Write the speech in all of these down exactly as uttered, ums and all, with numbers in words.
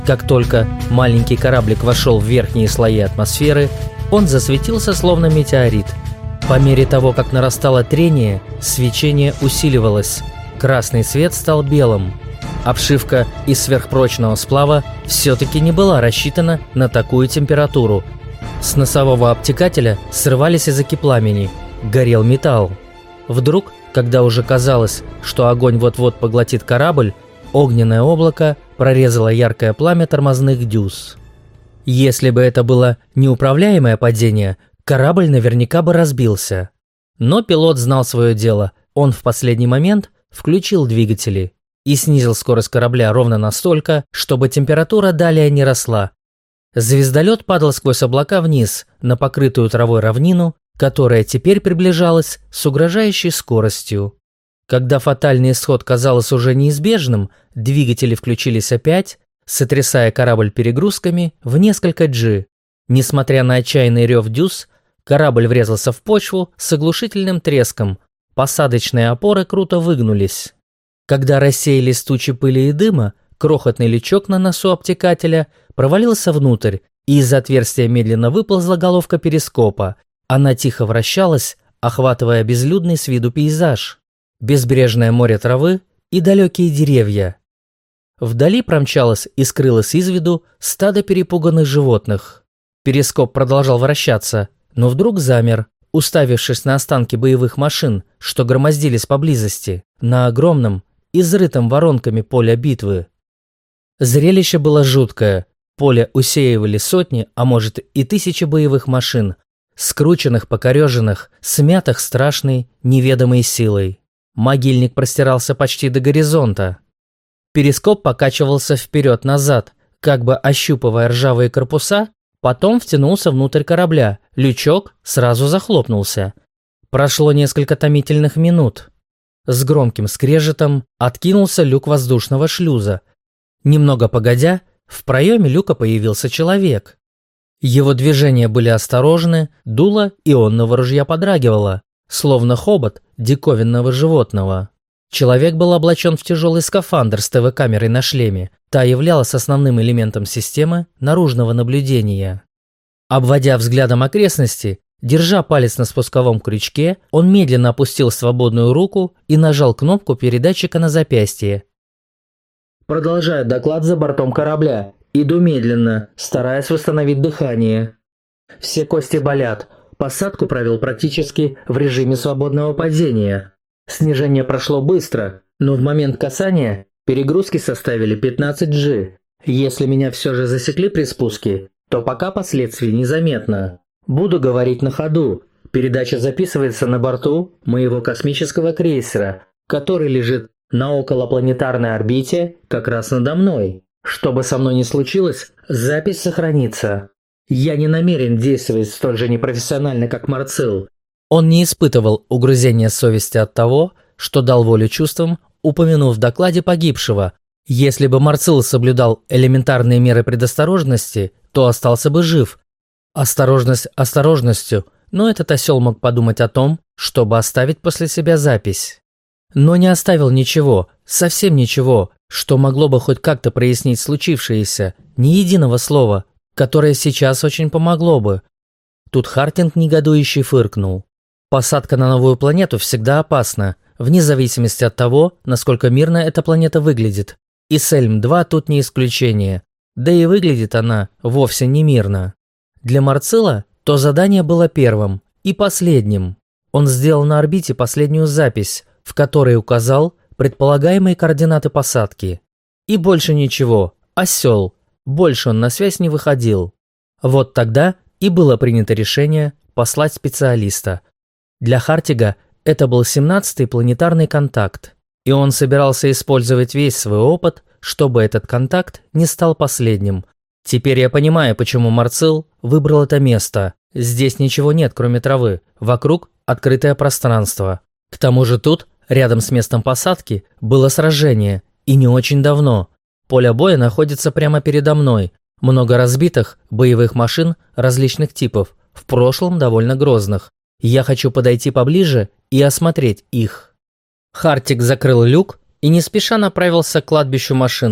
Как только маленький кораблик вошел в верхние слои атмосферы, он засветился словно метеорит. По мере того, как нарастало трение, свечение усиливалось. Красный свет стал белым. Обшивка из сверхпрочного сплава все-таки не была рассчитана на такую температуру. С носового обтекателя срывались языки пламени. Горел металл. Вдруг, когда уже казалось, что огонь вот-вот поглотит корабль, огненное облако прорезало яркое пламя тормозных дюз. Если бы это было неуправляемое падение, корабль наверняка бы разбился. Но пилот знал свое дело. Он в последний момент включил двигатели и снизил скорость корабля ровно настолько, чтобы температура далее не росла. Звездолет падал сквозь облака вниз, на покрытую травой равнину, которая теперь приближалась с угрожающей скоростью. Когда фатальный исход казался уже неизбежным, двигатели включились опять, сотрясая корабль перегрузками в несколько джи. Несмотря на отчаянный рев дюз, корабль врезался в почву с оглушительным треском, посадочные опоры круто выгнулись. Когда рассеялись тучи пыли и дыма, крохотный лючок на носу обтекателя провалился внутрь, и из отверстия медленно выползла головка перископа. Она тихо вращалась, охватывая безлюдный с виду пейзаж. Безбрежное море травы и далекие деревья. Вдали промчалось и скрылось из виду стадо перепуганных животных. Перископ продолжал вращаться, но вдруг замер, уставившись на останки боевых машин, что громоздились поблизости, на огромном, изрытом воронками поля битвы. Зрелище было жуткое. Поле усеивали сотни, а может и тысячи боевых машин, скрученных, покореженных, смятых страшной, неведомой силой. Могильник простирался почти до горизонта. Перископ покачивался вперед-назад, как бы ощупывая ржавые корпуса, потом втянулся внутрь корабля, лючок сразу захлопнулся. Прошло несколько томительных минут. С громким скрежетом откинулся люк воздушного шлюза. Немного погодя, в проеме люка появился человек. Его движения были осторожны, дуло ионного ружья подрагивало, словно хобот диковинного животного. Человек был облачен в тяжелый скафандр с ТВ-камерой на шлеме. Та являлась основным элементом системы наружного наблюдения. Обводя взглядом окрестности, держа палец на спусковом крючке, он медленно опустил свободную руку и нажал кнопку передатчика на запястье. «Продолжаю доклад за бортом корабля. Иду медленно, стараясь восстановить дыхание. Все кости болят. Посадку провел практически в режиме свободного падения. Снижение прошло быстро, но в момент касания перегрузки составили пятнадцать джи. Если меня все же засекли при спуске, то пока последствий незаметно. Буду говорить на ходу. Передача записывается на борту моего космического крейсера, который лежит на околопланетарной орбите как раз надо мной. Что бы со мной ни случилось, запись сохранится. Я не намерен действовать столь же непрофессионально, как Марцилл». Он не испытывал угрызения совести от того, что дал волю чувствам, упомянув в докладе погибшего. Если бы Марцилл соблюдал элементарные меры предосторожности, то остался бы жив. Осторожность осторожностью, но этот осел мог подумать о том, чтобы оставить после себя запись. Но не оставил ничего, совсем ничего, что могло бы хоть как-то прояснить случившееся, ни единого слова, которое сейчас очень помогло бы. Тут Хартинг негодующе фыркнул. Посадка на новую планету всегда опасна, вне зависимости от того, насколько мирно эта планета выглядит. И Сельм два тут не исключение. Да и выглядит она вовсе не мирно. Для Марцилла то задание было первым и последним. Он сделал на орбите последнюю запись, в которой указал предполагаемые координаты посадки. И больше ничего. Осел. Больше он на связь не выходил. Вот тогда и было принято решение послать специалиста. Для Хартига это был семнадцатый планетарный контакт, и он собирался использовать весь свой опыт, чтобы этот контакт не стал последним. Теперь я понимаю, почему Марцилл выбрал это место. Здесь ничего нет, кроме травы. Вокруг открытое пространство. К тому же тут, рядом с местом посадки, было сражение, и не очень давно. Поле боя находится прямо передо мной. Много разбитых боевых машин различных типов, в прошлом довольно грозных. Я хочу подойти поближе и осмотреть их. Хартиг закрыл люк и не спеша направился к кладбищу машин.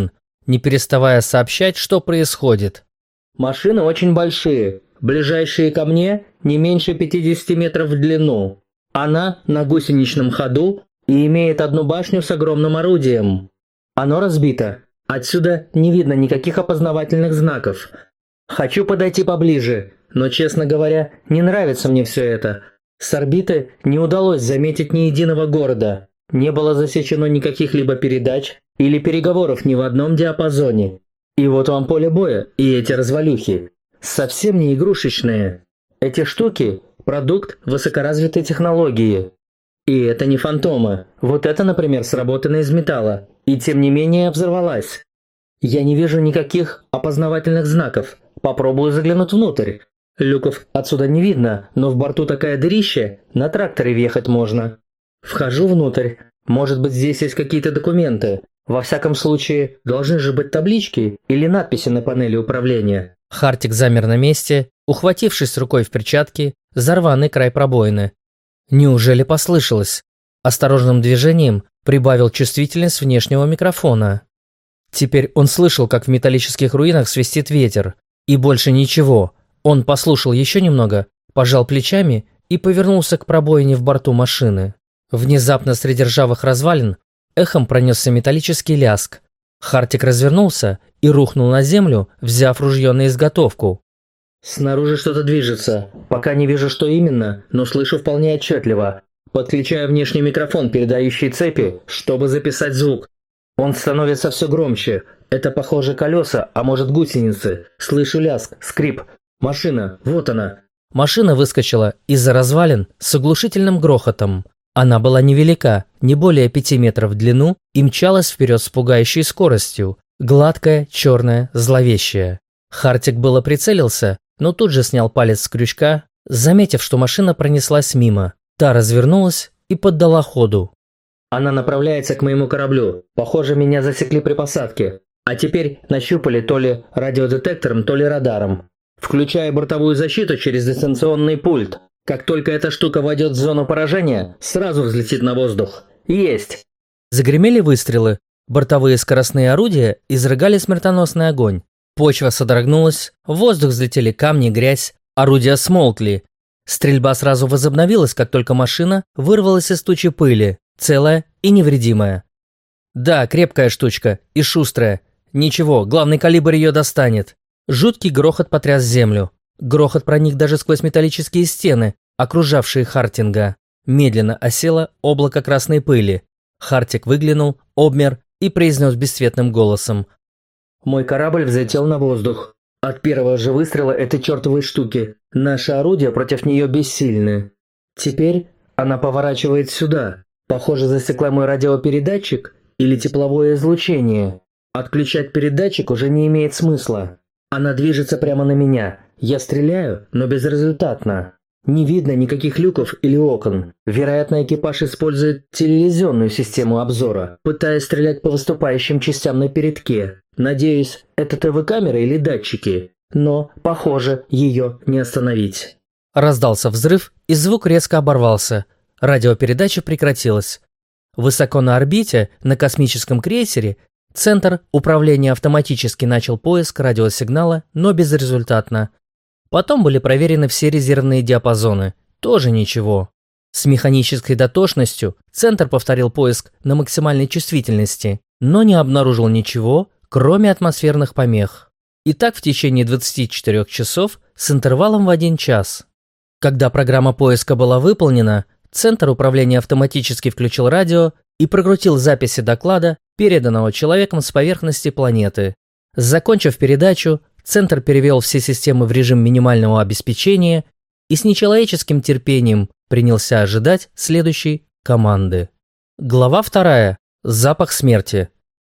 не переставая сообщать, что происходит. «Машины очень большие. Ближайшие ко мне не меньше пятидесяти метров в длину. Она на гусеничном ходу и имеет одну башню с огромным орудием. Оно разбито. Отсюда не видно никаких опознавательных знаков. Хочу подойти поближе, но, честно говоря, не нравится мне все это. С орбиты не удалось заметить ни единого города. Не было засечено никаких либо передач или переговоров ни в одном диапазоне. И вот вам поле боя и эти развалюхи. Совсем не игрушечные. Эти штуки – продукт высокоразвитой технологии. И это не фантомы. Вот это, например, сработано из металла. И тем не менее взорвалась. Я не вижу никаких опознавательных знаков. Попробую заглянуть внутрь. Люков отсюда не видно, но в борту такая дырища, на тракторе въехать можно. Вхожу внутрь. Может быть, здесь есть какие-то документы. Во всяком случае, должны же быть таблички или надписи на панели управления. Хартик замер на месте, ухватившись рукой в перчатки за рваный край пробоины. Неужели послышалось? Осторожным движением прибавил чувствительность внешнего микрофона. Теперь он слышал, как в металлических руинах свистит ветер. И больше ничего. Он послушал еще немного, пожал плечами и повернулся к пробоине в борту машины. Внезапно среди ржавых развалин эхом пронесся металлический ляск. Хартик развернулся и рухнул на землю, взяв ружье на изготовку. «Снаружи что-то движется. Пока не вижу, что именно, но слышу вполне отчетливо. Подключаю внешний микрофон, передающий цепи, чтобы записать звук. Он становится все громче. Это, похоже, колеса, а может, гусеницы. Слышу ляск, скрип. Машина, вот она». Машина выскочила из-за развалин с оглушительным грохотом. Она была невелика, не более пяти метров в длину, и мчалась вперед с пугающей скоростью. Гладкая, черная, зловещая. Хартик было прицелился, но тут же снял палец с крючка, заметив, что машина пронеслась мимо. Та развернулась и поддала ходу. «Она направляется к моему кораблю. Похоже, меня засекли при посадке. А теперь нащупали то ли радиодетектором, то ли радаром. Включаю бортовую защиту через дистанционный пульт. Как только эта штука войдет в зону поражения, сразу взлетит на воздух. Есть!» Загремели выстрелы. Бортовые скоростные орудия изрыгали смертоносный огонь. Почва содрогнулась, в воздух взлетели камни, грязь, орудия смолкли. Стрельба сразу возобновилась, как только машина вырвалась из тучи пыли, целая и невредимая. Да, крепкая штучка и шустрая. Ничего, главный калибр ее достанет. Жуткий грохот потряс землю. Грохот проник даже сквозь металлические стены, окружавшие Хартинга. Медленно осело облако красной пыли. Хартик выглянул, обмер и произнес бесцветным голосом: «Мой корабль взлетел на воздух. От первого же выстрела этой чертовой штуки. Наши орудия против нее бессильны. Теперь она поворачивает сюда. Похоже, засекла мой радиопередатчик или тепловое излучение. Отключать передатчик уже не имеет смысла. Она движется прямо на меня. Я стреляю, но безрезультатно. Не видно никаких люков или окон. Вероятно, экипаж использует телевизионную систему обзора, пытаясь стрелять по выступающим частям на передке. Надеюсь, это ТВ-камеры или датчики. Но, похоже, ее не остановить». Раздался взрыв, и звук резко оборвался. Радиопередача прекратилась. Высоко на орбите, на космическом крейсере, Центр управления автоматически начал поиск радиосигнала, но безрезультатно. Потом были проверены все резервные диапазоны. Тоже ничего. С механической дотошностью Центр повторил поиск на максимальной чувствительности, но не обнаружил ничего, кроме атмосферных помех. И так в течение двадцати четырёх часов с интервалом в один час. Когда программа поиска была выполнена, Центр управления автоматически включил радио и прокрутил записи доклада, переданного человеком с поверхности планеты. Закончив передачу, Центр перевел все системы в режим минимального обеспечения и с нечеловеческим терпением принялся ожидать следующей команды. Глава вторая. Запах смерти.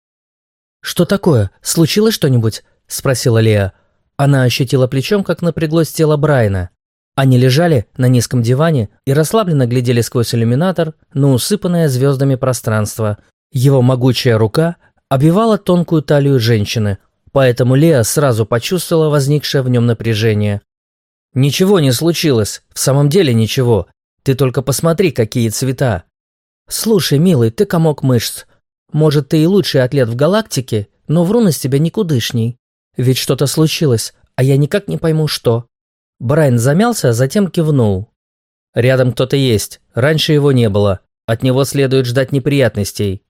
«Что такое? Случилось что-нибудь?» – спросила Леа. Она ощутила плечом, как напряглось тело Брайана. Они лежали на низком диване и расслабленно глядели сквозь иллюминатор на усыпанное звездами пространство. Его могучая рука обвивала тонкую талию женщины, поэтому Леа сразу почувствовала возникшее в нем напряжение. «Ничего не случилось, в самом деле ничего. Ты только посмотри, какие цвета. Слушай, милый, ты комок мышц. Может, ты и лучший атлет в галактике, но врун из тебя никудышний. Ведь что-то случилось, а я никак не пойму, что». Брайан замялся, а затем кивнул. «Рядом кто-то есть, раньше его не было. От него следует ждать неприятностей».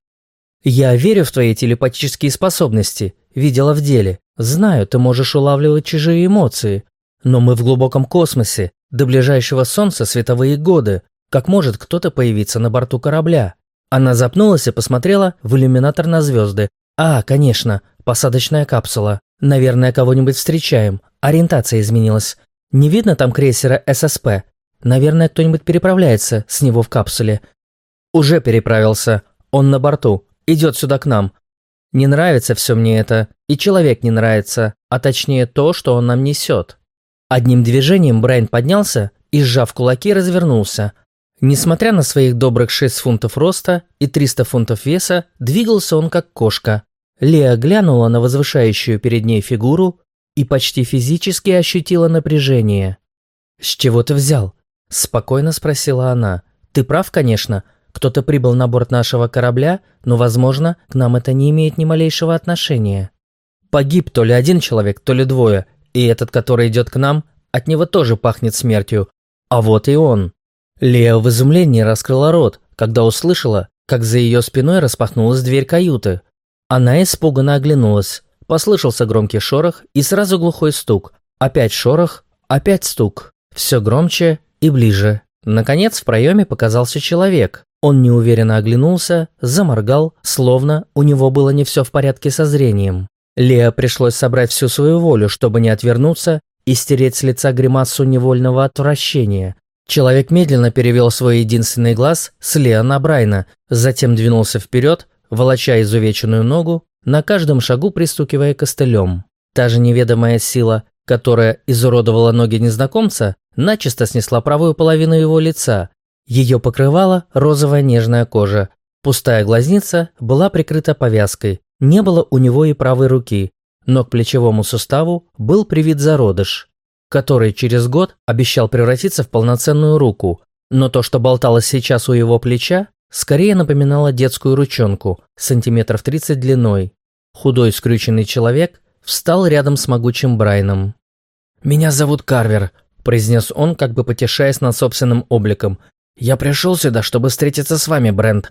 «Я верю в твои телепатические способности, видела в деле. Знаю, ты можешь улавливать чужие эмоции. Но мы в глубоком космосе, до ближайшего солнца световые годы. Как может кто-то появиться на борту корабля?» Она запнулась и посмотрела в иллюминатор на звезды. «А, конечно, посадочная капсула. Наверное, кого-нибудь встречаем. Ориентация изменилась. Не видно там крейсера эс эс пэ? Наверное, кто-нибудь переправляется с него в капсуле». «Уже переправился. Он на борту. Идет сюда к нам. Не нравится все мне это. И человек не нравится. А точнее то, что он нам несет». Одним движением Брайан поднялся и, сжав кулаки, развернулся. Несмотря на своих добрых шесть фунтов роста и триста фунтов веса, двигался он как кошка. Леа глянула на возвышающую перед ней фигуру и почти физически ощутила напряжение. «С чего ты взял?» – спокойно спросила она. «Ты прав, конечно. Кто-то прибыл на борт нашего корабля, но, возможно, к нам это не имеет ни малейшего отношения. Погиб то ли один человек, то ли двое, и этот, который идет к нам, от него тоже пахнет смертью. А вот и он». Леа в изумлении раскрыла рот, когда услышала, как за ее спиной распахнулась дверь каюты. Она испуганно оглянулась. Послышался громкий шорох и сразу глухой стук. Опять шорох, опять стук. Все громче и ближе. Наконец в проеме показался человек. Он неуверенно оглянулся, заморгал, словно у него было не все в порядке со зрением. Леа пришлось собрать всю свою волю, чтобы не отвернуться и стереть с лица гримасу невольного отвращения. Человек медленно перевел свой единственный глаз с Леа на Брайана, затем двинулся вперед, волоча изувеченную ногу, на каждом шагу пристукивая костылем. Та же неведомая сила, которая изуродовала ноги незнакомца, начисто снесла правую половину его лица. Ее покрывала розовая нежная кожа. Пустая глазница была прикрыта повязкой. Не было у него и правой руки, но к плечевому суставу был привит зародыш, который через год обещал превратиться в полноценную руку. Но то, что болталось сейчас у его плеча, скорее напоминало детскую ручонку, сантиметров тридцать длиной. Худой скрюченный человек встал рядом с могучим Брайаном. «Меня зовут Карвер», – произнес он, как бы потешаясь над собственным обликом. «Я пришел сюда, чтобы встретиться с вами, Брент».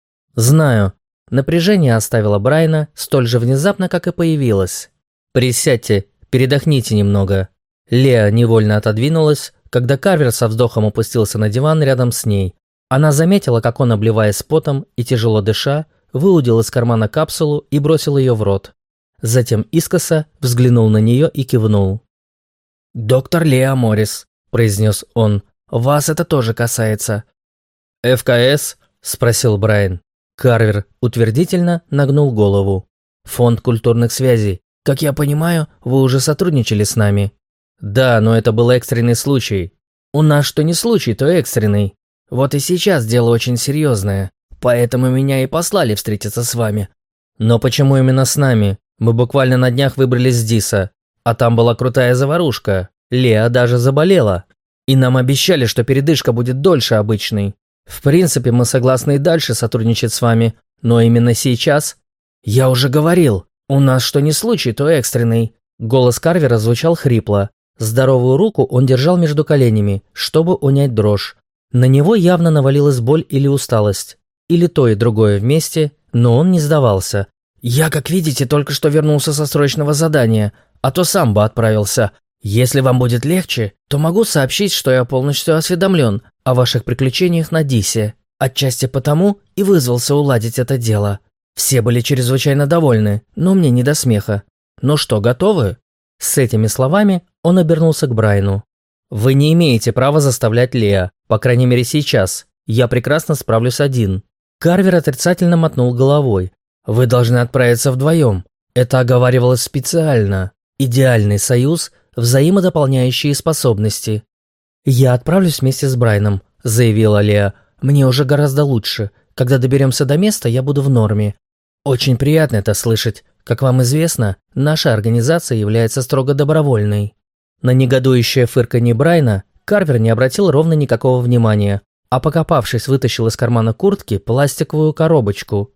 «Знаю». Напряжение оставило Брайана столь же внезапно, как и появилось. «Присядьте, передохните немного». Леа невольно отодвинулась, когда Карвер со вздохом опустился на диван рядом с ней. Она заметила, как он, обливаясь потом и тяжело дыша, выудил из кармана капсулу и бросил ее в рот. Затем искоса взглянул на нее и кивнул. «Доктор Леа Моррис», – произнес он, – «вас это тоже касается». «эф ка эс?» – спросил Брайан. Карвер утвердительно нагнул голову. «Фонд культурных связей. Как я понимаю, вы уже сотрудничали с нами». «Да, но это был экстренный случай». «У нас что не случай, то экстренный. Вот и сейчас дело очень серьезное, поэтому меня и послали встретиться с вами». «Но почему именно с нами? Мы буквально на днях выбрались с Диса, а там была крутая заварушка. Леа даже заболела. И нам обещали, что передышка будет дольше обычной. В принципе, мы согласны и дальше сотрудничать с вами, но именно сейчас...» «Я уже говорил, у нас что не случай, то экстренный». Голос Карвера звучал хрипло. Здоровую руку он держал между коленями, чтобы унять дрожь. На него явно навалилась боль или усталость. Или то и другое вместе, но он не сдавался. «Я, как видите, только что вернулся со срочного задания, а то сам бы отправился. Если вам будет легче, то могу сообщить, что я полностью осведомлен о ваших приключениях на Дисе. Отчасти потому и вызвался уладить это дело. Все были чрезвычайно довольны, но мне не до смеха. Ну что, готовы?» С этими словами он обернулся к Брайану. «Вы не имеете права заставлять Леа, по крайней мере сейчас. Я прекрасно справлюсь один». Карвер отрицательно мотнул головой. «Вы должны отправиться вдвоем. Это оговаривалось специально. Идеальный союз, взаимодополняющие способности». «Я отправлюсь вместе с Брайаном», – заявила Леа. «Мне уже гораздо лучше. Когда доберемся до места, я буду в норме». «Очень приятно это слышать. Как вам известно, наша организация является строго добровольной». На негодующее фырканье Брайана Карвер не обратил ровно никакого внимания, а покопавшись, вытащил из кармана куртки пластиковую коробочку.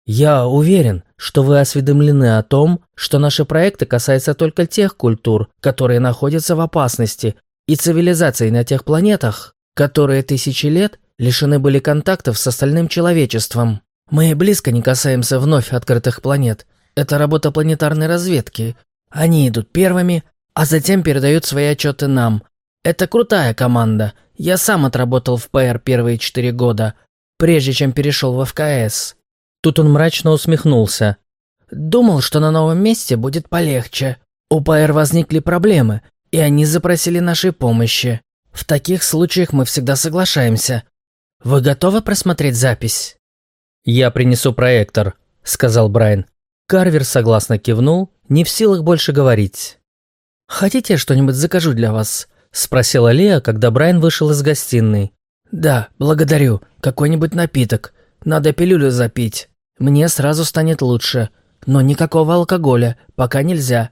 Я уверен, что вы осведомлены о том, что наши проекты касаются только тех культур, которые находятся в опасности, и цивилизаций на тех планетах, которые тысячи лет лишены были контактов с остальным человечеством. Мы и близко не касаемся вновь открытых планет. Это работа планетарной разведки. Они идут первыми, а затем передают свои отчеты нам. Это крутая команда. Я сам отработал в ПР первые четыре года, прежде чем перешел в ФКС. Тут он мрачно усмехнулся. Думал, что на новом месте будет полегче. У ПР возникли проблемы, и они запросили нашей помощи. В таких случаях мы всегда соглашаемся. Вы готовы просмотреть запись? «Я принесу проектор», — сказал Брайан. Карвер согласно кивнул, не в силах больше говорить. «Хотите, я что-нибудь закажу для вас?» — спросила Леа, когда Брайан вышел из гостиной. «Да, благодарю. Какой-нибудь напиток. Надо пилюлю запить. Мне сразу станет лучше. Но никакого алкоголя, пока нельзя».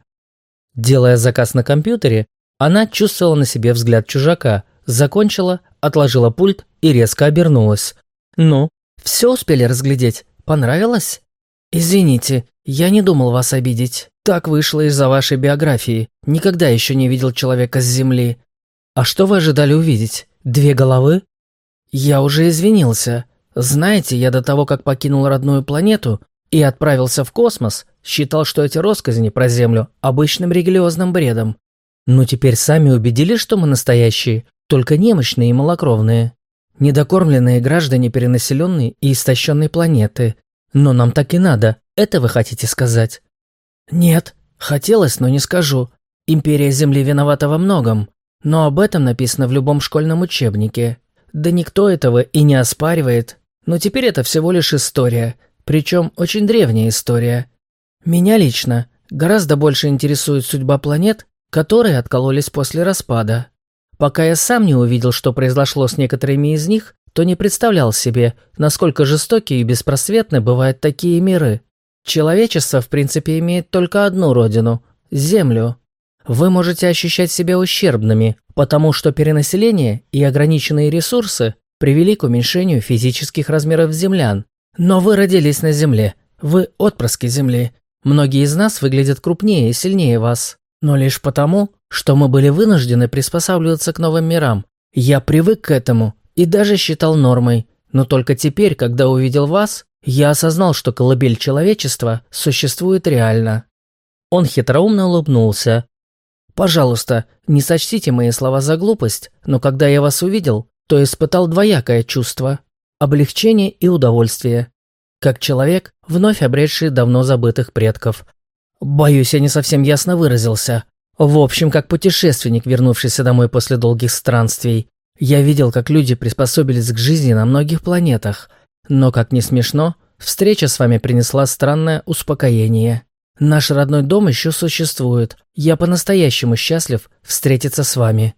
Делая заказ на компьютере, она чувствовала на себе взгляд чужака, закончила, отложила пульт и резко обернулась. «Ну, все успели разглядеть? Понравилось?» «Извините, я не думал вас обидеть. Так вышло из-за вашей биографии. Никогда еще не видел человека с Земли». «А что вы ожидали увидеть? Две головы?» «Я уже извинился. Знаете, я до того, как покинул родную планету и отправился в космос, считал, что эти россказни про Землю обычным религиозным бредом. Но теперь сами убедились, что мы настоящие, только немощные и малокровные. Недокормленные граждане перенаселенной и истощенной планеты. Но нам так и надо, это вы хотите сказать?» «Нет, хотелось, но не скажу. Империя Земли виновата во многом, но об этом написано в любом школьном учебнике. Да никто этого и не оспаривает. Но теперь это всего лишь история, причем очень древняя история. Меня лично гораздо больше интересует судьба планет, которые откололись после распада. Пока я сам не увидел, что произошло с некоторыми из них, то не представлял себе, насколько жестокие и беспросветны бывают такие миры. Человечество, в принципе, имеет только одну родину – Землю. Вы можете ощущать себя ущербными, потому что перенаселение и ограниченные ресурсы привели к уменьшению физических размеров землян. Но вы родились на Земле, вы отпрыски Земли. Многие из нас выглядят крупнее и сильнее вас, но лишь потому, что мы были вынуждены приспосабливаться к новым мирам. Я привык к этому и даже считал нормой, но только теперь, когда увидел вас, я осознал, что колыбель человечества существует реально». Он хитроумно улыбнулся. «Пожалуйста, не сочтите мои слова за глупость, но когда я вас увидел, то испытал двоякое чувство – облегчение и удовольствие. Как человек, вновь обретший давно забытых предков. Боюсь, я не совсем ясно выразился. В общем, как путешественник, вернувшийся домой после долгих странствий. Я видел, как люди приспособились к жизни на многих планетах. Но, как ни смешно, встреча с вами принесла странное успокоение. Наш родной дом еще существует. Я по-настоящему счастлив встретиться с вами».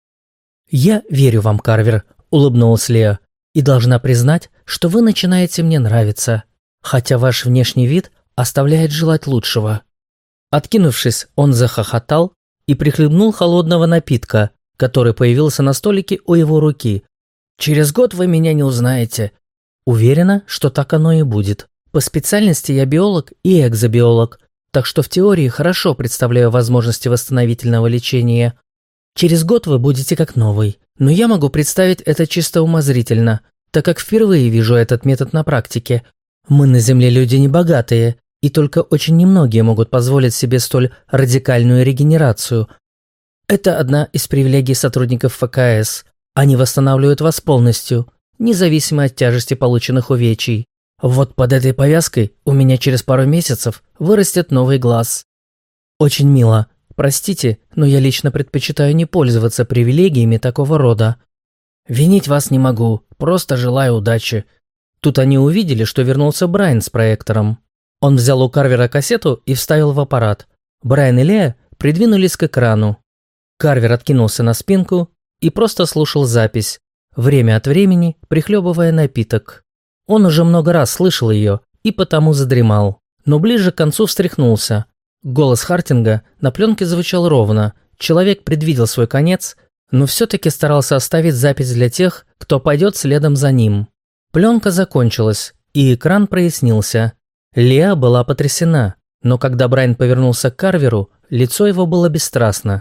«Я верю вам, Карвер», — улыбнулась Леа, «и должна признать, что вы начинаете мне нравиться, хотя ваш внешний вид оставляет желать лучшего». Откинувшись, он захохотал и прихлебнул холодного напитка, который появился на столике у его руки. «Через год вы меня не узнаете». Уверена, что так оно и будет. По специальности я биолог и экзобиолог, так что в теории хорошо представляю возможности восстановительного лечения. Через год вы будете как новый, но я могу представить это чисто умозрительно, так как впервые вижу этот метод на практике. Мы на Земле люди небогатые, и только очень немногие могут позволить себе столь радикальную регенерацию. Это одна из привилегий сотрудников ФКС. Они восстанавливают вас полностью, независимо от тяжести полученных увечий. Вот под этой повязкой у меня через пару месяцев вырастет новый глаз. Очень мило. Простите, но я лично предпочитаю не пользоваться привилегиями такого рода. Винить вас не могу, просто желаю удачи». Тут они увидели, что вернулся Брайан с проектором. Он взял у Карвера кассету и вставил в аппарат. Брайан и Леа придвинулись к экрану. Карвер откинулся на спинку и просто слушал запись, время от времени прихлебывая напиток. Он уже много раз слышал ее и потому задремал, но ближе к концу встряхнулся. Голос Хартинга на пленке звучал ровно, человек предвидел свой конец, но все-таки старался оставить запись для тех, кто пойдет следом за ним. Пленка закончилась, и экран прояснился. Леа была потрясена, но когда Брайан повернулся к Карверу, лицо его было бесстрастно.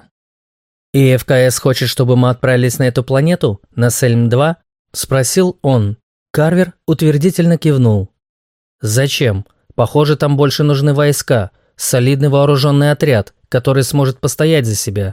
«И эф ка эс хочет, чтобы мы отправились на эту планету, на Сельм два?» – спросил он. Карвер утвердительно кивнул. «Зачем? Похоже, там больше нужны войска, солидный вооруженный отряд, который сможет постоять за себя».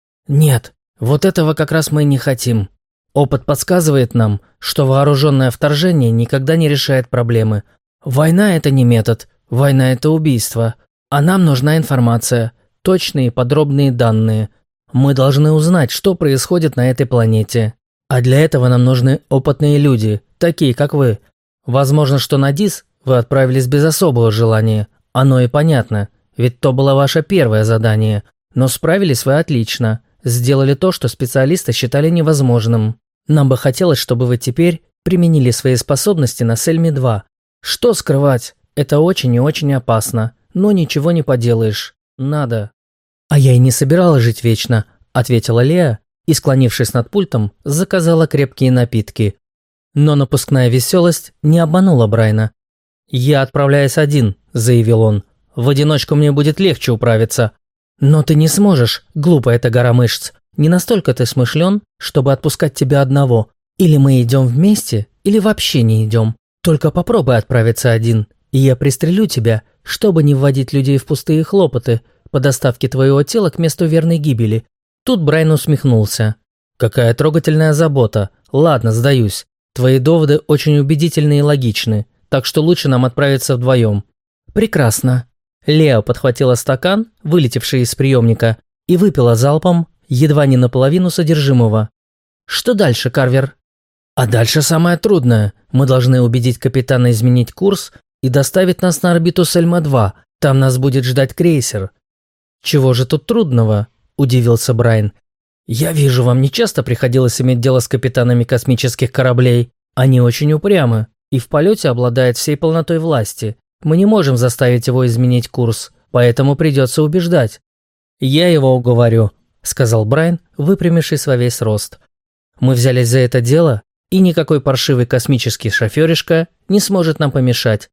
«Нет, вот этого как раз мы и не хотим. Опыт подсказывает нам, что вооруженное вторжение никогда не решает проблемы. Война – это не метод, война – это убийство. А нам нужна информация, точные и подробные данные. Мы должны узнать, что происходит на этой планете. А для этого нам нужны опытные люди, такие как вы. Возможно, что на Дис вы отправились без особого желания. Оно и понятно, ведь то было ваше первое задание. Но справились вы отлично. Сделали то, что специалисты считали невозможным. Нам бы хотелось, чтобы вы теперь применили свои способности на Сельме два. Что скрывать? Это очень и очень опасно. Но ничего не поделаешь. Надо». «А я и не собиралась жить вечно», – ответила Леа и, склонившись над пультом, заказала крепкие напитки. Но напускная веселость не обманула Брайана. «Я отправляюсь один», – заявил он. «В одиночку мне будет легче управиться». «Но ты не сможешь, глупая эта гора мышц. Не настолько ты смышлен, чтобы отпускать тебя одного. Или мы идем вместе, или вообще не идем. Только попробуй отправиться один, и я пристрелю тебя, чтобы не вводить людей в пустые хлопоты по доставке твоего тела к месту верной гибели». Тут Брайан усмехнулся. «Какая трогательная забота. Ладно, сдаюсь. Твои доводы очень убедительны и логичны, так что лучше нам отправиться вдвоем». «Прекрасно». Леа подхватила стакан, вылетевший из приемника, и выпила залпом, едва не наполовину содержимого. «Что дальше, Карвер?» «А дальше самое трудное. Мы должны убедить капитана изменить курс и доставить нас на орбиту Сельма два. Там нас будет ждать крейсер». «Чего же тут трудного?» – удивился Брайан. «Я вижу, вам нечасто приходилось иметь дело с капитанами космических кораблей. Они очень упрямы и в полете обладают всей полнотой власти. Мы не можем заставить его изменить курс, поэтому придется убеждать». «Я его уговорю», – сказал Брайан, выпрямившись во весь рост. «Мы взялись за это дело, и никакой паршивый космический шоферишка не сможет нам помешать».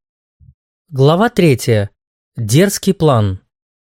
Глава третья. Дерзкий план.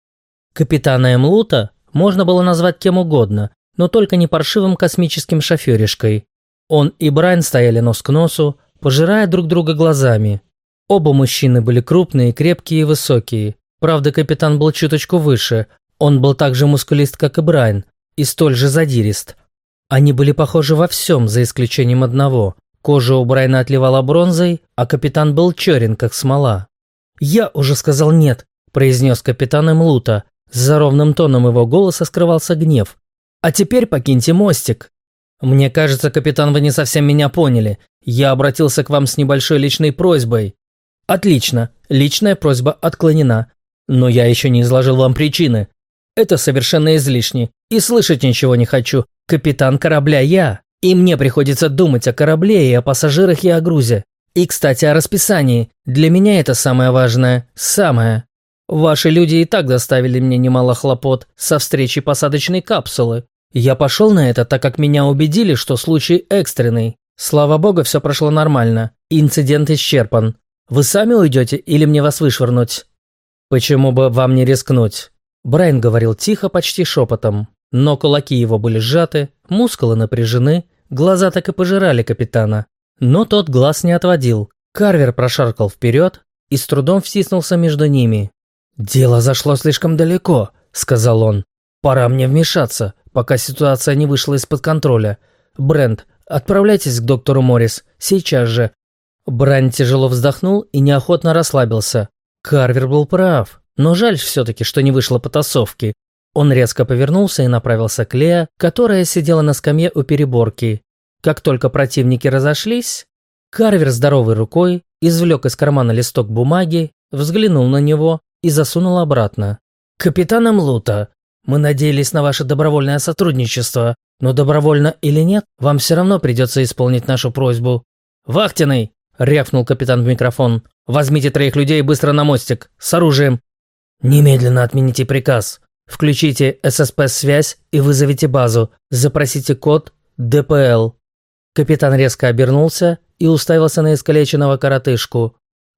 Капитана Эмлута можно было назвать кем угодно, но только не паршивым космическим шоферишкой. Он и Брайан стояли нос к носу, пожирая друг друга глазами. Оба мужчины были крупные, крепкие и высокие. Правда, капитан был чуточку выше. Он был так же мускулист, как и Брайан, и столь же задирист. Они были похожи во всем, за исключением одного. Кожа у Брайана отливала бронзой, а капитан был черен, как смола. «Я уже сказал нет», – произнес капитан Эмлута. За ровным тоном его голоса скрывался гнев. «А теперь покиньте мостик». «Мне кажется, капитан, вы не совсем меня поняли. Я обратился к вам с небольшой личной просьбой». «Отлично, личная просьба отклонена. Но я еще не изложил вам причины. Это совершенно излишне, и слышать ничего не хочу. Капитан корабля я, и мне приходится думать о корабле и о пассажирах и о грузе. И, кстати, о расписании. Для меня это самое важное, самое. Ваши люди и так доставили мне немало хлопот со встречи посадочной капсулы. Я пошел на это, так как меня убедили, что случай экстренный. Слава богу, все прошло нормально. Инцидент исчерпан. Вы сами уйдете или мне вас вышвырнуть?» «Почему бы вам не рискнуть?» Брайан говорил тихо, почти шепотом. Но кулаки его были сжаты, мускулы напряжены, глаза так и пожирали капитана. Но тот глаз не отводил. Карвер прошаркал вперед и с трудом втиснулся между ними. «Дело зашло слишком далеко», – сказал он. «Пора мне вмешаться, пока ситуация не вышла из-под контроля. Брент, отправляйтесь к доктору Моррис, сейчас же». Брайан тяжело вздохнул и неохотно расслабился. Карвер был прав, но жаль все-таки, что не вышло потасовки. Он резко повернулся и направился к Леа, которая сидела на скамье у переборки. Как только противники разошлись, Карвер здоровой рукой извлек из кармана листок бумаги, взглянул на него и засунул обратно. «Капитан Эмлута, мы надеялись на ваше добровольное сотрудничество, но добровольно или нет, вам все равно придется исполнить нашу просьбу». «Вахтенный!» – рявкнул капитан в микрофон. «Возьмите троих людей быстро на мостик, с оружием». «Немедленно отмените приказ. Включите эс эс пэ-связь и вызовите базу. Запросите код дэ пэ эл». Капитан резко обернулся и уставился на искалеченного коротышку.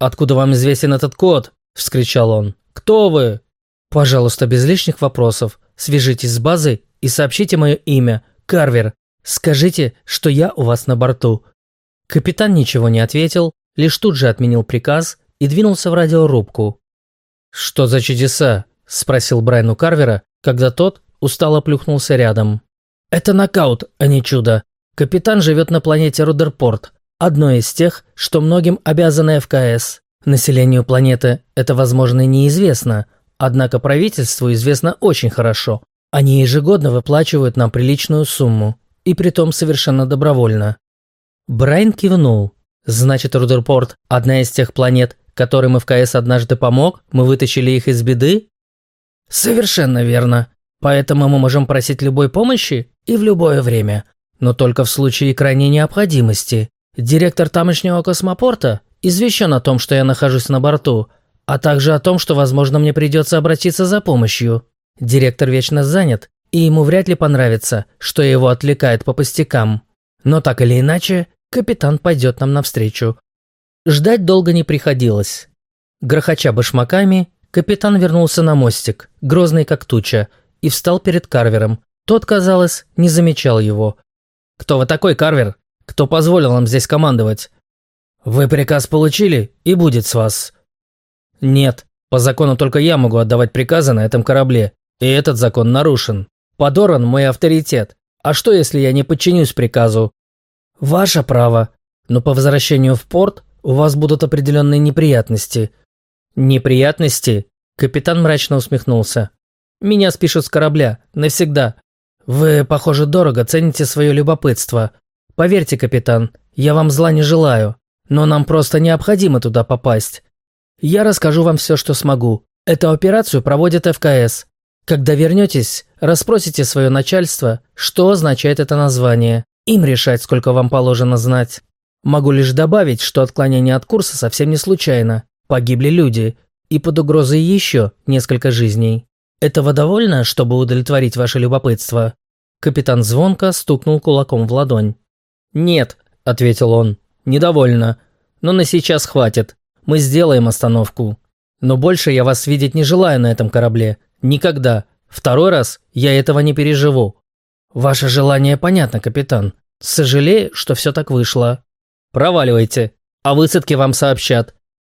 «Откуда вам известен этот код?» – вскричал он. «Кто вы?» «Пожалуйста, без лишних вопросов. Свяжитесь с базой и сообщите мое имя. Карвер. Скажите, что я у вас на борту». Капитан ничего не ответил, лишь тут же отменил приказ и двинулся в радиорубку. «Что за чудеса?» – спросил Брайан у Карвера, когда тот устало плюхнулся рядом. «Это нокаут, а не чудо. Капитан живет на планете Рудерпорт, одной из тех, что многим обязаны эф ка эс. Населению планеты это, возможно, неизвестно, однако правительству известно очень хорошо. Они ежегодно выплачивают нам приличную сумму, и притом совершенно добровольно». Брайан кивнул. «Значит, Рудерпорт – одна из тех планет, которым эф ка эс однажды помог? Мы вытащили их из беды?» «Совершенно верно. Поэтому мы можем просить любой помощи и в любое время. Но только в случае крайней необходимости. Директор тамошнего космопорта извещен о том, что я нахожусь на борту, а также о том, что, возможно, мне придется обратиться за помощью. Директор вечно занят, и ему вряд ли понравится, что его отвлекает по пустякам. Но так или иначе, капитан пойдет нам навстречу». Ждать долго не приходилось. Грохоча башмаками, капитан вернулся на мостик, грозный как туча, и встал перед Карвером. Тот, казалось, не замечал его. «Кто вы такой, Карвер? Кто позволил вам здесь командовать?» «Вы приказ получили, и будет с вас». «Нет, по закону только я могу отдавать приказы на этом корабле, и этот закон нарушен. Подорван мой авторитет. А что, если я не подчинюсь приказу?» «Ваше право, но по возвращению в порт у вас будут определенные неприятности». «Неприятности?» Капитан мрачно усмехнулся. «Меня спишут с корабля. Навсегда. Вы, похоже, дорого цените свое любопытство. Поверьте, капитан, я вам зла не желаю, но нам просто необходимо туда попасть. Я расскажу вам все, что смогу. Эту операцию проводит эф ка эс. Когда вернетесь, расспросите свое начальство, что означает это название. Им решать, сколько вам положено знать. Могу лишь добавить, что отклонение от курса совсем не случайно. Погибли люди, и под угрозой еще несколько жизней. Этого довольно, чтобы удовлетворить ваше любопытство?» Капитан звонко стукнул кулаком в ладонь. «Нет», – ответил он, – «недовольно. Но на сейчас хватит. Мы сделаем остановку. Но больше я вас видеть не желаю на этом корабле. Никогда. Второй раз я этого не переживу». «Ваше желание понятно, капитан. Сожалею, что все так вышло». «Проваливайте. О высадке вам сообщат».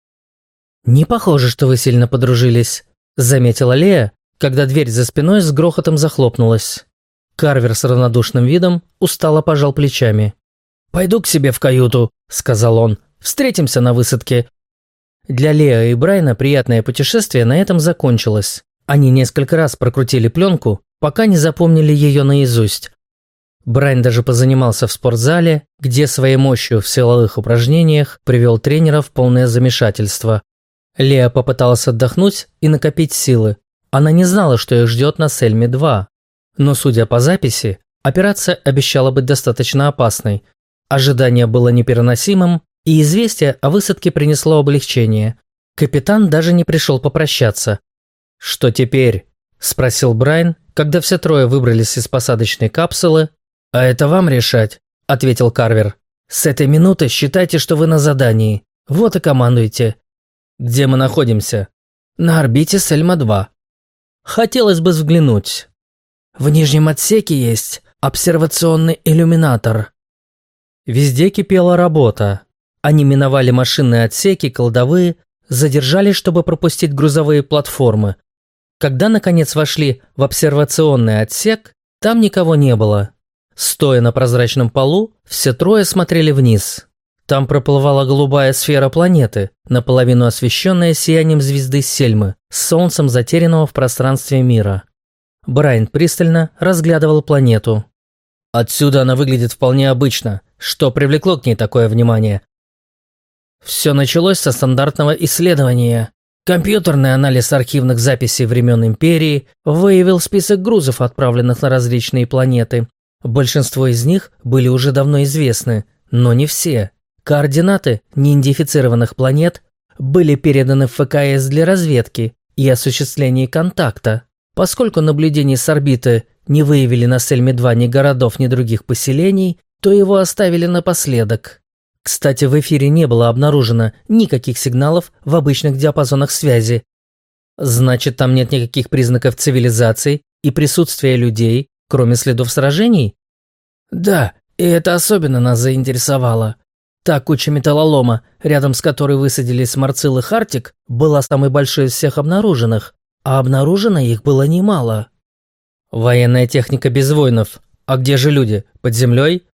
«Не похоже, что вы сильно подружились», – заметила Лея, когда дверь за спиной с грохотом захлопнулась. Карвер с равнодушным видом устало пожал плечами. «Пойду к себе в каюту», – сказал он. «Встретимся на высадке». Для Лео и Брайана приятное путешествие на этом закончилось. Они несколько раз прокрутили пленку, пока не запомнили ее наизусть. Брайан даже позанимался в спортзале, где своей мощью в силовых упражнениях привел тренера в полное замешательство. Лео попыталась отдохнуть и накопить силы. Она не знала, что их ждет на Сельме два. Но, судя по записи, операция обещала быть достаточно опасной. Ожидание было непереносимым, и известие о высадке принесло облегчение. Капитан даже не пришел попрощаться. «Что теперь?» – спросил Брайан, когда все трое выбрались из посадочной капсулы. «А это вам решать», – ответил Карвер. «С этой минуты считайте, что вы на задании. Вот и командуйте». «Где мы находимся?» «На орбите Сельма два». «Хотелось бы взглянуть». «В нижнем отсеке есть обсервационный иллюминатор». Везде кипела работа. Они миновали машинные отсеки, кладовые, задержались, чтобы пропустить грузовые платформы. Когда, наконец, вошли в обсервационный отсек, там никого не было. Стоя на прозрачном полу, все трое смотрели вниз. Там проплывала голубая сфера планеты, наполовину освещенная сиянием звезды Сельмы, с солнцем затерянного в пространстве мира. Брайан пристально разглядывал планету. «Отсюда она выглядит вполне обычно. Что привлекло к ней такое внимание?» Все началось со стандартного исследования. Компьютерный анализ архивных записей времен Империи выявил список грузов, отправленных на различные планеты. Большинство из них были уже давно известны, но не все. Координаты неидентифицированных планет были переданы в эф ка эс для разведки и осуществления контакта. Поскольку наблюдения с орбиты не выявили на Сельме два ни городов, ни других поселений, то его оставили напоследок. Кстати, в эфире не было обнаружено никаких сигналов в обычных диапазонах связи. Значит, там нет никаких признаков цивилизации и присутствия людей, кроме следов сражений? Да, и это особенно нас заинтересовало. Та куча металлолома, рядом с которой высадились Марцил и Хартик, была самой большой из всех обнаруженных, а обнаружено их было немало. Военная техника без воинов. А где же люди? Под землей?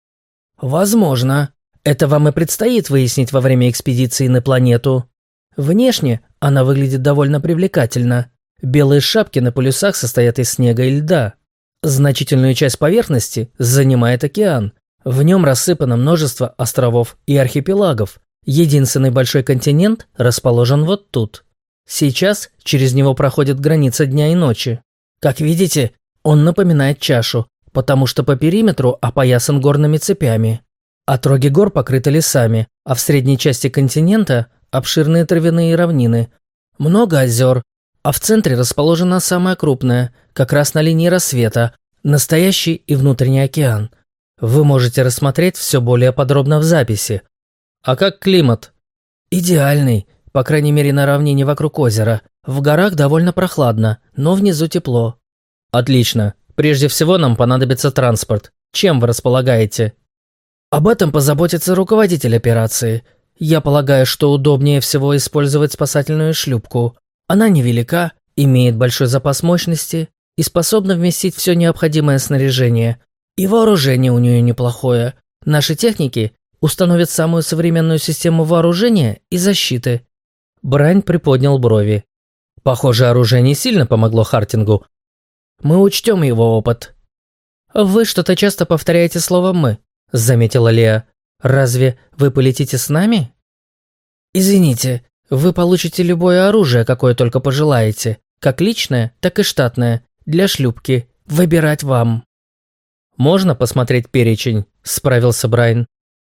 Возможно. Это вам и предстоит выяснить во время экспедиции на планету. Внешне она выглядит довольно привлекательно. Белые шапки на полюсах состоят из снега и льда. Значительную часть поверхности занимает океан. В нем рассыпано множество островов и архипелагов. Единственный большой континент расположен вот тут. Сейчас через него проходит граница дня и ночи. Как видите, он напоминает чашу, потому что по периметру опоясан горными цепями. Отроги гор покрыты лесами, а в средней части континента обширные травяные равнины. Много озер, а в центре расположена самая крупная, как раз на линии рассвета, настоящий и внутренний океан. Вы можете рассмотреть все более подробно в записи. А как климат? Идеальный, по крайней мере на равнине вокруг озера. В горах довольно прохладно, но внизу тепло. Отлично. Прежде всего нам понадобится транспорт. Чем вы располагаете? Об этом позаботится руководитель операции. Я полагаю, что удобнее всего использовать спасательную шлюпку. Она невелика, имеет большой запас мощности и способна вместить все необходимое снаряжение. И вооружение у нее неплохое. Наши техники установят самую современную систему вооружения и защиты. Брайн приподнял брови. Похоже, оружие не сильно помогло Хартингу. Мы учтем его опыт. Вы что-то часто повторяете слово «мы», заметила Леа. Разве вы полетите с нами? Извините, вы получите любое оружие, какое только пожелаете. Как личное, так и штатное. Для шлюпки. Выбирать вам. «Можно посмотреть перечень?» – справился Брайн.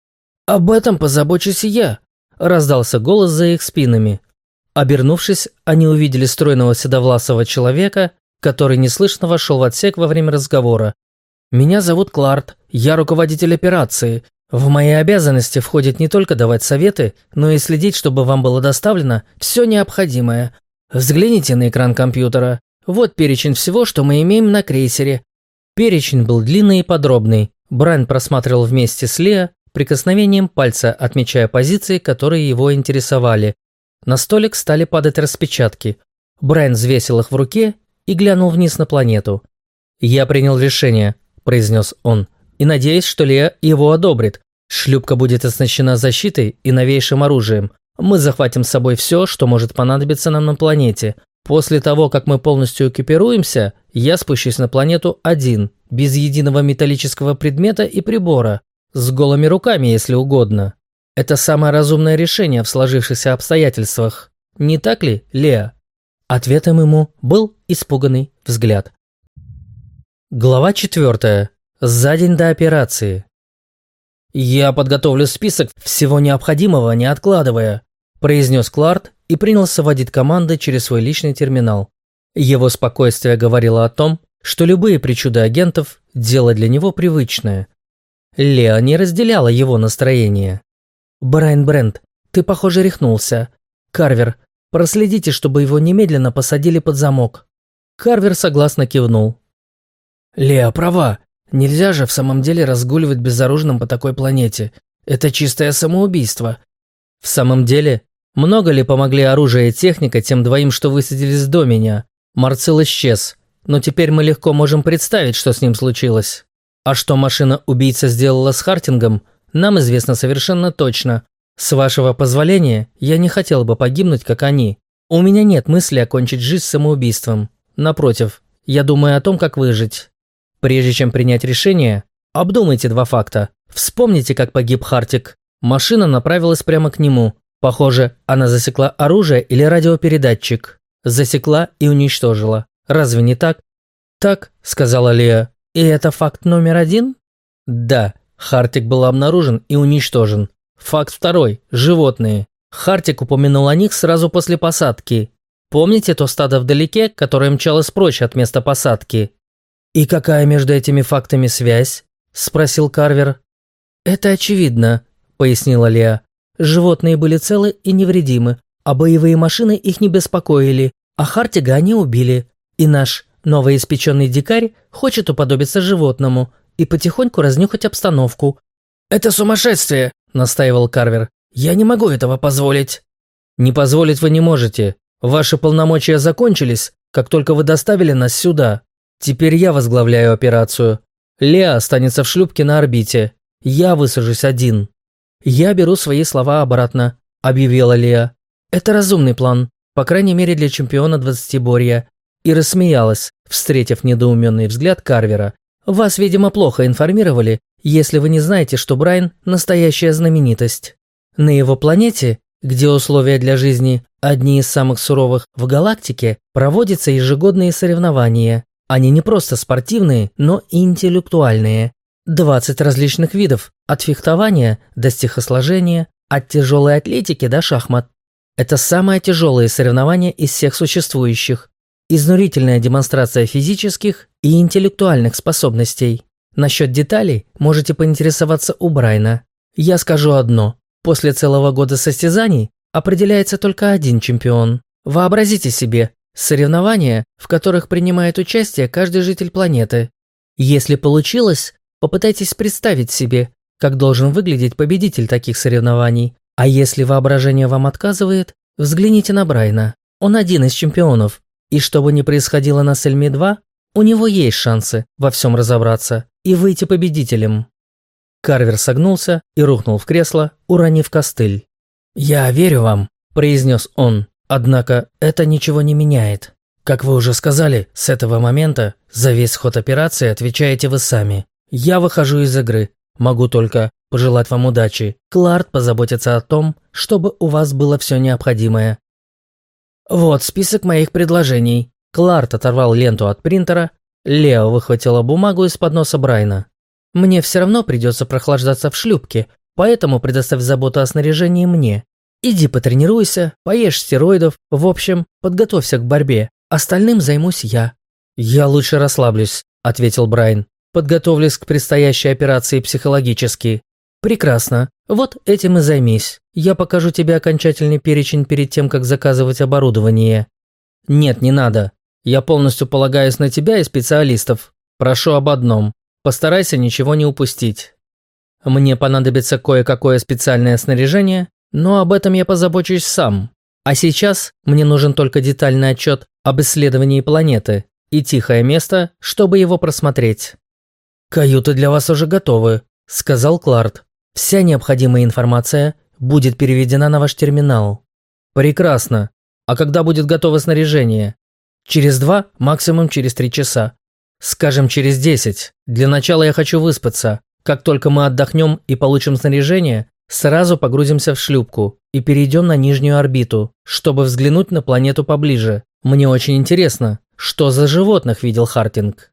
«Об этом позабочусь я», – раздался голос за их спинами. Обернувшись, они увидели стройного седовласого человека, который неслышно вошел в отсек во время разговора. «Меня зовут Кларт, я руководитель операции. В мои обязанности входит не только давать советы, но и следить, чтобы вам было доставлено все необходимое. Взгляните на экран компьютера. Вот перечень всего, что мы имеем на крейсере». Перечень был длинный и подробный. Брайн просматривал вместе с Леа, прикосновением пальца отмечая позиции, которые его интересовали. На столик стали падать распечатки. Брайн взвесил их в руке и глянул вниз на планету. «Я принял решение», – произнес он, – «и надеюсь, что Леа его одобрит. Шлюпка будет оснащена защитой и новейшим оружием. Мы захватим с собой все, что может понадобиться нам на планете. После того, как мы полностью экипируемся, я спущусь на планету один, без единого металлического предмета и прибора, с голыми руками, если угодно. Это самое разумное решение в сложившихся обстоятельствах. Не так ли, Леа?» Ответом ему был испуганный взгляд. Глава четвертая. За день до операции. «Я подготовлю список всего необходимого, не откладывая», – произнес Кларт и принялся вводить команды через свой личный терминал. Его спокойствие говорило о том, что любые причуды агентов – дело для него привычное. Леа не разделяла его настроение. «Брайн Брент, ты, похоже, рехнулся. Карвер, проследите, чтобы его немедленно посадили под замок». Карвер согласно кивнул. «Леа права. Нельзя же в самом деле разгуливать безоружным по такой планете. Это чистое самоубийство». «В самом деле, много ли помогли оружие и техника тем двоим, что высадились до меня? Марцил исчез, но теперь мы легко можем представить, что с ним случилось. А что машина-убийца сделала с Хартингом, нам известно совершенно точно. С вашего позволения, я не хотел бы погибнуть, как они. У меня нет мысли окончить жизнь самоубийством. Напротив, я думаю о том, как выжить. Прежде чем принять решение, обдумайте два факта. Вспомните, как погиб Хартик. Машина направилась прямо к нему. Похоже, она засекла оружие или радиопередатчик. Засекла и уничтожила. Разве не так?» «Так», — сказала Леа. «И это факт номер один?» «Да, Хартик был обнаружен и уничтожен. Факт второй – животные. Хартик упомянул о них сразу после посадки. Помните то стадо вдалеке, которое мчалось прочь от места посадки?» «И какая между этими фактами связь?» – спросил Карвер. «Это очевидно», – – пояснила Леа. «Животные были целы и невредимы, а боевые машины их не беспокоили, а Хартига они убили. И наш новоиспеченный дикарь хочет уподобиться животному и потихоньку разнюхать обстановку». «Это сумасшествие!» – настаивал Карвер. «Я не могу этого позволить». «Не позволить вы не можете. Ваши полномочия закончились, как только вы доставили нас сюда. Теперь я возглавляю операцию. Леа останется в шлюпке на орбите. Я высажусь один». «Я беру свои слова обратно», – объявила Леа. «Это разумный план, по крайней мере для чемпиона двадцатиборья». И рассмеялась, встретив недоуменный взгляд Карвера. «Вас, видимо, плохо информировали, если вы не знаете, что Брайан – настоящая знаменитость. На его планете, где условия для жизни одни из самых суровых в галактике, проводятся ежегодные соревнования. Они не просто спортивные, но и интеллектуальные. двадцать различных видов, от фехтования до стихосложения, от тяжелой атлетики до шахмат. Это самое тяжелое соревнование из всех существующих. Изнурительная демонстрация физических и интеллектуальных способностей. Насчет деталей можете поинтересоваться у Брайана. Я скажу одно. После целого года состязаний определяется только один чемпион. Вообразите себе соревнования, в которых принимает участие каждый житель планеты. Если получилось, попытайтесь представить себе, как должен выглядеть победитель таких соревнований. А если воображение вам отказывает, взгляните на Брайана. Он один из чемпионов. И что бы ни происходило на Сельме-два, у него есть шансы во всем разобраться и выйти победителем. Карвер согнулся и рухнул в кресло, уронив костыль. «Я верю вам», – произнес он, – «однако это ничего не меняет. Как вы уже сказали, с этого момента за весь ход операции отвечаете вы сами. Я выхожу из игры, могу только пожелать вам удачи. Кларт позаботится о том, чтобы у вас было все необходимое». «Вот список моих предложений». Кларт оторвал ленту от принтера, Лео выхватила бумагу из-под носа Брайана. «Мне все равно придется прохлаждаться в шлюпке, поэтому предоставь заботу о снаряжении мне. Иди потренируйся, поешь стероидов, в общем, подготовься к борьбе. Остальным займусь я». «Я лучше расслаблюсь», – ответил Брайан. «Подготовлюсь к предстоящей операции психологически». «Прекрасно. Вот этим и займись. Я покажу тебе окончательный перечень перед тем, как заказывать оборудование». «Нет, не надо. Я полностью полагаюсь на тебя и специалистов. Прошу об одном. Постарайся ничего не упустить. Мне понадобится кое-какое специальное снаряжение, но об этом я позабочусь сам. А сейчас мне нужен только детальный отчет об исследовании планеты и тихое место, чтобы его просмотреть». «Каюты для вас уже готовы», – сказал Кларт. «Вся необходимая информация будет переведена на ваш терминал». «Прекрасно. А когда будет готово снаряжение?» «Через два, максимум через три часа. Скажем, через десять. Для начала я хочу выспаться. Как только мы отдохнем и получим снаряжение, сразу погрузимся в шлюпку и перейдем на нижнюю орбиту, чтобы взглянуть на планету поближе. Мне очень интересно, что за животных видел Хартинг».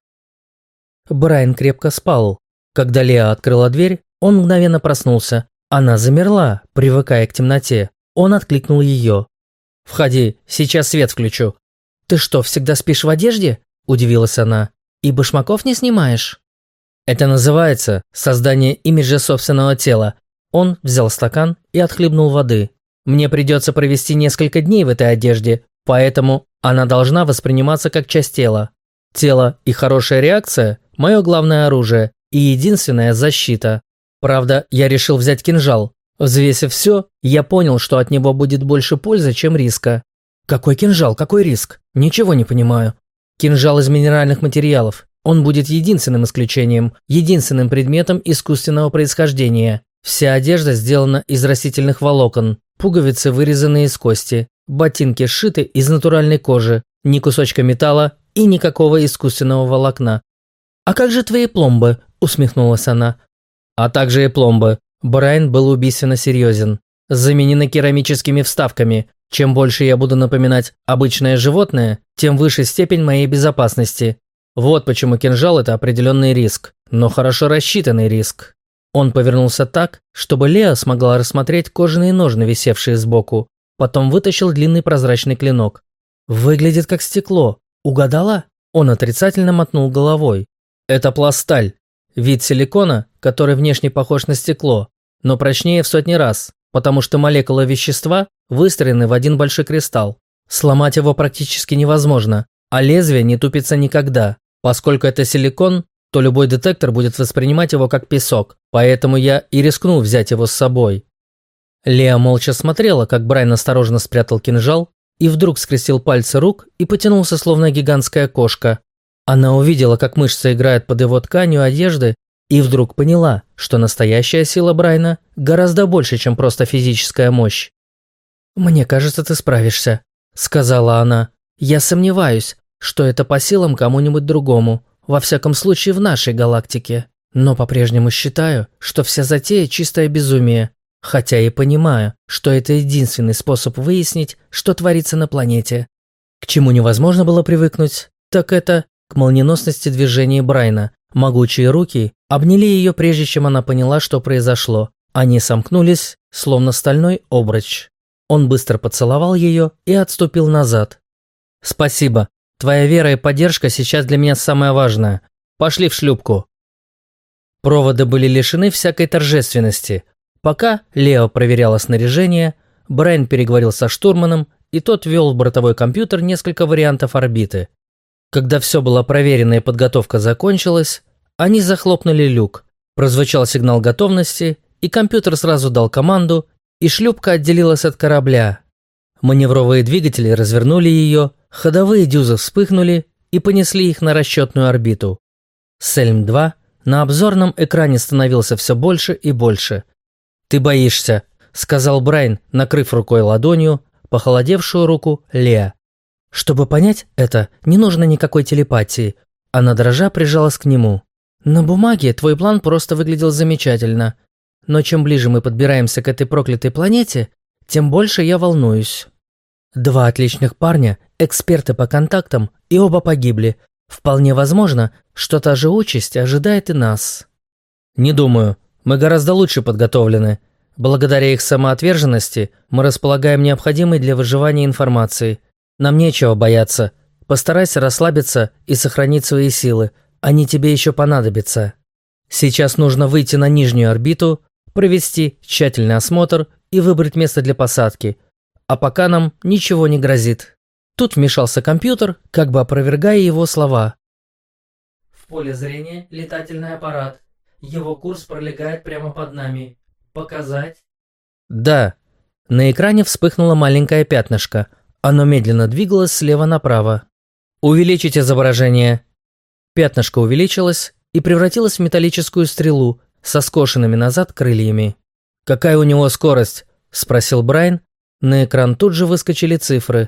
Брайан крепко спал. Когда Леа открыла дверь, он мгновенно проснулся. Она замерла, привыкая к темноте. Он откликнул ее. «Входи, сейчас свет включу». «Ты что, всегда спишь в одежде?» – удивилась она. «И башмаков не снимаешь?» «Это называется создание имиджа собственного тела». Он взял стакан и отхлебнул воды. «Мне придется провести несколько дней в этой одежде, поэтому она должна восприниматься как часть тела. Тело и хорошая реакция – мое главное оружие и единственная защита. Правда, я решил взять кинжал. Взвесив все, я понял, что от него будет больше пользы, чем риска». «Какой кинжал? Какой риск? Ничего не понимаю». «Кинжал из минеральных материалов. Он будет единственным исключением, единственным предметом искусственного происхождения. Вся одежда сделана из растительных волокон, пуговицы вырезаны из кости, ботинки сшиты из натуральной кожи, ни кусочка металла и никакого искусственного волокна». «А как же твои пломбы?» – усмехнулась она. «А также и пломбы». Брайан был убийственно серьезен. «Заменены керамическими вставками. Чем больше я буду напоминать обычное животное, тем выше степень моей безопасности. Вот почему кинжал – это определенный риск, но хорошо рассчитанный риск». Он повернулся так, чтобы Леа смогла рассмотреть кожаные ножны, висевшие сбоку. Потом вытащил длинный прозрачный клинок. «Выглядит как стекло. Угадала?» Он отрицательно мотнул головой. «Это пласталь. Вид силикона, который внешне похож на стекло, но прочнее в сотни раз, потому что молекулы вещества выстроены в один большой кристалл. Сломать его практически невозможно, а лезвие не тупится никогда. Поскольку это силикон, то любой детектор будет воспринимать его как песок, поэтому я и рискнул взять его с собой. Леа молча смотрела, как Брайан осторожно спрятал кинжал, и вдруг скрестил пальцы рук и потянулся, словно гигантская кошка. Она увидела, как мышцы играют под его тканью одежды, и вдруг поняла, что настоящая сила Брайана гораздо больше, чем просто физическая мощь. «Мне кажется, ты справишься», – сказала она. «Я сомневаюсь, что это по силам кому-нибудь другому, во всяком случае в нашей галактике. Но по-прежнему считаю, что вся затея – чистое безумие, хотя и понимаю, что это единственный способ выяснить, что творится на планете». К чему невозможно было привыкнуть, так это к молниеносности движения Брайана. Могучие руки обняли ее, прежде чем она поняла, что произошло. Они сомкнулись, словно стальной обруч. Он быстро поцеловал ее и отступил назад. «Спасибо. Твоя вера и поддержка сейчас для меня самое важное. Пошли в шлюпку». Проводы были лишены всякой торжественности. Пока Лео проверяла снаряжение, Брайан переговорил со штурманом, и тот ввел в бортовой компьютер несколько вариантов орбиты. Когда все было проверено и подготовка закончилась, они захлопнули люк. Прозвучал сигнал готовности, и компьютер сразу дал команду, и шлюпка отделилась от корабля. Маневровые двигатели развернули ее, ходовые дюзы вспыхнули и понесли их на расчетную орбиту. Сельм два на обзорном экране становился все больше и больше. «Ты боишься», – сказал Брайан, накрыв рукой ладонью похолодевшую руку Леа. Чтобы понять это, не нужно никакой телепатии. Она дрожа прижалась к нему. «На бумаге твой план просто выглядел замечательно. Но чем ближе мы подбираемся к этой проклятой планете, тем больше я волнуюсь. Два отличных парня, эксперты по контактам, и оба погибли. Вполне возможно, что та же участь ожидает и нас». «Не думаю. Мы гораздо лучше подготовлены. Благодаря их самоотверженности мы располагаем необходимой для выживания информацией. Нам нечего бояться. Постарайся расслабиться и сохранить свои силы. Они тебе еще понадобятся. Сейчас нужно выйти на нижнюю орбиту, провести тщательный осмотр и выбрать место для посадки. А пока нам ничего не грозит». Тут вмешался компьютер, как бы опровергая его слова. «В поле зрения летательный аппарат. Его курс пролегает прямо под нами. Показать?» «Да». На экране вспыхнуло маленькое пятнышко. Оно медленно двигалось слева направо. «Увеличить изображение». Пятнышко увеличилось и превратилось в металлическую стрелу со скошенными назад крыльями. «Какая у него скорость?» – спросил Брайан. На экран тут же выскочили цифры.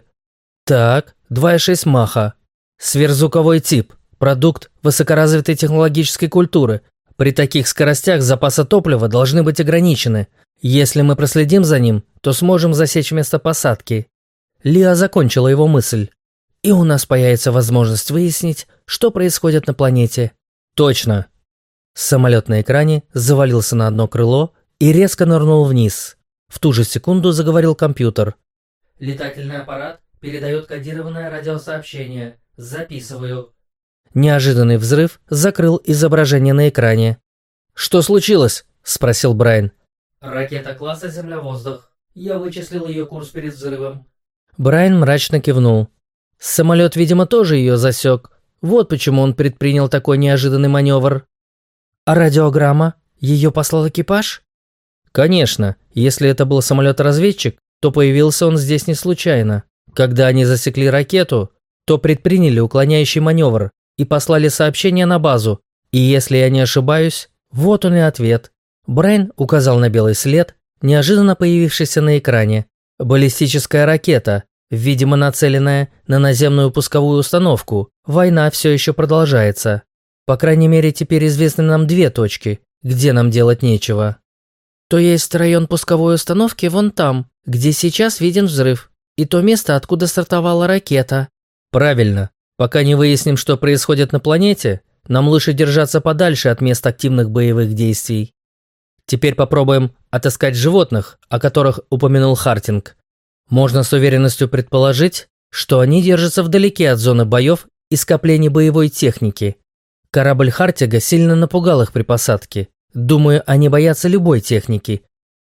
«Так, два и шесть маха. Сверхзвуковой тип. Продукт высокоразвитой технологической культуры. При таких скоростях запасы топлива должны быть ограничены. Если мы проследим за ним, то сможем засечь место посадки». Лиа закончила его мысль. «И у нас появится возможность выяснить, что происходит на планете». «Точно». Самолет на экране завалился на одно крыло и резко нырнул вниз. В ту же секунду заговорил компьютер. «Летательный аппарат передает кодированное радиосообщение. Записываю». Неожиданный взрыв закрыл изображение на экране. «Что случилось?» – спросил Брайан. «Ракета класса «Земля-воздух». Я вычислил ее курс перед взрывом». Брайан мрачно кивнул. Самолет, видимо, тоже ее засек. Вот почему он предпринял такой неожиданный маневр. «А радиограмма? Ее послал экипаж?» «Конечно. Если это был самолет-разведчик, то появился он здесь не случайно. Когда они засекли ракету, то предприняли уклоняющий маневр и послали сообщение на базу. И если я не ошибаюсь, вот он и ответ». Брайан указал на белый след, неожиданно появившийся на экране. «Баллистическая ракета, видимо, нацеленная на наземную пусковую установку. Война все еще продолжается. По крайней мере, теперь известны нам две точки, где нам делать нечего». «То есть район пусковой установки вон там, где сейчас виден взрыв, и то место, откуда стартовала ракета». «Правильно. Пока не выясним, что происходит на планете, нам лучше держаться подальше от мест активных боевых действий. Теперь попробуем отыскать животных, о которых упомянул Хартинг. Можно с уверенностью предположить, что они держатся вдалеке от зоны боев и скоплений боевой техники. Корабль Хартига сильно напугал их при посадке. Думаю, они боятся любой техники.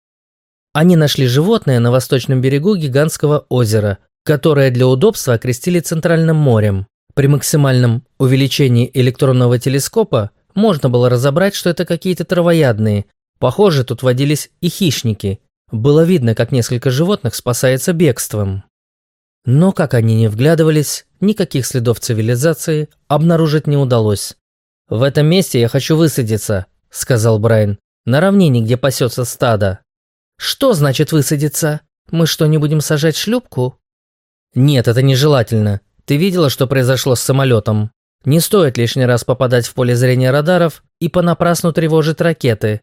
Они нашли животное на восточном берегу гигантского озера, которое для удобства окрестили Центральным морем. При максимальном увеличении электронного телескопа можно было разобрать, что это какие-то травоядные. Похоже, тут водились и хищники. Было видно, как несколько животных спасается бегством. Но как они не вглядывались, никаких следов цивилизации обнаружить не удалось. «В этом месте я хочу высадиться», – сказал Брайан, – «на равнине, где пасется стадо». «Что значит высадиться? Мы что, не будем сажать шлюпку?» «Нет, это нежелательно. Ты видела, что произошло с самолетом? Не стоит лишний раз попадать в поле зрения радаров и понапрасну тревожить ракеты.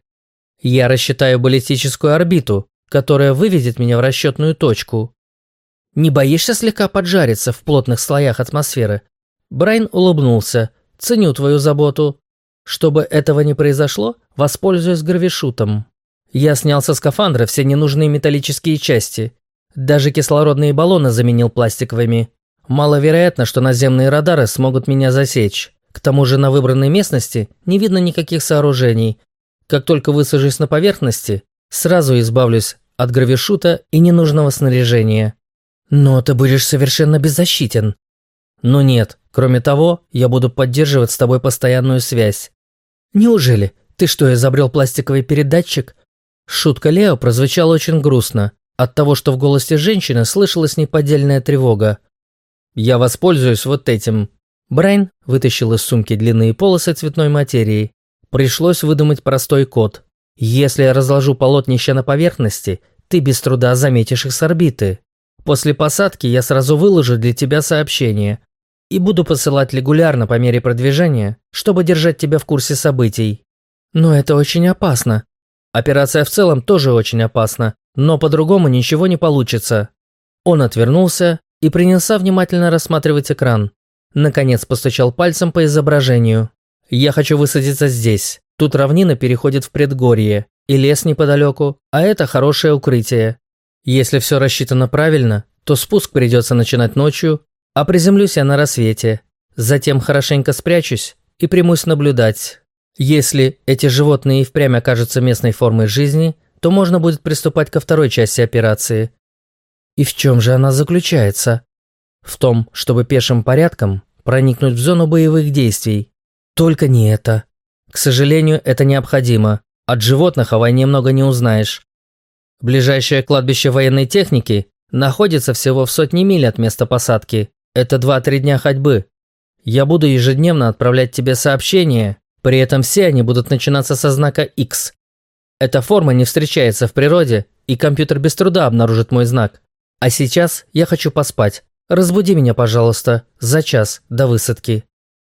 Я рассчитаю баллистическую орбиту, которая выведет меня в расчетную точку». «Не боишься слегка поджариться в плотных слоях атмосферы?» Брайан улыбнулся. «Ценю твою заботу. Чтобы этого не произошло, воспользуюсь гравишутом. Я снял со скафандра все ненужные металлические части. Даже кислородные баллоны заменил пластиковыми. Маловероятно, что наземные радары смогут меня засечь. К тому же на выбранной местности не видно никаких сооружений. Как только высажусь на поверхности, сразу избавлюсь от гравишута и ненужного снаряжения». «Но ты будешь совершенно беззащитен». «Ну нет, кроме того, я буду поддерживать с тобой постоянную связь». «Неужели? Ты что, изобрел пластиковый передатчик?» Шутка Лео прозвучала очень грустно. От того, что в голосе женщины слышалась неподдельная тревога. «Я воспользуюсь вот этим». Брайан вытащил из сумки длинные полосы цветной материи. Пришлось выдумать простой код. «Если я разложу полотнища на поверхности, ты без труда заметишь их с орбиты. После посадки я сразу выложу для тебя сообщение и буду посылать регулярно по мере продвижения, чтобы держать тебя в курсе событий». «Но это очень опасно». «Операция в целом тоже очень опасна, но по-другому ничего не получится». Он отвернулся и принялся внимательно рассматривать экран. Наконец постучал пальцем по изображению. «Я хочу высадиться здесь. Тут равнина переходит в предгорье, и лес неподалеку, а это хорошее укрытие. Если все рассчитано правильно, то спуск придется начинать ночью, а приземлюсь я на рассвете. Затем хорошенько спрячусь и примусь наблюдать. Если эти животные и впрямь окажутся местной формой жизни, то можно будет приступать ко второй части операции». «И в чем же она заключается?» «В том, чтобы пешим порядком проникнуть в зону боевых действий». «Только не это». «К сожалению, это необходимо. От животных о войне много не узнаешь. Ближайшее кладбище военной техники находится всего в сотне миль от места посадки. Это два-три дня ходьбы. Я буду ежедневно отправлять тебе сообщения, при этом все они будут начинаться со знака X. Эта форма не встречается в природе, и компьютер без труда обнаружит мой знак. А сейчас я хочу поспать. Разбуди меня, пожалуйста, за час до высадки».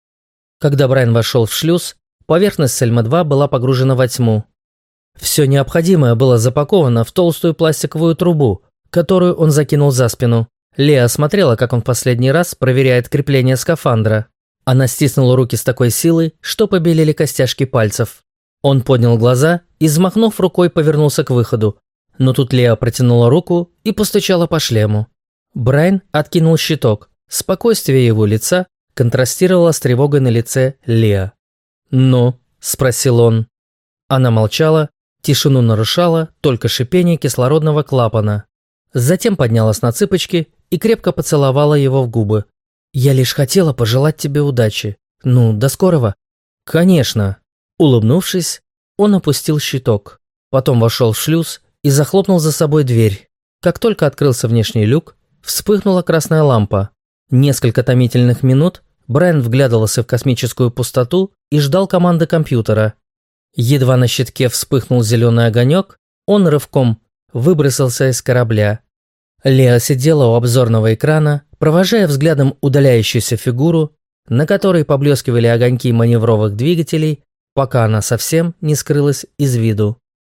Когда Брайан вошел в шлюз, поверхность Сельма-два была погружена во тьму. Все необходимое было запаковано в толстую пластиковую трубу, которую он закинул за спину. Леа смотрела, как он в последний раз проверяет крепление скафандра. Она стиснула руки с такой силой, что побелели костяшки пальцев. Он поднял глаза и, взмахнув рукой, повернулся к выходу. Но тут Леа протянула руку и постучала по шлему. Брайан откинул щиток. Спокойствие его лица контрастировало с тревогой на лице Леа. «Ну?» – спросил он. Она молчала. Тишину нарушало только шипение кислородного клапана. Затем поднялась на цыпочки и крепко поцеловала его в губы. «Я лишь хотела пожелать тебе удачи. Ну, до скорого». «Конечно». Улыбнувшись, он опустил щиток. Потом вошел в шлюз и захлопнул за собой дверь. Как только открылся внешний люк, вспыхнула красная лампа. Несколько томительных минут Брайан вглядывался в космическую пустоту и ждал команды компьютера. Едва на щитке вспыхнул зеленый огонек, он рывком выбросился из корабля. Леа сидела у обзорного экрана, провожая взглядом удаляющуюся фигуру, на которой поблескивали огоньки маневровых двигателей, пока она совсем не скрылась из виду.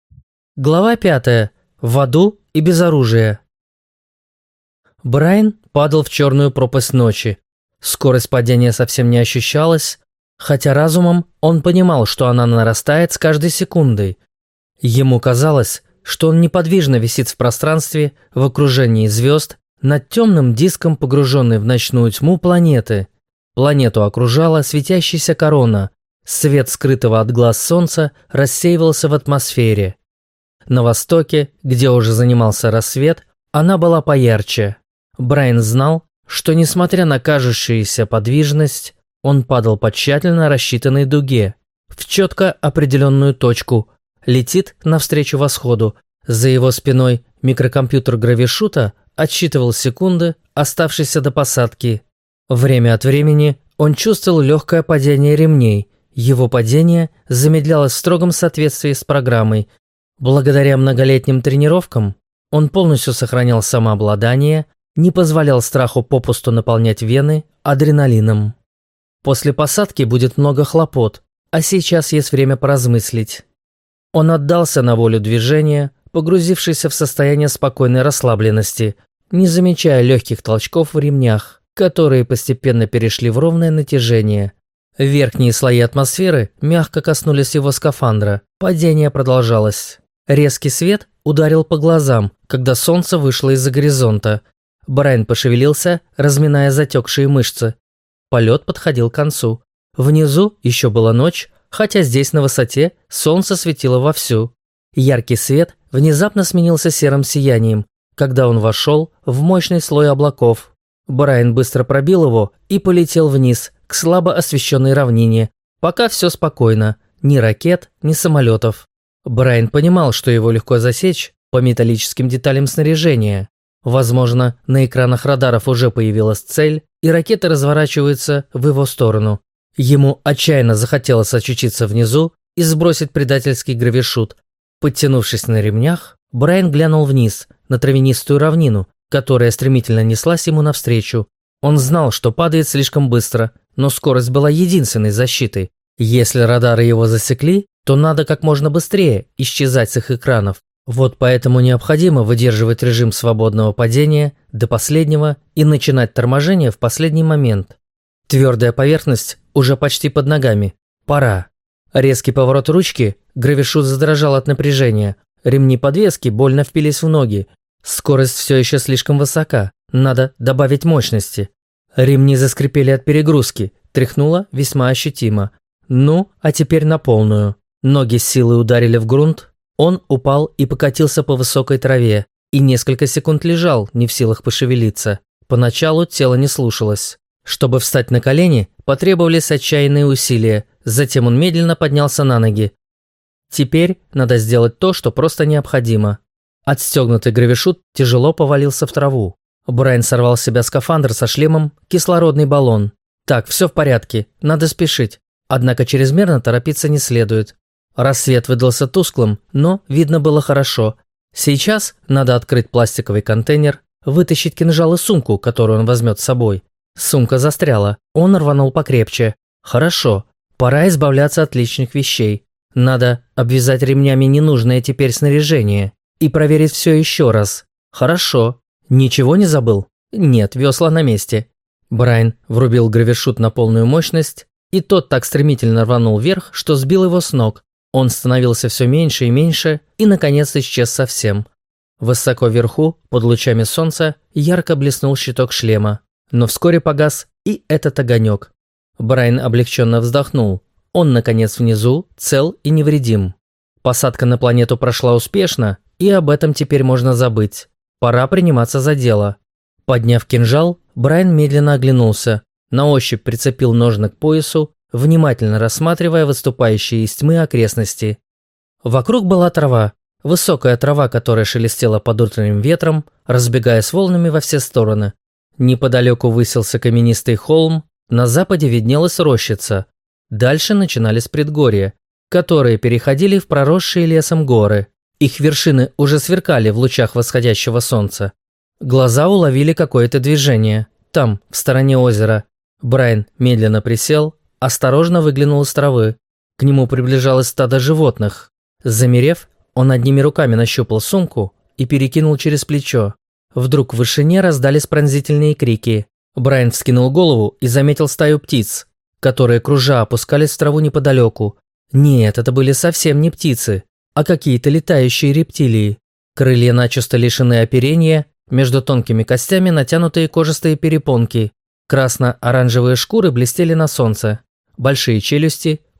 Глава пятая. В аду и без оружия. Брайан падал в черную пропасть ночи. Скорость падения совсем не ощущалась, хотя разумом он понимал, что она нарастает с каждой секундой. Ему казалось, что он неподвижно висит в пространстве в окружении звезд над темным диском, погруженной в ночную тьму планеты. Планету окружала светящаяся корона, Свет скрытого от глаз солнца рассеивался в атмосфере. На востоке, где уже занимался рассвет, она была поярче. Брайан знал, что, несмотря на кажущуюся подвижность, он падал по тщательно рассчитанной дуге, в четко определенную точку, летит навстречу восходу. За его спиной микрокомпьютер гравишута отсчитывал секунды, оставшиеся до посадки. Время от времени он чувствовал легкое падение ремней. Его падение замедлялось в строгом соответствии с программой. Благодаря многолетним тренировкам он полностью сохранял самообладание, не позволял страху попусту наполнять вены адреналином. После посадки будет много хлопот, а сейчас есть время поразмыслить. Он отдался на волю движения, погрузившись в состояние спокойной расслабленности, не замечая легких толчков в ремнях, которые постепенно перешли в ровное натяжение. Верхние слои атмосферы мягко коснулись его скафандра. Падение продолжалось. Резкий свет ударил по глазам, когда солнце вышло из-за горизонта. Брайан пошевелился, разминая затекшие мышцы. Полет подходил к концу. Внизу еще была ночь, хотя здесь на высоте солнце светило вовсю. Яркий свет внезапно сменился серым сиянием, когда он вошел в мощный слой облаков. Брайан быстро пробил его и полетел вниз, к слабо освещенной равнине. Пока все спокойно, ни ракет, ни самолетов. Брайан понимал, что его легко засечь по металлическим деталям снаряжения. Возможно, на экранах радаров уже появилась цель, и ракеты разворачиваются в его сторону. Ему отчаянно захотелось очутиться внизу и сбросить предательский гравишут. Подтянувшись на ремнях, Брайан глянул вниз, на травянистую равнину, которая стремительно неслась ему навстречу. Он знал, что падает слишком быстро, но скорость была единственной защитой. Если радары его засекли, то надо как можно быстрее исчезать с их экранов. Вот поэтому необходимо выдерживать режим свободного падения до последнего и начинать торможение в последний момент. Твердая поверхность уже почти под ногами. Пора. Резкий поворот ручки, гравишут задрожал от напряжения. Ремни подвески больно впились в ноги. Скорость все еще слишком высока. Надо добавить мощности. Ремни заскрипели от перегрузки. Тряхнуло весьма ощутимо. Ну, а теперь на полную. Ноги с силой ударили в грунт. Он упал и покатился по высокой траве. И несколько секунд лежал, не в силах пошевелиться. Поначалу тело не слушалось. Чтобы встать на колени, потребовались отчаянные усилия. Затем он медленно поднялся на ноги. Теперь надо сделать то, что просто необходимо. Отстегнутый гравишут тяжело повалился в траву. Брайан сорвал с себя скафандр со шлемом, кислородный баллон. Так, все в порядке, надо спешить. Однако чрезмерно торопиться не следует. Рассвет выдался тусклым, но видно было хорошо. Сейчас надо открыть пластиковый контейнер, вытащить кинжал и сумку, которую он возьмет с собой. Сумка застряла, он рванул покрепче. Хорошо, пора избавляться от личных вещей. Надо обвязать ремнями ненужное теперь снаряжение и проверить все еще раз. Хорошо. Ничего не забыл? Нет, весла на месте. Брайан врубил гравишут на полную мощность, и тот так стремительно рванул вверх, что сбил его с ног. Он становился все меньше и меньше и, наконец, исчез совсем. Высоко вверху, под лучами солнца, ярко блеснул щиток шлема. Но вскоре погас и этот огонек. Брайан облегченно вздохнул. Он, наконец, внизу, цел и невредим. Посадка на планету прошла успешно, и об этом теперь можно забыть. Пора приниматься за дело. Подняв кинжал, Брайан медленно оглянулся. На ощупь прицепил ножны к поясу, внимательно рассматривая выступающие из тьмы окрестности. Вокруг была трава, высокая трава, которая шелестела под утренним ветром, разбегаясь волнами во все стороны. Неподалеку высился каменистый холм, на западе виднелась рощица. Дальше начинались предгорья, которые переходили в проросшие лесом горы. Их вершины уже сверкали в лучах восходящего солнца. Глаза уловили какое-то движение. Там, в стороне озера. Брайан медленно присел, осторожно выглянул из травы. К нему приближалось стадо животных. Замерев, он одними руками нащупал сумку и перекинул через плечо. Вдруг в вышине раздались пронзительные крики. Брайан вскинул голову и заметил стаю птиц, которые, кружа, опускались в траву неподалеку. Нет, это были совсем не птицы, а какие-то летающие рептилии. Крылья начисто лишены оперения, между тонкими костями натянутые кожистые перепонки. Красно-оранжевые шкуры блестели на солнце. Большие челюсти,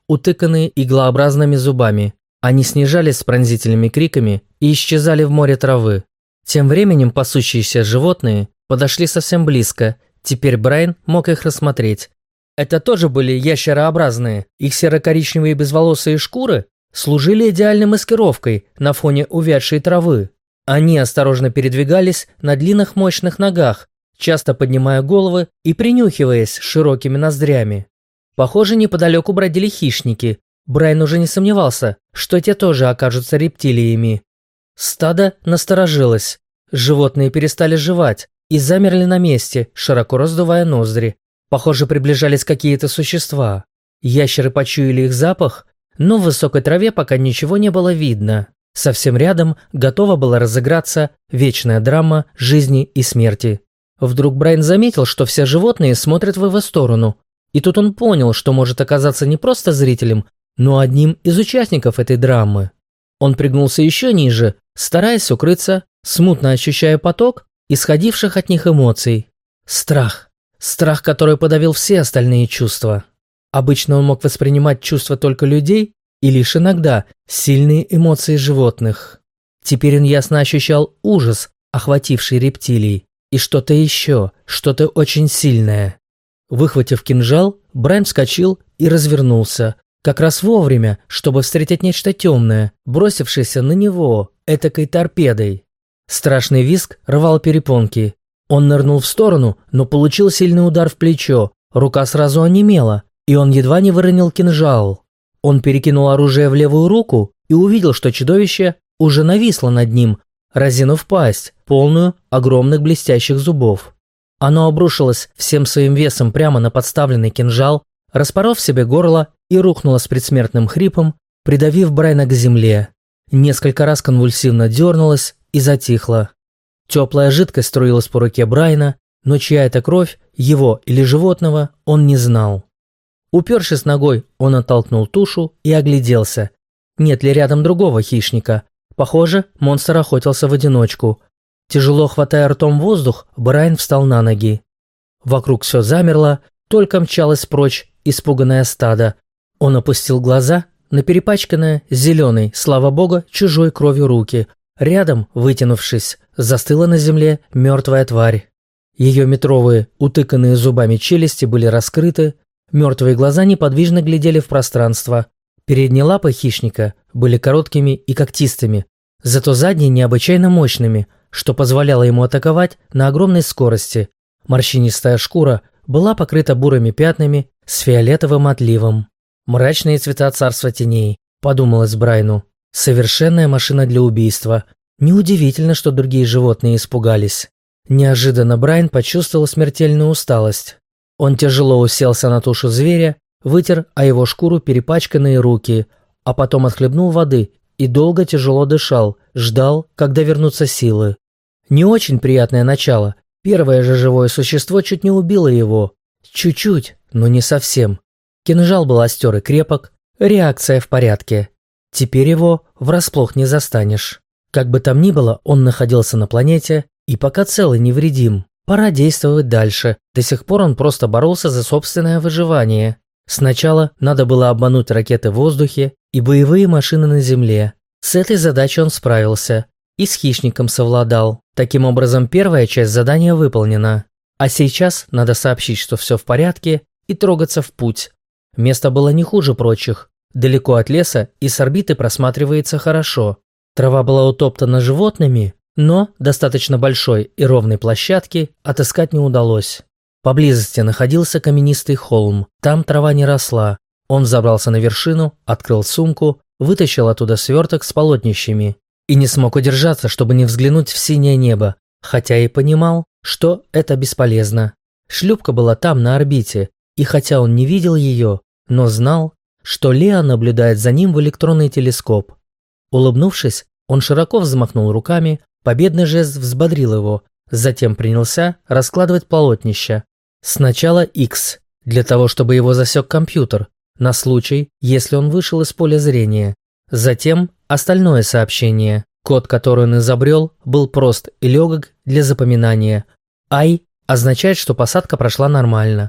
утыканные иглообразными зубами. Они снижались с пронзительными криками и исчезали в море травы. Тем временем пасущиеся животные подошли совсем близко. Теперь Брайан мог их рассмотреть. Это тоже были ящерообразные. Их серо-коричневые безволосые шкуры служили идеальной маскировкой на фоне увядшей травы. Они осторожно передвигались на длинных мощных ногах, часто поднимая головы и принюхиваясь широкими ноздрями. Похоже, неподалеку бродили хищники. Брайан уже не сомневался, что те тоже окажутся рептилиями. Стадо насторожилось. Животные перестали жевать и замерли на месте, широко раздувая ноздри. Похоже, приближались какие-то существа. Ящеры почуяли их запах, но в высокой траве пока ничего не было видно. Совсем рядом готова была разыграться вечная драма жизни и смерти. Вдруг Брайан заметил, что все животные смотрят в его сторону. И тут он понял, что может оказаться не просто зрителем, но одним из участников этой драмы. Он пригнулся еще ниже, стараясь укрыться, смутно ощущая поток исходивших от них эмоций. Страх. Страх, который подавил все остальные чувства. Обычно он мог воспринимать чувства только людей и лишь иногда сильные эмоции животных. Теперь он ясно ощущал ужас, охвативший рептилий, и что-то еще, что-то очень сильное. Выхватив кинжал, Брайан вскочил и развернулся, как раз вовремя, чтобы встретить нечто темное, бросившееся на него этакой торпедой. Страшный визг рвал перепонки. Он нырнул в сторону, но получил сильный удар в плечо, рука сразу онемела, и он едва не выронил кинжал. Он перекинул оружие в левую руку и увидел, что чудовище уже нависло над ним, разинув пасть, полную огромных блестящих зубов. Оно обрушилось всем своим весом прямо на подставленный кинжал, распоров себе горло и рухнуло с предсмертным хрипом, придавив Брайана к земле. Несколько раз конвульсивно дернулось и затихло. Теплая жидкость струилась по руке Брайана, но чья это кровь, его или животного, он не знал. Упершись ногой, он оттолкнул тушу и огляделся. Нет ли рядом другого хищника? Похоже, монстр охотился в одиночку. Тяжело хватая ртом воздух, Брайан встал на ноги. Вокруг все замерло, только мчалось прочь испуганное стадо. Он опустил глаза на перепачканное зеленой, слава богу, чужой кровью руки. Рядом, вытянувшись, застыла на земле мертвая тварь. Ее метровые, утыканные зубами челюсти были раскрыты, мертвые глаза неподвижно глядели в пространство. Передние лапы хищника были короткими и когтистыми, зато задние необычайно мощными, что позволяло ему атаковать на огромной скорости. Морщинистая шкура была покрыта бурыми пятнами с фиолетовым отливом. «Мрачные цвета царства теней», – подумалось Брайану. «Совершенная машина для убийства. Неудивительно, что другие животные испугались». Неожиданно Брайан почувствовал смертельную усталость. Он тяжело уселся на тушу зверя, вытер о его шкуру перепачканные руки, а потом отхлебнул воды и долго тяжело дышал, ждал, когда вернутся силы. Не очень приятное начало. Первое же живое существо чуть не убило его. Чуть-чуть, но не совсем. Кинжал был остер и крепок, реакция в порядке. Теперь его врасплох не застанешь. Как бы там ни было, он находился на планете и пока цел и невредим. Пора действовать дальше. До сих пор он просто боролся за собственное выживание. Сначала надо было обмануть ракеты в воздухе и боевые машины на земле. С этой задачей он справился. И с хищником совладал. Таким образом, первая часть задания выполнена. А сейчас надо сообщить, что все в порядке, и трогаться в путь. Место было не хуже прочих. Далеко от леса и с орбиты просматривается хорошо. Трава была утоптана животными, но достаточно большой и ровной площадки отыскать не удалось. Поблизости находился каменистый холм, там трава не росла. Он забрался на вершину, открыл сумку, вытащил оттуда сверток с полотнищами и не смог удержаться, чтобы не взглянуть в синее небо, хотя и понимал, что это бесполезно. Шлюпка была там, на орбите, и хотя он не видел ее, но знал, что Лео наблюдает за ним в электронный телескоп. Улыбнувшись, он широко взмахнул руками, победный жест взбодрил его, затем принялся раскладывать полотнища. Сначала X, для того, чтобы его засек компьютер, на случай, если он вышел из поля зрения. Затем остальное сообщение. Код, который он изобрел, был прост и легок для запоминания. I означает, что посадка прошла нормально.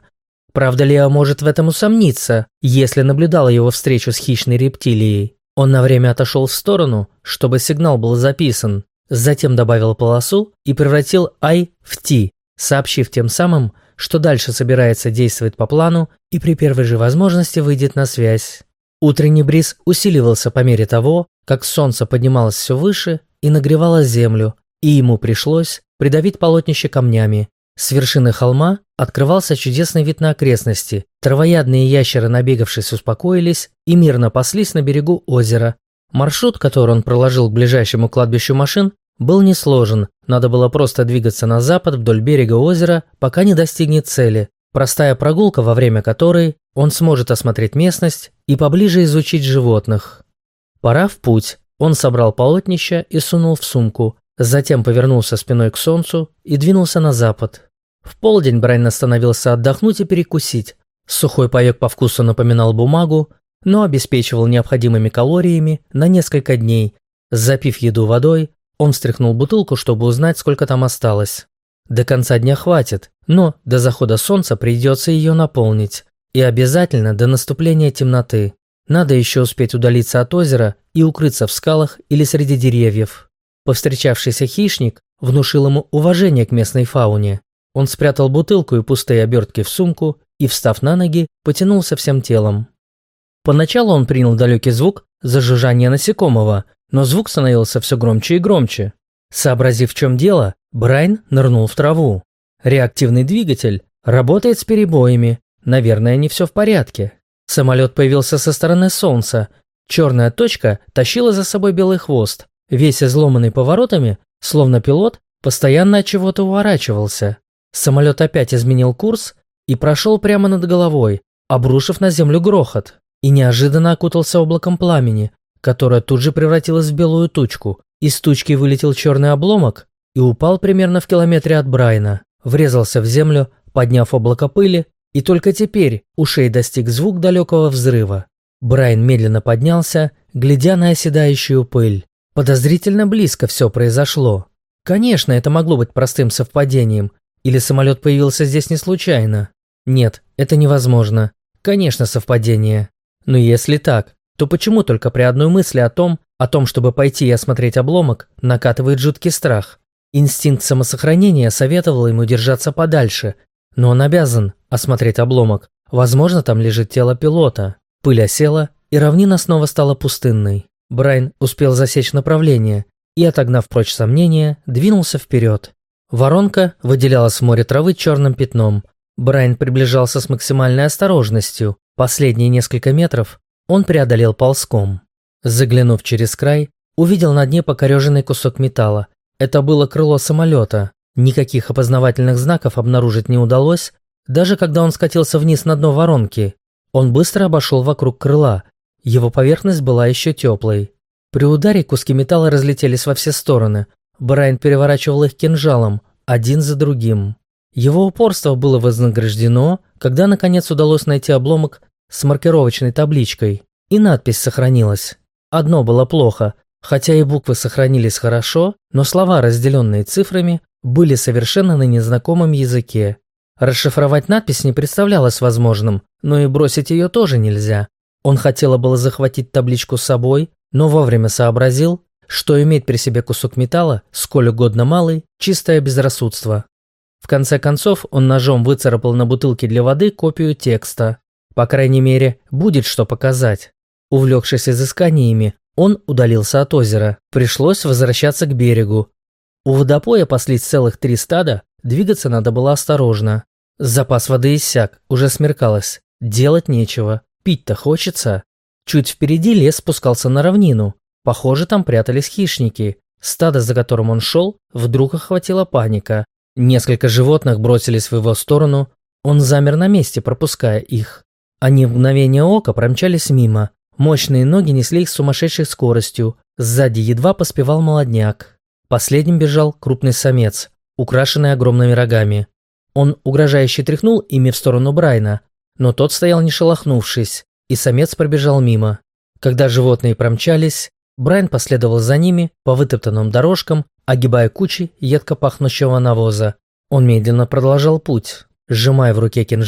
Правда, Лео может в этом усомниться, если наблюдал его встречу с хищной рептилией. Он на время отошел в сторону, чтобы сигнал был записан, затем добавил полосу и превратил I в T, сообщив тем самым, что дальше собирается действовать по плану и при первой же возможности выйдет на связь. Утренний бриз усиливался по мере того, как солнце поднималось все выше и нагревало землю, и ему пришлось придавить полотнище камнями. С вершины холма открывался чудесный вид на окрестности. Травоядные ящеры, набегавшись, успокоились и мирно паслись на берегу озера. Маршрут, который он проложил к ближайшему кладбищу машин, был несложен. Надо было просто двигаться на запад вдоль берега озера, пока не достигнет цели. Простая прогулка, во время которой он сможет осмотреть местность и поближе изучить животных. Пора в путь. Он собрал полотнище и сунул в сумку. Затем повернулся спиной к солнцу и двинулся на запад. В полдень Брайан остановился отдохнуть и перекусить. Сухой паёк по вкусу напоминал бумагу, но обеспечивал необходимыми калориями на несколько дней. Запив еду водой, он встряхнул бутылку, чтобы узнать, сколько там осталось. До конца дня хватит, но до захода солнца придется ее наполнить. И обязательно до наступления темноты. Надо еще успеть удалиться от озера и укрыться в скалах или среди деревьев. Повстречавшийся хищник внушил ему уважение к местной фауне. Он спрятал бутылку и пустые обертки в сумку и, встав на ноги, потянулся всем телом. Поначалу он принял далекий звук за жужжание насекомого, но звук становился все громче и громче. Сообразив, в чем дело, Брайан нырнул в траву. Реактивный двигатель работает с перебоями. Наверное, не все в порядке. Самолет появился со стороны солнца. Черная точка тащила за собой белый хвост. Весь изломанный поворотами, словно пилот, постоянно от чего-то уворачивался. Самолет опять изменил курс и прошел прямо над головой, обрушив на землю грохот, и неожиданно окутался облаком пламени, которое тут же превратилось в белую тучку. Из тучки вылетел черный обломок и упал примерно в километре от Брайана, врезался в землю, подняв облако пыли, и только теперь ушей достиг звук далекого взрыва. Брайан медленно поднялся, глядя на оседающую пыль. Подозрительно близко все произошло. Конечно, это могло быть простым совпадением, или самолет появился здесь не случайно. Нет, это невозможно. Конечно, совпадение. Но если так, то почему только при одной мысли о том, о том, чтобы пойти и осмотреть обломок, накатывает жуткий страх? Инстинкт самосохранения советовал ему держаться подальше, но он обязан осмотреть обломок. Возможно, там лежит тело пилота. Пыль осела, и равнина снова стала пустынной. Брайан успел засечь направление и, отогнав прочь сомнения, двинулся вперед. Воронка выделялась в море травы черным пятном. Брайан приближался с максимальной осторожностью. Последние несколько метров он преодолел ползком. Заглянув через край, увидел на дне покореженный кусок металла. Это было крыло самолета. Никаких опознавательных знаков обнаружить не удалось, даже когда он скатился вниз на дно воронки. Он быстро обошел вокруг крыла. Его поверхность была еще теплой. При ударе куски металла разлетелись во все стороны. Брайан переворачивал их кинжалом, один за другим. Его упорство было вознаграждено, когда наконец удалось найти обломок с маркировочной табличкой, и надпись сохранилась. Одно было плохо, хотя и буквы сохранились хорошо, но слова, разделенные цифрами, были совершенно на незнакомом языке. Расшифровать надпись не представлялось возможным, но и бросить ее тоже нельзя. Он хотел было захватить табличку с собой, но вовремя сообразил, что иметь при себе кусок металла, сколь угодно малый, чистое безрассудство. В конце концов, он ножом выцарапал на бутылке для воды копию текста. По крайней мере, будет что показать. Увлекшись изысканиями, он удалился от озера. Пришлось возвращаться к берегу. У водопоя паслись целых три стада, двигаться надо было осторожно. Запас воды иссяк, уже смеркалось. Делать нечего, пить-то хочется. Чуть впереди лес спускался на равнину. Похоже, там прятались хищники. Стадо, за которым он шел, вдруг охватила паника. Несколько животных бросились в его сторону. Он замер на месте, пропуская их. Они в мгновение ока промчались мимо. Мощные ноги несли их с сумасшедшей скоростью. Сзади едва поспевал молодняк. Последним бежал крупный самец, украшенный огромными рогами. Он угрожающе тряхнул ими в сторону Брайана, но тот стоял не шелохнувшись, и самец пробежал мимо. Когда животные промчались, Брайан последовал за ними по вытоптанным дорожкам, огибая кучи едко пахнущего навоза. Он медленно продолжал путь. Сжимая в руке кинжал,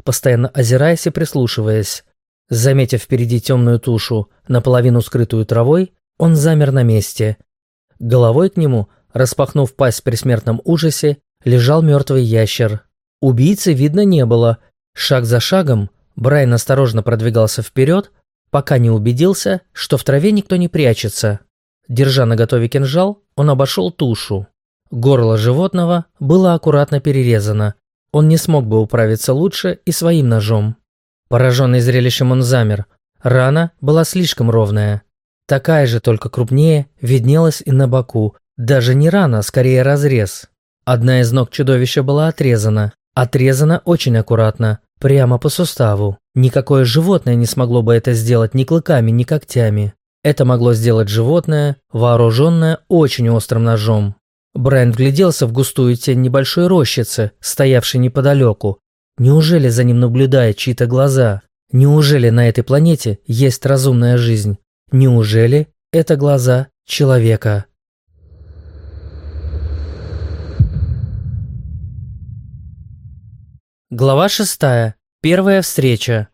постоянно озираясь и прислушиваясь. Заметив впереди темную тушу, наполовину скрытую травой, он замер на месте. Головой к нему, распахнув пасть в предсмертном ужасе, лежал мертвый ящер. Убийцы видно не было. Шаг за шагом Брайан осторожно продвигался вперед, пока не убедился, что в траве никто не прячется. Держа наготове кинжал, он обошел тушу. Горло животного было аккуратно перерезано. Он не смог бы управиться лучше и своим ножом. Пораженный зрелищем, он замер. Рана была слишком ровная. Такая же, только крупнее, виднелась и на боку. Даже не рана, а скорее разрез. Одна из ног чудовища была отрезана. Отрезана очень аккуратно, прямо по суставу. Никакое животное не смогло бы это сделать ни клыками, ни когтями. Это могло сделать животное, вооруженное очень острым ножом. Брайан вгляделся в густую тень небольшой рощицы, стоявшей неподалеку. Неужели за ним наблюдают чьи-то глаза? Неужели на этой планете есть разумная жизнь? Неужели это глаза человека? Глава шестая. Первая встреча.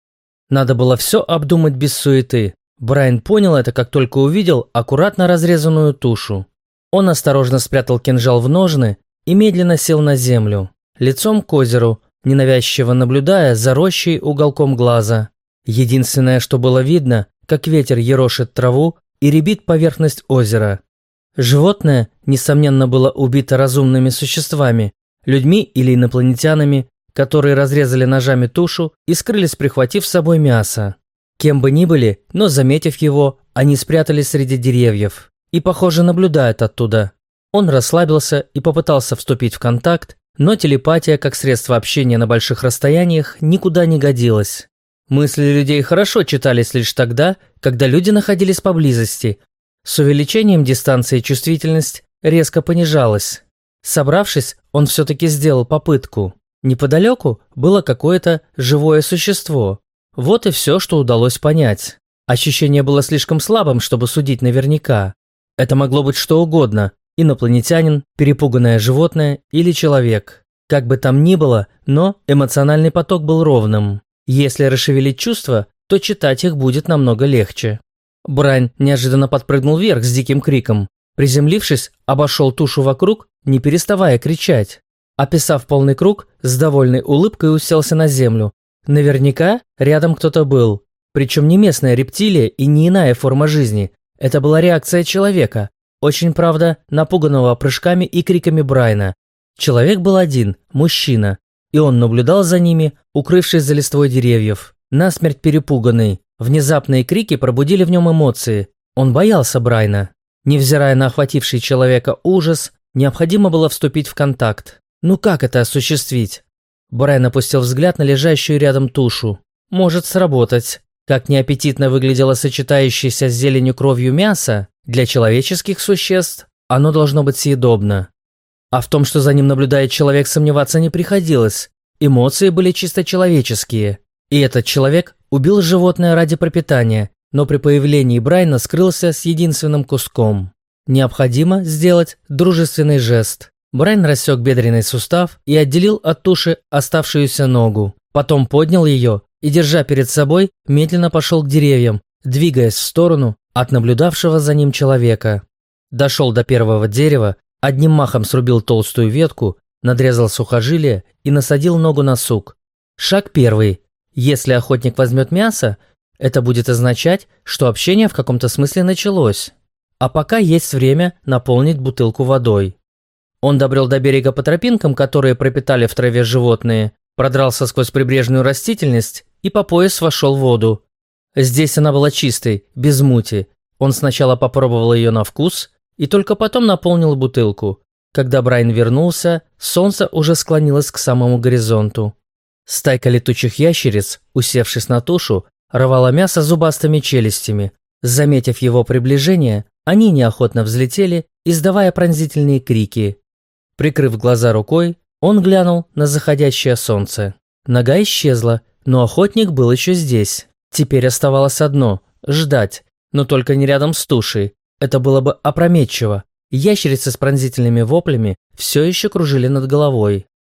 Надо было все обдумать без суеты. Брайан понял это, как только увидел аккуратно разрезанную тушу. Он осторожно спрятал кинжал в ножны и медленно сел на землю, лицом к озеру, ненавязчиво наблюдая за рощей уголком глаза. Единственное, что было видно, как ветер ерошит траву и рябит поверхность озера. Животное, несомненно, было убито разумными существами, людьми или инопланетянами, которые разрезали ножами тушу и скрылись, прихватив с собой мясо. Кем бы ни были, но, заметив его, они спрятались среди деревьев и, похоже, наблюдают оттуда. Он расслабился и попытался вступить в контакт, но телепатия, как средство общения на больших расстояниях, никуда не годилась. Мысли людей хорошо читались лишь тогда, когда люди находились поблизости. С увеличением дистанции чувствительность резко понижалась. Собравшись, он все-таки сделал попытку. Неподалеку было какое-то живое существо. Вот и все, что удалось понять. Ощущение было слишком слабым, чтобы судить наверняка. Это могло быть что угодно – инопланетянин, перепуганное животное или человек. Как бы там ни было, но эмоциональный поток был ровным. Если расшевелить чувства, то читать их будет намного легче. Брайан неожиданно подпрыгнул вверх с диким криком. Приземлившись, обошел тушу вокруг, не переставая кричать. Описав полный круг, с довольной улыбкой уселся на землю. Наверняка рядом кто-то был. Причем не местная рептилия и не иная форма жизни. Это была реакция человека, очень, правда, напуганного прыжками и криками Брайана. Человек был один, мужчина, и он наблюдал за ними, укрывшись за листвой деревьев, насмерть перепуганный. Внезапные крики пробудили в нем эмоции. Он боялся Брайана. Невзирая на охвативший человека ужас, необходимо было вступить в контакт. Ну как это осуществить? Брайан опустил взгляд на лежащую рядом тушу. Может сработать. Как неаппетитно выглядело сочетающееся с зеленью кровью мясо, для человеческих существ оно должно быть съедобно. А в том, что за ним наблюдает человек, сомневаться не приходилось. Эмоции были чисто человеческие. И этот человек убил животное ради пропитания, но при появлении Брайана скрылся с единственным куском. Необходимо сделать дружественный жест. Брайан рассек бедренный сустав и отделил от туши оставшуюся ногу. Потом поднял ее и, держа перед собой, медленно пошел к деревьям, двигаясь в сторону от наблюдавшего за ним человека. Дошел до первого дерева, одним махом срубил толстую ветку, надрезал сухожилие и насадил ногу на сук. Шаг первый. Если охотник возьмет мясо, это будет означать, что общение в каком-то смысле началось. А пока есть время наполнить бутылку водой. Он добрел до берега по тропинкам, которые пропитали в траве животные, продрался сквозь прибрежную растительность и по пояс вошел в воду. Здесь она была чистой, без мути. Он сначала попробовал ее на вкус и только потом наполнил бутылку. Когда Брайан вернулся, солнце уже склонилось к самому горизонту. Стайка летучих ящериц, усевшись на тушу, рвала мясо зубастыми челюстями. Заметив его приближение, они неохотно взлетели, издавая пронзительные крики. Прикрыв глаза рукой, он глянул на заходящее солнце. Нога исчезла, но охотник был еще здесь. Теперь оставалось одно – ждать, но только не рядом с тушей. Это было бы опрометчиво. Ящерицы с пронзительными воплями все еще кружили над головой.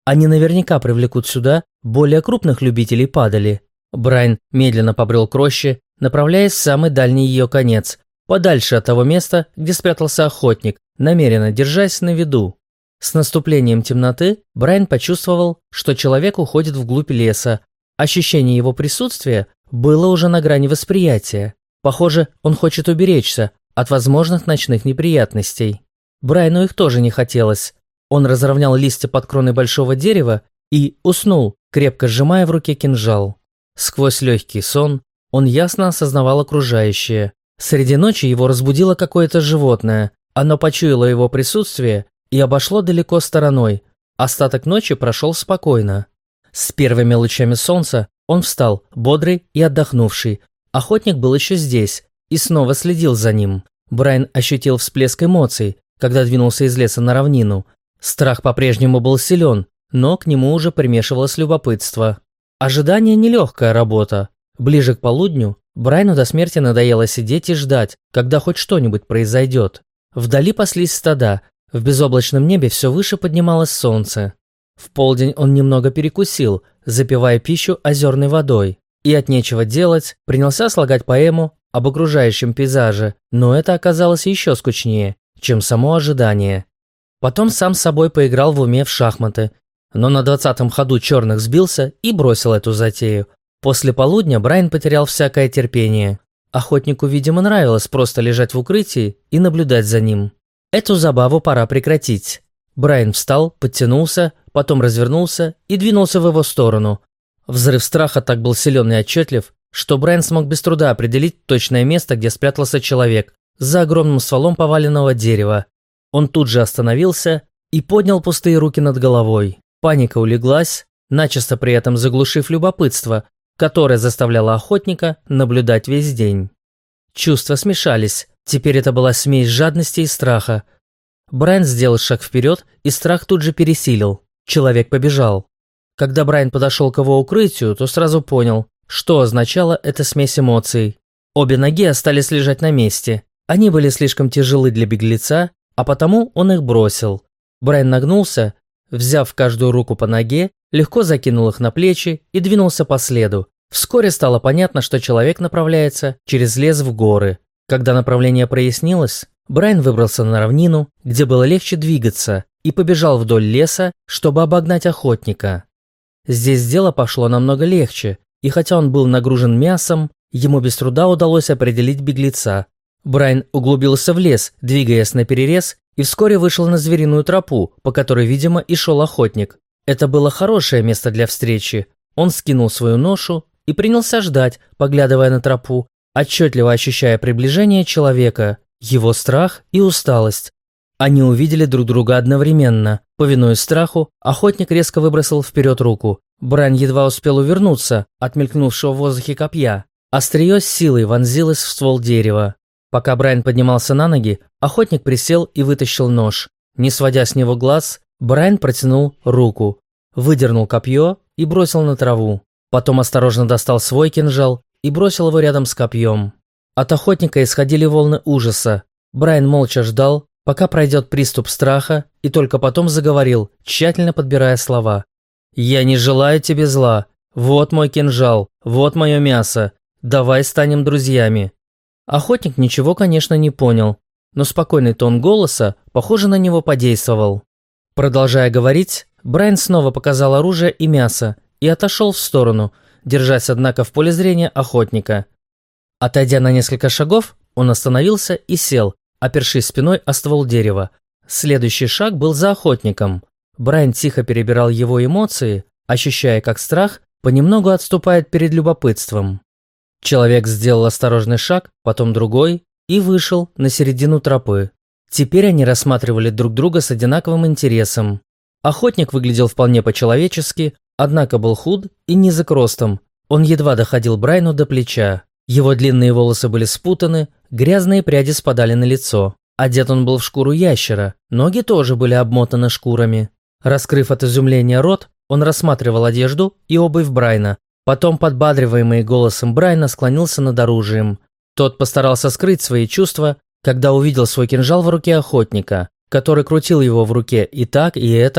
Они наверняка привлекут сюда более крупных любителей падали. Брайан медленно побрел к роще, направляясь в самый дальний ее конец, подальше от того места, где спрятался охотник, намеренно держась на виду. С наступлением темноты Брайан почувствовал, что человек уходит вглубь леса. Ощущение его присутствия было уже на грани восприятия. Похоже, он хочет уберечься от возможных ночных неприятностей. Брайану их тоже не хотелось. Он разровнял листья под кроной большого дерева и уснул, крепко сжимая в руке кинжал. Сквозь легкий сон он ясно осознавал окружающее. Среди ночи его разбудило какое-то животное. Оно почуяло его присутствие и обошло далеко стороной. Остаток ночи прошел спокойно. С первыми лучами солнца он встал, бодрый и отдохнувший. Охотник был еще здесь и снова следил за ним. Брайан ощутил всплеск эмоций, когда двинулся из леса на равнину. Страх по-прежнему был силен, но к нему уже примешивалось любопытство. Ожидание – нелегкая работа. Ближе к полудню Брайану до смерти надоело сидеть и ждать, когда хоть что-нибудь произойдет. Вдали паслись стада, в безоблачном небе все выше поднималось солнце. В полдень он немного перекусил, запивая пищу озерной водой, и от нечего делать принялся слагать поэму об окружающем пейзаже, но это оказалось еще скучнее, чем само ожидание. Потом сам с собой поиграл в уме в шахматы, но на двадцатом ходу черных сбился и бросил эту затею. После полудня Брайан потерял всякое терпение. Охотнику, видимо, нравилось просто лежать в укрытии и наблюдать за ним. Эту забаву пора прекратить. Брайан встал, подтянулся, потом развернулся и двинулся в его сторону. Взрыв страха так был силен и отчетлив, что Брайан смог без труда определить точное место, где спрятался человек, за огромным стволом поваленного дерева. Он тут же остановился и поднял пустые руки над головой. Паника улеглась, начисто при этом заглушив любопытство, которое заставляло охотника наблюдать весь день. Чувства смешались, теперь это была смесь жадности и страха. Брайан сделал шаг вперед, и страх тут же пересилил. Человек побежал. Когда Брайан подошел к его укрытию, то сразу понял, что означала эта смесь эмоций. Обе ноги остались лежать на месте. Они были слишком тяжелы для беглеца, а потому он их бросил. Брайан нагнулся, взяв каждую руку по ноге, легко закинул их на плечи и двинулся по следу. Вскоре стало понятно, что человек направляется через лес в горы. Когда направление прояснилось, Брайан выбрался на равнину, где было легче двигаться, и побежал вдоль леса, чтобы обогнать охотника. Здесь дело пошло намного легче, и хотя он был нагружен мясом, ему без труда удалось определить беглеца. Брайан углубился в лес, двигаясь наперерез, и вскоре вышел на звериную тропу, по которой, видимо, и шел охотник. Это было хорошее место для встречи. Он скинул свою ношу и принялся ждать, поглядывая на тропу, отчетливо ощущая приближение человека, его страх и усталость. Они увидели друг друга одновременно. Повинуясь страху, охотник резко выбросил вперед руку. Брайан едва успел увернуться от мелькнувшего в воздухе копья. Острие с силой вонзилось в ствол дерева. Пока Брайан поднимался на ноги, охотник присел и вытащил нож. Не сводя с него глаз, Брайан протянул руку, выдернул копье и бросил на траву. Потом осторожно достал свой кинжал и бросил его рядом с копьем. От охотника исходили волны ужаса. Брайан молча ждал, пока пройдет приступ страха, и только потом заговорил, тщательно подбирая слова. «Я не желаю тебе зла. Вот мой кинжал, вот мое мясо. Давай станем друзьями». Охотник ничего, конечно, не понял, но спокойный тон голоса, похоже, на него подействовал. Продолжая говорить, Брайан снова показал оружие и мясо и отошел в сторону, держась, однако, в поле зрения охотника. Отойдя на несколько шагов, он остановился и сел, опершись спиной о ствол дерева. Следующий шаг был за охотником. Брайан тихо перебирал его эмоции, ощущая, как страх понемногу отступает перед любопытством. Человек сделал осторожный шаг, потом другой, и вышел на середину тропы. Теперь они рассматривали друг друга с одинаковым интересом. Охотник выглядел вполне по-человечески, однако был худ и низок ростом. Он едва доходил Брайану до плеча. Его длинные волосы были спутаны, грязные пряди спадали на лицо. Одет он был в шкуру ящера, ноги тоже были обмотаны шкурами. Раскрыв от изумления рот, он рассматривал одежду и обувь Брайана. Потом, подбадриваемый голосом Брайана, склонился над оружием. Тот постарался скрыть свои чувства, когда увидел свой кинжал в руке охотника, который крутил его в руке и так, и этак.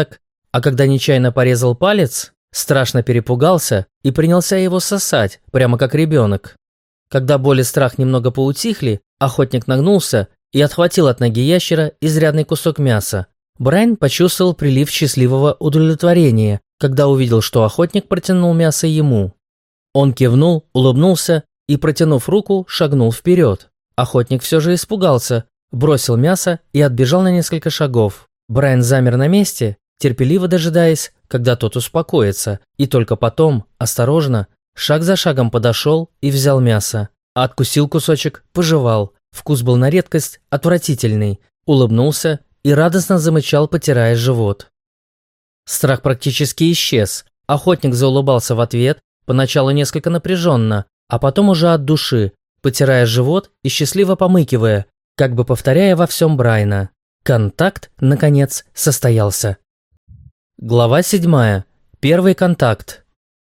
А когда нечаянно порезал палец, страшно перепугался и принялся его сосать, прямо как ребенок. Когда боль и страх немного поутихли, охотник нагнулся и отхватил от ноги ящера изрядный кусок мяса. Брайан почувствовал прилив счастливого удовлетворения, когда увидел, что охотник протянул мясо ему. Он кивнул, улыбнулся и, протянув руку, шагнул вперед. Охотник все же испугался, бросил мясо и отбежал на несколько шагов. Брайан замер на месте, терпеливо дожидаясь, когда тот успокоится, и только потом, осторожно, шаг за шагом подошел и взял мясо. Откусил кусочек, пожевал. Вкус был на редкость отвратительный. Улыбнулся и радостно замычал, потирая живот. Страх практически исчез. Охотник заулыбался в ответ, поначалу несколько напряженно, а потом уже от души, потирая живот и счастливо помыкивая, как бы повторяя во всем Брайана. Контакт, наконец, состоялся. Глава седьмая. Первый контакт.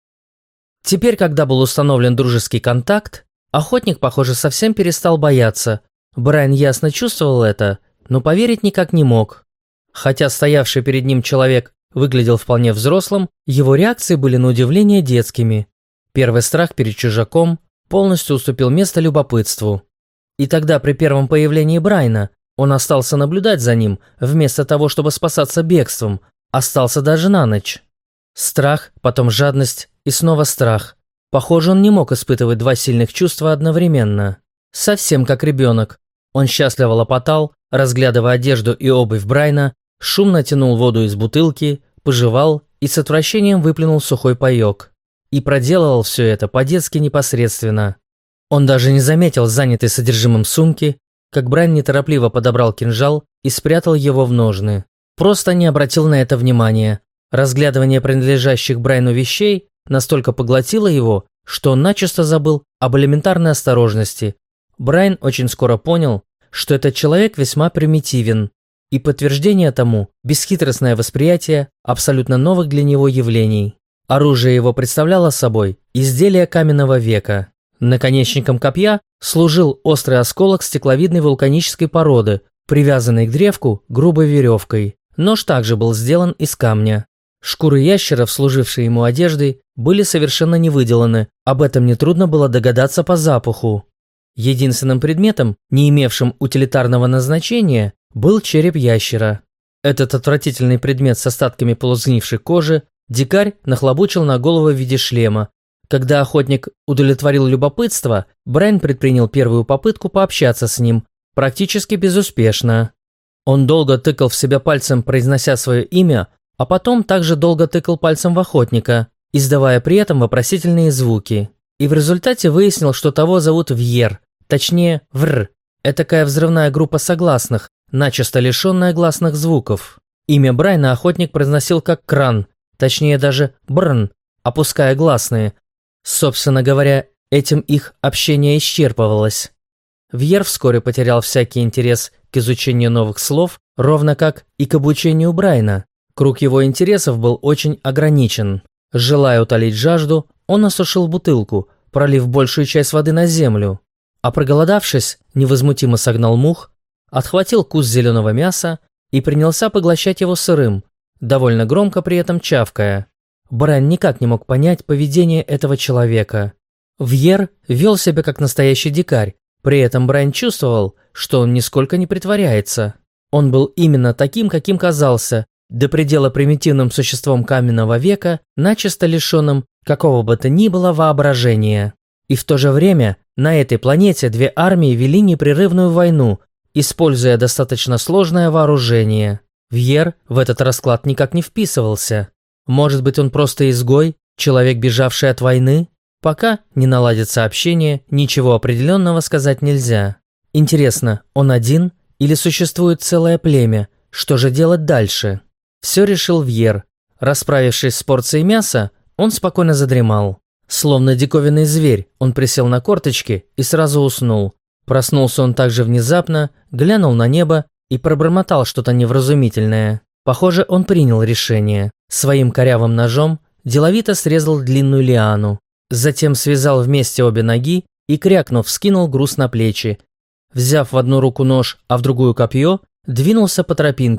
Теперь, когда был установлен дружеский контакт, охотник, похоже, совсем перестал бояться. Брайан ясно чувствовал это, но поверить никак не мог. Хотя стоявший перед ним человек выглядел вполне взрослым, его реакции были на удивление детскими. Первый страх перед чужаком полностью уступил место любопытству. И тогда при первом появлении Брайана он остался наблюдать за ним, вместо того, чтобы спасаться бегством, остался даже на ночь. Страх, потом жадность и снова страх. Похоже, он не мог испытывать два сильных чувства одновременно. Совсем как ребенок. Он счастливо лопотал, разглядывая одежду и обувь Брайана, шумно тянул воду из бутылки, пожевал и с отвращением выплюнул сухой паёк. И проделывал все это по-детски непосредственно. Он даже не заметил занятый содержимым сумки, как Брайан неторопливо подобрал кинжал и спрятал его в ножны. Просто не обратил на это внимания. Разглядывание принадлежащих Брайану вещей настолько поглотило его, что он начисто забыл об элементарной осторожности. Брайан очень скоро понял, что этот человек весьма примитивен, и подтверждение тому – бесхитростное восприятие абсолютно новых для него явлений. Оружие его представляло собой изделие каменного века. Наконечником копья служил острый осколок стекловидной вулканической породы, привязанный к древку грубой веревкой. Нож также был сделан из камня. Шкуры ящеров, служившие ему одеждой, были совершенно не выделаны, об этом нетрудно было догадаться по запаху. Единственным предметом, не имевшим утилитарного назначения, был череп ящера. Этот отвратительный предмет с остатками полусгнившей кожи дикарь нахлобучил на голову в виде шлема. Когда охотник удовлетворил любопытство, Брайан предпринял первую попытку пообщаться с ним, практически безуспешно. Он долго тыкал в себя пальцем, произнося свое имя, а потом также долго тыкал пальцем в охотника, издавая при этом вопросительные звуки. И в результате выяснил, что того зовут Вьер, точнее Вр. Этакая взрывная группа согласных, начисто лишенная гласных звуков. Имя Брайана охотник произносил как кран, точнее даже брн, опуская гласные. Собственно говоря, этим их общение исчерпывалось. Вьер вскоре потерял всякий интерес к изучению новых слов, ровно как и к обучению Брайана. Круг его интересов был очень ограничен. Желая утолить жажду, он осушил бутылку, пролив большую часть воды на землю. А проголодавшись, невозмутимо согнал мух, отхватил кус зеленого мяса и принялся поглощать его сырым, довольно громко при этом чавкая. Брайан никак не мог понять поведение этого человека. Вьер вел себя как настоящий дикарь, при этом Брайан чувствовал, что он нисколько не притворяется. Он был именно таким, каким казался, до предела примитивным существом каменного века, начисто лишенным какого бы то ни было воображения. И в то же время на этой планете две армии вели непрерывную войну, используя достаточно сложное вооружение. Вьер в этот расклад никак не вписывался. Может быть, он просто изгой, человек, бежавший от войны? Пока не наладится общение, ничего определенного сказать нельзя. Интересно, он один или существует целое племя? Что же делать дальше? Все решил Вьер. Расправившись с порцией мяса, он спокойно задремал. Словно диковинный зверь, он присел на корточки и сразу уснул. Проснулся он также внезапно, глянул на небо и пробормотал что-то невразумительное. Похоже, он принял решение. Своим корявым ножом деловито срезал длинную лиану. Затем связал вместе обе ноги и, крякнув, скинул груз на плечи. Взяв в одну руку нож, а в другую копье, двинулся по тропинке,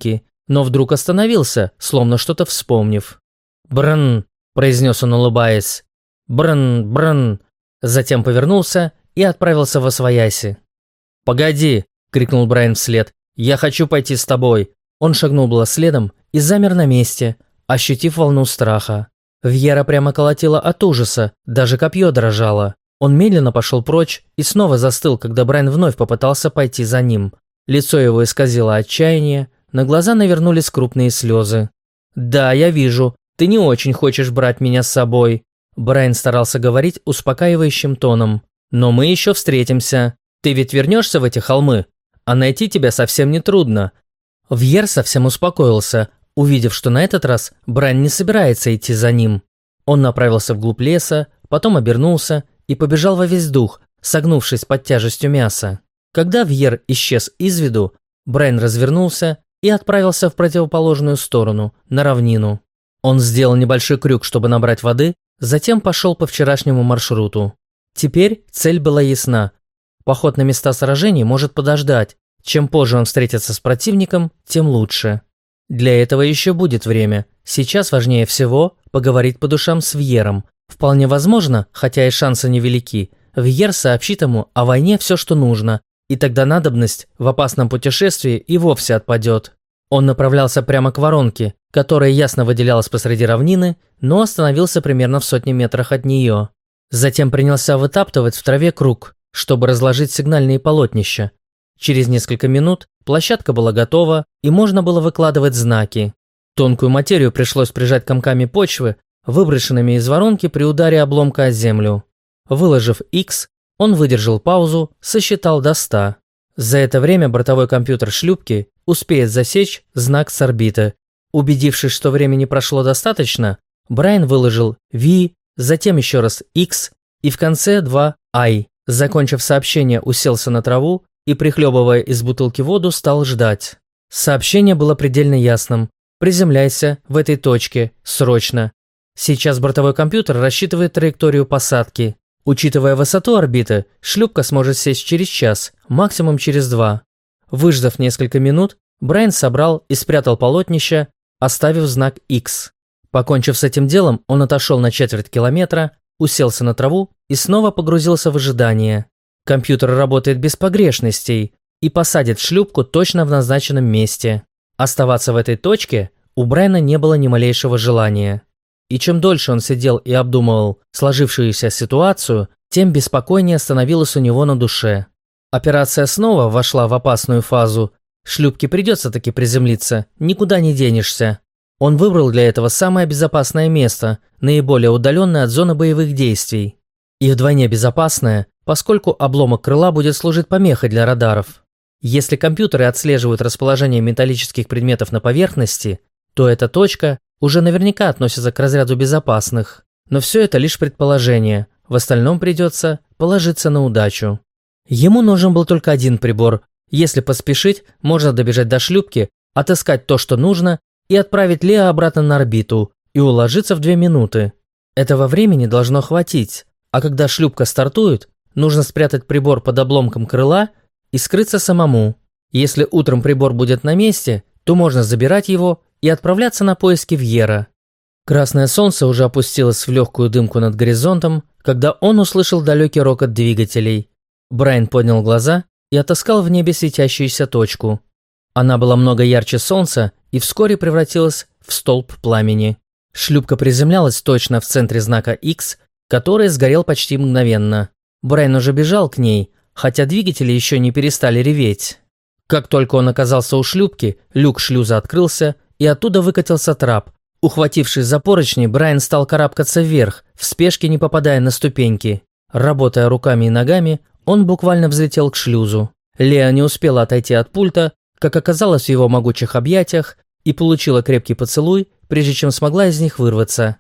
но вдруг остановился, словно что-то вспомнив. «Брн», – произнес он, улыбаясь. «Брн, брн». Затем повернулся и отправился восвояси. «Погоди!» – крикнул Брайан вслед. «Я хочу пойти с тобой!» Он шагнул было следом и замер на месте, ощутив волну страха. Вьера прямо колотила от ужаса, даже копье дрожало. Он медленно пошел прочь и снова застыл, когда Брайан вновь попытался пойти за ним. Лицо его исказило отчаяние, на глаза навернулись крупные слезы. «Да, я вижу, ты не очень хочешь брать меня с собой», – Брайан старался говорить успокаивающим тоном. «Но мы еще встретимся. Ты ведь вернешься в эти холмы, а найти тебя совсем не трудно». Вьер совсем успокоился, увидев, что на этот раз Брайан не собирается идти за ним. Он направился вглубь леса, потом обернулся и побежал во весь дух, согнувшись под тяжестью мяса. Когда Вьер исчез из виду, Брайан развернулся и отправился в противоположную сторону, на равнину. Он сделал небольшой крюк, чтобы набрать воды, затем пошел по вчерашнему маршруту. Теперь цель была ясна. Поход на места сражений может подождать. Чем позже он встретится с противником, тем лучше. Для этого еще будет время. Сейчас важнее всего поговорить по душам с Вьером. Вполне возможно, хотя и шансы невелики, Вьер сообщит ему о войне все, что нужно, и тогда надобность в опасном путешествии и вовсе отпадет. Он направлялся прямо к воронке, которая ясно выделялась посреди равнины, но остановился примерно в сотне метрах от нее. Затем принялся вытаптывать в траве круг, чтобы разложить сигнальные полотнища. Через несколько минут площадка была готова, и можно было выкладывать знаки. Тонкую материю пришлось прижать комками почвы, выброшенными из воронки при ударе обломка о землю. Выложив X, он выдержал паузу, сосчитал до ста. За это время бортовой компьютер шлюпки успеет засечь знак с орбиты. Убедившись, что времени прошло достаточно, Брайан выложил V, затем еще раз X и в конце два I. Закончив сообщение, уселся на траву и, прихлебывая из бутылки воду, стал ждать. Сообщение было предельно ясным. «Приземляйся в этой точке, срочно». Сейчас бортовой компьютер рассчитывает траекторию посадки. Учитывая высоту орбиты, шлюпка сможет сесть через час, максимум через два. Выждав несколько минут, Брайан собрал и спрятал полотнище, оставив знак X. Покончив с этим делом, он отошел на четверть километра, уселся на траву и снова погрузился в ожидание. Компьютер работает без погрешностей и посадит шлюпку точно в назначенном месте. Оставаться в этой точке у Брайана не было ни малейшего желания. И чем дольше он сидел и обдумывал сложившуюся ситуацию, тем беспокойнее становилось у него на душе. Операция снова вошла в опасную фазу. Шлюпке придется таки приземлиться, никуда не денешься. Он выбрал для этого самое безопасное место, наиболее удаленное от зоны боевых действий. И вдвойне безопасное, поскольку обломок крыла будет служить помехой для радаров. Если компьютеры отслеживают расположение металлических предметов на поверхности, то эта точка уже наверняка относится к разряду безопасных. Но все это лишь предположение, в остальном придется положиться на удачу. Ему нужен был только один прибор. Если поспешить, можно добежать до шлюпки, отыскать то, что нужно, и отправить Лео обратно на орбиту, и уложиться в две минуты. Этого времени должно хватить, а когда шлюпка стартует, нужно спрятать прибор под обломком крыла и скрыться самому. Если утром прибор будет на месте, то можно забирать его и отправляться на поиски Вьера. Красное солнце уже опустилось в легкую дымку над горизонтом, когда он услышал далекий рокот двигателей. Брайан поднял глаза и отыскал в небе светящуюся точку. Она была много ярче солнца и вскоре превратилась в столб пламени. Шлюпка приземлялась точно в центре знака X, который сгорел почти мгновенно. Брайан уже бежал к ней, хотя двигатели еще не перестали реветь. Как только он оказался у шлюпки, люк шлюза открылся, и оттуда выкатился трап. Ухватившись за поручни, Брайан стал карабкаться вверх, в спешке не попадая на ступеньки. Работая руками и ногами, он буквально взлетел к шлюзу. Лео не успела отойти от пульта, как оказалось в его могучих объятиях, и получила крепкий поцелуй, прежде чем смогла из них вырваться.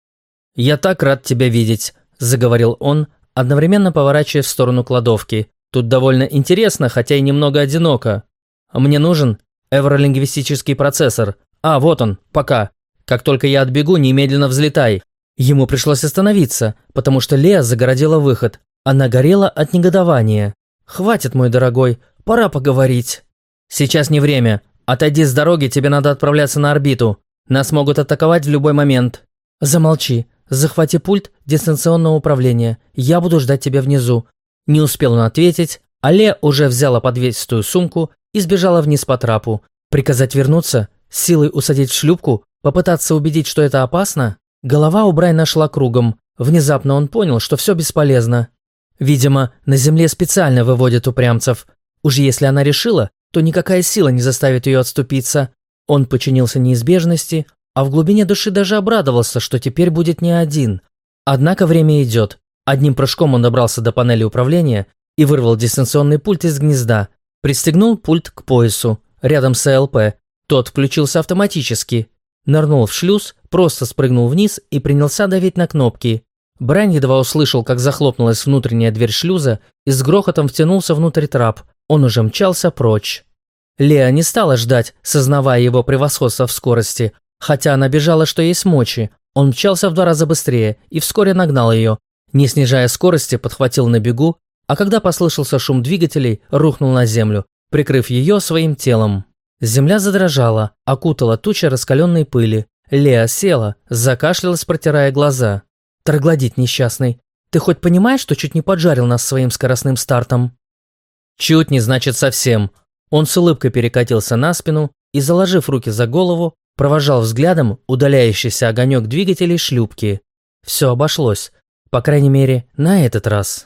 «Я так рад тебя видеть», – заговорил он, одновременно поворачиваясь в сторону кладовки. «Тут довольно интересно, хотя и немного одиноко. Мне нужен эвролингвистический процессор. А, вот он, пока. Как только я отбегу, немедленно взлетай». Ему пришлось остановиться, потому что Лео загородила выход. Она горела от негодования. «Хватит, мой дорогой, пора поговорить». «Сейчас не время», Отойди с дороги, тебе надо отправляться на орбиту. Нас могут атаковать в любой момент». «Замолчи. Захвати пульт дистанционного управления. Я буду ждать тебя внизу». Не успел он ответить, а Лея уже взяла подвесистую сумку и сбежала вниз по трапу. Приказать вернуться? Силой усадить в шлюпку? Попытаться убедить, что это опасно? Голова у Брайана шла кругом. Внезапно он понял, что все бесполезно. Видимо, на земле специально выводят упрямцев. Уж если она решила, то никакая сила не заставит ее отступиться. Он подчинился неизбежности, а в глубине души даже обрадовался, что теперь будет не один. Однако время идет. Одним прыжком он добрался до панели управления и вырвал дистанционный пульт из гнезда. Пристегнул пульт к поясу, рядом с эл пэ. Тот включился автоматически. Нырнул в шлюз, просто спрыгнул вниз и принялся давить на кнопки. Брайан едва услышал, как захлопнулась внутренняя дверь шлюза и с грохотом втянулся внутрь трап. Он уже мчался прочь. Леа не стала ждать, сознавая его превосходство в скорости. Хотя она бежала, что есть мочи. Он мчался в два раза быстрее и вскоре нагнал ее. Не снижая скорости, подхватил на бегу, а когда послышался шум двигателей, рухнул на землю, прикрыв ее своим телом. Земля задрожала, окутала туча раскаленной пыли. Леа села, закашлялась, протирая глаза. «Троглодит несчастный, ты хоть понимаешь, что чуть не поджарил нас своим скоростным стартом?» «Чуть не значит совсем». Он с улыбкой перекатился на спину и, заложив руки за голову, провожал взглядом удаляющийся огонек двигателей шлюпки. Все обошлось, по крайней мере, на этот раз.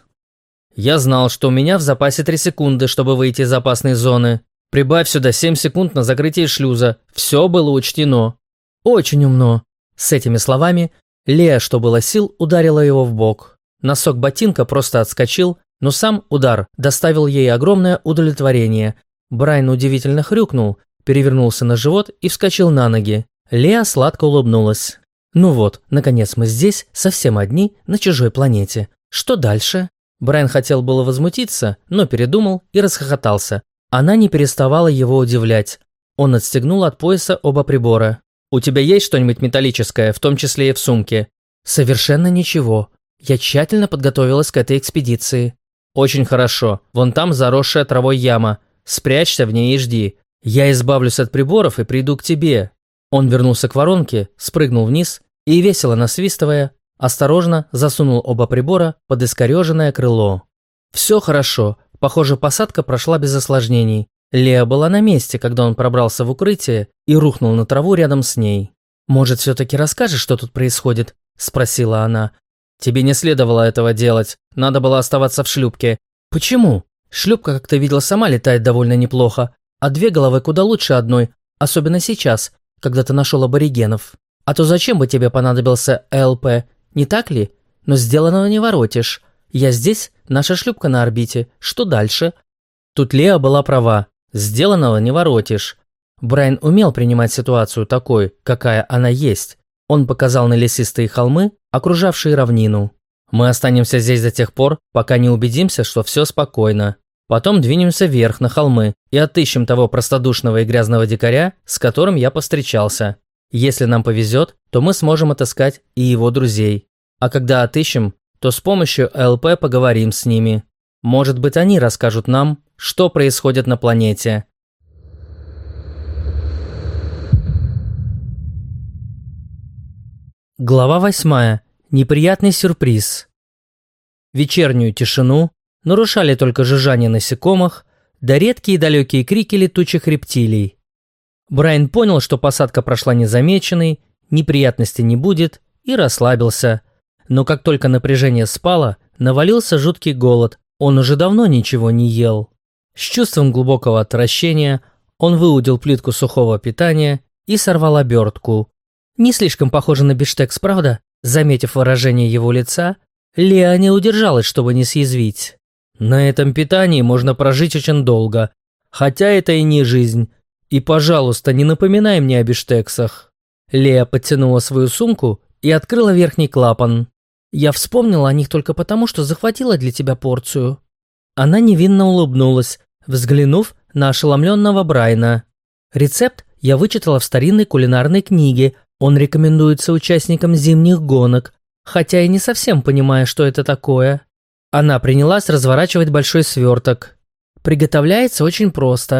«Я знал, что у меня в запасе три секунды, чтобы выйти из опасной зоны. Прибавь сюда семь секунд на закрытие шлюза. Все было учтено». «Очень умно». С этими словами Леа, что было сил, ударила его в бок. Носок ботинка просто отскочил, но сам удар доставил ей огромное удовлетворение. Брайан удивительно хрюкнул, перевернулся на живот и вскочил на ноги. Леа сладко улыбнулась. «Ну вот, наконец мы здесь, совсем одни, на чужой планете. Что дальше?» Брайан хотел было возмутиться, но передумал и расхохотался. Она не переставала его удивлять. Он отстегнул от пояса оба прибора. «У тебя есть что-нибудь металлическое, в том числе и в сумке?» «Совершенно ничего. Я тщательно подготовилась к этой экспедиции». «Очень хорошо. Вон там заросшая травой яма. Спрячься в ней и жди. Я избавлюсь от приборов и приду к тебе». Он вернулся к воронке, спрыгнул вниз и, весело насвистывая, осторожно засунул оба прибора под искореженное крыло. Все хорошо. Похоже, посадка прошла без осложнений. Леа была на месте, когда он пробрался в укрытие и рухнул на траву рядом с ней. «Может, все-таки расскажешь, что тут происходит?» – спросила она. «Тебе не следовало этого делать. Надо было оставаться в шлюпке». «Почему? Шлюпка, как ты видел, сама летает довольно неплохо. А две головы куда лучше одной, особенно сейчас, когда ты нашел аборигенов. А то зачем бы тебе понадобился эл пэ, не так ли? Но сделанного не воротишь. Я здесь, наша шлюпка на орбите. Что дальше?» Тут Леа была права. Сделанного не воротишь. Брайан умел принимать ситуацию такой, какая она есть. Он показал на лесистые холмы, окружавшие равнину. «Мы останемся здесь до тех пор, пока не убедимся, что все спокойно. Потом двинемся вверх на холмы и отыщем того простодушного и грязного дикаря, с которым я повстречался. Если нам повезет, то мы сможем отыскать и его друзей. А когда отыщем, то с помощью эл пэ поговорим с ними. Может быть, они расскажут нам, что происходит на планете». Глава восьмая. Неприятный сюрприз. Вечернюю тишину нарушали только жужжание насекомых, да редкие далекие крики летучих рептилий. Брайан понял, что посадка прошла незамеченной, неприятностей не будет, и расслабился. Но как только напряжение спало, навалился жуткий голод, он уже давно ничего не ел. С чувством глубокого отвращения он выудил плитку сухого питания и сорвал обертку. Не слишком похоже на бифштекс, правда? Заметив выражение его лица, Леа не удержалась, чтобы не съязвить. «На этом питании можно прожить очень долго, хотя это и не жизнь. И, пожалуйста, не напоминай мне о бифштексах». Леа подтянула свою сумку и открыла верхний клапан. «Я вспомнила о них только потому, что захватила для тебя порцию». Она невинно улыбнулась, взглянув на ошеломленного Брайана. «Рецепт я вычитала в старинной кулинарной книге. Он рекомендуется участникам зимних гонок, хотя и не совсем понимая, что это такое». Она принялась разворачивать большой сверток. «Приготовляется очень просто.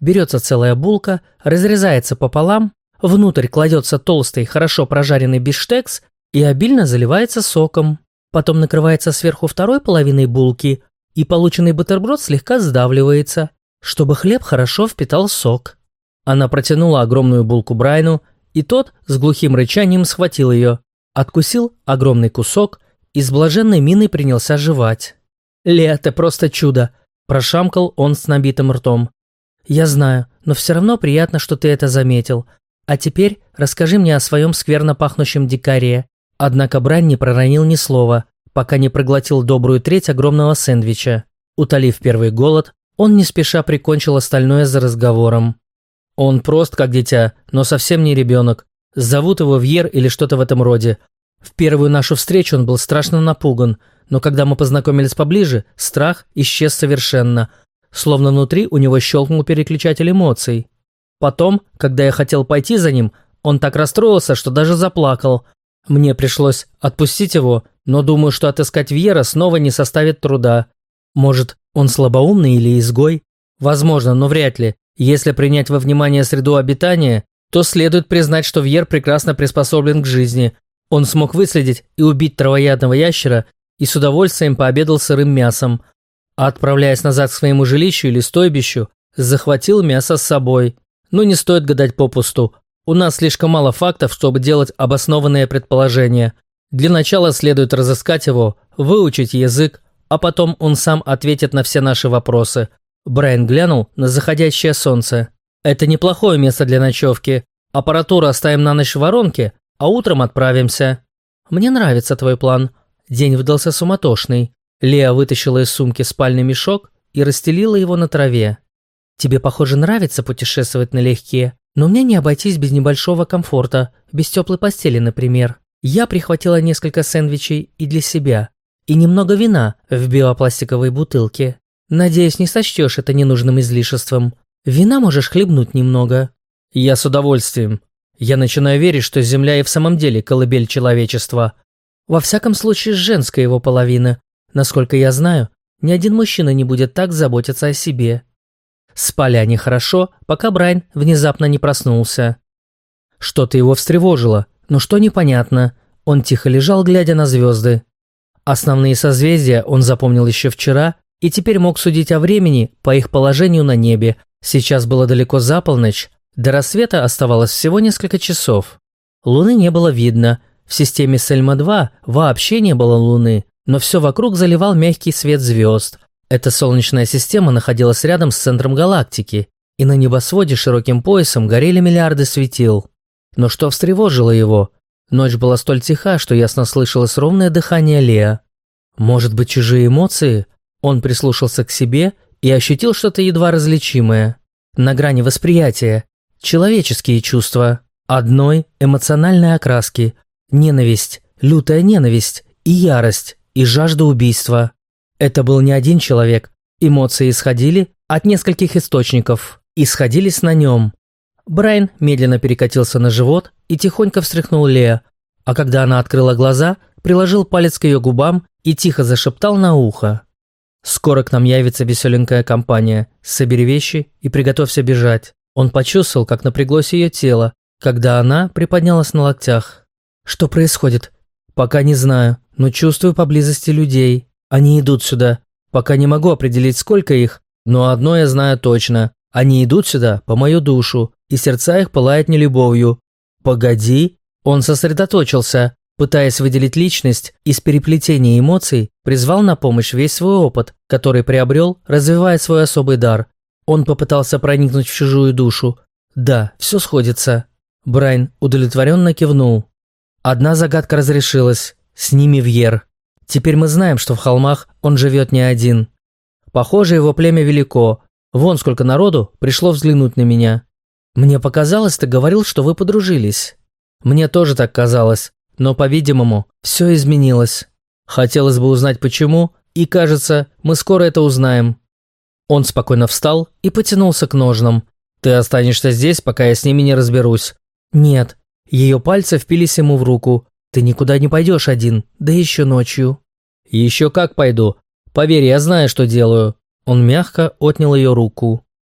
Берется целая булка, разрезается пополам, внутрь кладется толстый, хорошо прожаренный бифштекс и обильно заливается соком. Потом накрывается сверху второй половиной булки, и полученный бутерброд слегка сдавливается, чтобы хлеб хорошо впитал сок. Она протянула огромную булку Брайну, и тот с глухим рычанием схватил ее, откусил огромный кусок и с блаженной миной принялся жевать. «Леа, ты просто чудо!» – прошамкал он с набитым ртом. «Я знаю, но все равно приятно, что ты это заметил. А теперь расскажи мне о своем скверно пахнущем дикаре». Однако Брайн не проронил ни слова, пока не проглотил добрую треть огромного сэндвича. Утолив первый голод, он не спеша прикончил остальное за разговором. «Он прост, как дитя, но совсем не ребенок. Зовут его Вьер или что-то в этом роде. В первую нашу встречу он был страшно напуган, но когда мы познакомились поближе, страх исчез совершенно, словно внутри у него щелкнул переключатель эмоций. Потом, когда я хотел пойти за ним, он так расстроился, что даже заплакал. Мне пришлось отпустить его, но думаю, что отыскать Вьера снова не составит труда. Может, он слабоумный или изгой? Возможно, но вряд ли. Если принять во внимание среду обитания, то следует признать, что Вьер прекрасно приспособлен к жизни. Он смог выследить и убить травоядного ящера и с удовольствием пообедал сырым мясом. А отправляясь назад к своему жилищу или стойбищу, захватил мясо с собой. Но не стоит гадать попусту. У нас слишком мало фактов, чтобы делать обоснованные предположения. Для начала следует разыскать его, выучить язык, а потом он сам ответит на все наши вопросы. Брайан глянул на заходящее солнце. Это неплохое место для ночевки. Аппаратуру оставим на ночь в воронке, а утром отправимся. Мне нравится твой план. День выдался суматошный. Леа вытащила из сумки спальный мешок и расстелила его на траве. Тебе, похоже, нравится путешествовать налегке, но мне не обойтись без небольшого комфорта, без теплой постели, например. Я прихватила несколько сэндвичей и для себя, и немного вина в биопластиковой бутылке. Надеюсь, не сочтешь это ненужным излишеством. Вина можешь хлебнуть немного. Я с удовольствием. Я начинаю верить, что Земля и в самом деле колыбель человечества. Во всяком случае, женская его половина. Насколько я знаю, ни один мужчина не будет так заботиться о себе. Спали они хорошо, пока Брайан внезапно не проснулся. Что-то его встревожило, но что непонятно. Он тихо лежал, глядя на звезды. Основные созвездия он запомнил еще вчера и теперь мог судить о времени по их положению на небе. Сейчас было далеко за полночь, до рассвета оставалось всего несколько часов. Луны не было видно, в системе Сельма-два вообще не было луны, но все вокруг заливал мягкий свет звезд. Эта солнечная система находилась рядом с центром галактики, и на небосводе широким поясом горели миллиарды светил. Но что встревожило его? Ночь была столь тиха, что ясно слышалось ровное дыхание Леа. Может быть, чужие эмоции? Он прислушался к себе и ощутил что-то едва различимое. На грани восприятия. Человеческие чувства. Одной эмоциональной окраски. Ненависть, лютая ненависть, и ярость, и жажда убийства. Это был не один человек. Эмоции исходили от нескольких источников. И сходились на нем. Брайан медленно перекатился на живот и тихонько встряхнул Леа, а когда она открыла глаза, приложил палец к ее губам и тихо зашептал на ухо. «Скоро к нам явится веселенькая компания. Собери вещи и приготовься бежать». Он почувствовал, как напряглось ее тело, когда она приподнялась на локтях. «Что происходит?» «Пока не знаю, но чувствую поблизости людей. Они идут сюда. Пока не могу определить, сколько их, но одно я знаю точно. Они идут сюда по мою душу, и сердца их пылают нелюбовью. Погоди!» Он сосредоточился, пытаясь выделить личность, из переплетения эмоций призвал на помощь весь свой опыт, который приобрел, развивая свой особый дар. Он попытался проникнуть в чужую душу. Да, все сходится. Брайан удовлетворенно кивнул. Одна загадка разрешилась. С ними Вьер. Теперь мы знаем, что в холмах он живет не один. Похоже, его племя велико. Вон сколько народу пришло взглянуть на меня. Мне показалось, ты говорил, что вы подружились. Мне тоже так казалось, но, по-видимому, все изменилось. Хотелось бы узнать почему, и, кажется, мы скоро это узнаем. Он спокойно встал и потянулся к ножнам. Ты останешься здесь, пока я с ними не разберусь. Нет. Ее пальцы впились ему в руку. Ты никуда не пойдешь один, да еще ночью. Еще как пойду. Поверь, я знаю, что делаю. Он мягко отнял ее руку.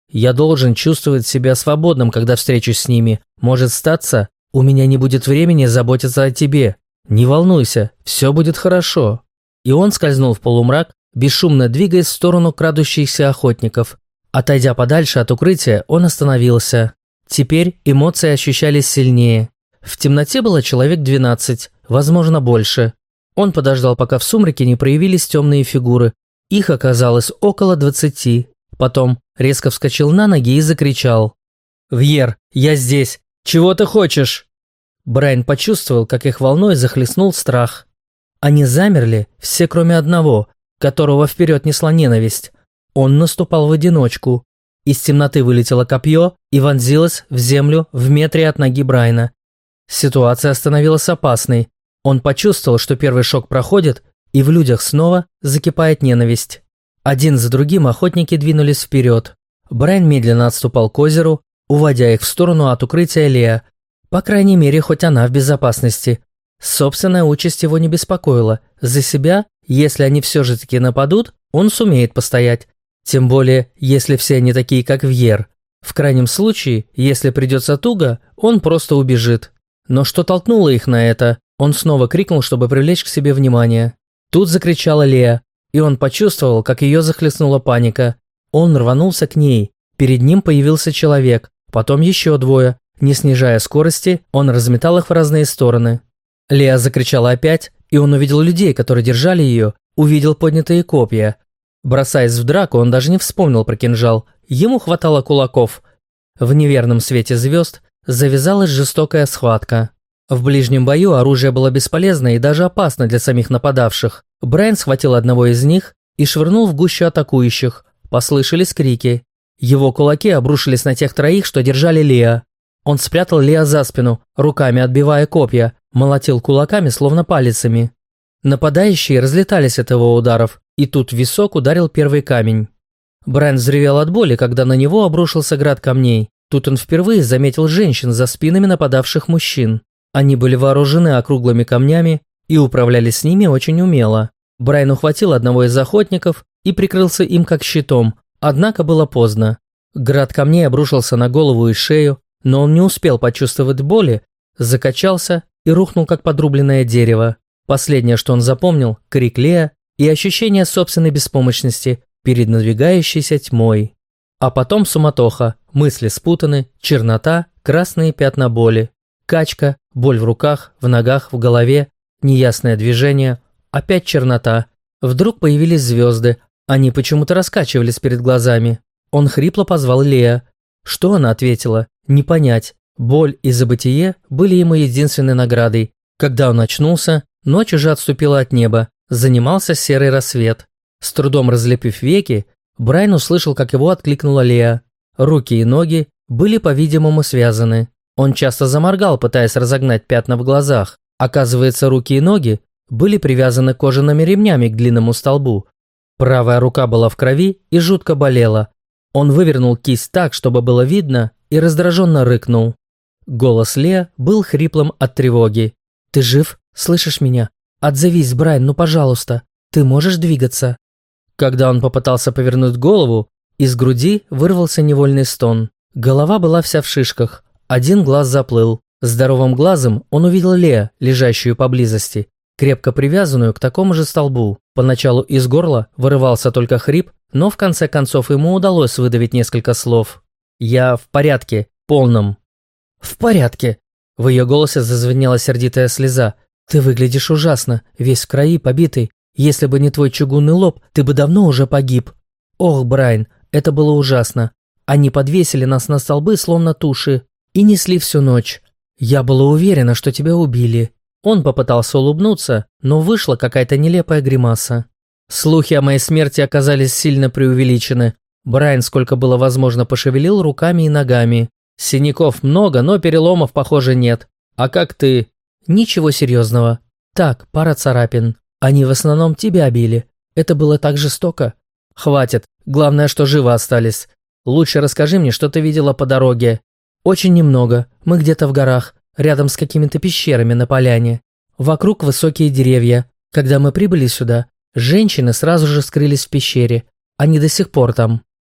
Я должен чувствовать себя свободным, когда встречусь с ними. Может статься, у меня не будет времени заботиться о тебе. Не волнуйся, все будет хорошо». И он скользнул в полумрак, бесшумно двигаясь в сторону крадущихся охотников. Отойдя подальше от укрытия, он остановился. Теперь эмоции ощущались сильнее. В темноте было человек двенадцать, возможно, больше. Он подождал, пока в сумраке не проявились темные фигуры. Их оказалось около двадцати. Потом резко вскочил на ноги и закричал: «Вьер, я здесь! Чего ты хочешь?» Брайан почувствовал, как их волной захлестнул страх. Они замерли, все кроме одного, которого вперед несла ненависть. Он наступал в одиночку. Из темноты вылетело копье и вонзилось в землю в метре от ноги Брайана. Ситуация становилась опасной. Он почувствовал, что первый шок проходит, и в людях снова закипает ненависть. Один за другим охотники двинулись вперед. Брайан медленно отступал к озеру, уводя их в сторону от укрытия Леа. По крайней мере, хоть она в безопасности. Собственная участь его не беспокоила. За себя, если они все же таки нападут, он сумеет постоять. Тем более, если все они такие, как Вьер. В крайнем случае, если придется туго, он просто убежит. Но что толкнуло их на это? Он снова крикнул, чтобы привлечь к себе внимание. Тут закричала Леа, и он почувствовал, как ее захлестнула паника. Он рванулся к ней. Перед ним появился человек, потом еще двое. Не снижая скорости, он разметал их в разные стороны. Леа закричала опять, и он увидел людей, которые держали ее, увидел поднятые копья. Бросаясь в драку, он даже не вспомнил про кинжал. Ему хватало кулаков. В неверном свете звезд завязалась жестокая схватка. В ближнем бою оружие было бесполезно и даже опасно для самих нападавших. Брайан схватил одного из них и швырнул в гущу атакующих. Послышались крики. Его кулаки обрушились на тех троих, что держали Леа. Он спрятал Леа за спину, руками отбивая копья, молотил кулаками, словно палицами. Нападающие разлетались от его ударов, и тут в висок ударил первый камень. Брайан взревел от боли, когда на него обрушился град камней. Тут он впервые заметил женщин за спинами нападавших мужчин. Они были вооружены округлыми камнями и управляли с ними очень умело. Брайан ухватил одного из охотников и прикрылся им как щитом, однако было поздно. Град камней обрушился на голову и шею, но он не успел почувствовать боли, закачался и рухнул как подрубленное дерево. Последнее, что он запомнил – крик Леа и ощущение собственной беспомощности перед надвигающейся тьмой. А потом суматоха, мысли спутаны, чернота, красные пятна боли, качка, боль в руках, в ногах, в голове, неясное движение, опять чернота. Вдруг появились звезды, они почему-то раскачивались перед глазами. Он хрипло позвал Леа. Что она ответила? Не понять. Боль и забытие были ему единственной наградой. Когда он очнулся, ночь уже отступила от неба, занимался серый рассвет. С трудом разлепив веки, Брайан услышал, как его откликнула Леа. Руки и ноги были, по-видимому, связаны. Он часто заморгал, пытаясь разогнать пятна в глазах. Оказывается, руки и ноги были привязаны кожаными ремнями к длинному столбу. Правая рука была в крови и жутко болела. Он вывернул кисть так, чтобы было видно, и раздраженно рыкнул. Голос Леа был хриплым от тревоги. «Ты жив? Слышишь меня? Отзовись, Брайан, ну пожалуйста. Ты можешь двигаться?» Когда он попытался повернуть голову, из груди вырвался невольный стон. Голова была вся в шишках, один глаз заплыл. Здоровым глазом он увидел Леа, лежащую поблизости, крепко привязанную к такому же столбу. Поначалу из горла вырывался только хрип, но в конце концов ему удалось выдавить несколько слов. «Я в порядке, полном». «В порядке». В ее голосе зазвенела сердитая слеза. «Ты выглядишь ужасно, весь в крови, побитый. Если бы не твой чугунный лоб, ты бы давно уже погиб». «Ох, Брайан, это было ужасно. Они подвесили нас на столбы, словно туши, и несли всю ночь. Я была уверена, что тебя убили». Он попытался улыбнуться, но вышла какая-то нелепая гримаса. Слухи о моей смерти оказались сильно преувеличены. Брайан, сколько было возможно, пошевелил руками и ногами. Синяков много, но переломов, похоже, нет. А как ты? Ничего серьезного. Так, пара царапин. Они в основном тебя били. Это было так жестоко. Хватит. Главное, что живы остались. Лучше расскажи мне, что ты видела по дороге. Очень немного. Мы где-то в горах, рядом с какими-то пещерами на поляне. Вокруг высокие деревья. Когда мы прибыли сюда, женщины сразу же скрылись в пещере. Они до сих пор там.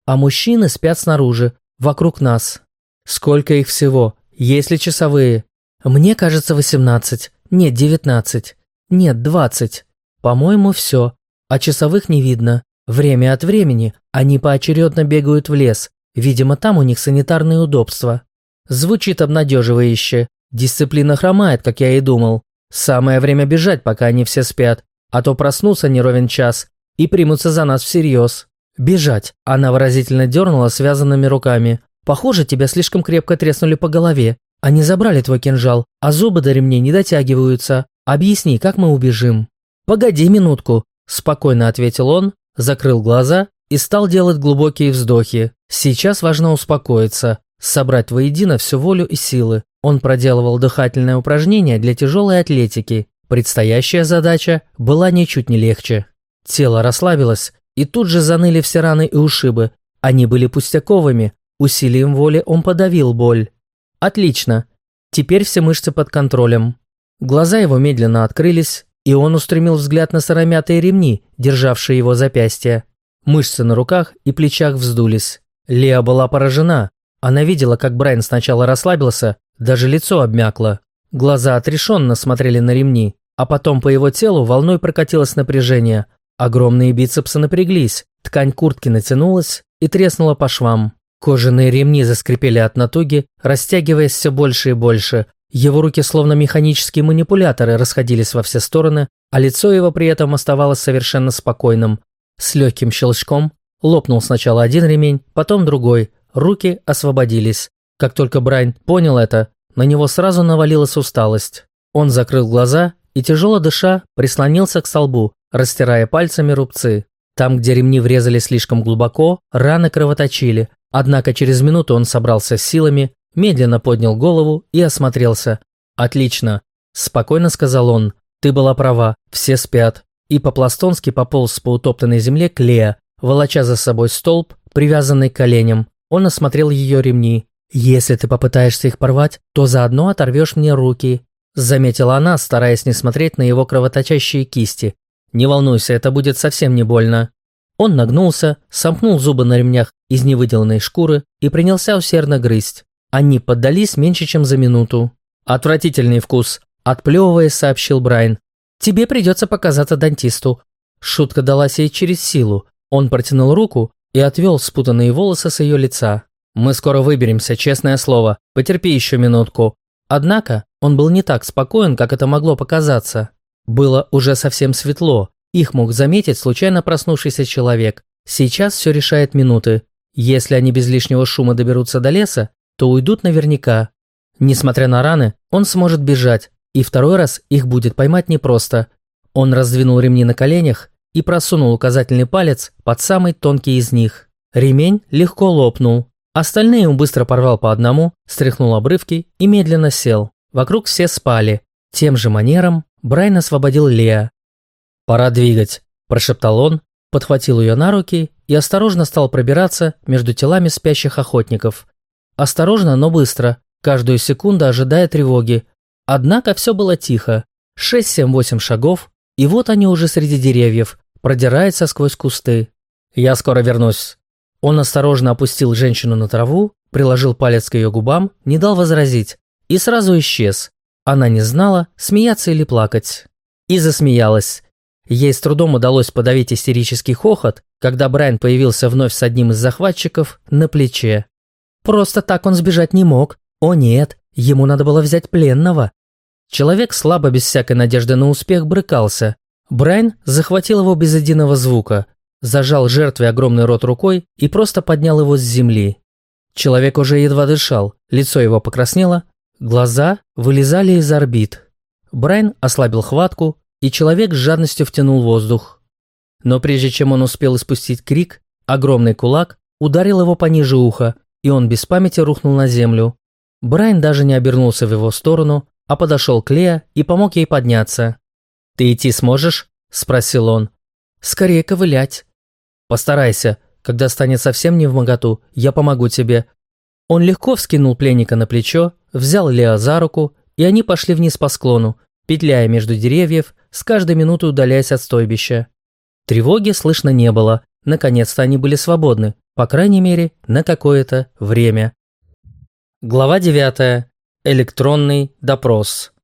а мужчины спят снаружи, вокруг нас. Сколько их всего? Есть ли часовые? Мне кажется, восемнадцать. Нет, девятнадцать. Нет, двадцать. По-моему, все. А часовых не видно. Время от времени они поочередно бегают в лес. Видимо, там у них санитарные удобства. Звучит обнадеживающе. Дисциплина хромает, как я и думал. Самое время бежать, пока они все спят. А то проснутся не ровен час и примутся за нас всерьез. Бежать. Она выразительно дернула связанными руками. Похоже, тебя слишком крепко треснули по голове. Они забрали твой кинжал, а зубы до ремней не дотягиваются. Объясни, как мы убежим? Погоди минутку, спокойно ответил он, закрыл глаза и стал делать глубокие вздохи. Сейчас важно успокоиться, собрать воедино всю волю и силы. Он проделывал дыхательное упражнение для тяжелой атлетики. Предстоящая задача была ничуть не легче. Тело расслабилось, и тут же заныли все раны и ушибы. Они были пустяковыми. Усилием воли он подавил боль. Отлично. Теперь все мышцы под контролем. Глаза его медленно открылись, и он устремил взгляд на сыромятые ремни, державшие его запястья. Мышцы на руках и плечах вздулись. Леа была поражена. Она видела, как Брайан сначала расслабился, даже лицо обмякло. Глаза отрешенно смотрели на ремни, а потом по его телу волной прокатилось напряжение. Огромные бицепсы напряглись, ткань куртки натянулась и треснула по швам. Кожаные ремни заскрипели от натуги, растягиваясь все больше и больше. Его руки, словно механические манипуляторы, расходились во все стороны, а лицо его при этом оставалось совершенно спокойным. С легким щелчком лопнул сначала один ремень, потом другой. Руки освободились. Как только Брайан понял это, на него сразу навалилась усталость. Он закрыл глаза и, тяжело дыша, прислонился к столбу, растирая пальцами рубцы. Там, где ремни врезались слишком глубоко, раны кровоточили. Однако через минуту он собрался с силами, медленно поднял голову и осмотрелся. «Отлично», – спокойно сказал он. «Ты была права, все спят». И по-пластонски пополз по утоптанной земле к Леа, волоча за собой столб, привязанный к коленям. Он осмотрел ее ремни. «Если ты попытаешься их порвать, то заодно оторвешь мне руки», – заметила она, стараясь не смотреть на его кровоточащие кисти. «Не волнуйся, это будет совсем не больно». Он нагнулся, сомкнул зубы на ремнях из невыделанной шкуры и принялся усердно грызть. Они поддались меньше, чем за минуту. «Отвратительный вкус», – отплевываясь, сообщил Брайан. «Тебе придется показаться дантисту». Шутка далась ей через силу. Он протянул руку и отвел спутанные волосы с ее лица. «Мы скоро выберемся, честное слово. Потерпи еще минутку». Однако он был не так спокоен, как это могло показаться. Было уже совсем светло. Их мог заметить случайно проснувшийся человек. Сейчас все решает минуты. Если они без лишнего шума доберутся до леса, то уйдут наверняка. Несмотря на раны, он сможет бежать, и второй раз их будет поймать непросто. Он раздвинул ремни на коленях и просунул указательный палец под самый тонкий из них. Ремень легко лопнул. Остальные он быстро порвал по одному, стряхнул обрывки и медленно сел. Вокруг все спали. Тем же манером Брайан освободил Леа. «Пора двигать», – прошептал он, подхватил ее на руки и осторожно стал пробираться между телами спящих охотников. Осторожно, но быстро, каждую секунду ожидая тревоги. Однако все было тихо. Шесть-семь-восемь шагов, и вот они уже среди деревьев, продираются сквозь кусты. «Я скоро вернусь». Он осторожно опустил женщину на траву, приложил палец к ее губам, не дал возразить, и сразу исчез. Она не знала, смеяться или плакать. И засмеялась. Ей с трудом удалось подавить истерический хохот, когда Брайан появился вновь с одним из захватчиков на плече. Просто так он сбежать не мог. О нет, ему надо было взять пленного. Человек слабо, без всякой надежды на успех, брыкался. Брайан захватил его без единого звука, зажал жертве огромный рот рукой и просто поднял его с земли. Человек уже едва дышал, лицо его покраснело, глаза вылезали из орбит. Брайан ослабил хватку, и человек с жадностью втянул воздух. Но прежде чем он успел испустить крик, огромный кулак ударил его пониже уха, и он без памяти рухнул на землю. Брайан даже не обернулся в его сторону, а подошел к Леа и помог ей подняться. «Ты идти сможешь?» – спросил он. «Скорее ковылять». «Постарайся, когда станет совсем невмоготу, я помогу тебе». Он легко вскинул пленника на плечо, взял Леа за руку, и они пошли вниз по склону, петляя между деревьев, с каждой минутой удаляясь от стойбища. Тревоги слышно не было, Наконец-то они были свободны, по крайней мере, на какое-то время. Глава девятая. Электронный допрос.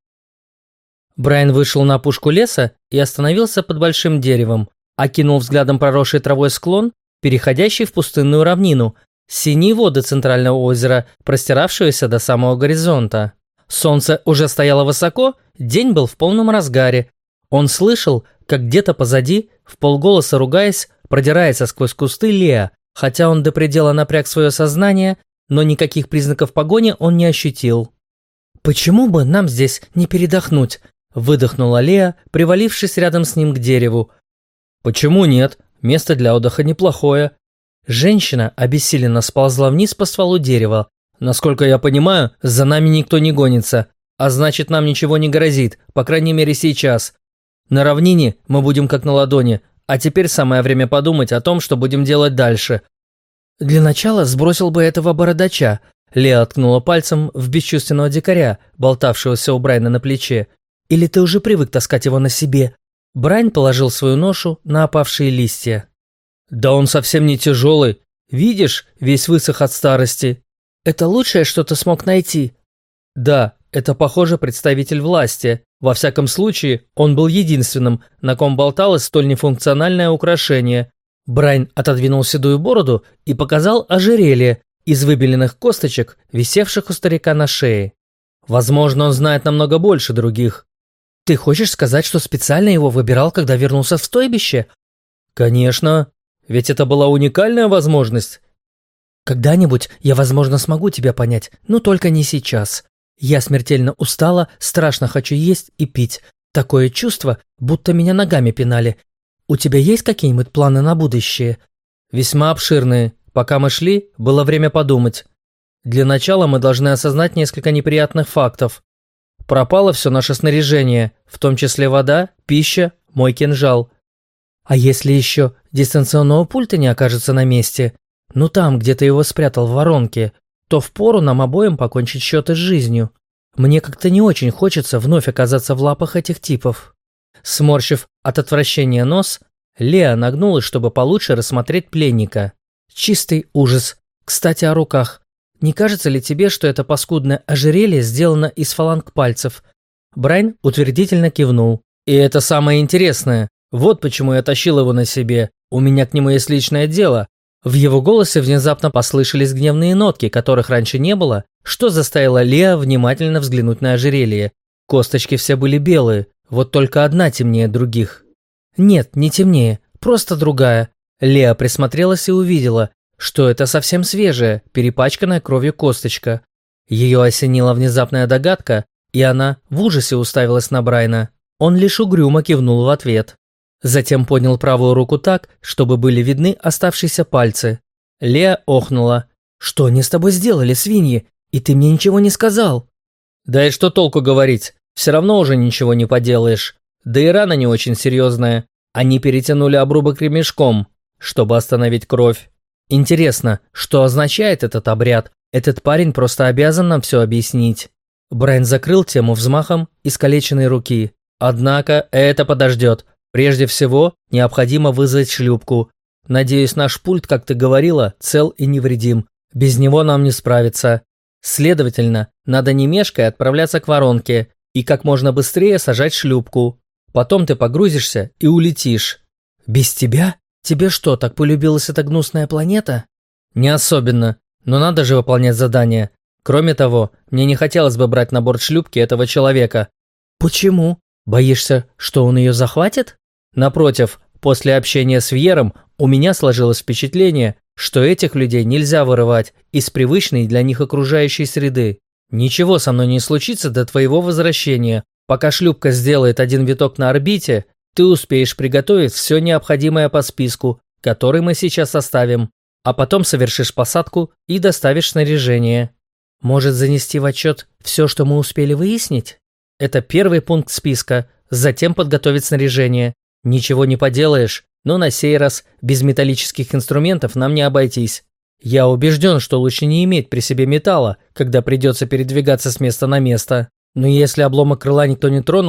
Брайан вышел на опушку леса и остановился под большим деревом, окинул взглядом проросший травой склон, переходящий в пустынную равнину, синие воды центрального озера, простиравшиеся до самого горизонта. Солнце уже стояло высоко, день был в полном разгаре. Он слышал, как где-то позади, вполголоса ругаясь, продирается сквозь кусты Леа, хотя он до предела напряг свое сознание, но никаких признаков погони он не ощутил. «Почему бы нам здесь не передохнуть?» – выдохнула Леа, привалившись рядом с ним к дереву. «Почему нет? Место для отдыха неплохое». Женщина обессиленно сползла вниз по стволу дерева. «Насколько я понимаю, за нами никто не гонится, а значит, нам ничего не грозит, по крайней мере сейчас. На равнине мы будем как на ладони, а теперь самое время подумать о том, что будем делать дальше». «Для начала сбросил бы этого бородача», – Леа ткнула пальцем в бесчувственного дикаря, болтавшегося у Брайана на плече. «Или ты уже привык таскать его на себе?» Брайан положил свою ношу на опавшие листья. «Да он совсем не тяжелый. Видишь, весь высох от старости». «Это лучшее, что ты смог найти?» «Да, это, похоже, представитель власти. Во всяком случае, он был единственным, на ком болталось столь нефункциональное украшение». Брайан отодвинул седую бороду и показал ожерелье из выбеленных косточек, висевших у старика на шее. Возможно, он знает намного больше других. «Ты хочешь сказать, что специально его выбирал, когда вернулся в стойбище?» «Конечно, ведь это была уникальная возможность». «Когда-нибудь я, возможно, смогу тебя понять, но только не сейчас. Я смертельно устала, страшно хочу есть и пить. Такое чувство, будто меня ногами пинали. У тебя есть какие-нибудь планы на будущее?» «Весьма обширные. Пока мы шли, было время подумать. Для начала мы должны осознать несколько неприятных фактов. Пропало все наше снаряжение, в том числе вода, пища, мой кинжал. А если еще дистанционного пульта не окажется на месте, ну там, где ты его спрятал в воронке, то впору нам обоим покончить счеты с жизнью. Мне как-то не очень хочется вновь оказаться в лапах этих типов». Сморщив от отвращения нос, Леа нагнулась, чтобы получше рассмотреть пленника. «Чистый ужас. Кстати, о руках. Не кажется ли тебе, что это паскудное ожерелье сделано из фаланг пальцев?» Брайан утвердительно кивнул. «И это самое интересное. Вот почему я тащил его на себе. У меня к нему есть личное дело». В его голосе внезапно послышались гневные нотки, которых раньше не было, что заставило Леа внимательно взглянуть на ожерелье. Косточки все были белые, вот только одна темнее других. «Нет, не темнее, просто другая». Леа присмотрелась и увидела, что это совсем свежая, перепачканная кровью косточка. Ее осенила внезапная догадка, и она в ужасе уставилась на Брайана. Он лишь угрюмо кивнул в ответ. Затем поднял правую руку так, чтобы были видны оставшиеся пальцы. Леа охнула. «Что они с тобой сделали, свиньи? И ты мне ничего не сказал?» «Да и что толку говорить? Все равно уже ничего не поделаешь. Да и рана не очень серьезная. Они перетянули обрубок ремешком, чтобы остановить кровь. Интересно, что означает этот обряд? Этот парень просто обязан нам все объяснить». Брайан закрыл тему взмахом искалеченной руки. «Однако это подождет. Прежде всего, необходимо вызвать шлюпку. Надеюсь, наш пульт, как ты говорила, цел и невредим. Без него нам не справиться. Следовательно, надо не мешкая отправляться к воронке и как можно быстрее сажать шлюпку. Потом ты погрузишься и улетишь». «Без тебя? Тебе что, так полюбилась эта гнусная планета?» «Не особенно, но надо же выполнять задание. Кроме того, мне не хотелось бы брать на борт шлюпки этого человека». «Почему? Боишься, что он ее захватит?» «Напротив, после общения с Вьером у меня сложилось впечатление, что этих людей нельзя вырывать из привычной для них окружающей среды. Ничего со мной не случится до твоего возвращения. Пока шлюпка сделает один виток на орбите, ты успеешь приготовить все необходимое по списку, который мы сейчас составим, а потом совершишь посадку и доставишь снаряжение. Может занести в отчет все, что мы успели выяснить? Это первый пункт списка, затем подготовить снаряжение. Ничего не поделаешь, но на сей раз без металлических инструментов нам не обойтись. Я убежден, что лучше не иметь при себе металла, когда придется передвигаться с места на место. Но если обломок крыла никто не тронул,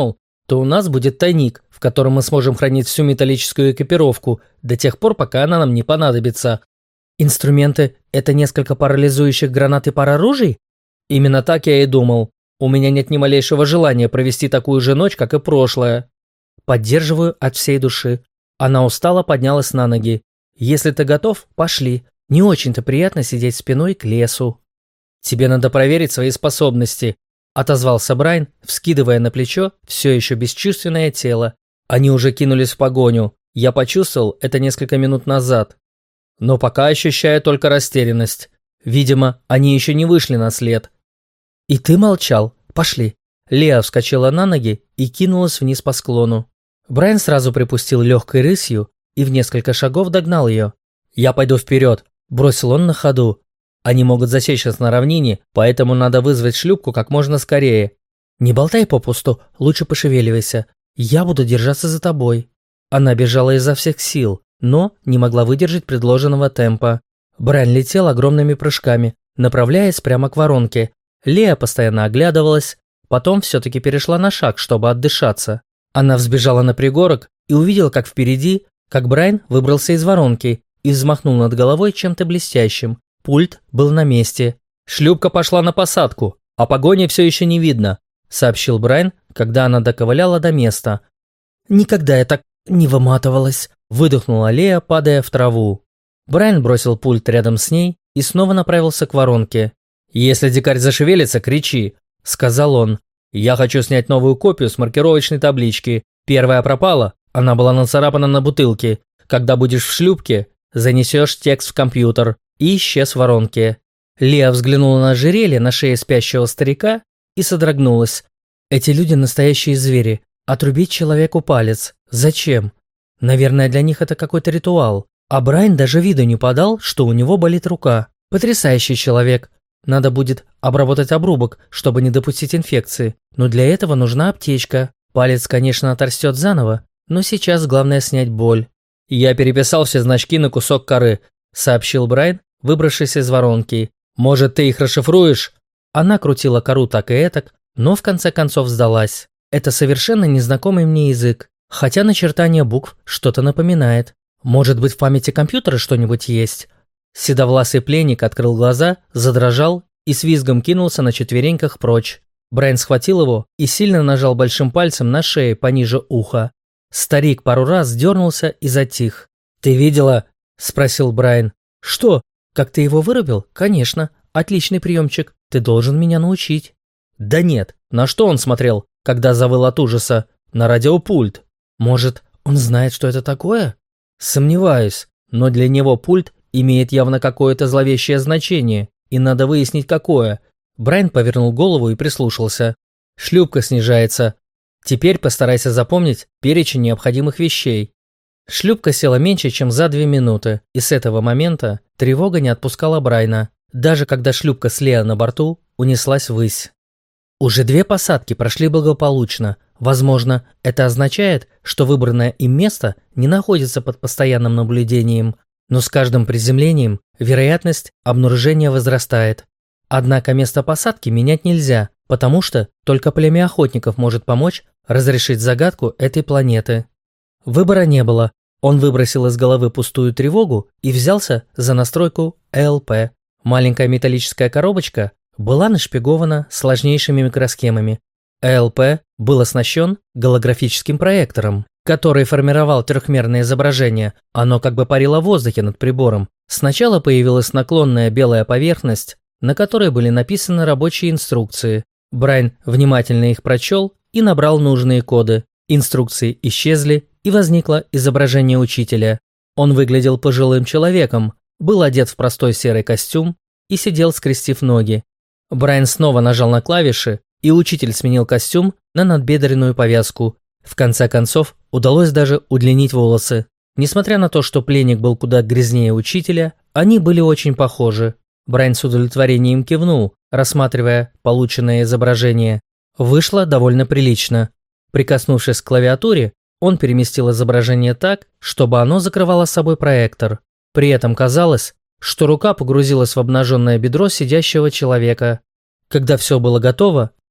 то у нас будет тайник, в котором мы сможем хранить всю металлическую экипировку до тех пор, пока она нам не понадобится. Инструменты – это несколько парализующих гранат и пара ружей? Именно так я и думал. У меня нет ни малейшего желания провести такую же ночь, как и прошлое. Поддерживаю от всей души. Она устало поднялась на ноги. Если ты готов, пошли. Не очень-то приятно сидеть спиной к лесу. Тебе надо проверить свои способности, отозвался Брайан, вскидывая на плечо все еще бесчувственное тело. Они уже кинулись в погоню. Я почувствовал это несколько минут назад. Но пока ощущаю только растерянность. Видимо, они еще не вышли на след. И ты молчал. Пошли. Леа вскочила на ноги и кинулась вниз по склону. Брайан сразу припустил легкой рысью и в несколько шагов догнал ее. «Я пойду вперед», – бросил он на ходу. «Они могут засечься на равнине, поэтому надо вызвать шлюпку как можно скорее. Не болтай попусту, лучше пошевеливайся. Я буду держаться за тобой». Она бежала изо всех сил, но не могла выдержать предложенного темпа. Брайан летел огромными прыжками, направляясь прямо к воронке. Леа постоянно оглядывалась, потом все-таки перешла на шаг, чтобы отдышаться. Она взбежала на пригорок и увидела, как впереди, как Брайан выбрался из воронки и взмахнул над головой чем-то блестящим. Пульт был на месте. «Шлюпка пошла на посадку, а погони все еще не видно», — сообщил Брайан, когда она доковыляла до места. «Никогда я так не выматывалась», — выдохнула Леа, падая в траву. Брайан бросил пульт рядом с ней и снова направился к воронке. «Если дикарь зашевелится, кричи», — сказал он. «Я хочу снять новую копию с маркировочной таблички. Первая пропала, она была нацарапана на бутылке. Когда будешь в шлюпке, занесешь текст в компьютер». И исчез в воронке. Леа взглянула на ожерелье на шее спящего старика и содрогнулась. Эти люди настоящие звери. Отрубить человеку палец. Зачем? Наверное, для них это какой-то ритуал. А Брайан даже виду не подал, что у него болит рука. Потрясающий человек. Надо будет обработать обрубок, чтобы не допустить инфекции. Но для этого нужна аптечка. Палец, конечно, отрастет заново, но сейчас главное снять боль. «Я переписал все значки на кусок коры», — сообщил Брайан, выбравшись из воронки. «Может, ты их расшифруешь?» Она крутила кору так и этак, но в конце концов сдалась. Это совершенно незнакомый мне язык, хотя начертание букв что-то напоминает. Может быть, в памяти компьютера что-нибудь есть? Седовласый пленник открыл глаза, задрожал и с визгом кинулся на четвереньках прочь. Брайан схватил его и сильно нажал большим пальцем на шее пониже уха. Старик пару раз дернулся и затих. «Ты видела?» – спросил Брайан. «Что? Как ты его вырубил? Конечно. Отличный приемчик. Ты должен меня научить». «Да нет. На что он смотрел, когда завыл от ужаса? На радиопульт. Может, он знает, что это такое?» «Сомневаюсь. Но для него пульт имеет явно какое-то зловещее значение, и надо выяснить, какое». Брайан повернул голову и прислушался. «Шлюпка снижается. Теперь постарайся запомнить перечень необходимых вещей». Шлюпка села меньше, чем за две минуты, и с этого момента тревога не отпускала Брайана, даже когда шлюпка с Леа на борту унеслась ввысь. Уже две посадки прошли благополучно. Возможно, это означает, что выбранное им место не находится под постоянным наблюдением, но с каждым приземлением вероятность обнаружения возрастает. Однако место посадки менять нельзя, потому что только племя охотников может помочь разрешить загадку этой планеты. Выбора не было. Он выбросил из головы пустую тревогу и взялся за настройку э эл пэ. Маленькая металлическая коробочка была нашпигована сложнейшими микросхемами. э эл пэ был оснащен голографическим проектором, который формировал трехмерное изображение. Оно как бы парило в воздухе над прибором. Сначала появилась наклонная белая поверхность, на которой были написаны рабочие инструкции. Брайан внимательно их прочел и набрал нужные коды. Инструкции исчезли, и возникло изображение учителя. Он выглядел пожилым человеком, был одет в простой серый костюм и сидел, скрестив ноги. Брайан снова нажал на клавиши, и учитель сменил костюм на надбедренную повязку. В конце концов, удалось даже удлинить волосы. Несмотря на то, что пленник был куда грязнее учителя, они были очень похожи. Брайан с удовлетворением кивнул, рассматривая полученное изображение. Вышло довольно прилично. Прикоснувшись к клавиатуре, он переместил изображение так, чтобы оно закрывало собой проектор. При этом казалось, что рука погрузилась в обнаженное бедро сидящего человека. Когда все было готово,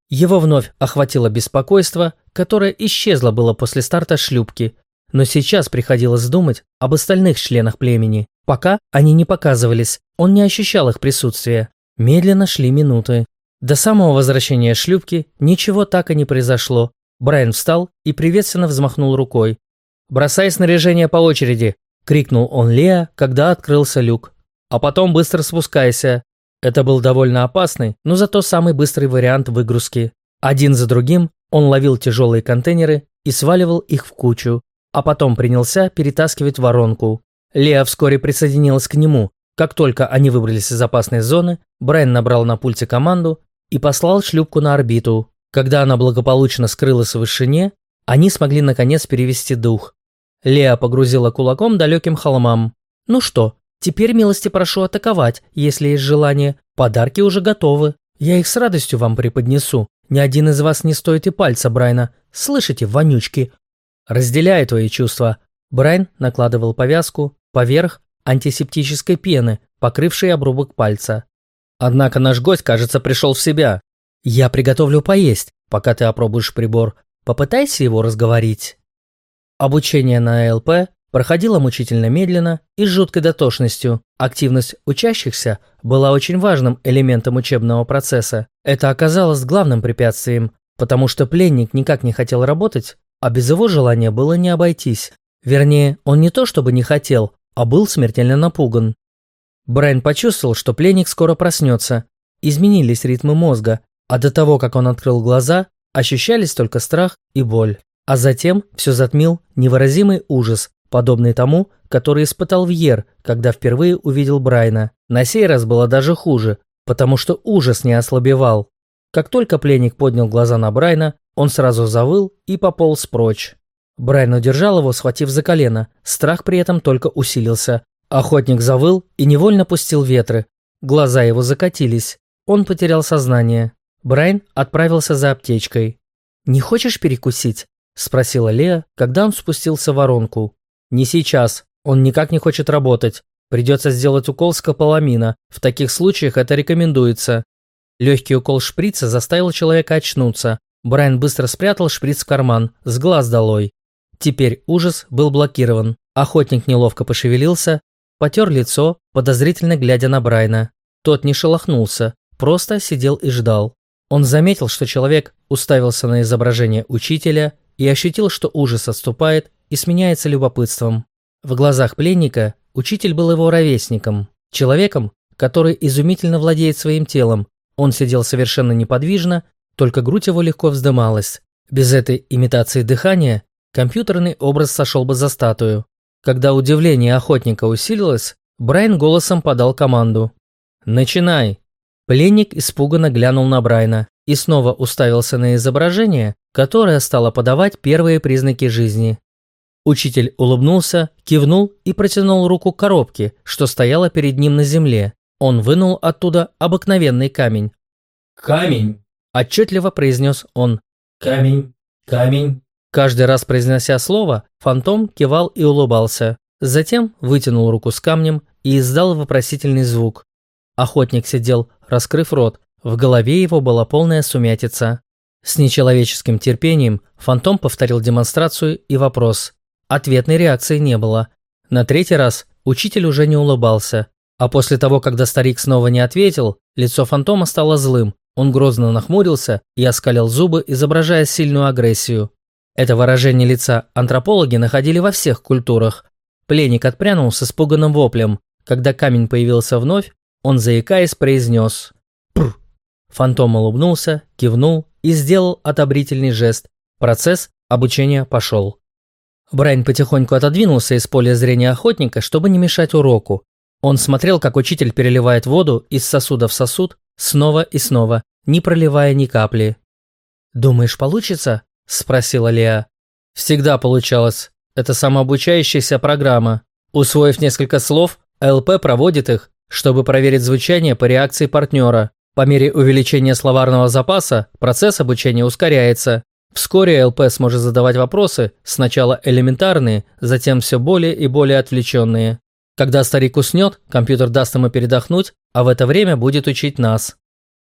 Его вновь охватило беспокойство, которое исчезло было после старта шлюпки, но сейчас приходилось думать об остальных членах племени. Пока они не показывались, он не ощущал их присутствия. Медленно шли минуты. До самого возвращения шлюпки ничего так и не произошло. Брайан встал и приветственно взмахнул рукой. «Бросай снаряжение по очереди!» – крикнул он Леа, когда открылся люк. «А потом быстро спускайся!» Это был довольно опасный, но зато самый быстрый вариант выгрузки. Один за другим он ловил тяжелые контейнеры и сваливал их в кучу, а потом принялся перетаскивать воронку. Леа вскоре присоединилась к нему. Как только они выбрались из опасной зоны, Брайан набрал на пульте команду и послал шлюпку на орбиту. Когда она благополучно скрылась в вышине, они смогли наконец перевести дух. Леа погрузила кулаком далеким холмам. «Ну что, теперь милости прошу атаковать, если есть желание. Подарки уже готовы. Я их с радостью вам преподнесу. Ни один из вас не стоит и пальца, Брайна. Слышите, вонючки?» «Разделяю твои чувства». Брайан накладывал повязку поверх антисептической пены, покрывшей обрубок пальца. «Однако наш гость, кажется, пришел в себя. Я приготовлю поесть, пока ты опробуешь прибор. Попытайся его разговорить». Обучение на АЛП проходило мучительно медленно и с жуткой дотошностью. Активность учащихся была очень важным элементом учебного процесса. Это оказалось главным препятствием, потому что пленник никак не хотел работать, а без его желания было не обойтись. Вернее, он не то чтобы не хотел, а был смертельно напуган. Брайан почувствовал, что пленник скоро проснется. Изменились ритмы мозга, а до того, как он открыл глаза, ощущались только страх и боль. А затем все затмил невыразимый ужас, подобный тому, который испытал Вьер, когда впервые увидел Брайана. На сей раз было даже хуже, потому что ужас не ослабевал. Как только пленник поднял глаза на Брайана, он сразу завыл и пополз прочь. Брайан удержал его, схватив за колено. Страх при этом только усилился. Охотник завыл и невольно пустил ветры. Глаза его закатились. Он потерял сознание. Брайан отправился за аптечкой. «Не хочешь перекусить?» – спросила Леа, когда он спустился в воронку. «Не сейчас. Он никак не хочет работать. Придется сделать укол скополамина. В таких случаях это рекомендуется». Легкий укол шприца заставил человека очнуться. Брайан быстро спрятал шприц в карман, с глаз долой. Теперь ужас был блокирован. Охотник неловко пошевелился, потер лицо, подозрительно глядя на Брайана. Тот не шелохнулся, просто сидел и ждал. Он заметил, что человек уставился на изображение учителя и ощутил, что ужас отступает и сменяется любопытством. В глазах пленника учитель был его ровесником, человеком, который изумительно владеет своим телом. Он сидел совершенно неподвижно, только грудь его легко вздымалась. Без этой имитации дыхания компьютерный образ сошел бы за статую. Когда удивление охотника усилилось, Брайан голосом подал команду. «Начинай!» Пленник испуганно глянул на Брайана и снова уставился на изображение, которое стало подавать первые признаки жизни. Учитель улыбнулся, кивнул и протянул руку к коробке, что стояла перед ним на земле. Он вынул оттуда обыкновенный камень. «Камень!» – отчетливо произнес он. «Камень! Камень!» Каждый раз произнося слово, фантом кивал и улыбался. Затем вытянул руку с камнем и издал вопросительный звук. Охотник сидел, раскрыв рот, в голове его была полная сумятица. С нечеловеческим терпением фантом повторил демонстрацию и вопрос. Ответной реакции не было. На третий раз учитель уже не улыбался. А после того, когда старик снова не ответил, лицо фантома стало злым. Он грозно нахмурился и оскалил зубы, изображая сильную агрессию. Это выражение лица антропологи находили во всех культурах. Пленник отпрянул с испуганным воплем. Когда камень появился вновь, он, заикаясь, произнес «Пр». Фантом улыбнулся, кивнул и сделал одобрительный жест. Процесс обучения пошел. Брайан потихоньку отодвинулся из поля зрения охотника, чтобы не мешать уроку. Он смотрел, как учитель переливает воду из сосуда в сосуд снова и снова, не проливая ни капли. «Думаешь, получится?» – спросила Леа. «Всегда получалось. Это самообучающаяся программа. Усвоив несколько слов, АЛП проводит их, чтобы проверить звучание по реакции партнера. По мере увеличения словарного запаса процесс обучения ускоряется. Вскоре АЛП сможет задавать вопросы, сначала элементарные, затем все более и более отвлеченные. Когда старик уснет, компьютер даст ему передохнуть, а в это время будет учить нас».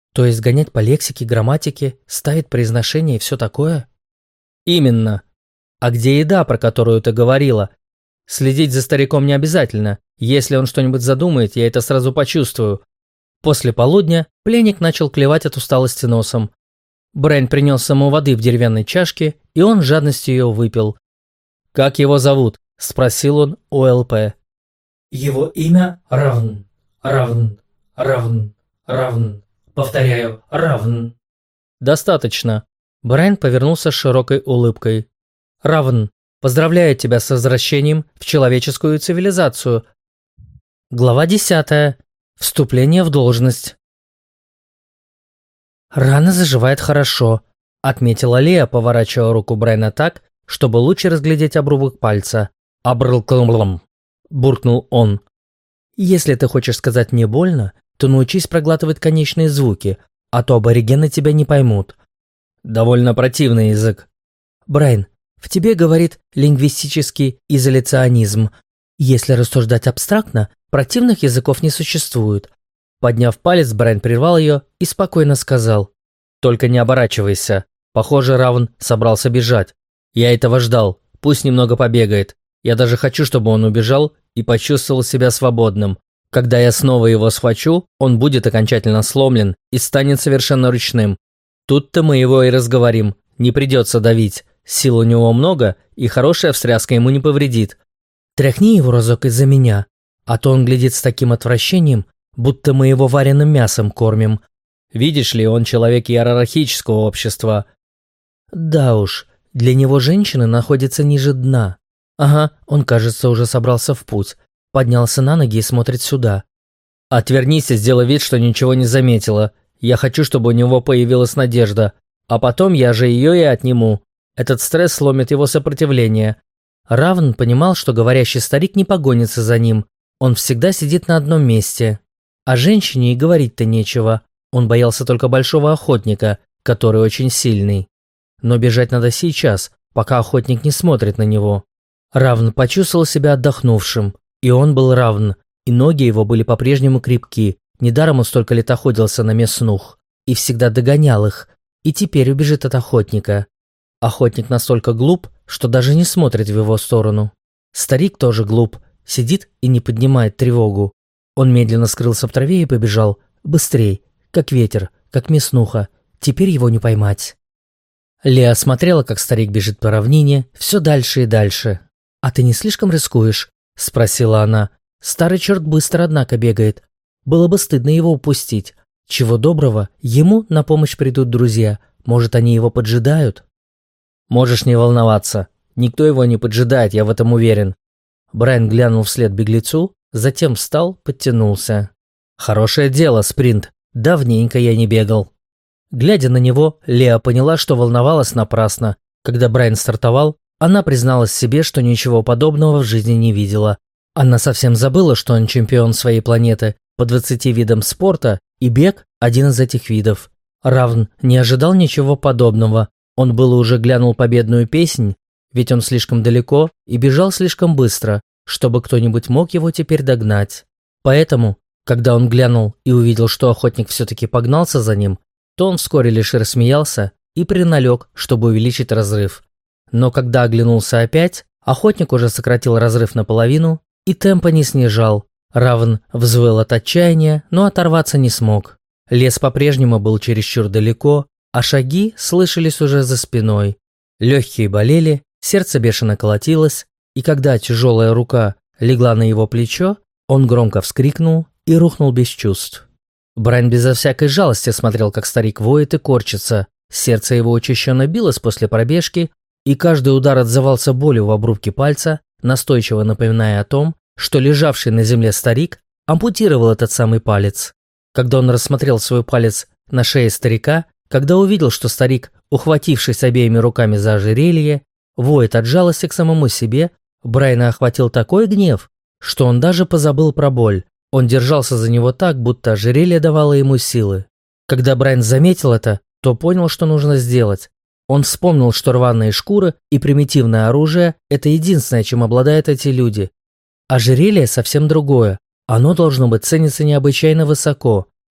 То есть гонять по лексике, грамматике, ставить произношение и все такое? Именно. А где еда, про которую ты говорила? Следить за стариком не обязательно. Если он что-нибудь задумает, я это сразу почувствую. После полудня пленник начал клевать от усталости носом. Брайан принес ему воды в деревянной чашке, и он с жадностью ее выпил. «Как его зовут?» – спросил он у ЛП. «Его имя Равн. Равн. Равн. Равн. Повторяю, Равн». «Достаточно». Брайан повернулся с широкой улыбкой. «Равн, поздравляю тебя с возвращением в человеческую цивилизацию». Глава десятая. Вступление в должность. «Рана заживает хорошо», – отметила Лея, поворачивая руку Брайана так, чтобы лучше разглядеть обрубок пальца. «Абрлклмблм», – буркнул он. «Если ты хочешь сказать мне больно, то научись проглатывать конечные звуки, а то аборигены тебя не поймут». «Довольно противный язык». «Брайан, в тебе говорит лингвистический изоляционизм. Если рассуждать абстрактно, противных языков не существует». Подняв палец, Брайан прервал ее и спокойно сказал: «Только не оборачивайся. Похоже, Равн собрался бежать. Я этого ждал. Пусть немного побегает. Я даже хочу, чтобы он убежал и почувствовал себя свободным. Когда я снова его схвачу, он будет окончательно сломлен и станет совершенно ручным. Тут-то мы его и разговорим. Не придется давить. Сил у него много, и хорошая встряска ему не повредит. Тряхни его разок из-за меня, а то он глядит с таким отвращением, будто мы его вареным мясом кормим. Видишь ли, он человек иерархического общества». «Да уж, для него женщины находятся ниже дна». «Ага, он, кажется, уже собрался в путь. Поднялся на ноги и смотрит сюда». «Отвернись и сделай вид, что ничего не заметила. Я хочу, чтобы у него появилась надежда. А потом я же ее и отниму. Этот стресс сломит его сопротивление». Равн понимал, что говорящий старик не погонится за ним. Он всегда сидит на одном месте. О женщине и говорить-то нечего. Он боялся только большого охотника, который очень сильный. Но бежать надо сейчас, пока охотник не смотрит на него. Равн почувствовал себя отдохнувшим. И он был Равн, и ноги его были по-прежнему крепки. Недаром он столько лет охотился на мяснух. И всегда догонял их. И теперь убежит от охотника. Охотник настолько глуп, что даже не смотрит в его сторону. Старик тоже глуп, сидит и не поднимает тревогу. Он медленно скрылся в траве и побежал. Быстрей, как ветер, как мяснуха. Теперь его не поймать. Леа смотрела, как старик бежит по равнине, все дальше и дальше. «А ты не слишком рискуешь?» – спросила она. «Старый черт быстро, однако, бегает. Было бы стыдно его упустить. Чего доброго, ему на помощь придут друзья. Может, они его поджидают?» «Можешь не волноваться. Никто его не поджидает, я в этом уверен». Брайан глянул вслед беглецу, затем встал, подтянулся. «Хорошее дело, спринт. Давненько я не бегал». Глядя на него, Леа поняла, что волновалась напрасно. Когда Брайан стартовал, она призналась себе, что ничего подобного в жизни не видела. Она совсем забыла, что он чемпион своей планеты по двадцати видам спорта, и бег – один из этих видов. Равн не ожидал ничего подобного. Он было уже глянул победную песнь, ведь он слишком далеко и бежал слишком быстро, чтобы кто-нибудь мог его теперь догнать. Поэтому, когда он глянул и увидел, что охотник все-таки погнался за ним, то он вскоре лишь рассмеялся и приналег, чтобы увеличить разрыв. Но когда оглянулся опять, охотник уже сократил разрыв наполовину и темпа не снижал. Равн взвыл от отчаяния, но оторваться не смог. Лес по-прежнему был чересчур далеко, а шаги слышались уже за спиной. Легкие болели, сердце бешено колотилось, и когда тяжелая рука легла на его плечо, он громко вскрикнул и рухнул без чувств. Брайан безо всякой жалости смотрел, как старик воет и корчится. Сердце его учащенно билось после пробежки, и каждый удар отзывался болью в обрубке пальца, настойчиво напоминая о том, что лежавший на земле старик ампутировал этот самый палец. Когда он рассмотрел свой палец на шее старика, когда увидел, что старик, ухватившись обеими руками за ожерелье, воет от жалости к самому себе, Брайана охватил такой гнев, что он даже позабыл про боль. Он держался за него так, будто ожерелье давало ему силы. Когда Брайан заметил это, то понял, что нужно сделать. Он вспомнил, что рваные шкуры и примитивное оружие – это единственное, чем обладают эти люди. Ожерелье совсем другое. Оно должно быть цениться необычайно высоко,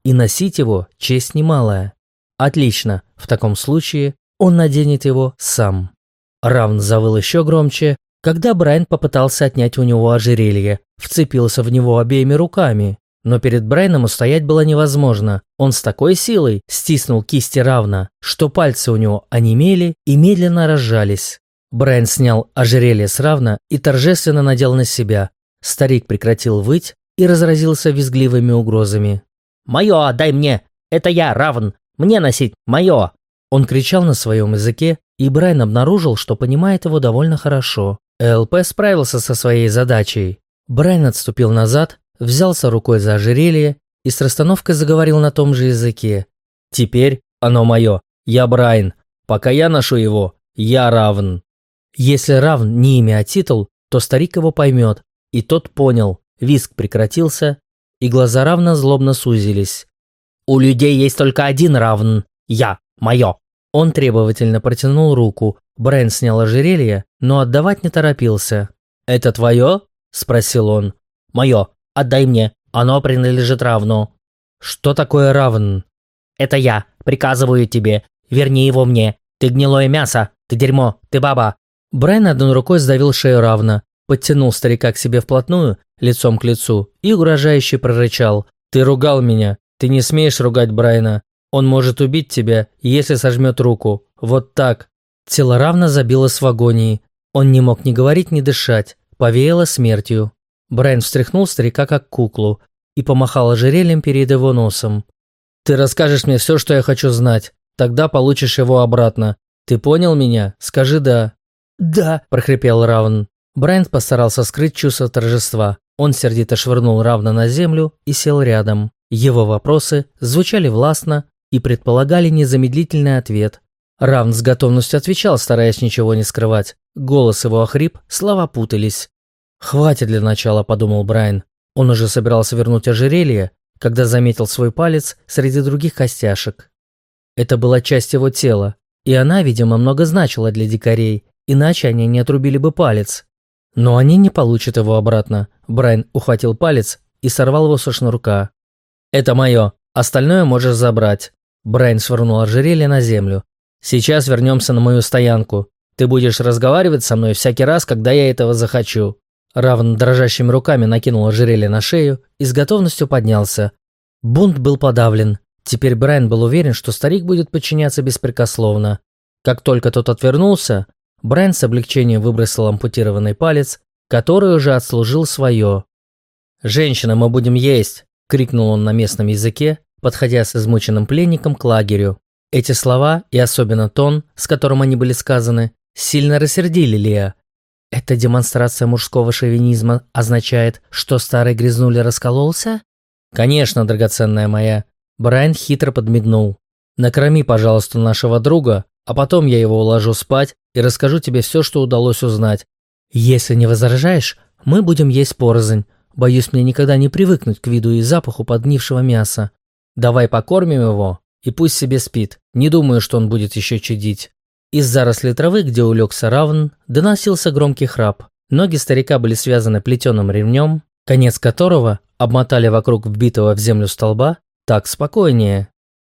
и носить его – честь немалая. Отлично, в таком случае он наденет его сам. Равн завыл еще громче, когда Брайан попытался отнять у него ожерелье, вцепился в него обеими руками. Но перед Брайаном устоять было невозможно. Он с такой силой стиснул кисти Равна, что пальцы у него онемели и медленно разжались. Брайан снял ожерелье с Равна и торжественно надел на себя. Старик прекратил выть и разразился визгливыми угрозами. «Мое отдай мне! Это я, Равн! Мне носить! Мое!» Он кричал на своем языке, и Брайан обнаружил, что понимает его довольно хорошо. ЛП справился со своей задачей. Брайан отступил назад, взялся рукой за ожерелье и с расстановкой заговорил на том же языке. «Теперь оно мое. Я Брайан. Пока я ношу его, я Равн». Если Равн не имя, а титул, то старик его поймет. И тот понял. Визг прекратился, и глаза Равна злобно сузились. «У людей есть только один Равн. Я. Мое». Он требовательно протянул руку. Брайан снял ожерелье, но отдавать не торопился. «Это твое?» – спросил он. «Мое. Отдай мне. Оно принадлежит Равну». «Что такое Равн?» «Это я. Приказываю тебе. Верни его мне. Ты гнилое мясо. Ты дерьмо. Ты баба». Брайан одной рукой сдавил шею Равна, подтянул старика к себе вплотную, лицом к лицу, и угрожающе прорычал. «Ты ругал меня. Ты не смеешь ругать Брайана. Он может убить тебя, если сожмет руку. Вот так». Тело Равна забилось в агонии. Он не мог ни говорить, ни дышать. Повеяло смертью. Брайан встряхнул старика как куклу и помахал ожерельем перед его носом. «Ты расскажешь мне все, что я хочу знать. Тогда получишь его обратно. Ты понял меня? Скажи «да». «Да», – прохрипел Равн. Брайан постарался скрыть чувство торжества. Он сердито швырнул Равна на землю и сел рядом. Его вопросы звучали властно и предполагали незамедлительный ответ. Равн с готовностью отвечал, стараясь ничего не скрывать. Голос его охрип, слова путались. «Хватит для начала», – подумал Брайан. Он уже собирался вернуть ожерелье, когда заметил свой палец среди других костяшек. Это была часть его тела, и она, видимо, много значила для дикарей, иначе они не отрубили бы палец. Но они не получат его обратно. Брайан ухватил палец и сорвал его со шнурка. «Это мое. Остальное можешь забрать». Брайан швырнул ожерелье на землю. «Сейчас вернемся на мою стоянку. Ты будешь разговаривать со мной всякий раз, когда я этого захочу». Равн дрожащими руками накинул ожерелье на шею и с готовностью поднялся. Бунт был подавлен. Теперь Брайан был уверен, что старик будет подчиняться беспрекословно. Как только тот отвернулся, Брайан с облегчением выбросил ампутированный палец, который уже отслужил свое. «Женщина, мы будем есть!» – крикнул он на местном языке, подходя с измученным пленником к лагерю. Эти слова, и особенно тон, с которым они были сказаны, сильно рассердили Леа. «Эта демонстрация мужского шовинизма означает, что старый грязнуля раскололся?» «Конечно, драгоценная моя!» Брайан хитро подмигнул. «Накорми, пожалуйста, нашего друга, а потом я его уложу спать и расскажу тебе все, что удалось узнать. Если не возражаешь, мы будем есть порознь. Боюсь, мне никогда не привыкнуть к виду и запаху подгнившего мяса. Давай покормим его, и пусть себе спит. Не думаю, что он будет еще чадить». Из зарослей травы, где улегся Равн, доносился громкий храп. Ноги старика были связаны плетеным ремнем, конец которого обмотали вокруг вбитого в землю столба. Так спокойнее.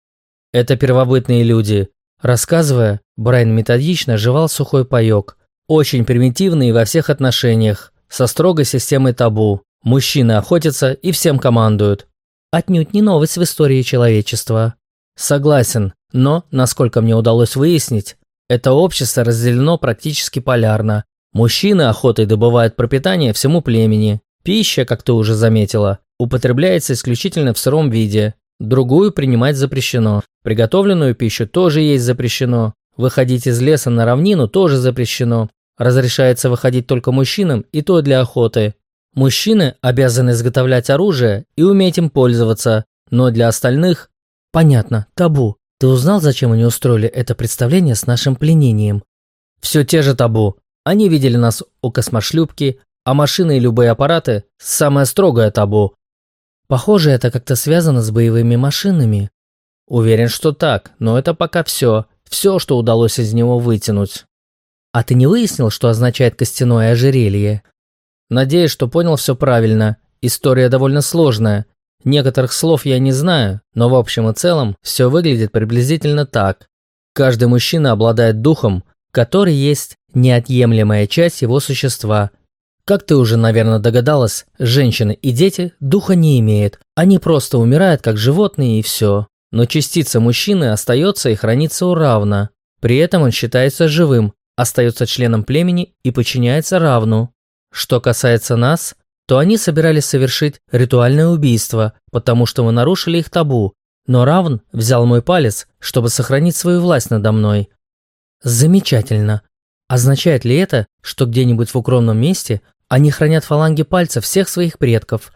«Это первобытные люди». Рассказывая, Брайан методично жевал сухой паёк. Очень примитивный во всех отношениях, со строгой системой табу. Мужчины охотятся и всем командуют. Отнюдь не новость в истории человечества. Согласен, но, насколько мне удалось выяснить, это общество разделено практически полярно. Мужчины охотой добывают пропитание всему племени. Пища, как ты уже заметила, употребляется исключительно в сыром виде. Другую принимать запрещено. Приготовленную пищу тоже есть запрещено. Выходить из леса на равнину тоже запрещено. Разрешается выходить только мужчинам, и то для охоты. Мужчины обязаны изготовлять оружие и уметь им пользоваться, но для остальных… Понятно, табу. Ты узнал, зачем они устроили это представление с нашим пленением? Все те же табу. Они видели нас у космошлюпки, а машины и любые аппараты – самое строгое табу. Похоже, это как-то связано с боевыми машинами. Уверен, что так, но это пока все. Все, что удалось из него вытянуть. А ты не выяснил, что означает костяное ожерелье? Надеюсь, что понял все правильно. История довольно сложная. Некоторых слов я не знаю, но в общем и целом все выглядит приблизительно так. Каждый мужчина обладает духом, который есть неотъемлемая часть его существа. Как ты уже, наверное, догадалась, женщины и дети духа не имеют, они просто умирают как животные и все. Но частица мужчины остается и хранится у равна. При этом он считается живым, остается членом племени и подчиняется равну. Что касается нас, то они собирались совершить ритуальное убийство, потому что мы нарушили их табу, но Равн взял мой палец, чтобы сохранить свою власть надо мной. Замечательно. Означает ли это, что где-нибудь в укромном месте они хранят фаланги пальцев всех своих предков?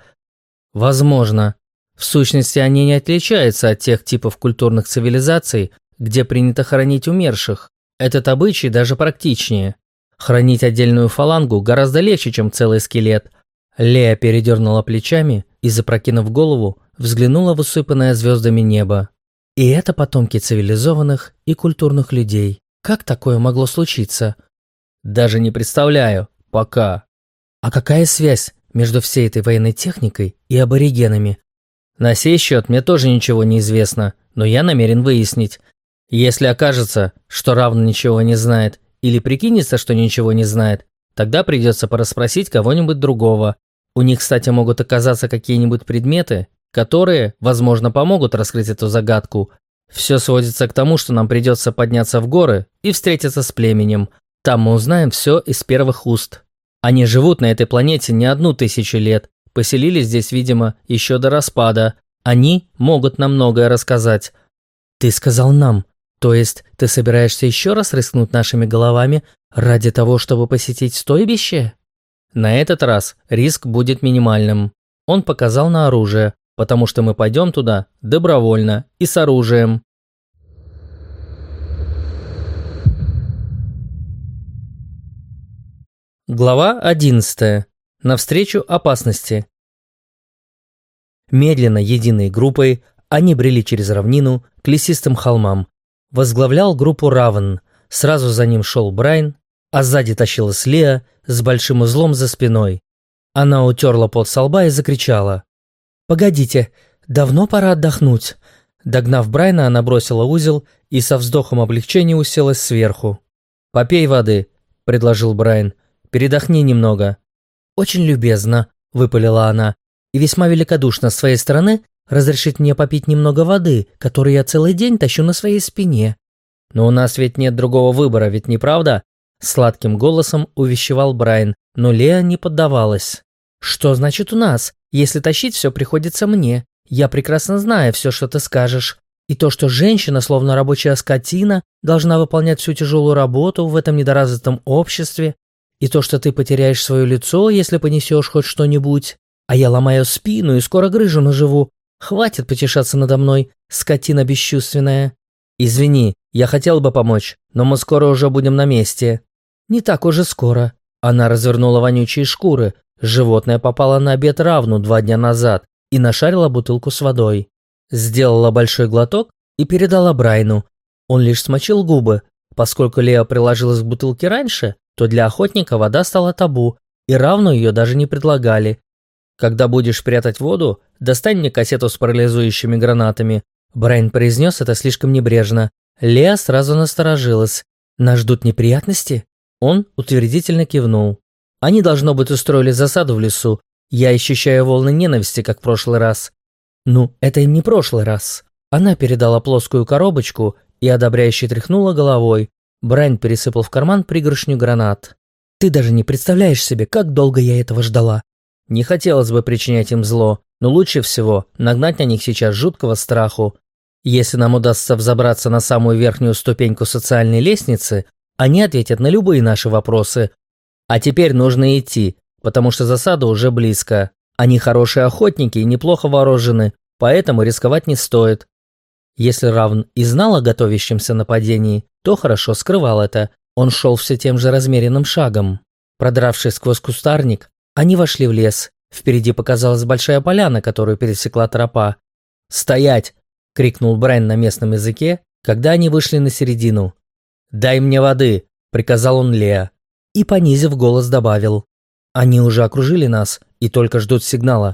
Возможно. В сущности, они не отличаются от тех типов культурных цивилизаций, где принято хоронить умерших. Этот обычай даже практичнее. Хранить отдельную фалангу гораздо легче, чем целый скелет. Лея передернула плечами и, запрокинув голову, взглянула в усыпанное звездами небо. И это потомки цивилизованных и культурных людей. Как такое могло случиться? Даже не представляю. Пока. А какая связь между всей этой военной техникой и аборигенами? На сей счет мне тоже ничего не известно, но я намерен выяснить. Если окажется, что Равн ничего не знает, или прикинется, что ничего не знает, тогда придется порасспросить кого-нибудь другого. У них, кстати, могут оказаться какие-нибудь предметы, которые, возможно, помогут раскрыть эту загадку. Все сводится к тому, что нам придется подняться в горы и встретиться с племенем. Там мы узнаем все из первых уст. Они живут на этой планете не одну тысячу лет, поселились здесь, видимо, еще до распада. Они могут нам многое рассказать. Ты сказал нам, то есть ты собираешься еще раз рискнуть нашими головами ради того, чтобы посетить стойбище? На этот раз риск будет минимальным. Он показал на оружие, потому что мы пойдем туда добровольно и с оружием. Глава одиннадцатая. Навстречу опасности. Медленно, единой группой, они брели через равнину к лесистым холмам. Возглавлял группу Равн, сразу за ним шел Брайан, а сзади тащилась Лея с большим узлом за спиной. Она утерла пот со лба и закричала. «Погодите, давно пора отдохнуть». Догнав Брайана, она бросила узел и со вздохом облегчения уселась сверху. «Попей воды», — предложил Брайан. «Передохни немного». «Очень любезно», — выпалила она, «и весьма великодушно с своей стороны разрешить мне попить немного воды, которую я целый день тащу на своей спине». «Но у нас ведь нет другого выбора, ведь не правда?» Сладким голосом увещевал Брайан, но Лея не поддавалась. «Что значит у нас, если тащить все приходится мне? Я прекрасно знаю все, что ты скажешь. И то, что женщина, словно рабочая скотина, должна выполнять всю тяжелую работу в этом недоразвитом обществе. И то, что ты потеряешь свое лицо, если понесешь хоть что-нибудь. А я ломаю спину и скоро грыжу наживу. Хватит потешаться надо мной, скотина бесчувственная. Извини, я хотел бы помочь, но мы скоро уже будем на месте». «Не так уже скоро». Она развернула вонючие шкуры. Животное попало на обед Равну два дня назад и нашарила бутылку с водой. Сделала большой глоток и передала Брайну. Он лишь смочил губы. Поскольку Лея приложилась к бутылке раньше, то для охотника вода стала табу, и Равну ее даже не предлагали. «Когда будешь прятать воду, достань мне кассету с парализующими гранатами». Брайан произнес это слишком небрежно. Лея сразу насторожилась. «Нас ждут неприятности?» Он утвердительно кивнул. «Они, должно быть, устроили засаду в лесу. Я ощущаю волны ненависти, как в прошлый раз». «Ну, это им не прошлый раз». Она передала плоскую коробочку и одобряюще тряхнула головой. Брайан пересыпал в карман пригоршню гранат. «Ты даже не представляешь себе, как долго я этого ждала». Не хотелось бы причинять им зло, но лучше всего нагнать на них сейчас жуткого страху. Если нам удастся взобраться на самую верхнюю ступеньку социальной лестницы, они ответят на любые наши вопросы. А теперь нужно идти, потому что засада уже близко. Они хорошие охотники и неплохо вооружены, поэтому рисковать не стоит. Если Равн и знал о готовящемся нападении, то хорошо скрывал это. Он шел все тем же размеренным шагом. Продравшись сквозь кустарник, они вошли в лес. Впереди показалась большая поляна, которую пересекла тропа. «Стоять!» — крикнул Брайан на местном языке, когда они вышли на середину. «Дай мне воды!» — приказал он Леа. И, понизив голос, добавил. «Они уже окружили нас и только ждут сигнала.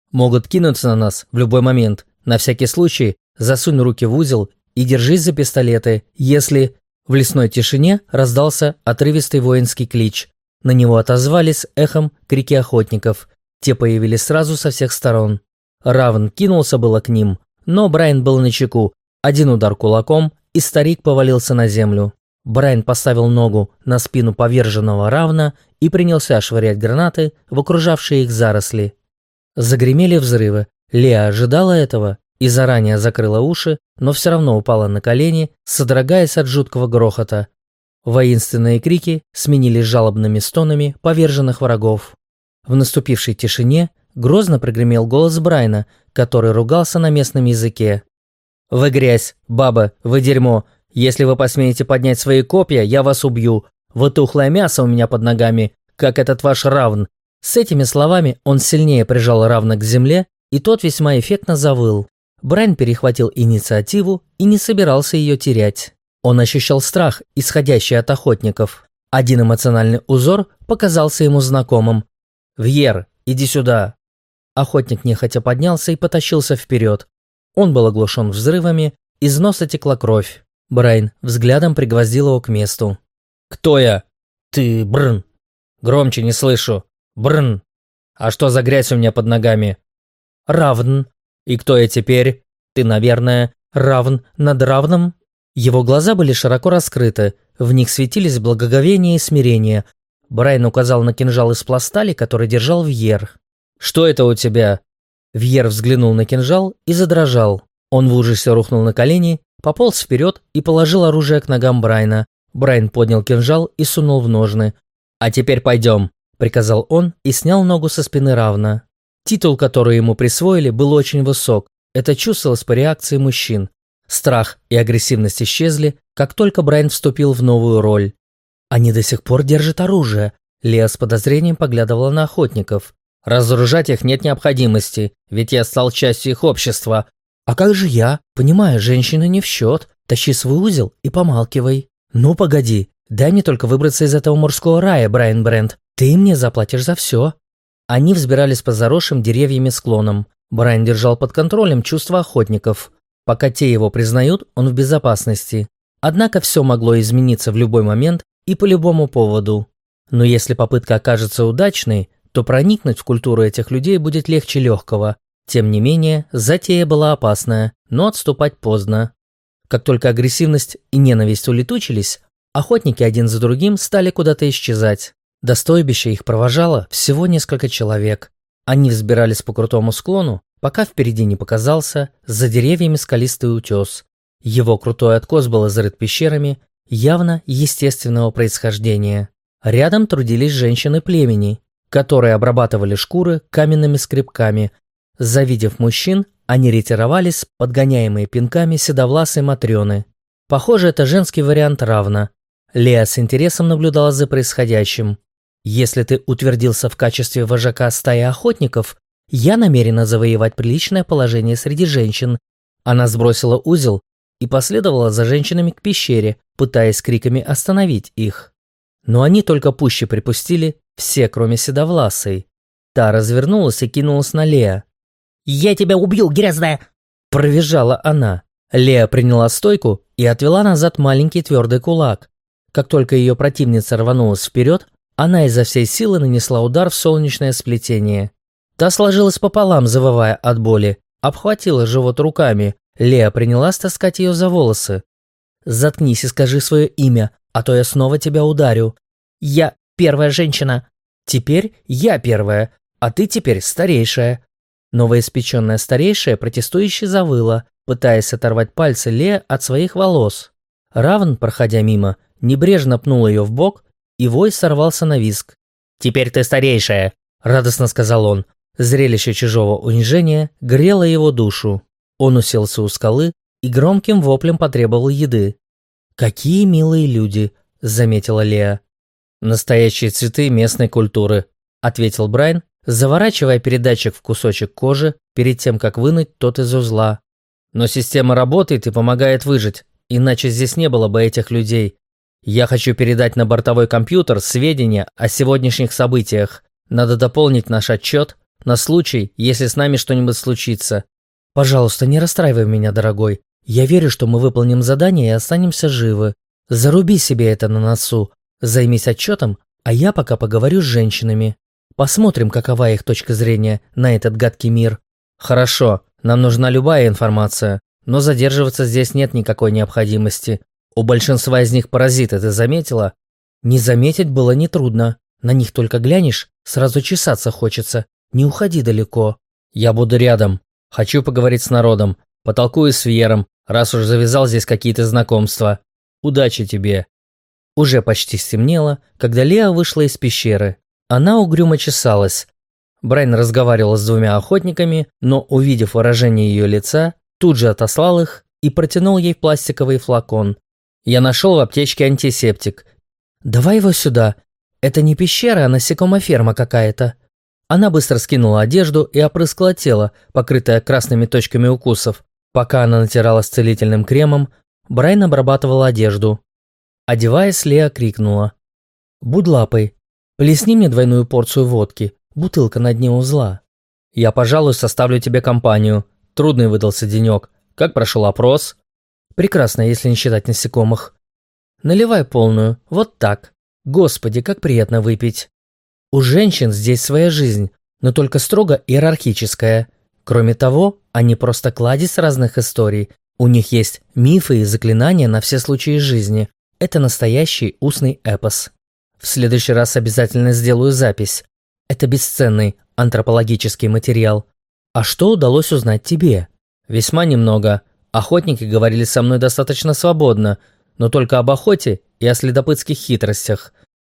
Могут кинуться на нас в любой момент. На всякий случай засунь руки в узел и держись за пистолеты, если...» В лесной тишине раздался отрывистый воинский клич. На него отозвались эхом крики охотников. Те появились сразу со всех сторон. Равн кинулся было к ним, но Брайан был начеку. Один удар кулаком, и старик повалился на землю. Брайан поставил ногу на спину поверженного Равна и принялся швырять гранаты в окружавшие их заросли. Загремели взрывы. Леа ожидала этого и заранее закрыла уши, но все равно упала на колени, содрогаясь от жуткого грохота. Воинственные крики сменились жалобными стонами поверженных врагов. В наступившей тишине грозно прогремел голос Брайана, который ругался на местном языке. «Вы грязь, баба, вы дерьмо. Если вы посмеете поднять свои копья, я вас убью. Вы тухлое мясо у меня под ногами, как этот ваш Равн». С этими словами он сильнее прижал Равна к земле, и тот весьма эффектно завыл. Брайан перехватил инициативу и не собирался ее терять. Он ощущал страх, исходящий от охотников. Один эмоциональный узор показался ему знакомым. «Вьер, иди сюда!» Охотник нехотя поднялся и потащился вперед. Он был оглушен взрывами, из носа текла кровь. Брайан взглядом пригвоздил его к месту. «Кто я?» «Ты, брн!» «Громче не слышу!» «Брн!» «А что за грязь у меня под ногами?» «Равн!» «И кто я теперь?» «Ты, наверное, равн над равным?» Его глаза были широко раскрыты, в них светились благоговение и смирение. Брайан указал на кинжал из пластали, который держал Вьер. «Что это у тебя?» Вьер взглянул на кинжал и задрожал. Он в ужасе рухнул на колени, пополз вперед и положил оружие к ногам Брайана. Брайан поднял кинжал и сунул в ножны. «А теперь пойдем», – приказал он и снял ногу со спины Равна. Титул, который ему присвоили, был очень высок. Это чувствовалось по реакции мужчин. Страх и агрессивность исчезли, как только Брайан вступил в новую роль. «Они до сих пор держат оружие», – Леа с подозрением поглядывала на охотников. «Разоружать их нет необходимости, ведь я стал частью их общества». «А как же я? Понимаю, женщины не в счет. Тащи свой узел и помалкивай». «Ну погоди, дай мне только выбраться из этого морского рая, Брайан Брент. Ты мне заплатишь за все». Они взбирались по заросшим деревьями склонам. Брайан держал под контролем чувства охотников. Пока те его признают, он в безопасности. Однако все могло измениться в любой момент и по любому поводу. Но если попытка окажется удачной, то проникнуть в культуру этих людей будет легче легкого. Тем не менее, затея была опасная, но отступать поздно. Как только агрессивность и ненависть улетучились, охотники один за другим стали куда-то исчезать. До стойбища их провожало всего несколько человек. Они взбирались по крутому склону, пока впереди не показался за деревьями скалистый утес. Его крутой откос был изрыт пещерами, явно естественного происхождения. Рядом трудились женщины племени, которые обрабатывали шкуры каменными скребками. Завидев мужчин, они ретировались, подгоняемые пинками седовласой матрёны. Похоже, это женский вариант Равна. Леа с интересом наблюдала за происходящим. «Если ты утвердился в качестве вожака стаи охотников, я намерена завоевать приличное положение среди женщин». Она сбросила узел и последовала за женщинами к пещере, пытаясь криками остановить их. Но они только пуще припустили, все, кроме седовласой. Та развернулась и кинулась на Леа. «Я тебя убью, грязная!» – провизжала она. Леа приняла стойку и отвела назад маленький твердый кулак. Как только ее противница рванулась вперед, она изо всей силы нанесла удар в солнечное сплетение. Та сложилась пополам, завывая от боли, обхватила живот руками. Леа принялась таскать ее за волосы. «Заткнись и скажи свое имя, а то я снова тебя ударю». «Я первая женщина». «Теперь я первая, а ты теперь старейшая». Новоиспеченная старейшая протестующе завыла, пытаясь оторвать пальцы Леа от своих волос. Равн, проходя мимо, небрежно пнул ее в бок, и вой сорвался на визг. «Теперь ты старейшая», – радостно сказал он. Зрелище чужого унижения грело его душу. Он уселся у скалы и громким воплем потребовал еды. «Какие милые люди», – заметила Леа. «Настоящие цветы местной культуры», – ответил Брайан, заворачивая передатчик в кусочек кожи перед тем, как вынуть тот из узла. «Но система работает и помогает выжить, иначе здесь не было бы этих людей. Я хочу передать на бортовой компьютер сведения о сегодняшних событиях. Надо дополнить наш отчет, На случай, если с нами что-нибудь случится. Пожалуйста, не расстраивай меня, дорогой. Я верю, что мы выполним задание и останемся живы. Заруби себе это на носу. Займись отчетом, а я пока поговорю с женщинами. Посмотрим, какова их точка зрения на этот гадкий мир. Хорошо, нам нужна любая информация, но задерживаться здесь нет никакой необходимости. У большинства из них паразиты, ты заметила? Не заметить было нетрудно. На них только глянешь, сразу чесаться хочется. Не уходи далеко. Я буду рядом. Хочу поговорить с народом. Потолкую с Вьером, раз уж завязал здесь какие-то знакомства. Удачи тебе. Уже почти стемнело, когда Леа вышла из пещеры. Она угрюмо чесалась. Брайан разговаривал с двумя охотниками, но, увидев выражение ее лица, тут же отослал их и протянул ей пластиковый флакон. «Я нашел в аптечке антисептик. Давай его сюда. Это не пещера, а насекомоферма какая-то». Она быстро скинула одежду и опрыскала тело, покрытое красными точками укусов. Пока она натирала с целительным кремом, Брайан обрабатывал одежду. Одеваясь, Леа крикнула: «Будь лапой, плесни мне двойную порцию водки, бутылка на дне узла». «Я, пожалуй, составлю тебе компанию. Трудный выдался денек. Как прошел опрос?» «Прекрасно, если не считать насекомых». «Наливай полную, вот так. Господи, как приятно выпить». У женщин здесь своя жизнь, но только строго иерархическая. Кроме того, они просто кладезь разных историй. У них есть мифы и заклинания на все случаи жизни. Это настоящий устный эпос. В следующий раз обязательно сделаю запись. Это бесценный антропологический материал. А что удалось узнать тебе? Весьма немного. Охотники говорили со мной достаточно свободно, но только об охоте и о следопытских хитростях.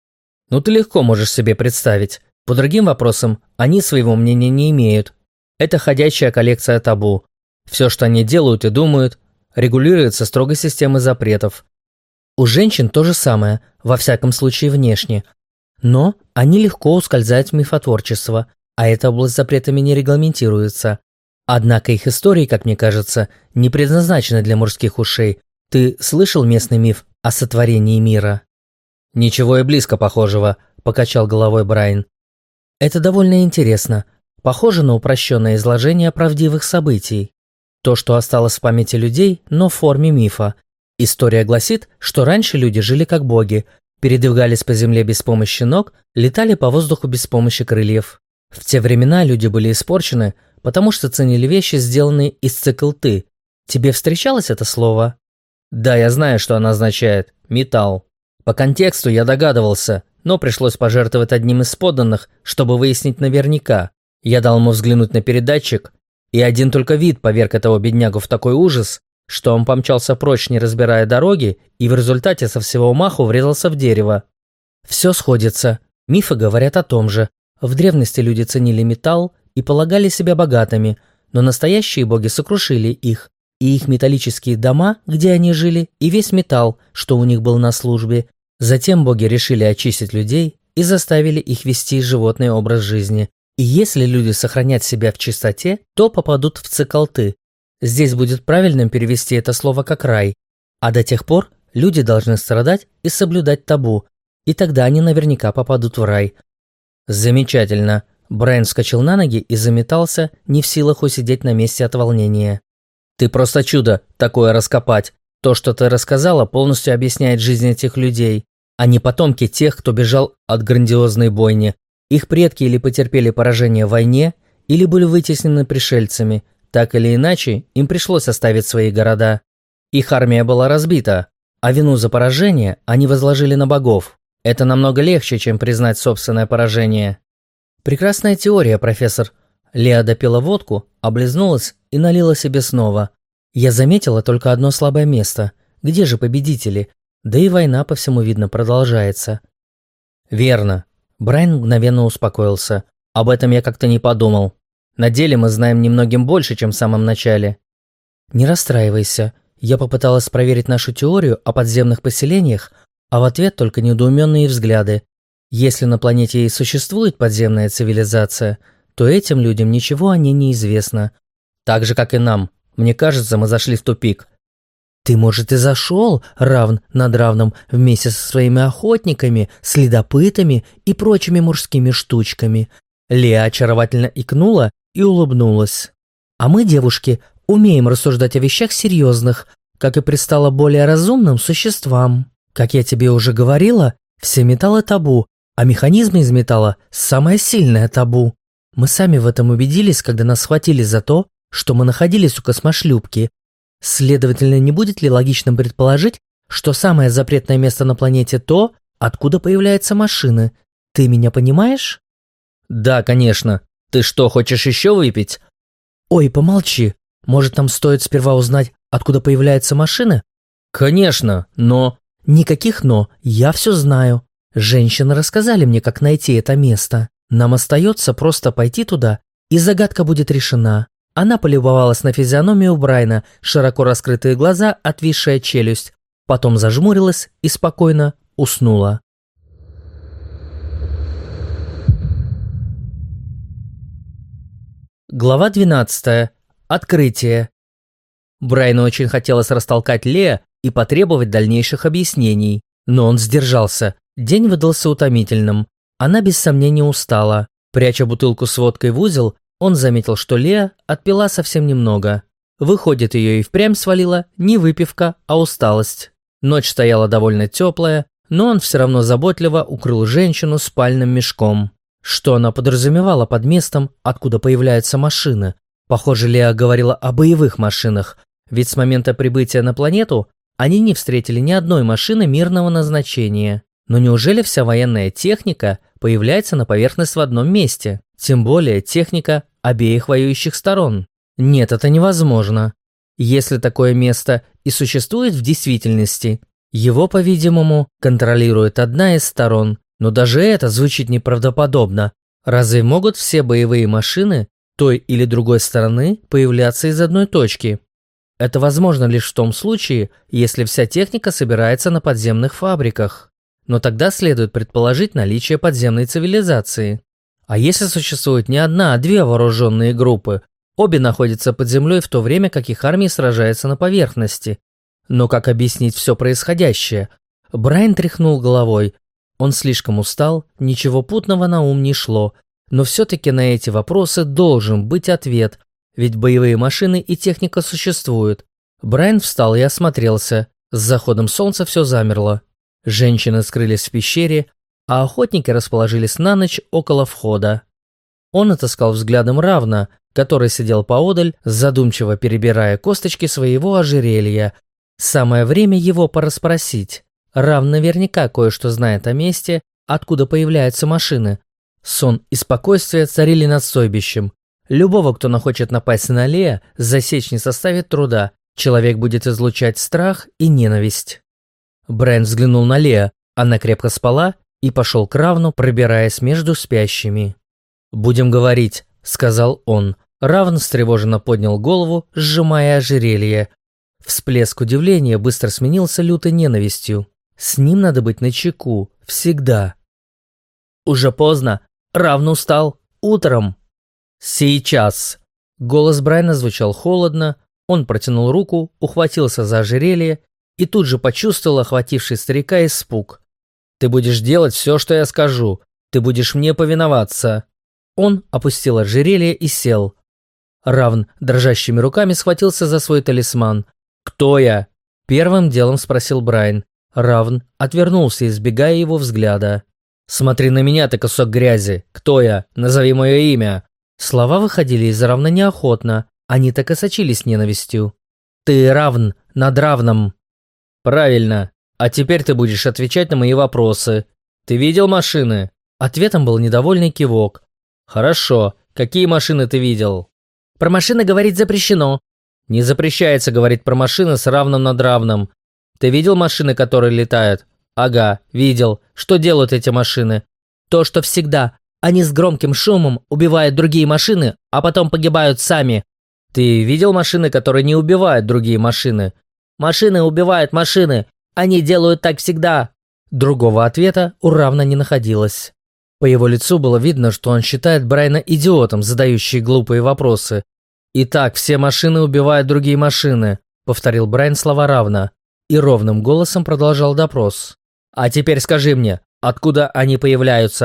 Ну ты легко можешь себе представить. По другим вопросам они своего мнения не имеют. Это ходячая коллекция табу. Все, что они делают и думают, регулируется строгой системой запретов. У женщин то же самое, во всяком случае внешне. Но они легко ускользают в мифотворчество, а эта область запретами не регламентируется. Однако их истории, как мне кажется, не предназначены для мужских ушей. Ты слышал местный миф о сотворении мира? «Ничего и близко похожего», – покачал головой Брайан. «Это довольно интересно. Похоже на упрощенное изложение правдивых событий. То, что осталось в памяти людей, но в форме мифа. История гласит, что раньше люди жили как боги, передвигались по земле без помощи ног, летали по воздуху без помощи крыльев. В те времена люди были испорчены, потому что ценили вещи, сделанные из циклты. Тебе встречалось это слово?» «Да, я знаю, что оно означает. Металл. По контексту я догадывался, но пришлось пожертвовать одним из подданных, чтобы выяснить наверняка. Я дал ему взглянуть на передатчик, и один только вид поверг этого беднягу в такой ужас, что он помчался прочь, не разбирая дороги, и в результате со всего маху врезался в дерево. Все сходится. Мифы говорят о том же. В древности люди ценили металл и полагали себя богатыми, но настоящие боги сокрушили их, и их металлические дома, где они жили, и весь металл, что у них был на службе. Затем боги решили очистить людей и заставили их вести животный образ жизни. И если люди сохранят себя в чистоте, то попадут в циклты. Здесь будет правильным перевести это слово как рай. А до тех пор люди должны страдать и соблюдать табу, и тогда они наверняка попадут в рай. Замечательно. Брайан вскочил на ноги и заметался, не в силах усидеть на месте от волнения. Ты просто чудо, такое раскопать. То, что ты рассказала, полностью объясняет жизнь этих людей. Они потомки тех, кто бежал от грандиозной бойни. Их предки или потерпели поражение в войне, или были вытеснены пришельцами. Так или иначе, им пришлось оставить свои города. Их армия была разбита, а вину за поражение они возложили на богов. Это намного легче, чем признать собственное поражение. Прекрасная теория, профессор. Леа допила водку, облизнулась и налила себе снова. Я заметила только одно слабое место. Где же победители? Да и война, по всему видно, продолжается. Верно. Брайан мгновенно успокоился. Об этом я как-то не подумал. На деле мы знаем немногим больше, чем в самом начале. Не расстраивайся. Я попыталась проверить нашу теорию о подземных поселениях, а в ответ только недоуменные взгляды. Если на планете и существует подземная цивилизация, то этим людям ничего о ней не известно. Так же, как и нам. Мне кажется, мы зашли в тупик. Ты, может, и зашел равн над равным вместе со своими охотниками, следопытами и прочими мужскими штучками. Леа очаровательно икнула и улыбнулась. «А мы, девушки, умеем рассуждать о вещах серьезных, как и пристало более разумным существам. Как я тебе уже говорила, все металлы табу, а механизмы из металла – самое сильное табу. Мы сами в этом убедились, когда нас схватили за то, что мы находились у космошлюпки. Следовательно, не будет ли логичным предположить, что самое запретное место на планете – то, откуда появляются машины? Ты меня понимаешь?» «Да, конечно. Ты что, хочешь еще выпить?» «Ой, помолчи. Может, нам стоит сперва узнать, откуда появляются машины?» «Конечно, но...» «Никаких «но». Я все знаю. Женщины рассказали мне, как найти это место. Нам остается просто пойти туда, и загадка будет решена». Она полюбовалась на физиономию Брайана, широко раскрытые глаза, отвисшая челюсть. Потом зажмурилась и спокойно уснула. Глава двенадцатая. Открытие. Брайану очень хотелось растолкать Леа и потребовать дальнейших объяснений, но он сдержался. День выдался утомительным. Она без сомнения устала. Пряча бутылку с водкой в узел, он заметил, что Леа отпила совсем немного. Выходит, ее и впрямь свалила не выпивка, а усталость. Ночь стояла довольно теплая, но он все равно заботливо укрыл женщину спальным мешком. Что она подразумевала под местом, откуда появляются машины? Похоже, Леа говорила о боевых машинах, ведь с момента прибытия на планету они не встретили ни одной машины мирного назначения. Но неужели вся военная техника появляется на поверхность в одном месте? Тем более техника обеих воюющих сторон. Нет, это невозможно. Если такое место и существует в действительности, его, по-видимому, контролирует одна из сторон. Но даже это звучит неправдоподобно. Разве могут все боевые машины той или другой стороны появляться из одной точки? Это возможно лишь в том случае, если вся техника собирается на подземных фабриках. Но тогда следует предположить наличие подземной цивилизации. А если существует не одна, а две вооруженные группы, обе находятся под землей в то время, как их армии сражаются на поверхности? Но как объяснить все происходящее? Брайан тряхнул головой. Он слишком устал, ничего путного на ум не шло, но все-таки на эти вопросы должен быть ответ, ведь боевые машины и техника существуют. Брайан встал и осмотрелся. С заходом солнца все замерло. Женщины скрылись в пещере, а охотники расположились на ночь около входа. Он отыскал взглядом Равна, который сидел поодаль, задумчиво перебирая косточки своего ожерелья. Самое время его порасспросить. Равн наверняка кое-что знает о месте, откуда появляются машины. Сон и спокойствие царили над стойбищем. Любого, кто хочет напасть на Леа, засечь не составит труда. Человек будет излучать страх и ненависть. Брайан взглянул на Леа. Она крепко спала и пошел к Равну, пробираясь между спящими. «Будем говорить», — сказал он. Равн встревоженно поднял голову, сжимая ожерелье. Всплеск удивления быстро сменился лютой ненавистью. С ним надо быть начеку, всегда. «Уже поздно. Равн устал. Утром». «Сейчас». Голос Брайана звучал холодно. Он протянул руку, ухватился за ожерелье и тут же почувствовал охвативший старика испуг. «Ты будешь делать все, что я скажу. Ты будешь мне повиноваться». Он опустил ожерелье и сел. Равн дрожащими руками схватился за свой талисман. «Кто я?» – первым делом спросил Брайан. Равн отвернулся, избегая его взгляда. «Смотри на меня, ты кусок грязи. Кто я? Назови мое имя». Слова выходили из Равна неохотно. Они так и сочились ненавистью. «Ты Равн, над Равном». «Правильно. А теперь ты будешь отвечать на мои вопросы. Ты видел машины?» Ответом был недовольный кивок. «Хорошо. Какие машины ты видел?» «Про машины говорить запрещено». «Не запрещается говорить про машины с равным над равным. Ты видел машины, которые летают?» «Ага, видел. Что делают эти машины?» «То, что всегда. Они с громким шумом убивают другие машины, а потом погибают сами». «Ты видел машины, которые не убивают другие машины?» «Машины убивают машины. Они делают так всегда». Другого ответа у Равна не находилось. По его лицу было видно, что он считает Брайана идиотом, задающим глупые вопросы. «Итак, все машины убивают другие машины», — повторил Брайан слова Равна и ровным голосом продолжал допрос. «А теперь скажи мне, откуда они появляются?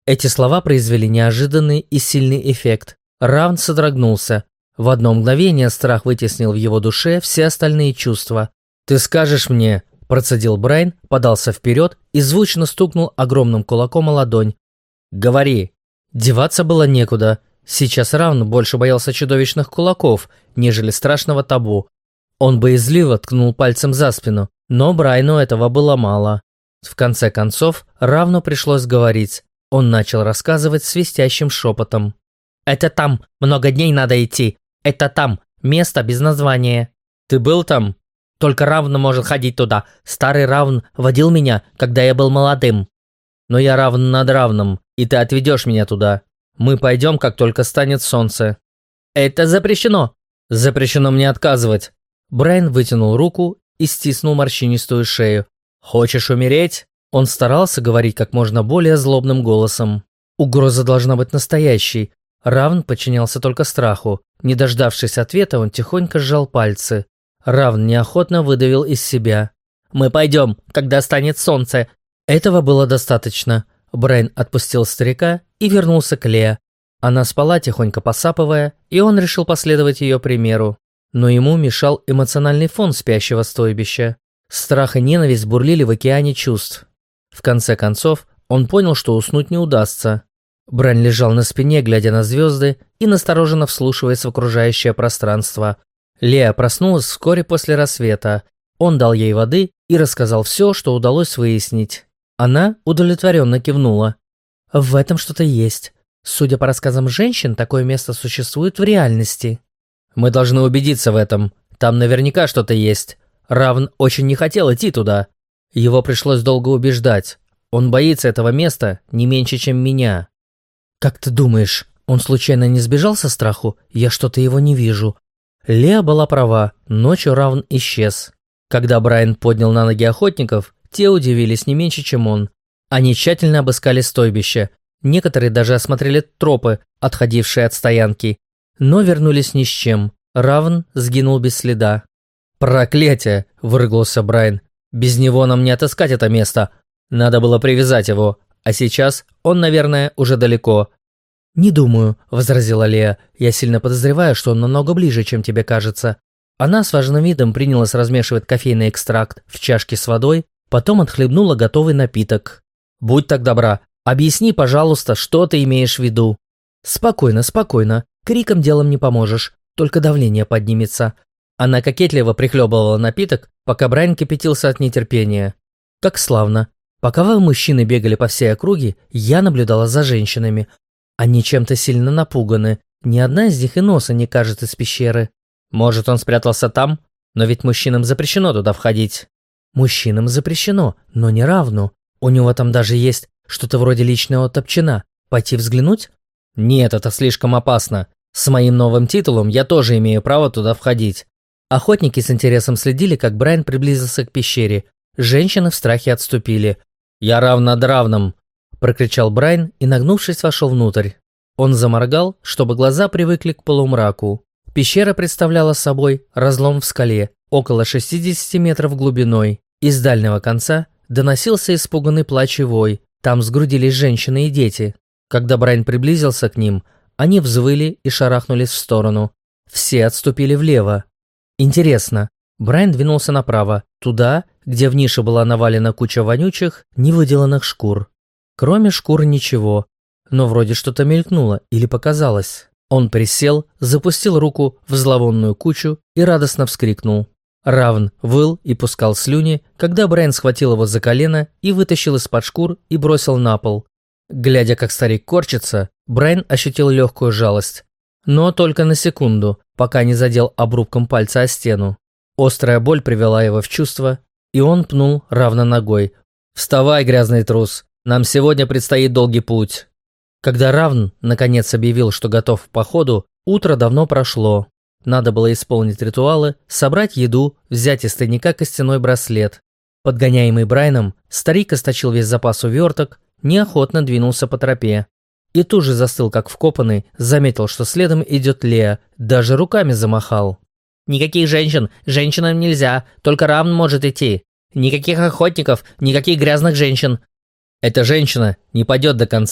Эти слова произвели неожиданный и сильный эффект. Равн содрогнулся. В одно мгновение страх вытеснил в его душе все остальные чувства. «Ты скажешь мне», – процедил Брайан, подался вперед и звучно стукнул огромным кулаком о ладонь. «Говори». Деваться было некуда. Сейчас Равн больше боялся чудовищных кулаков, нежели страшного табу. Он боязливо ткнул пальцем за спину, но Брайану этого было мало. В конце концов, Равну пришлось говорить. Он начал рассказывать свистящим шепотом. «Это там, много дней надо идти. Это там, место без названия». «Ты был там?» «Только Равн может ходить туда. Старый Равн водил меня, когда я был молодым». «Но я Равн над Равном, и ты отведешь меня туда. Мы пойдем, как только станет солнце». «Это запрещено». «Запрещено мне отказывать». Брайан вытянул руку и стиснул морщинистую шею. «Хочешь умереть?» Он старался говорить как можно более злобным голосом. Угроза должна быть настоящей. Равн подчинялся только страху. Не дождавшись ответа, он тихонько сжал пальцы. Равн неохотно выдавил из себя. «Мы пойдем, когда станет солнце». Этого было достаточно. Брайан отпустил старика и вернулся к Леа. Она спала, тихонько посапывая, и он решил последовать ее примеру. Но ему мешал эмоциональный фон спящего стойбища. Страх и ненависть бурлили в океане чувств. В конце концов, он понял, что уснуть не удастся. Брайан лежал на спине, глядя на звезды и настороженно вслушиваясь в окружающее пространство. Леа проснулась вскоре после рассвета. Он дал ей воды и рассказал все, что удалось выяснить. Она удовлетворенно кивнула. «В этом что-то есть. Судя по рассказам женщин, такое место существует в реальности». «Мы должны убедиться в этом. Там наверняка что-то есть. Равн очень не хотел идти туда. Его пришлось долго убеждать. Он боится этого места не меньше, чем меня». «Как ты думаешь, он случайно не сбежал со страху? Я что-то его не вижу». Леа была права. Ночью Равн исчез. Когда Брайан поднял на ноги охотников, те удивились не меньше, чем он. Они тщательно обыскали стойбище. Некоторые даже осмотрели тропы, отходившие от стоянки. Но вернулись ни с чем. Равн сгинул без следа. «Проклятие!» – выругался Брайан. «Без него нам не отыскать это место. Надо было привязать его. А сейчас он, наверное, уже далеко». «Не думаю», – возразила Леа. «Я сильно подозреваю, что он намного ближе, чем тебе кажется». Она с важным видом принялась размешивать кофейный экстракт в чашке с водой, потом отхлебнула готовый напиток. «Будь так добра, объясни, пожалуйста, что ты имеешь в виду». «Спокойно, спокойно. Криком делом не поможешь, только давление поднимется». Она кокетливо прихлебывала напиток, пока Брайан кипятился от нетерпения. «Как славно. Пока вы, мужчины, бегали по всей округе, я наблюдала за женщинами. Они чем-то сильно напуганы. Ни одна из них и носа не кажет из пещеры. Может, он спрятался там? Но ведь мужчинам запрещено туда входить». «Мужчинам запрещено, но не Равну. У него там даже есть что-то вроде личного топчина. Пойти взглянуть?» «Нет, это слишком опасно. С моим новым титулом я тоже имею право туда входить». Охотники с интересом следили, как Брайан приблизился к пещере. Женщины в страхе отступили. «Я равн над равным!» – прокричал Брайан и, нагнувшись, вошел внутрь. Он заморгал, чтобы глаза привыкли к полумраку. Пещера представляла собой разлом в скале, около шестидесяти метров глубиной. Из дальнего конца доносился испуганный плач и вой. Там сгрудились женщины и дети. Когда Брайан приблизился к ним, они взвыли и шарахнулись в сторону. Все отступили влево. Интересно. Брайан двинулся направо, туда, где в нише была навалена куча вонючих, невыделанных шкур. Кроме шкур ничего. Но вроде что-то мелькнуло или показалось. Он присел, запустил руку в зловонную кучу и радостно вскрикнул. Равн выл и пускал слюни, когда Брайан схватил его за колено и вытащил из-под шкур и бросил на пол. Глядя, как старик корчится, Брайан ощутил легкую жалость. Но только на секунду, пока не задел обрубком пальца о стену. Острая боль привела его в чувство, и он пнул Равна ногой. «Вставай, грязный трус, нам сегодня предстоит долгий путь». Когда Равн наконец объявил, что готов к походу, утро давно прошло. Надо было исполнить ритуалы, собрать еду, взять из тайника костяной браслет. Подгоняемый Брайаном, старик источил весь запас уверток, неохотно двинулся по тропе. И тут же застыл, как вкопанный, заметил, что следом идет Леа, даже руками замахал. «Никаких женщин, женщинам нельзя, только Равн может идти. Никаких охотников, никаких грязных женщин». «Эта женщина не пойдет до конца.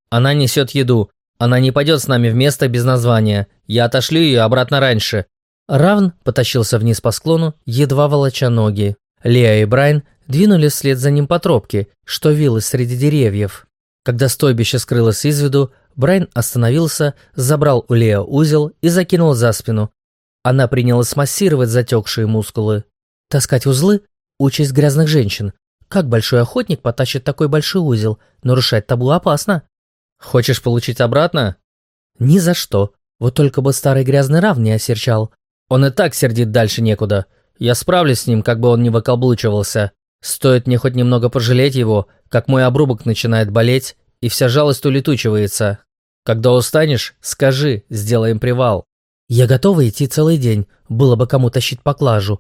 Она несет еду. Она не пойдет с нами в место без названия. Я отошлю ее обратно раньше». Равн потащился вниз по склону, едва волоча ноги. Леа и Брайан двинулись вслед за ним по тропке, что вилась среди деревьев. Когда стойбище скрылось из виду, Брайан остановился, забрал у Леа узел и закинул за спину. Она принялась массировать затекшие мускулы. Таскать узлы – участь грязных женщин. Как большой охотник потащит такой большой узел? Нарушать табу опасно. «Хочешь получить обратно?» «Ни за что. Вот только бы старый грязный Равн не осерчал. Он и так сердит дальше некуда. Я справлюсь с ним, как бы он ни выкаблучивался. Стоит мне хоть немного пожалеть его, как мой обрубок начинает болеть, и вся жалость улетучивается. Когда устанешь, скажи, сделаем привал». «Я готова идти целый день, было бы кому тащить поклажу».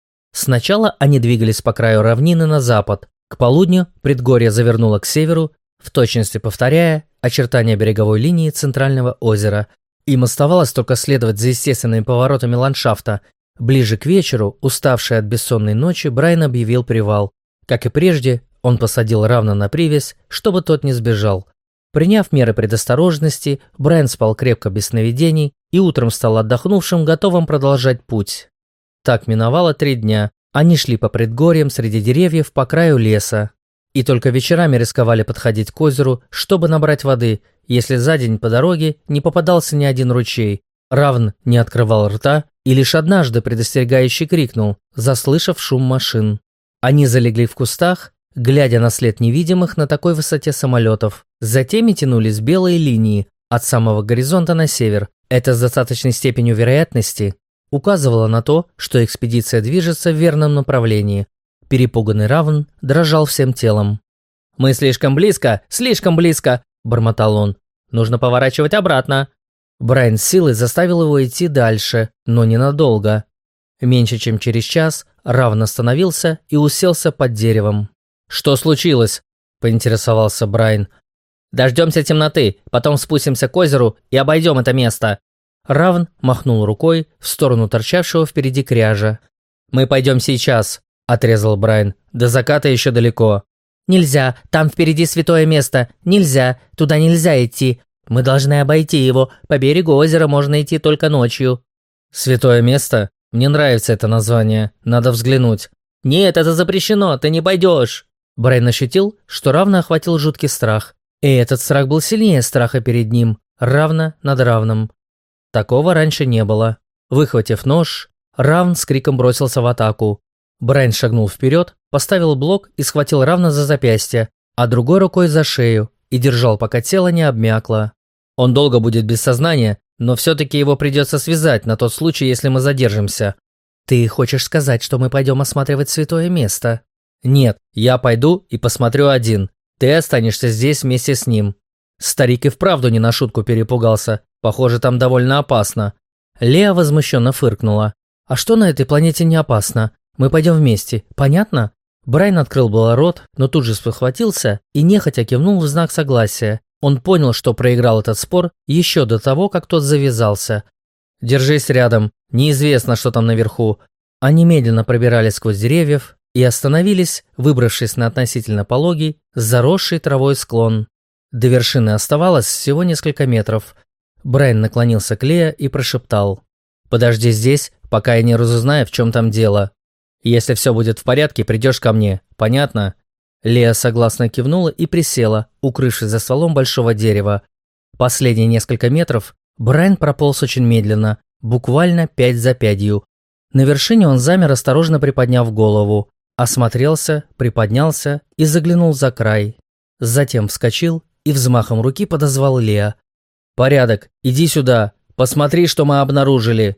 Сначала они двигались по краю равнины на запад. К полудню предгорье завернуло к северу, в точности повторяя очертания береговой линии центрального озера. Им оставалось только следовать за естественными поворотами ландшафта. Ближе к вечеру, уставший от бессонной ночи, Брайан объявил привал. Как и прежде, он посадил Равна на привязь, чтобы тот не сбежал. Приняв меры предосторожности, Брайан спал крепко без сновидений и утром стал отдохнувшим, готовым продолжать путь. Так миновало три дня. Они шли по предгорьям среди деревьев по краю леса. И только вечерами рисковали подходить к озеру, чтобы набрать воды, если за день по дороге не попадался ни один ручей. Равн не открывал рта и лишь однажды предостерегающе крикнул, заслышав шум машин. Они залегли в кустах, глядя на след невидимых на такой высоте самолетов. За теми тянулись белые линии от самого горизонта на север. Это с достаточной степенью вероятности указывало на то, что экспедиция движется в верном направлении. Перепуганный Равн дрожал всем телом. «Мы слишком близко, слишком близко!» – бормотал он. «Нужно поворачивать обратно!» Брайан с силой заставил его идти дальше, но ненадолго. Меньше чем через час Равн остановился и уселся под деревом. «Что случилось?» – поинтересовался Брайан. «Дождемся темноты, потом спустимся к озеру и обойдем это место». Равн махнул рукой в сторону торчавшего впереди кряжа. «Мы пойдем сейчас», – отрезал Брайан. «До заката еще далеко». «Нельзя, там впереди святое место. Нельзя, туда нельзя идти. Мы должны обойти его. По берегу озера можно идти только ночью». «Святое место? Мне нравится это название. Надо взглянуть». «Нет, это запрещено, ты не пойдешь». Брайан ощутил, что Равна охватил жуткий страх. И этот страх был сильнее страха перед ним, равно над равным. Такого раньше не было. Выхватив нож, Равн с криком бросился в атаку. Брайан шагнул вперед, поставил блок и схватил Равна за запястье, а другой рукой за шею и держал, пока тело не обмякло. Он долго будет без сознания, но все-таки его придется связать на тот случай, если мы задержимся. «Ты хочешь сказать, что мы пойдем осматривать святое место?» «Нет, я пойду и посмотрю один. Ты останешься здесь вместе с ним». Старик и вправду не на шутку перепугался. Похоже, там довольно опасно. Леа возмущенно фыркнула. «А что на этой планете не опасно? Мы пойдем вместе, понятно?» Брайан открыл было рот, но тут же спохватился и нехотя кивнул в знак согласия. Он понял, что проиграл этот спор еще до того, как тот завязался. «Держись рядом, неизвестно, что там наверху». Они медленно пробирались сквозь деревьев и остановились, выбравшись на относительно пологий, заросший травой склон. До вершины оставалось всего несколько метров. Брайан наклонился к Леа и прошептал: «Подожди здесь, пока я не разузнаю, в чем там дело. Если все будет в порядке, придешь ко мне, понятно?» Леа согласно кивнула и присела, укрывшись за стволом большого дерева. Последние несколько метров Брайан прополз очень медленно, буквально пять за пятью. На вершине он замер, осторожно приподняв голову, осмотрелся, приподнялся и заглянул за край. Затем вскочил и взмахом руки подозвал Леа. «Порядок, иди сюда, посмотри, что мы обнаружили».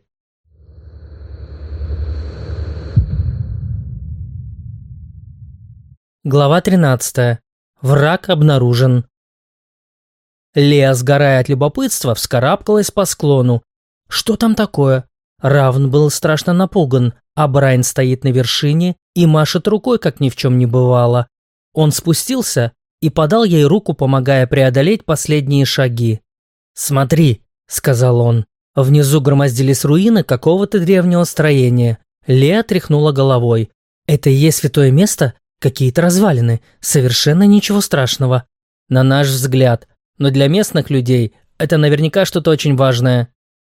Глава тринадцатая. Враг обнаружен. Леа, сгорая от любопытства, вскарабкалась по склону. Что там такое? Равн был страшно напуган, а Брайан стоит на вершине и машет рукой, как ни в чем не бывало. Он спустился и подал ей руку, помогая преодолеть последние шаги. «Смотри», — сказал он, — внизу громоздились руины какого-то древнего строения. Леа тряхнула головой. «Это и есть святое место? Какие-то развалины. Совершенно ничего страшного». «На наш взгляд. но для местных людей это наверняка что-то очень важное.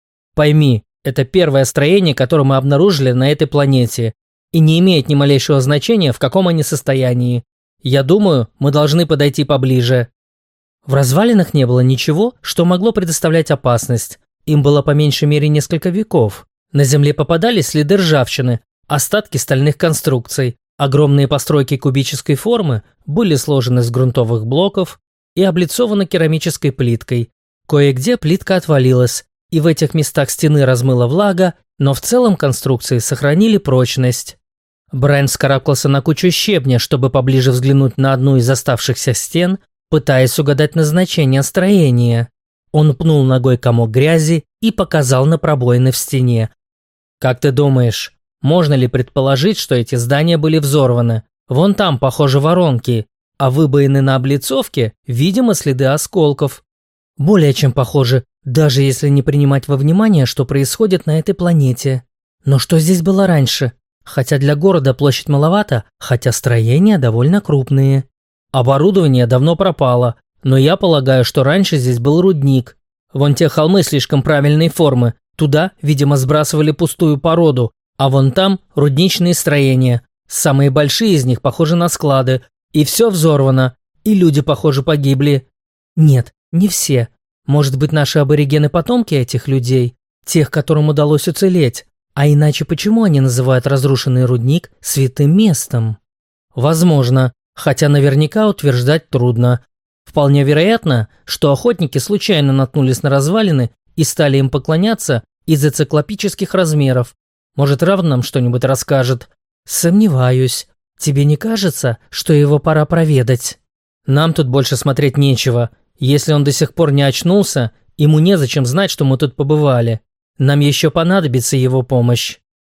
Пойми, это первое строение, которое мы обнаружили на этой планете, и не имеет ни малейшего значения, в каком они состоянии. Я думаю, мы должны подойти поближе». В развалинах не было ничего, что могло предоставлять опасность. Им было по меньшей мере несколько веков. На земле попадались следы ржавчины, остатки стальных конструкций. Огромные постройки кубической формы были сложены из грунтовых блоков и облицованы керамической плиткой. Кое-где плитка отвалилась, и в этих местах стены размыла влага, но в целом конструкции сохранили прочность. Брайан вскарабкался на кучу щебня, чтобы поближе взглянуть на одну из оставшихся стен, пытаясь угадать назначение строения. Он пнул ногой комок грязи и показал на пробоины в стене. «Как ты думаешь, можно ли предположить, что эти здания были взорваны? Вон там, похоже, воронки, а выбоины на облицовке, видимо, следы осколков». «Более чем похоже, даже если не принимать во внимание, что происходит на этой планете. Но что здесь было раньше? Хотя для города площадь маловато, хотя строения довольно крупные. Оборудование давно пропало, но я полагаю, что раньше здесь был рудник. Вон те холмы слишком правильной формы, туда, видимо, сбрасывали пустую породу, а вон там рудничные строения. Самые большие из них похожи на склады, и все взорвано, и люди, похоже, погибли». «Нет, не все. Может быть, наши аборигены потомки этих людей, тех, которым удалось уцелеть. А иначе почему они называют разрушенный рудник святым местом?» «Возможно, хотя наверняка утверждать трудно. Вполне вероятно, что охотники случайно наткнулись на развалины и стали им поклоняться из-за циклопических размеров. Может, Равн нам что-нибудь расскажет?» «Сомневаюсь. Тебе не кажется, что его пора проведать?» «Нам тут больше смотреть нечего. Если он до сих пор не очнулся, ему незачем знать, что мы тут побывали. Нам еще понадобится его помощь».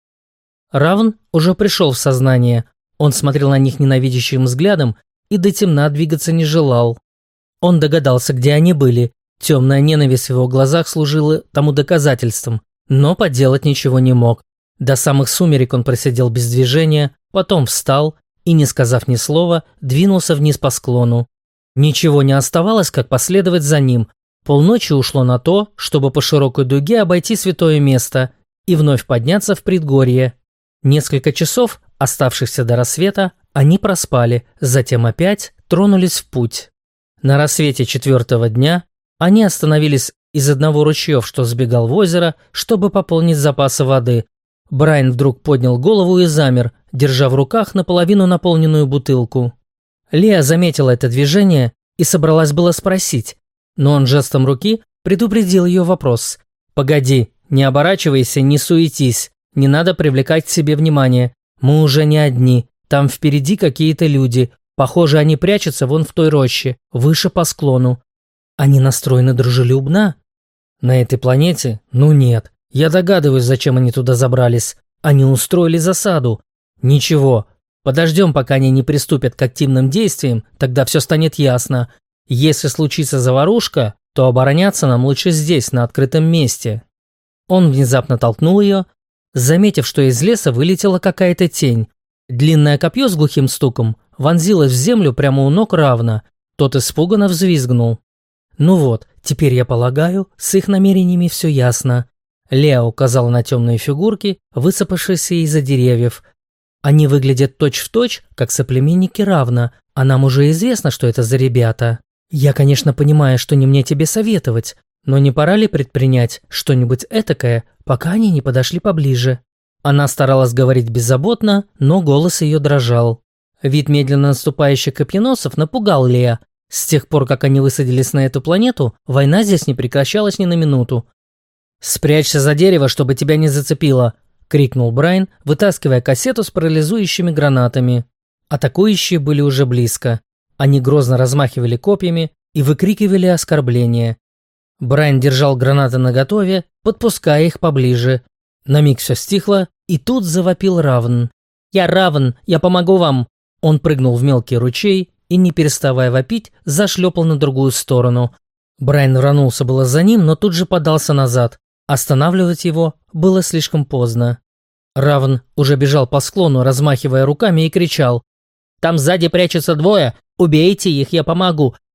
Равн уже пришел в сознание. Он смотрел на них ненавидящим взглядом и до темна двигаться не желал. Он догадался, где они были. Темная ненависть в его глазах служила тому доказательством, но поделать ничего не мог. До самых сумерек он просидел без движения, потом встал и, не сказав ни слова, двинулся вниз по склону. Ничего не оставалось, как последовать за ним. Полночи ушло на то, чтобы по широкой дуге обойти святое место и вновь подняться в предгорье. Несколько часов, оставшихся до рассвета, они проспали, затем опять тронулись в путь. На рассвете четвертого дня они остановились из одного ручьев, что сбегал в озеро, чтобы пополнить запасы воды. Брайан вдруг поднял голову и замер, держа в руках наполовину наполненную бутылку. Леа заметила это движение и собралась было спросить, но он жестом руки предупредил ее вопрос. «Погоди, не оборачивайся, не суетись, не надо привлекать к себе внимание. Мы уже не одни, там впереди какие-то люди. Похоже, они прячутся вон в той роще, выше по склону. Они настроены дружелюбно?» «На этой планете? Ну нет. Я догадываюсь, зачем они туда забрались. Они устроили засаду. Ничего, подождем, пока они не приступят к активным действиям, тогда все станет ясно. Если случится заварушка, то обороняться нам лучше здесь, на открытом месте». Он внезапно толкнул ее, заметив, что из леса вылетела какая-то тень. Длинное копье с глухим стуком вонзилось в землю прямо у ног Равна. Тот испуганно взвизгнул. «Ну вот, теперь, я полагаю, с их намерениями все ясно». Леа указала на темные фигурки, высыпавшиеся из-за деревьев. «Они выглядят точь-в-точь, как соплеменники Равна, а нам уже известно, что это за ребята. Я, конечно, понимаю, что не мне тебе советовать, но не пора ли предпринять что-нибудь этакое, пока они не подошли поближе?» Она старалась говорить беззаботно, но голос ее дрожал. Вид медленно наступающих копьеносцев напугал Леа. С тех пор, как они высадились на эту планету, война здесь не прекращалась ни на минуту. «Спрячься за дерево, чтобы тебя не зацепило!» – крикнул Брайан, вытаскивая кассету с парализующими гранатами. Атакующие были уже близко. Они грозно размахивали копьями и выкрикивали оскорбления. Брайан держал гранаты наготове, подпуская их поближе. На миг все стихло, и тут завопил Равн. «Я Равн, я помогу вам!» Он прыгнул в мелкий ручей и, не переставая вопить, зашлепал на другую сторону. Брайан рванулся было за ним, но тут же подался назад. Останавливать его было слишком поздно. Равн уже бежал по склону, размахивая руками, и кричал: «Там сзади прячутся двое! Убейте их, я помогу!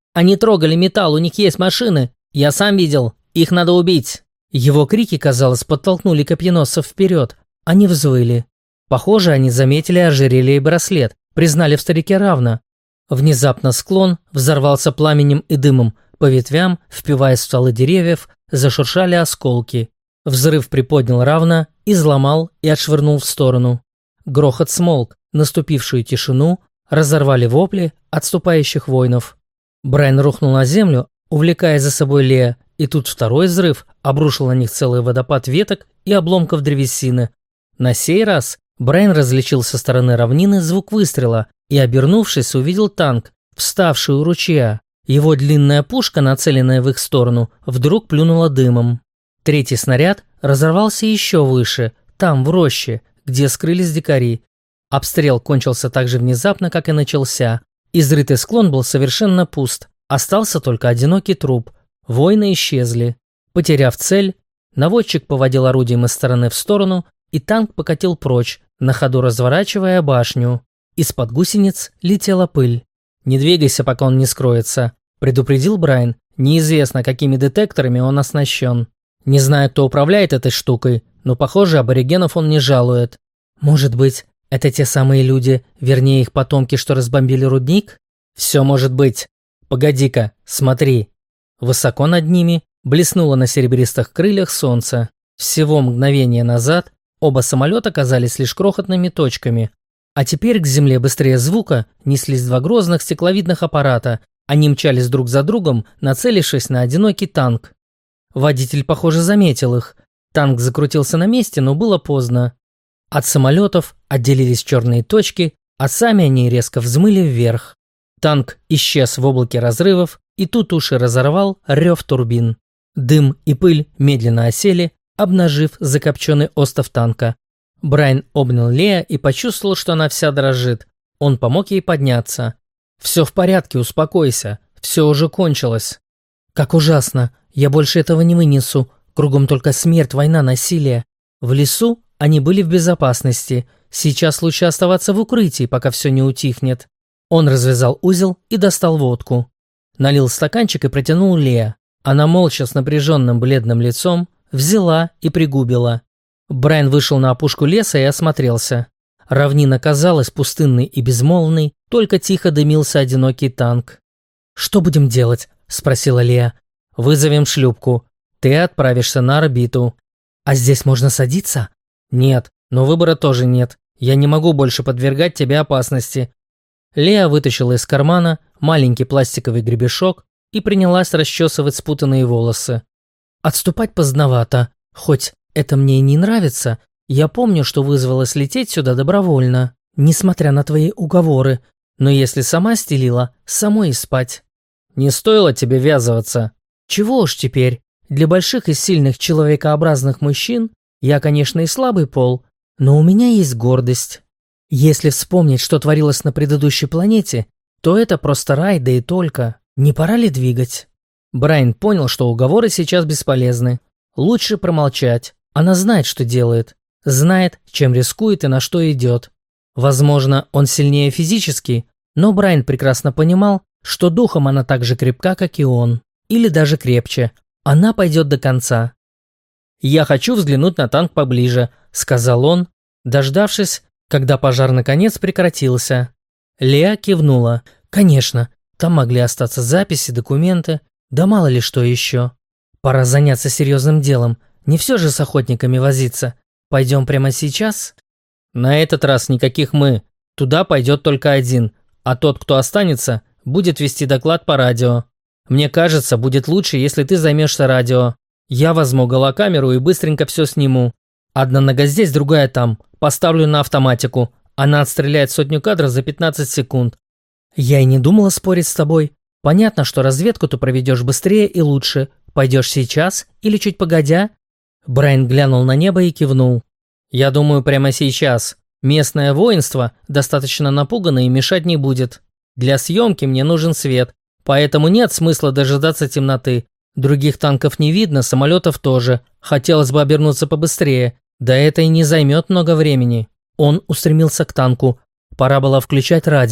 Они трогали металл, у них есть машины. Я сам видел. Их надо убить». Его крики, казалось, подтолкнули копьеносцев вперед. Они взвыли. Похоже, они заметили ожерелье и браслет, признали в старике Равна. Внезапно склон взорвался пламенем и дымом. По ветвям, впиваясь в стволы деревьев, зашуршали осколки. Взрыв приподнял Равна, изломал и отшвырнул в сторону. Грохот смолк, наступившую тишину разорвали вопли отступающих воинов. Брайан рухнул на землю, увлекая за собой Лея, и тут второй взрыв обрушил на них целый водопад веток и обломков древесины. На сей раз Брайан различил со стороны равнины звук выстрела и, обернувшись, увидел танк, вставший у ручья. Его длинная пушка, нацеленная в их сторону, вдруг плюнула дымом. Третий снаряд разорвался еще выше, там, в роще, где скрылись дикари. Обстрел кончился так же внезапно, как и начался. Изрытый склон был совершенно пуст, остался только одинокий труп. Воины исчезли. Потеряв цель, наводчик поводил орудием из стороны в сторону, и танк покатил прочь, на ходу разворачивая башню. Из-под гусениц летела пыль. «Не двигайся, пока он не скроется», – предупредил Брайан. Неизвестно, какими детекторами он оснащен. Не знаю, кто управляет этой штукой, но, похоже, аборигенов он не жалует. Может быть, это те самые люди, вернее их потомки, что разбомбили рудник? Все может быть. Погоди-ка, смотри. Высоко над ними блеснуло на серебристых крыльях солнце. Всего мгновение назад оба самолета казались лишь крохотными точками. А теперь к земле быстрее звука неслись два грозных стекловидных аппарата. Они мчались друг за другом, нацелившись на одинокий танк. Водитель, похоже, заметил их. Танк закрутился на месте, но было поздно. От самолетов отделились черные точки, а сами они резко взмыли вверх. Танк исчез в облаке разрывов, и тут уши разорвал рев турбин. Дым и пыль медленно осели, обнажив закопченный остов танка. Брайан обнял Лея и почувствовал, что она вся дрожит. Он помог ей подняться. «Все в порядке, успокойся. Все уже кончилось». «Как ужасно. Я больше этого не вынесу. Кругом только смерть, война, насилие». В лесу они были в безопасности. Сейчас лучше оставаться в укрытии, пока все не утихнет. Он развязал узел и достал водку. Налил стаканчик и протянул Лея. Она молча с напряженным бледным лицом взяла и пригубила. Брайан вышел на опушку леса и осмотрелся. Равнина казалась пустынной и безмолвной, только тихо дымился одинокий танк. «Что будем делать?» – спросила Лея. «Вызовем шлюпку. Ты отправишься на орбиту». «А здесь можно садиться?» «Нет, но выбора тоже нет. Я не могу больше подвергать тебя опасности». Лея вытащила из кармана маленький пластиковый гребешок и принялась расчесывать спутанные волосы. «Отступать поздновато. Хоть это мне и не нравится, я помню, что вызвалась лететь сюда добровольно, несмотря на твои уговоры. Но если сама стелила, самой и спать». «Не стоило тебе ввязываться». «Чего уж теперь. Для больших и сильных человекообразных мужчин я, конечно, и слабый пол, но у меня есть гордость. Если вспомнить, что творилось на предыдущей планете, то это просто рай, да и только. Не пора ли двигать?» Брайан понял, что уговоры сейчас бесполезны. Лучше промолчать. Она знает, что делает. Знает, чем рискует и на что идет. Возможно, он сильнее физически, но Брайан прекрасно понимал, что духом она так же крепка, как и он. Или даже крепче. Она пойдет до конца. «Я хочу взглянуть на танк поближе», — сказал он, дождавшись, когда пожар наконец прекратился. Леа кивнула. «Конечно, там могли остаться записи, документы, да мало ли что еще. Пора заняться серьезным делом, не все же с охотниками возиться. Пойдем прямо сейчас?» «На этот раз никаких «мы». Туда пойдет только один, а тот, кто останется, будет вести доклад по радио. Мне кажется, будет лучше, если ты займешься радио. Я возьму голокамеру и быстренько все сниму. Одна нога здесь, другая там. Поставлю на автоматику. Она отстреляет сотню кадров за пятнадцать секунд. Я и не думала спорить с тобой. Понятно, что разведку ты проведешь быстрее и лучше. Пойдешь сейчас или чуть погодя?» Брайан глянул на небо и кивнул. «Я думаю, прямо сейчас. Местное воинство достаточно напугано и мешать не будет. Для съемки мне нужен свет, поэтому нет смысла дожидаться темноты. Других танков не видно, самолетов тоже. Хотелось бы обернуться побыстрее. Да это и не займет много времени». Он устремился к танку. Пора было включать радио.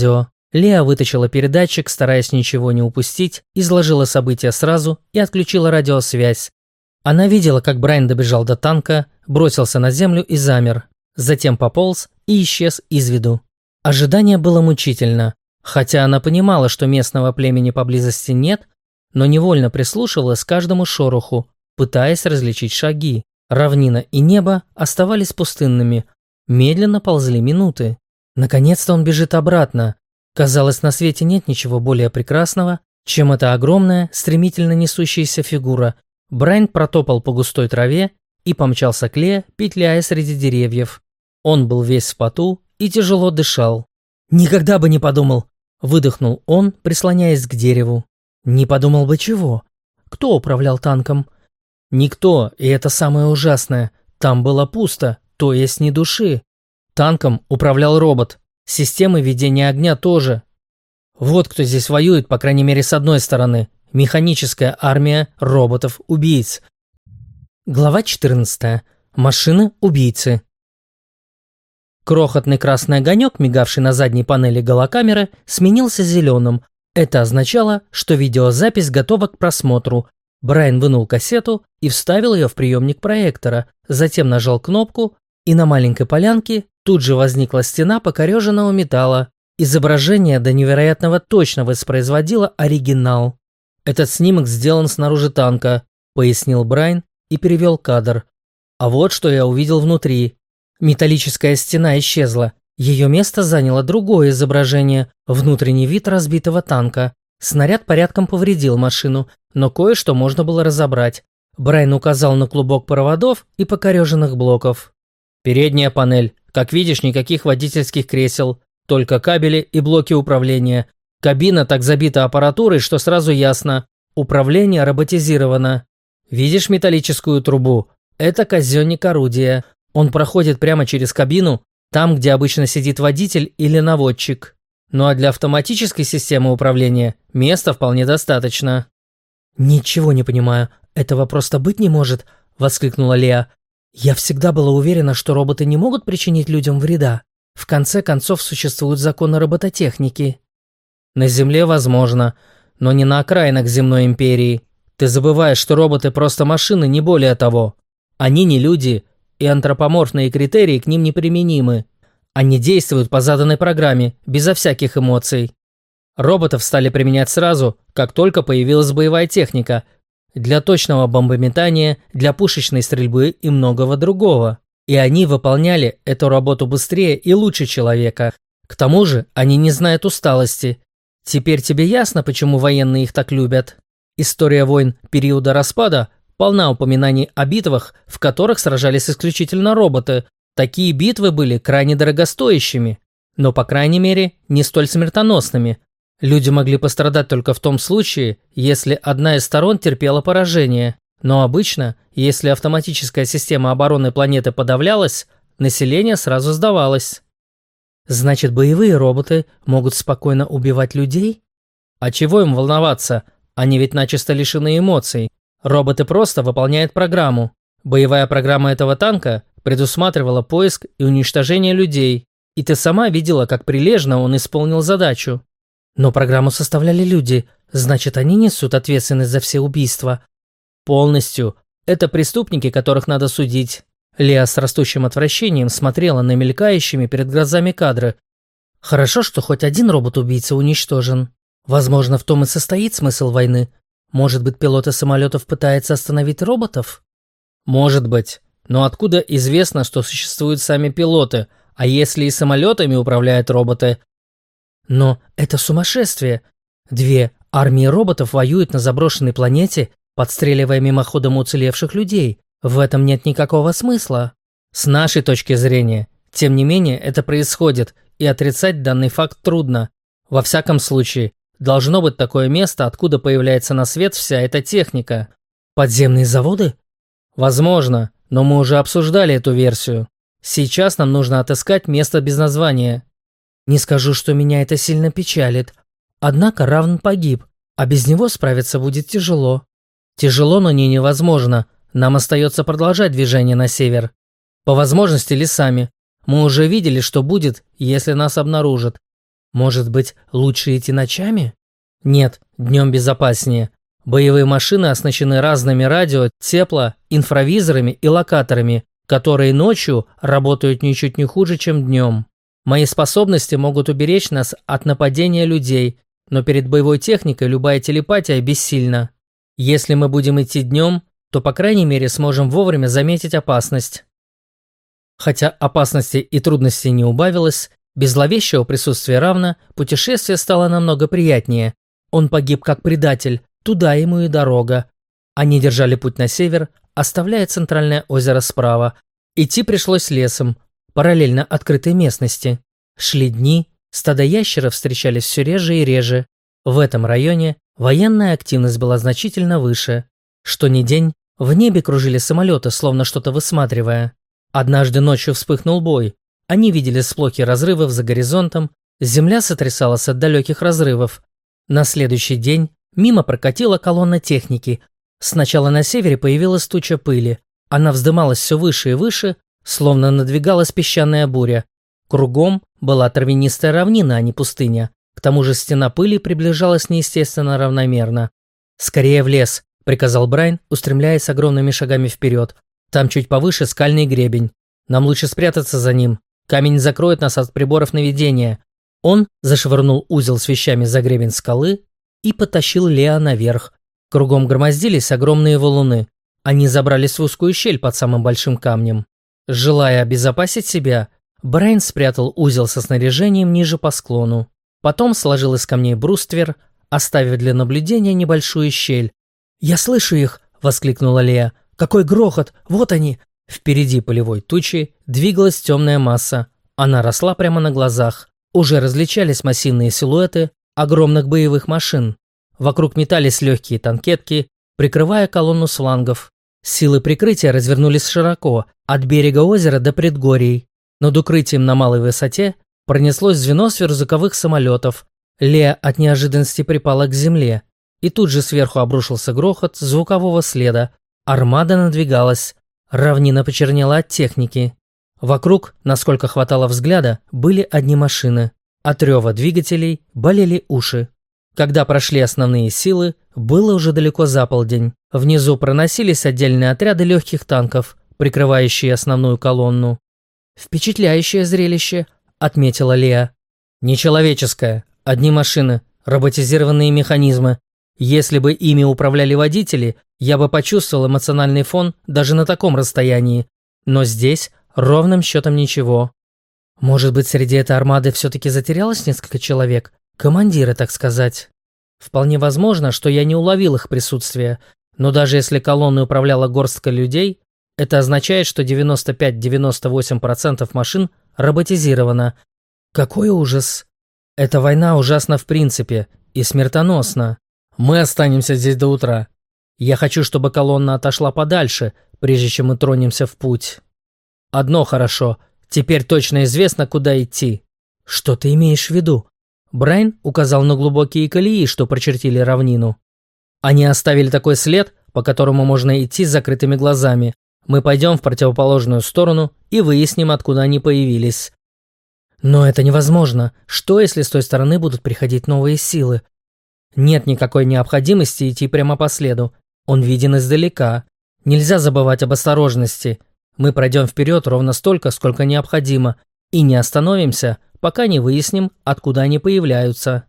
Леа вытащила передатчик, стараясь ничего не упустить, изложила события сразу и отключила радиосвязь. Она видела, как Брайан добежал до танка, бросился на землю и замер. Затем пополз и исчез из виду. Ожидание было мучительно. Хотя она понимала, что местного племени поблизости нет, но невольно прислушивалась к каждому шороху, пытаясь различить шаги. Равнина и небо оставались пустынными. Медленно ползли минуты. Наконец-то он бежит обратно. Казалось, на свете нет ничего более прекрасного, чем эта огромная, стремительно несущаяся фигура. Брайан протопал по густой траве и помчался к Леа, петляя среди деревьев. Он был весь в поту и тяжело дышал. «Никогда бы не подумал!» – выдохнул он, прислоняясь к дереву. «Не подумал бы чего? Кто управлял танком?» «Никто, и это самое ужасное. Там было пусто, то есть ни души. Танком управлял робот. Системы ведения огня тоже. Вот кто здесь воюет, по крайней мере, с одной стороны. Механическая армия роботов-убийц». Глава четырнадцатая. Машины-убийцы. Крохотный красный огонек, мигавший на задней панели голокамеры, сменился зеленым. Это означало, что видеозапись готова к просмотру. Брайан вынул кассету и вставил ее в приемник проектора, затем нажал кнопку, и на маленькой полянке тут же возникла стена покореженного металла. Изображение до невероятного точно воспроизводило оригинал. «Этот снимок сделан снаружи танка», — пояснил Брайан и перевел кадр. «А вот что я увидел внутри». Металлическая стена исчезла. Ее место заняло другое изображение – внутренний вид разбитого танка. Снаряд порядком повредил машину, но кое-что можно было разобрать. Брайан указал на клубок проводов и покореженных блоков. «Передняя панель. Как видишь, никаких водительских кресел. Только кабели и блоки управления. Кабина так забита аппаратурой, что сразу ясно. Управление роботизировано. Видишь металлическую трубу? Это казённик орудия. Он проходит прямо через кабину, там, где обычно сидит водитель или наводчик. Ну а для автоматической системы управления места вполне достаточно». «Ничего не понимаю. Этого просто быть не может», – воскликнула Леа. «Я всегда была уверена, что роботы не могут причинить людям вреда. В конце концов, существуют законы робототехники». «На Земле возможно, но не на окраинах земной империи. Ты забываешь, что роботы просто машины, не более того. Они не люди, и антропоморфные критерии к ним неприменимы. Они действуют по заданной программе, безо всяких эмоций. Роботов стали применять сразу, как только появилась боевая техника, для точного бомбометания, для пушечной стрельбы и многого другого. И они выполняли эту работу быстрее и лучше человека. К тому же они не знают усталости. Теперь тебе ясно, почему военные их так любят? История войн периода распада полна упоминаний о битвах, в которых сражались исключительно роботы. Такие битвы были крайне дорогостоящими, но, по крайней мере, не столь смертоносными. Люди могли пострадать только в том случае, если одна из сторон терпела поражение. Но обычно, если автоматическая система обороны планеты подавлялась, население сразу сдавалось. Значит, боевые роботы могут спокойно убивать людей? А чего им волноваться? Они ведь начисто лишены эмоций. Роботы просто выполняют программу. Боевая программа этого танка предусматривала поиск и уничтожение людей, и ты сама видела, как прилежно он исполнил задачу. Но программу составляли люди, значит, они несут ответственность за все убийства. Полностью. Это преступники, которых надо судить. Леа с растущим отвращением смотрела на мелькающими перед глазами кадры. Хорошо, что хоть один робот-убийца уничтожен. Возможно, в том и состоит смысл войны. Может быть, пилоты самолетов пытаются остановить роботов? Может быть. Но откуда известно, что существуют сами пилоты? А если и самолетами управляют роботы? Но это сумасшествие. Две армии роботов воюют на заброшенной планете, подстреливая мимоходом уцелевших людей. В этом нет никакого смысла. С нашей точки зрения. Тем не менее, это происходит, и отрицать данный факт трудно. Во всяком случае, должно быть такое место, откуда появляется на свет вся эта техника. Подземные заводы? Возможно, но мы уже обсуждали эту версию. Сейчас нам нужно отыскать место без названия. Не скажу, что меня это сильно печалит. Однако Равн погиб, а без него справиться будет тяжело. Тяжело, но не невозможно. Нам остается продолжать движение на север. По возможности лесами. Мы уже видели, что будет, если нас обнаружат. Может быть, лучше идти ночами? Нет, днем безопаснее. Боевые машины оснащены разными радио, тепло, инфравизорами и локаторами, которые ночью работают ничуть не хуже, чем днем. Мои способности могут уберечь нас от нападения людей, но перед боевой техникой любая телепатия бессильна. Если мы будем идти днем, то по крайней мере сможем вовремя заметить опасность. Хотя опасности и трудностей не убавилось, без зловещего присутствия Равна путешествие стало намного приятнее. Он погиб как предатель, туда ему и дорога. Они держали путь на север, оставляя центральное озеро справа. Идти пришлось лесом, параллельно открытой местности. Шли дни, стада ящеров встречались все реже и реже. В этом районе военная активность была значительно выше. Что ни день, в небе кружили самолеты, словно что-то высматривая. Однажды ночью вспыхнул бой. Они видели сплоки разрывов за горизонтом, земля сотрясалась от далеких разрывов. На следующий день мимо прокатила колонна техники. Сначала на севере появилась туча пыли. Она вздымалась все выше и выше, словно надвигалась песчаная буря. Кругом была травянистая равнина, а не пустыня. К тому же стена пыли приближалась неестественно равномерно. «Скорее в лес», – приказал Брайан, устремляясь огромными шагами вперед. «Там чуть повыше скальный гребень. Нам лучше спрятаться за ним. Камень закроет нас от приборов наведения». Он зашвырнул узел с вещами за гребень скалы и потащил Леа наверх. Кругом громоздились огромные валуны. Они забрались в узкую щель под самым большим камнем. Желая обезопасить себя, Брайан спрятал узел со снаряжением ниже по склону. Потом сложил из камней бруствер, оставив для наблюдения небольшую щель. «Я слышу их!» – воскликнула Леа. «Какой грохот! Вот они!» Впереди полевой тучи двигалась темная масса. Она росла прямо на глазах. Уже различались массивные силуэты огромных боевых машин. Вокруг метались легкие танкетки, прикрывая колонну с флангов. Силы прикрытия развернулись широко, от берега озера до предгорий. Над укрытием на малой высоте пронеслось звено сверхзвуковых самолетов. Леа от неожиданности припала к земле. И тут же сверху обрушился грохот звукового следа. Армада надвигалась. Равнина почернела от техники. Вокруг, насколько хватало взгляда, были одни машины. От рева двигателей болели уши. Когда прошли основные силы, было уже далеко за полдень. Внизу проносились отдельные отряды легких танков, прикрывающие основную колонну. «Впечатляющее зрелище», — отметила Леа. «Нечеловеческое. Одни машины, роботизированные механизмы. Если бы ими управляли водители, я бы почувствовал эмоциональный фон даже на таком расстоянии. Но здесь ровным счетом ничего. Может быть, среди этой армады все-таки затерялось несколько человек? Командиры, так сказать. Вполне возможно, что я не уловил их присутствие, но даже если колонной управляла горстка людей, это означает, что девяносто пять - девяносто восемь процентов машин роботизировано. Какой ужас! Эта война ужасна в принципе и смертоносна. Мы останемся здесь до утра. Я хочу, чтобы колонна отошла подальше, прежде чем мы тронемся в путь. Одно хорошо, теперь точно известно, куда идти». «Что ты имеешь в виду?» Брайан указал на глубокие колеи, что прочертили равнину. «Они оставили такой след, по которому можно идти с закрытыми глазами. Мы пойдем в противоположную сторону и выясним, откуда они появились». «Но это невозможно. Что, если с той стороны будут приходить новые силы?» «Нет никакой необходимости идти прямо по следу. Он виден издалека. Нельзя забывать об осторожности. Мы пройдем вперед ровно столько, сколько необходимо, и не остановимся, пока не выясним, откуда они появляются».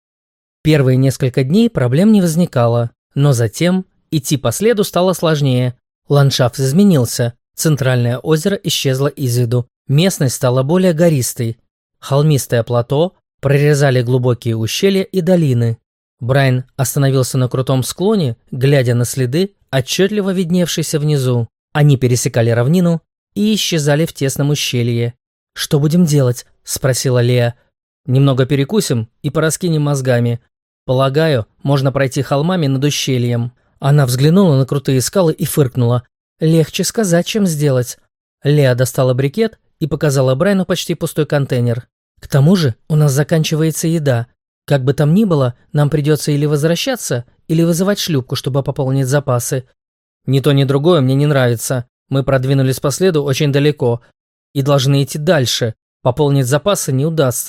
Первые несколько дней проблем не возникало, но затем идти по следу стало сложнее. Ландшафт изменился, центральное озеро исчезло из виду, местность стала более гористой. Холмистое плато прорезали глубокие ущелья и долины. Брайан остановился на крутом склоне, глядя на следы, отчетливо видневшиеся внизу. Они пересекали равнину и исчезали в тесном ущелье. «Что будем делать?» – спросила Леа. «Немного перекусим и пораскинем мозгами. Полагаю, можно пройти холмами над ущельем». Она взглянула на крутые скалы и фыркнула. «Легче сказать, чем сделать». Леа достала брикет и показала Брайану почти пустой контейнер. «К тому же у нас заканчивается еда. Как бы там ни было, нам придется или возвращаться, или вызывать шлюпку, чтобы пополнить запасы. Ни то, ни другое мне не нравится. Мы продвинулись по следу очень далеко и должны идти дальше. Пополнить запасы не удастся.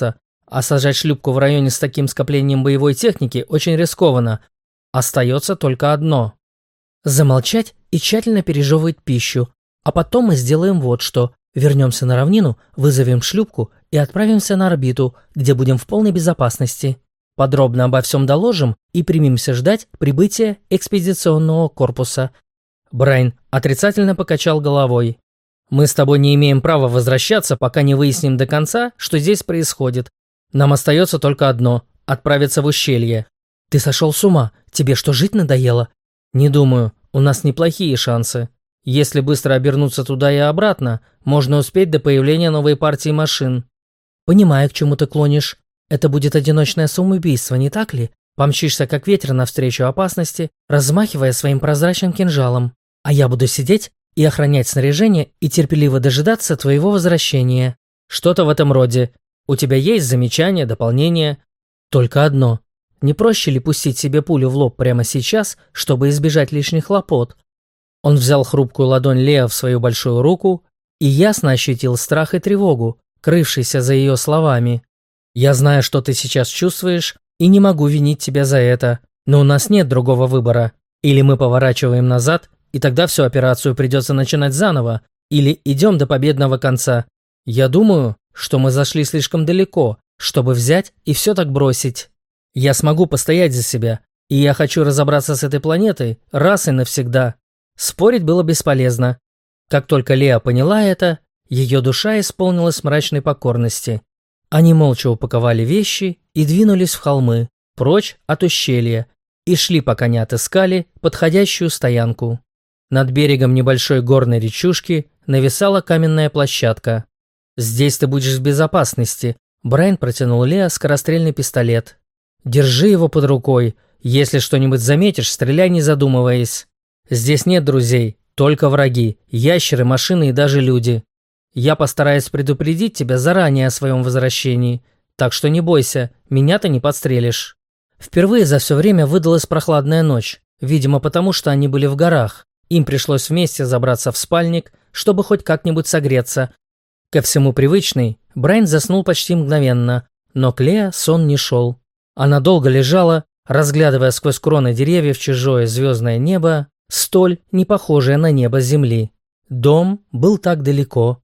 А сажать шлюпку в районе с таким скоплением боевой техники очень рискованно. Остается только одно. Замолчать и тщательно пережевывать пищу. А потом мы сделаем вот что. Вернемся на равнину, вызовем шлюпку и отправимся на орбиту, где будем в полной безопасности. Подробно обо всем доложим и примемся ждать прибытия экспедиционного корпуса. Брайан отрицательно покачал головой. Мы с тобой не имеем права возвращаться, пока не выясним до конца, что здесь происходит. Нам остается только одно – отправиться в ущелье. Ты сошел с ума? Тебе что, жить надоело? Не думаю, у нас неплохие шансы. Если быстро обернуться туда и обратно, можно успеть до появления новой партии машин. Понимаю, к чему ты клонишь. Это будет одиночное самоубийство, не так ли? Помчишься как ветер навстречу опасности, размахивая своим прозрачным кинжалом. А я буду сидеть и охранять снаряжение и терпеливо дожидаться твоего возвращения. Что-то в этом роде. У тебя есть замечания, дополнения? Только одно. Не проще ли пустить себе пулю в лоб прямо сейчас, чтобы избежать лишних хлопот? Он взял хрупкую ладонь Лео в свою большую руку и ясно ощутил страх и тревогу, крывшийся за ее словами. «Я знаю, что ты сейчас чувствуешь, и не могу винить тебя за это, но у нас нет другого выбора. Или мы поворачиваем назад, и тогда всю операцию придется начинать заново, или идем до победного конца. Я думаю, что мы зашли слишком далеко, чтобы взять и все так бросить. Я смогу постоять за себя, и я хочу разобраться с этой планетой раз и навсегда». Спорить было бесполезно. Как только Леа поняла это, ее душа исполнилась мрачной покорности. Они молча упаковали вещи и двинулись в холмы, прочь от ущелья, и шли, пока не отыскали подходящую стоянку. Над берегом небольшой горной речушки нависала каменная площадка. «Здесь ты будешь в безопасности», – Брайан протянул Леа скорострельный пистолет. «Держи его под рукой. Если что-нибудь заметишь, стреляй не задумываясь. Здесь нет друзей, только враги, ящеры, машины и даже люди. Я постараюсь предупредить тебя заранее о своем возвращении, так что не бойся, меня-то не подстрелишь». Впервые за все время выдалась прохладная ночь, видимо потому, что они были в горах. Им пришлось вместе забраться в спальник, чтобы хоть как-нибудь согреться. Ко всему привычный, Брайан заснул почти мгновенно, но к Леа сон не шел. Она долго лежала, разглядывая сквозь кроны деревьев чужое звездное небо, столь не похожее на небо земли. Дом был так далеко.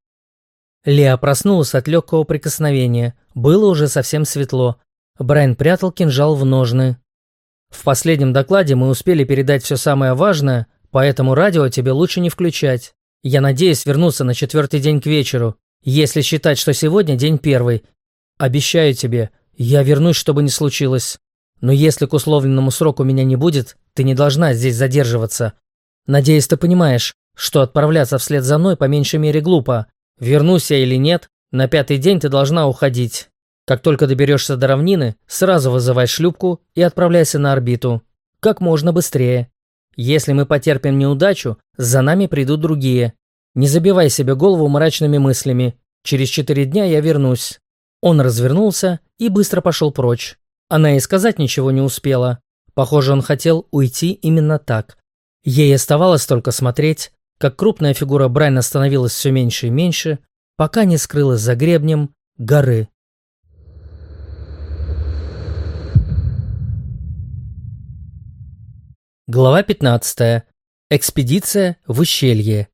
Леа проснулась от легкого прикосновения. Было уже совсем светло. Брайан прятал кинжал в ножны. «В последнем докладе мы успели передать все самое важное, поэтому радио тебе лучше не включать. Я надеюсь вернуться на четвертый день к вечеру, если считать, что сегодня день первый. Обещаю тебе, я вернусь, что бы ни случилось. Но если к условленному сроку меня не будет, ты не должна здесь задерживаться. Надеюсь, ты понимаешь, что отправляться вслед за мной по меньшей мере глупо. Вернусь я или нет, на пятый день ты должна уходить. Как только доберешься до равнины, сразу вызывай шлюпку и отправляйся на орбиту. Как можно быстрее. Если мы потерпим неудачу, за нами придут другие. Не забивай себе голову мрачными мыслями. Через четыре дня я вернусь». Он развернулся и быстро пошел прочь. Она и сказать ничего не успела. Похоже, он хотел уйти именно так. Ей оставалось только смотреть, как крупная фигура Брайана становилась все меньше и меньше, пока не скрылась за гребнем горы. Глава пятнадцатая. Экспедиция в ущелье.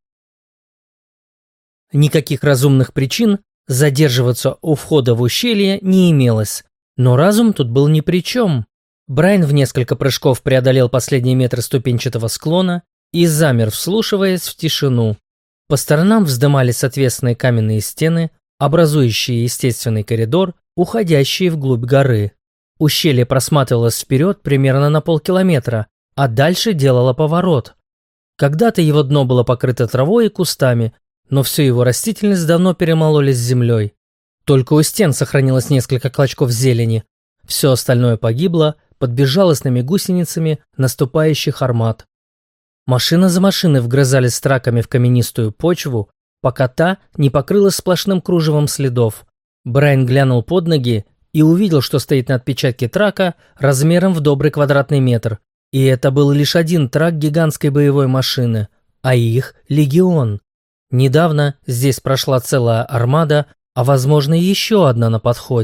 Никаких разумных причин задерживаться у входа в ущелье не имелось, но разум тут был ни при чем. Брайан в несколько прыжков преодолел последние метры ступенчатого склона и замер, вслушиваясь в тишину. По сторонам вздымались отвесные каменные стены, образующие естественный коридор, уходящий вглубь горы. Ущелье просматривалось вперед примерно на полкилометра, а дальше делало поворот. Когда-то его дно было покрыто травой и кустами, но всю его растительность давно перемололи с землей. Только у стен сохранилось несколько клочков зелени. Все остальное погибло под безжалостными гусеницами наступающих армат. Машина за машиной вгрызались траками в каменистую почву, пока та не покрылась сплошным кружевом следов. Брайан глянул под ноги и увидел, что стоит на отпечатке трака размером в добрый квадратный метр. И это был лишь один трак гигантской боевой машины, а их легион. Недавно здесь прошла целая армада, а возможно еще одна на подходе.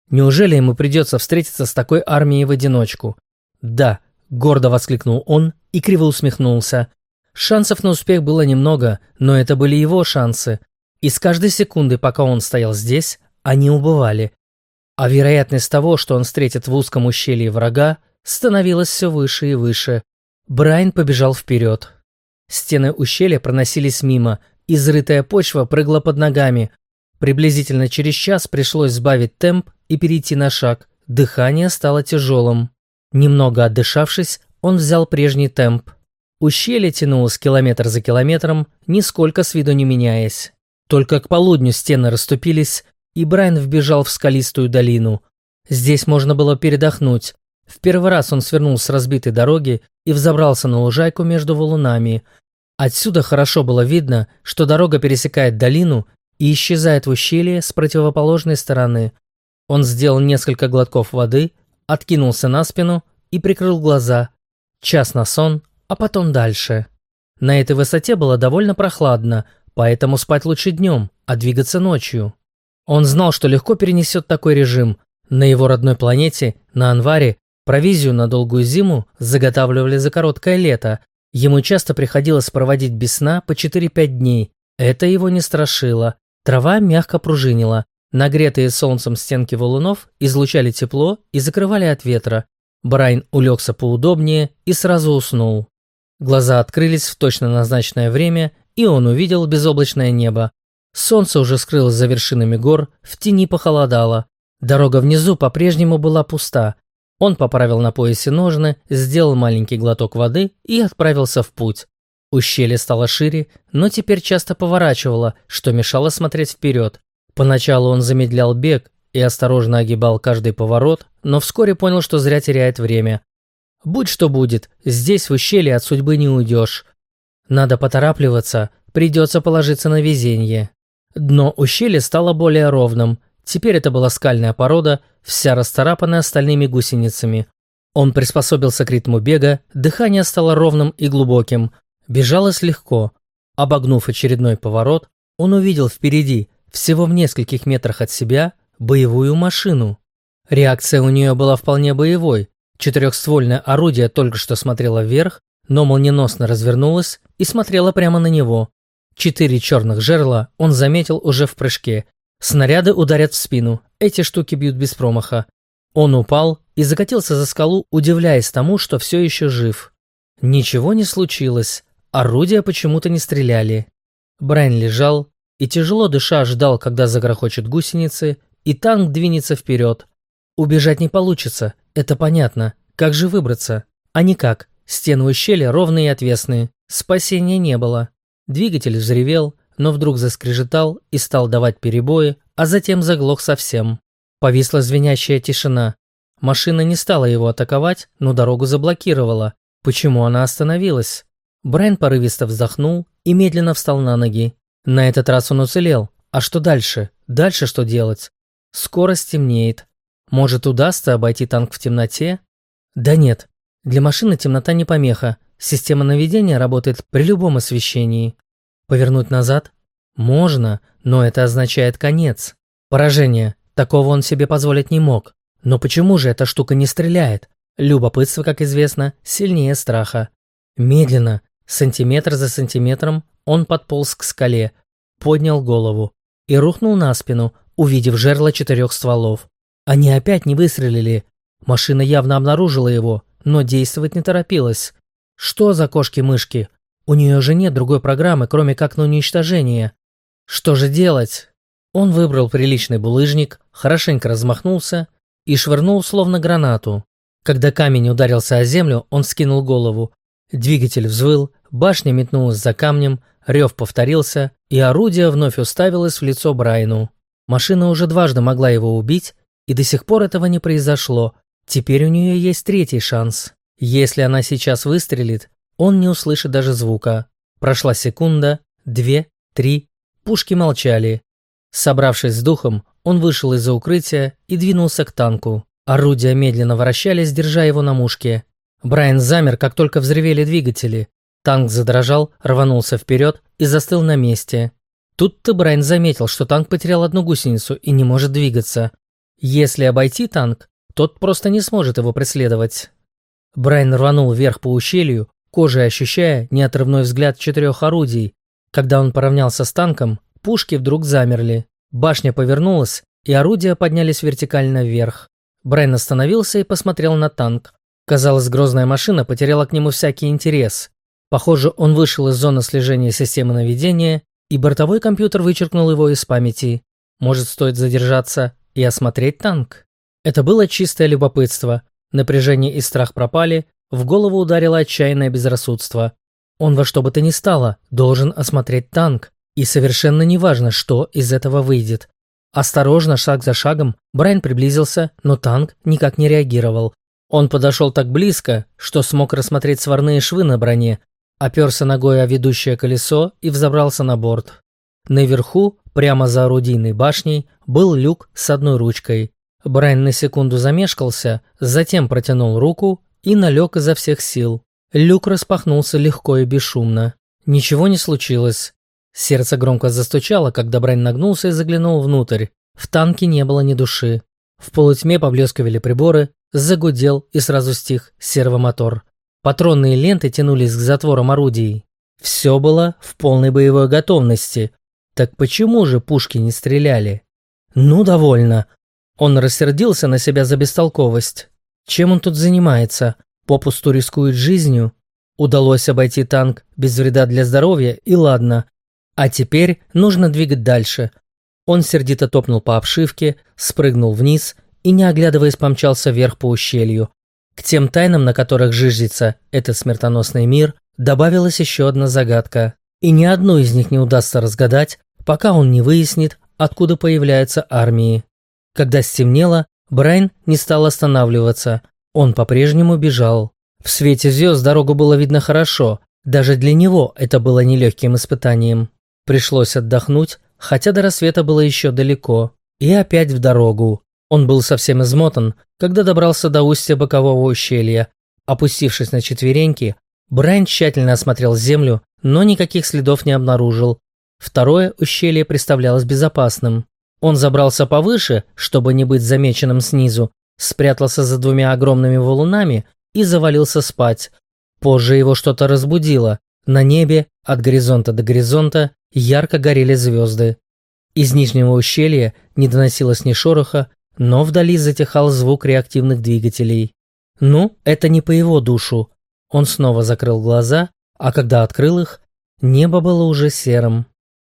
Неужели ему придется встретиться с такой армией в одиночку? «Да», – гордо воскликнул он и криво усмехнулся. Шансов на успех было немного, но это были его шансы. И с каждой секунды, пока он стоял здесь, они убывали. А вероятность того, что он встретит в узком ущелье врага, становилась все выше и выше. Брайан побежал вперед. Стены ущелья проносились мимо, изрытая почва прыгла под ногами. Приблизительно через час пришлось сбавить темп и перейти на шаг. Дыхание стало тяжелым. Немного отдышавшись, он взял прежний темп. Ущелье тянулось километр за километром, нисколько с виду не меняясь. Только к полудню стены расступились, и Брайан вбежал в скалистую долину. Здесь можно было передохнуть. В первый раз он свернул с разбитой дороги и взобрался на лужайку между валунами. Отсюда хорошо было видно, что дорога пересекает долину и исчезает в ущелье с противоположной стороны. Он сделал несколько глотков воды, откинулся на спину и прикрыл глаза. Час на сон, а потом дальше. На этой высоте было довольно прохладно, поэтому спать лучше днем, а двигаться ночью. Он знал, что легко перенесет такой режим. На его родной планете, на Анваре, провизию на долгую зиму заготавливали за короткое лето. Ему часто приходилось проводить без сна по четыре-пять дней. Это его не страшило. Трава мягко пружинила. Нагретые солнцем стенки валунов излучали тепло и закрывали от ветра. Брайан улегся поудобнее и сразу уснул. Глаза открылись в точно назначенное время, и он увидел безоблачное небо. Солнце уже скрылось за вершинами гор, в тени похолодало. Дорога внизу по-прежнему была пуста. Он поправил на поясе ножны, сделал маленький глоток воды и отправился в путь. Ущелье стало шире, но теперь часто поворачивало, что мешало смотреть вперед. Поначалу он замедлял бег и осторожно огибал каждый поворот, но вскоре понял, что зря теряет время. Будь что будет, здесь в ущелье от судьбы не уйдешь. Надо поторапливаться, придется положиться на везение. Дно ущелья стало более ровным. Теперь это была скальная порода, вся расцарапанная стальными гусеницами. Он приспособился к ритму бега, дыхание стало ровным и глубоким. Бежалось легко. Обогнув очередной поворот, он увидел впереди, всего в нескольких метрах от себя, боевую машину. Реакция у нее была вполне боевой. Четырехствольное орудие только что смотрело вверх, но молниеносно развернулось и смотрело прямо на него. Четыре черных жерла он заметил уже в прыжке. Снаряды ударят в спину, эти штуки бьют без промаха. Он упал и закатился за скалу, удивляясь тому, что все еще жив. Ничего не случилось, орудия почему-то не стреляли. Брайан лежал и, тяжело дыша, ждал, когда загрохочет гусеницы, и танк двинется вперед. Убежать не получится, это понятно. Как же выбраться? А никак. Стены ущелья ровные и отвесные. Спасения не было. Двигатель взревел, но вдруг заскрежетал и стал давать перебои, а затем заглох совсем. Повисла звенящая тишина. Машина не стала его атаковать, но дорогу заблокировала. Почему она остановилась? Брайан порывисто вздохнул и медленно встал на ноги. На этот раз он уцелел. А что дальше? Дальше что делать? Скоро стемнеет. Может, удастся обойти танк в темноте? Да нет. Для машины темнота не помеха. Система наведения работает при любом освещении. Повернуть назад? Можно, но это означает конец. Поражение. Такого он себе позволить не мог. Но почему же эта штука не стреляет? Любопытство, как известно, сильнее страха. Медленно, сантиметр за сантиметром, он подполз к скале, поднял голову и рухнул на спину, увидев жерло четырех стволов. Они опять не выстрелили. Машина явно обнаружила его, но действовать не торопилась. Что за кошки-мышки? У нее же нет другой программы, кроме как на уничтожение. Что же делать? Он выбрал приличный булыжник, хорошенько размахнулся и швырнул словно гранату. Когда камень ударился о землю, он скинул голову. Двигатель взвыл, башня метнулась за камнем, рев повторился, и орудие вновь уставилось в лицо Брайану. Машина уже дважды могла его убить, и до сих пор этого не произошло. Теперь у нее есть третий шанс. Если она сейчас выстрелит, он не услышит даже звука. Прошла секунда, две, три. Пушки молчали. Собравшись с духом, он вышел из-за укрытия и двинулся к танку. Орудия медленно вращались, держа его на мушке. Брайан замер, как только взревели двигатели. Танк задрожал, рванулся вперед и застыл на месте. Тут-то Брайан заметил, что танк потерял одну гусеницу и не может двигаться. Если обойти танк, тот просто не сможет его преследовать. Брайан рванул вверх по ущелью, кожей ощущая неотрывной взгляд четырех орудий. Когда он поравнялся с танком, пушки вдруг замерли. Башня повернулась, и орудия поднялись вертикально вверх. Брайан остановился и посмотрел на танк. Казалось, грозная машина потеряла к нему всякий интерес. Похоже, он вышел из зоны слежения системы наведения, и бортовой компьютер вычеркнул его из памяти. Может, стоит задержаться и осмотреть танк? Это было чистое любопытство. Напряжение и страх пропали, в голову ударило отчаянное безрассудство. Он во что бы то ни стало должен осмотреть танк, и совершенно неважно, что из этого выйдет. Осторожно, шаг за шагом, Брайан приблизился, но танк никак не реагировал. Он подошел так близко, что смог рассмотреть сварные швы на броне, оперся ногой о ведущее колесо и взобрался на борт. Наверху, прямо за орудийной башней, был люк с одной ручкой. Брайан на секунду замешкался, затем протянул руку и налег изо всех сил. Люк распахнулся легко и бесшумно. Ничего не случилось. Сердце громко застучало, когда Брайан нагнулся и заглянул внутрь. В танке не было ни души. В полутьме поблескивали приборы, загудел и сразу стих сервомотор. Патронные ленты тянулись к затворам орудий. Все было в полной боевой готовности. Так почему же пушки не стреляли? Ну, довольно. Он рассердился на себя за бестолковость. Чем он тут занимается? Попусту рискует жизнью? Удалось обойти танк без вреда для здоровья, и ладно. А теперь нужно двигать дальше. Он сердито топнул по обшивке, спрыгнул вниз и, не оглядываясь, помчался вверх по ущелью. К тем тайнам, на которых жиждется этот смертоносный мир, добавилась еще одна загадка. И ни одну из них не удастся разгадать, пока он не выяснит, откуда появляются армии. Когда стемнело, Брайан не стал останавливаться. Он по-прежнему бежал. В свете звезд дорогу было видно хорошо. Даже для него это было нелегким испытанием. Пришлось отдохнуть, хотя до рассвета было еще далеко. И опять в дорогу. Он был совсем измотан, когда добрался до устья бокового ущелья. Опустившись на четвереньки, Брайан тщательно осмотрел землю, но никаких следов не обнаружил. Второе ущелье представлялось безопасным. Он забрался повыше, чтобы не быть замеченным снизу, спрятался за двумя огромными валунами и завалился спать. Позже его что-то разбудило. На небе, от горизонта до горизонта, ярко горели звезды. Из нижнего ущелья не доносилось ни шороха, но вдали затихал звук реактивных двигателей. Ну, это не по его душу. Он снова закрыл глаза, а когда открыл их, небо было уже серым.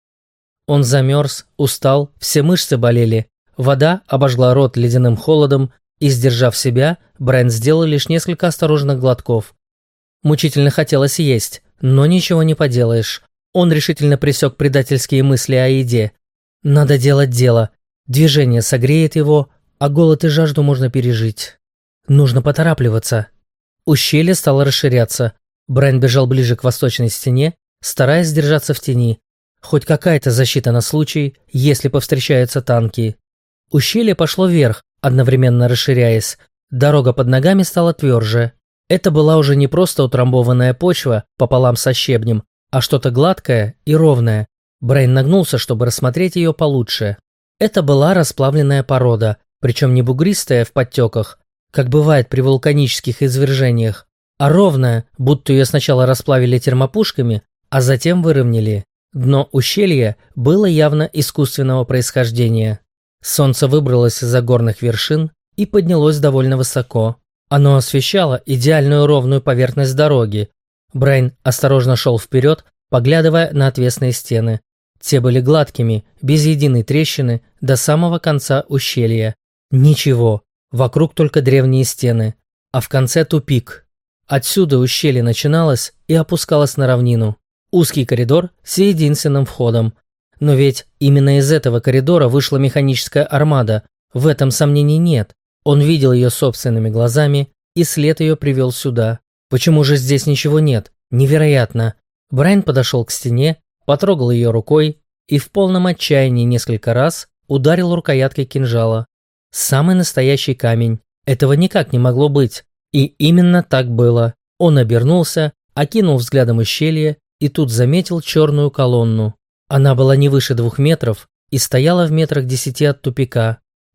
Он замерз, устал, все мышцы болели. Вода обожгла рот ледяным холодом, и, сдержав себя, Брайан сделал лишь несколько осторожных глотков. Мучительно хотелось есть, но ничего не поделаешь. Он решительно пресек предательские мысли о еде. Надо делать дело. Движение согреет его, а голод и жажду можно пережить. Нужно поторапливаться. Ущелье стало расширяться. Брайан бежал ближе к восточной стене, стараясь держаться в тени. Хоть какая-то защита на случай, если повстречаются танки. Ущелье пошло вверх, одновременно расширяясь. Дорога под ногами стала тверже. Это была уже не просто утрамбованная почва пополам со щебнем, а что-то гладкое и ровное. Брайан нагнулся, чтобы рассмотреть ее получше. Это была расплавленная порода, причем не бугристая в подтеках, как бывает при вулканических извержениях, а ровная, будто ее сначала расплавили термопушками, а затем выровняли. Дно ущелья было явно искусственного происхождения. Солнце выбралось из-за горных вершин и поднялось довольно высоко. Оно освещало идеальную ровную поверхность дороги. Брайан осторожно шел вперед, поглядывая на отвесные стены. Те были гладкими, без единой трещины, до самого конца ущелья. Ничего, вокруг только древние стены, а в конце тупик. Отсюда ущелье начиналось и опускалось на равнину. Узкий коридор с единственным входом. Но ведь именно из этого коридора вышла механическая армада, в этом сомнений нет. Он видел ее собственными глазами, и след ее привел сюда. Почему же здесь ничего нет? Невероятно. Брайан подошел к стене, потрогал ее рукой и в полном отчаянии несколько раз ударил рукояткой кинжала. Самый настоящий камень. Этого никак не могло быть. И именно так было. Он обернулся, окинул взглядом ущелье и тут заметил черную колонну. Она была не выше двух метров и стояла в метрах десяти от тупика.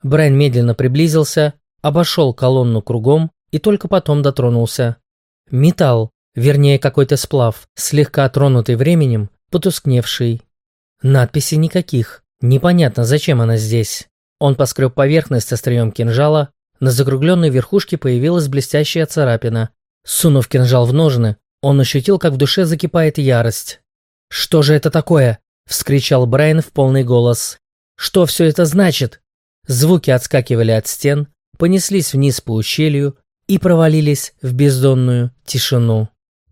Брайан медленно приблизился, обошел колонну кругом и только потом дотронулся. Металл, вернее какой-то сплав, слегка тронутый временем, потускневший. Надписей никаких, непонятно, зачем она здесь. Он поскреб поверхность острием кинжала, на закругленной верхушке появилась блестящая царапина. Сунув кинжал в ножны, он ощутил, как в душе закипает ярость. «Что же это такое?» – вскричал Брайан в полный голос. «Что все это значит?» Звуки отскакивали от стен, понеслись вниз по ущелью и провалились в бездонную тишину.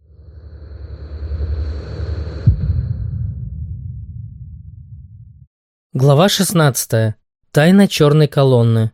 Глава шестнадцатая. Тайна черной колонны.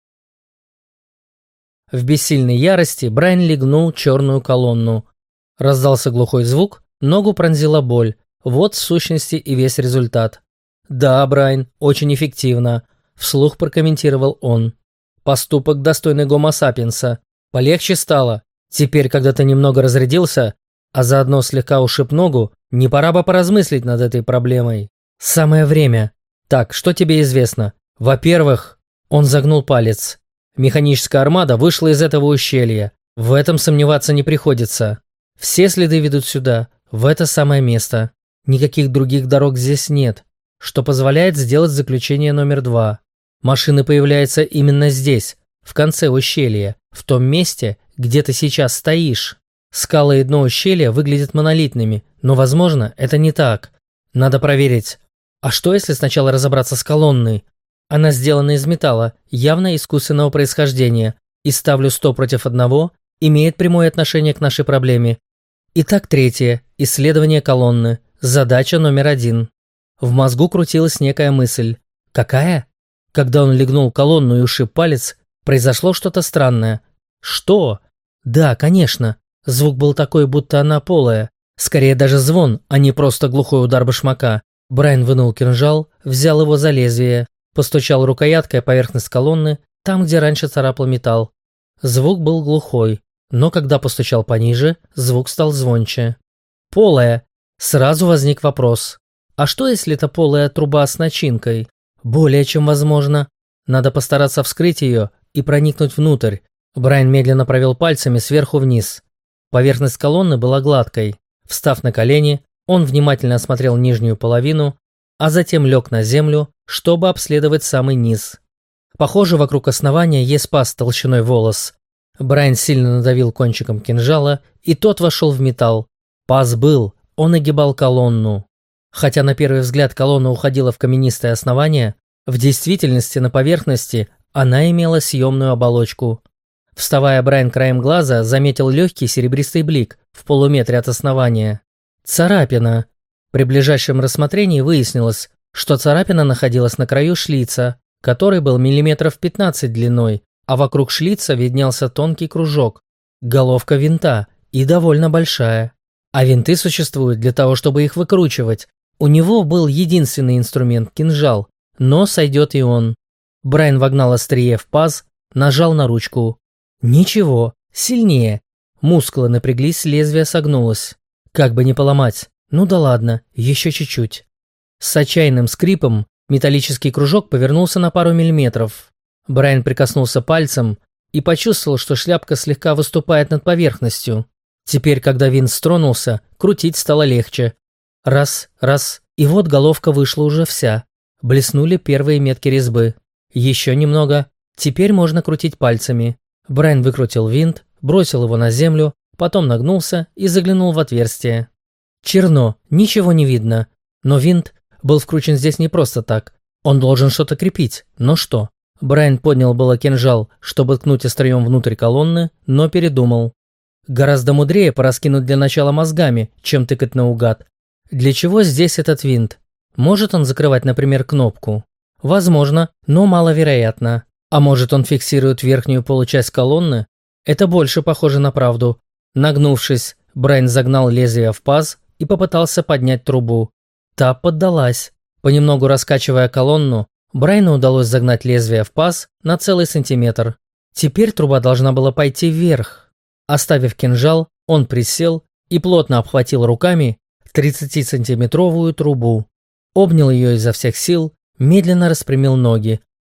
В бессильной ярости Брайан легнул черную колонну. Раздался глухой звук, ногу пронзила боль. Вот в сущности и весь результат. «Да, Брайан, очень эффективно», – вслух прокомментировал он. «Поступок, достойный гомо сапиенса. Полегче стало. Теперь, когда ты немного разрядился, а заодно слегка ушиб ногу, не пора бы поразмыслить над этой проблемой? Самое время. Так, что тебе известно? Во-первых, он загнул палец. Механическая армада вышла из этого ущелья. В этом сомневаться не приходится. Все следы ведут сюда, в это самое место. Никаких других дорог здесь нет, что позволяет сделать заключение номер два. Машины появляются именно здесь, в конце ущелья, в том месте, где ты сейчас стоишь. Скалы и дно ущелья выглядят монолитными, но, возможно, это не так. Надо проверить. А что, если сначала разобраться с колонной? Она сделана из металла, явно искусственного происхождения, и ставлю сто против одного, имеет прямое отношение к нашей проблеме. Итак, третье. Исследование колонны. Задача номер один. В мозгу крутилась некая мысль. Какая? Когда он легнул колонну и ушиб палец, произошло что-то странное. Что? Да, конечно. Звук был такой, будто она полая. Скорее даже звон, а не просто глухой удар башмака. Брайан вынул кинжал, взял его за лезвие, постучал рукояткой о поверхность колонны, там, где раньше царапал металл. Звук был глухой, но когда постучал пониже, звук стал звонче. Полая. Сразу возник вопрос. А что, если это полая труба с начинкой? Более чем возможно. Надо постараться вскрыть ее и проникнуть внутрь. Брайан медленно провел пальцами сверху вниз. Поверхность колонны была гладкой. Встав на колени, он внимательно осмотрел нижнюю половину, а затем лег на землю, чтобы обследовать самый низ. Похоже, вокруг основания есть паз толщиной волос. Брайан сильно надавил кончиком кинжала, и тот вошел в металл. Паз был, он огибал колонну. Хотя на первый взгляд колонна уходила в каменистое основание, в действительности на поверхности она имела съемную оболочку. Вставая, Брайан краем глаза заметил легкий серебристый блик в полуметре от основания. Царапина. При ближайшем рассмотрении выяснилось, что царапина находилась на краю шлица, который был миллиметров пятнадцать длиной, а вокруг шлица виднелся тонкий кружок, головка винта и довольно большая. А винты существуют для того, чтобы их выкручивать. У него был единственный инструмент – кинжал, но сойдет и он. Брайан вогнал острие в паз, нажал на ручку. Ничего, сильнее. Мускулы напряглись, лезвие согнулось. Как бы не поломать. Ну да ладно, еще чуть-чуть. С отчаянным скрипом металлический кружок повернулся на пару миллиметров. Брайан прикоснулся пальцем и почувствовал, что шляпка слегка выступает над поверхностью. Теперь, когда винт стронулся, крутить стало легче. Раз, раз, и вот головка вышла уже вся. Блеснули первые метки резьбы. Еще немного. Теперь можно крутить пальцами. Брайан выкрутил винт, бросил его на землю, потом нагнулся и заглянул в отверстие. Черно, ничего не видно. Но винт был вкручен здесь не просто так. Он должен что-то крепить, но что? Брайан поднял было кинжал, чтобы ткнуть острием внутрь колонны, но передумал. Гораздо мудрее пораскинуть для начала мозгами, чем тыкать наугад. Для чего здесь этот винт? Может он закрывать, например, кнопку? Возможно, но маловероятно. А может он фиксирует верхнюю получасть колонны? Это больше похоже на правду. Нагнувшись, Брайан загнал лезвие в паз и попытался поднять трубу. Та поддалась. Понемногу раскачивая колонну, Брайану удалось загнать лезвие в паз на целый сантиметр. Теперь труба должна была пойти вверх. Оставив кинжал, он присел и плотно обхватил руками тридцатисантиметровую трубу. Обнял ее изо всех сил, медленно распрямил ноги.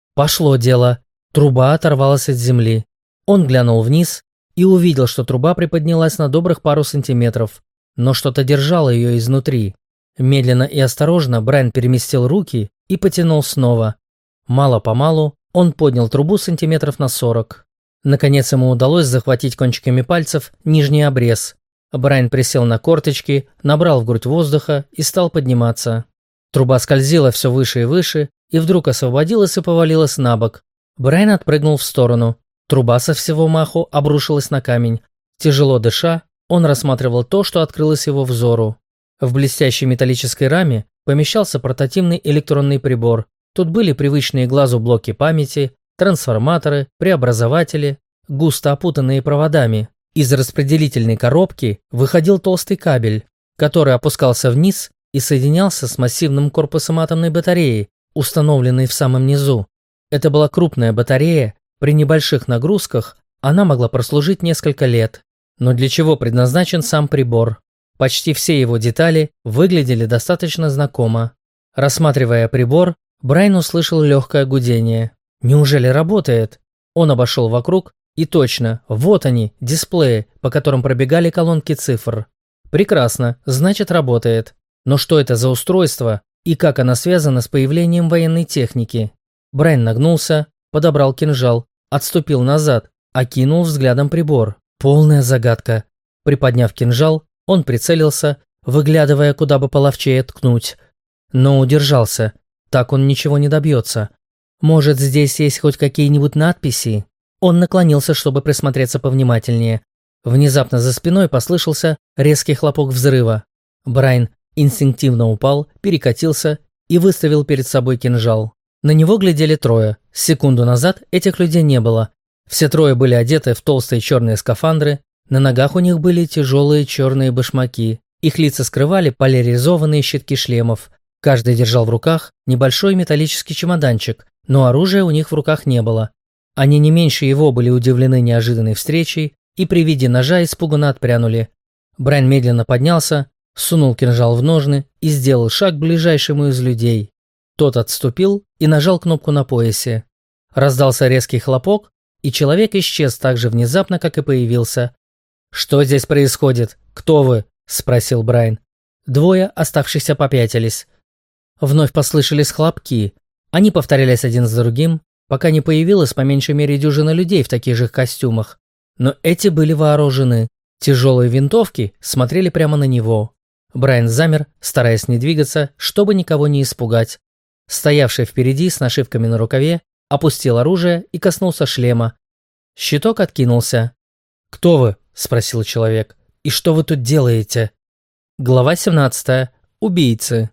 Пошло дело. Труба оторвалась от земли. Он глянул вниз и увидел, что труба приподнялась на добрых пару сантиметров, но что-то держало ее изнутри. Медленно и осторожно Брайан переместил руки и потянул снова. Мало-помалу он поднял трубу сантиметров на сорок. Наконец ему удалось захватить кончиками пальцев нижний обрез. Брайан присел на корточки, набрал в грудь воздуха и стал подниматься. Труба скользила все выше и выше, и вдруг освободилась и повалилась на бок. Брайан отпрыгнул в сторону. Труба со всего маху обрушилась на камень. Тяжело дыша, он рассматривал то, что открылось его взору. В блестящей металлической раме помещался портативный электронный прибор. Тут были привычные глазу блоки памяти, трансформаторы, преобразователи, густо опутанные проводами. Из распределительной коробки выходил толстый кабель, который опускался вниз и соединялся с массивным корпусом атомной батареи, установленной в самом низу. Это была крупная батарея, при небольших нагрузках она могла прослужить несколько лет. Но для чего предназначен сам прибор? Почти все его детали выглядели достаточно знакомо. Рассматривая прибор, Брайан услышал легкое гудение. Неужели работает? Он обошел вокруг, и точно, вот они, дисплеи, по которым пробегали колонки цифр. Прекрасно, значит работает. Но что это за устройство и как оно связано с появлением военной техники? Брайан нагнулся, подобрал кинжал, отступил назад, окинул взглядом прибор. Полная загадка. Приподняв кинжал, он прицелился, выглядывая, куда бы половчее ткнуть. Но удержался. Так он ничего не добьется. Может, здесь есть хоть какие-нибудь надписи? Он наклонился, чтобы присмотреться повнимательнее. Внезапно за спиной послышался резкий хлопок взрыва. Брайан инстинктивно упал, перекатился и выставил перед собой кинжал. На него глядели трое. Секунду назад этих людей не было. Все трое были одеты в толстые черные скафандры, на ногах у них были тяжелые черные башмаки. Их лица скрывали поляризованные щитки шлемов. Каждый держал в руках небольшой металлический чемоданчик, но оружия у них в руках не было. Они не меньше его были удивлены неожиданной встречей и при виде ножа испуганно отпрянули. Брайан медленно поднялся, сунул кинжал в ножны и сделал шаг к ближайшему из людей. Тот отступил и нажал кнопку на поясе. Раздался резкий хлопок, и человек исчез так же внезапно, как и появился. «Что здесь происходит? Кто вы?» – спросил Брайан. Двое оставшихся попятились. Вновь послышались хлопки. Они повторялись один за другим, пока не появилась по меньшей мере дюжина людей в таких же костюмах. Но эти были вооружены. Тяжелые винтовки смотрели прямо на него. Брайан замер, стараясь не двигаться, чтобы никого не испугать. Стоявший впереди с нашивками на рукаве опустил оружие и коснулся шлема. Щиток откинулся. «Кто вы?» – спросил человек. «И что вы тут делаете?» Глава семнадцатая. Убийцы.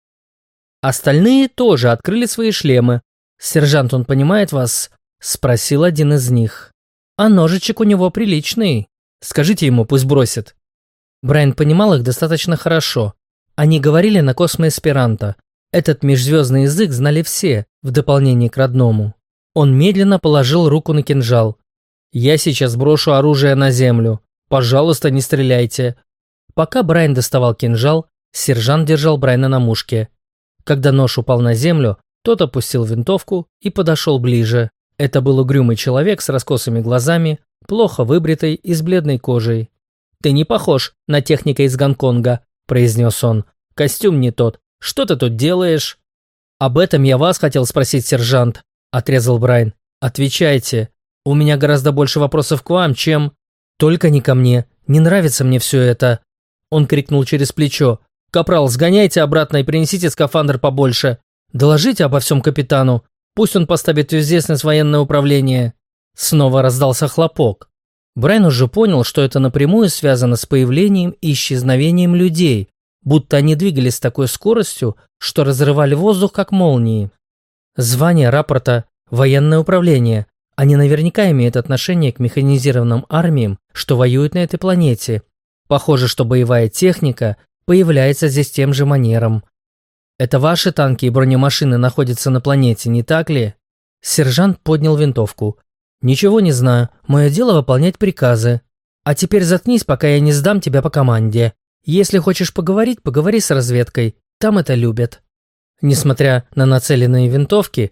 Остальные тоже открыли свои шлемы. «Сержант, он понимает вас?» – спросил один из них. «А ножичек у него приличный. Скажите ему, пусть бросит». Брайан понимал их достаточно хорошо. Они говорили на космоэсперанто. Этот межзвездный язык знали все, в дополнение к родному. Он медленно положил руку на кинжал. «Я сейчас брошу оружие на землю. Пожалуйста, не стреляйте». Пока Брайан доставал кинжал, сержант держал Брайана на мушке. Когда нож упал на землю, тот опустил винтовку и подошел ближе. Это был угрюмый человек с раскосыми глазами, плохо выбритый и с бледной кожей. «Ты не похож на техника из Гонконга», – произнес он. «Костюм не тот. Что ты тут делаешь?» «Об этом я вас хотел спросить, сержант», – отрезал Брайан. «Отвечайте. У меня гораздо больше вопросов к вам, чем...» «Только не ко мне. Не нравится мне все это». Он крикнул через плечо. «Капрал, сгоняйте обратно и принесите скафандр побольше. Доложите обо всем капитану. Пусть он поставит в известность военное управление». Снова раздался хлопок. Брайан уже понял, что это напрямую связано с появлением и исчезновением людей, будто они двигались с такой скоростью, что разрывали воздух как молнии. Звание рапорта «Военное управление». Они наверняка имеют отношение к механизированным армиям, что воюют на этой планете. Похоже, что боевая техника появляется здесь тем же манером. «Это ваши танки и бронемашины находятся на планете, не так ли?» Сержант поднял винтовку. «Ничего не знаю. Мое дело выполнять приказы. А теперь заткнись, пока я не сдам тебя по команде. Если хочешь поговорить, поговори с разведкой. Там это любят». Несмотря на нацеленные винтовки,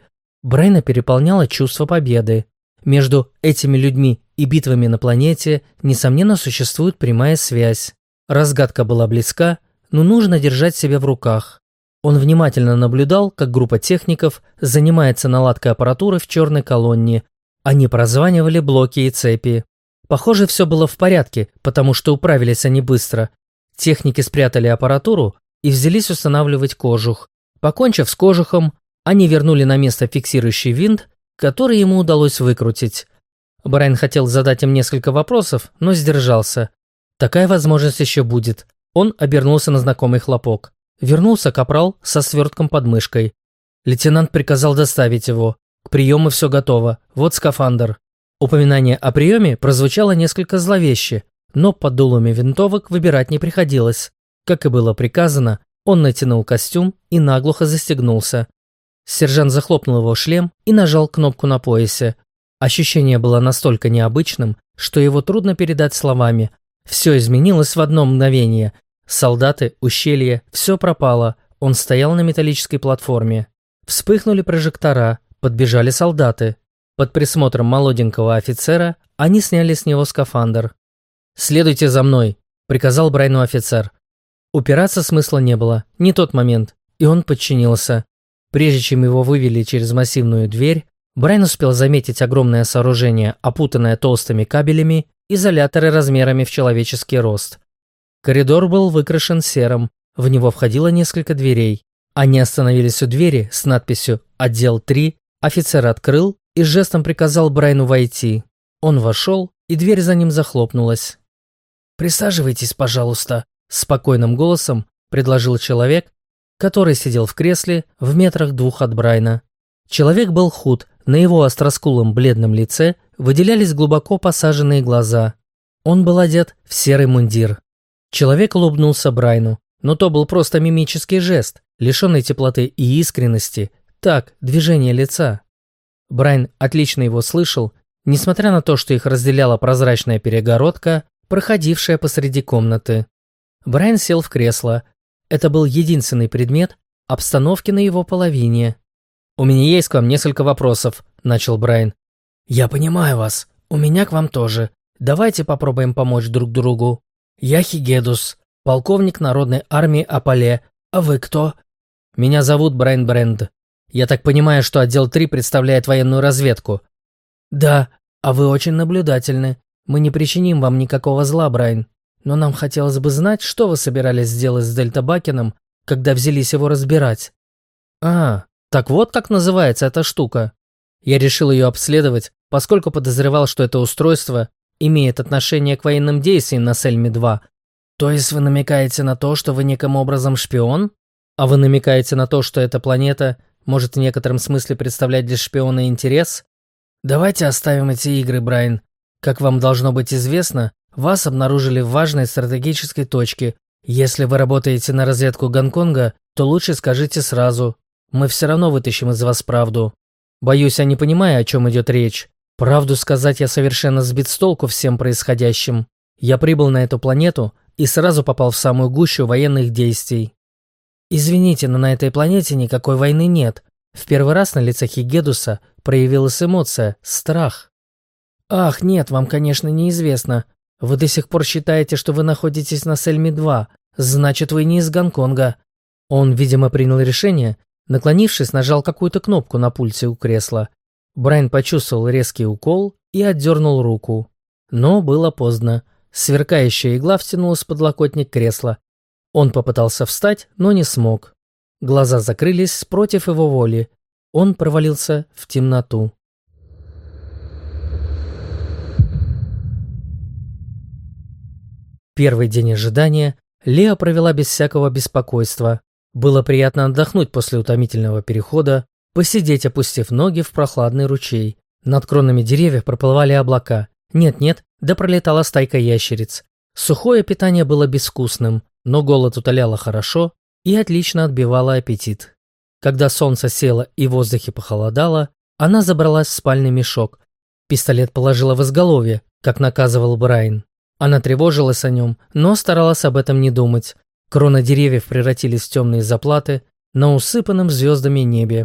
Брайана переполняло чувство победы. Между этими людьми и битвами на планете, несомненно, существует прямая связь. Разгадка была близка, но нужно держать себя в руках. Он внимательно наблюдал, как группа техников занимается наладкой аппаратуры в черной колонне. Они прозванивали блоки и цепи. Похоже, все было в порядке, потому что управились они быстро. Техники спрятали аппаратуру и взялись устанавливать кожух. Покончив с кожухом, они вернули на место фиксирующий винт, который ему удалось выкрутить. Брайан хотел задать им несколько вопросов, но сдержался. Такая возможность еще будет. Он обернулся на знакомый хлопок. Вернулся капрал со свертком под мышкой. Лейтенант приказал доставить его. К приему все готово. Вот скафандр. Упоминание о приеме прозвучало несколько зловеще, но под дулами винтовок выбирать не приходилось. Как и было приказано, он натянул костюм и наглухо застегнулся. Сержант захлопнул его шлем и нажал кнопку на поясе. Ощущение было настолько необычным, что его трудно передать словами. Все изменилось в одно мгновение. Солдаты, ущелье, все пропало. Он стоял на металлической платформе. Вспыхнули прожектора, подбежали солдаты. Под присмотром молоденького офицера они сняли с него скафандр. «Следуйте за мной», – приказал Брайану офицер. Упираться смысла не было, не тот момент, и он подчинился. Прежде чем его вывели через массивную дверь, Брайан успел заметить огромное сооружение, опутанное толстыми кабелями, изоляторы размерами в человеческий рост. Коридор был выкрашен серым, в него входило несколько дверей. Они остановились у двери с надписью «Отдел три», офицер открыл и жестом приказал Брайану войти. Он вошел, и дверь за ним захлопнулась. «Присаживайтесь, пожалуйста», – спокойным голосом предложил человек, который сидел в кресле в метрах двух от Брайана. Человек был худ, на его остроскулом бледном лице выделялись глубоко посаженные глаза. Он был одет в серый мундир. Человек улыбнулся Брайану, но то был просто мимический жест, лишенный теплоты и искренности. Так, движение лица. Брайан отлично его слышал, несмотря на то, что их разделяла прозрачная перегородка, проходившая посреди комнаты. Брайан сел в кресло. Это был единственный предмет обстановки на его половине. «У меня есть к вам несколько вопросов», – начал Брайан. «Я понимаю вас. У меня к вам тоже. Давайте попробуем помочь друг другу. Я Хигедус, полковник Народной армии Апале. А вы кто?» «Меня зовут Брайан Брэнд. Я так понимаю, что отдел три представляет военную разведку». «Да, а вы очень наблюдательны. Мы не причиним вам никакого зла, Брайан. Но нам хотелось бы знать, что вы собирались сделать с Дельта Бакеном, когда взялись его разбирать». «А, так вот как называется эта штука. Я решил ее обследовать, поскольку подозревал, что это устройство имеет отношение к военным действиям на Сельме два. То есть вы намекаете на то, что вы неким образом шпион? А вы намекаете на то, что эта планета может в некотором смысле представлять для шпиона интерес? Давайте оставим эти игры, Брайан. Как вам должно быть известно, вас обнаружили в важной стратегической точке. Если вы работаете на разведку Гонконга, то лучше скажите сразу. Мы все равно вытащим из вас правду. Боюсь, я не понимаю, о чем идет речь. Правду сказать, я совершенно сбит с толку всем происходящим. Я прибыл на эту планету и сразу попал в самую гущу военных действий. Извините, но на этой планете никакой войны нет. В первый раз на лице Хигедуса проявилась эмоция – страх. Ах, нет, вам, конечно, неизвестно. Вы до сих пор считаете, что вы находитесь на Сельме два. Значит, вы не из Гонконга. Он, видимо, принял решение. Наклонившись, нажал какую-то кнопку на пульте у кресла. Брайан почувствовал резкий укол и отдернул руку. Но было поздно. Сверкающая игла втянулась в подлокотник кресла. Он попытался встать, но не смог. Глаза закрылись против его воли. Он провалился в темноту. Первый день ожидания Леа провела без всякого беспокойства. Было приятно отдохнуть после утомительного перехода, посидеть, опустив ноги в прохладный ручей. Над кронами деревьев проплывали облака. Нет-нет, да пролетала стайка ящериц. Сухое питание было безвкусным, но голод утоляло хорошо и отлично отбивало аппетит. Когда солнце село и в воздухе похолодало, она забралась в спальный мешок. Пистолет положила в изголовье, как наказывал Брайан. Она тревожилась о нем, но старалась об этом не думать. Кроны деревьев превратились в темные заплаты на усыпанном звездами небе.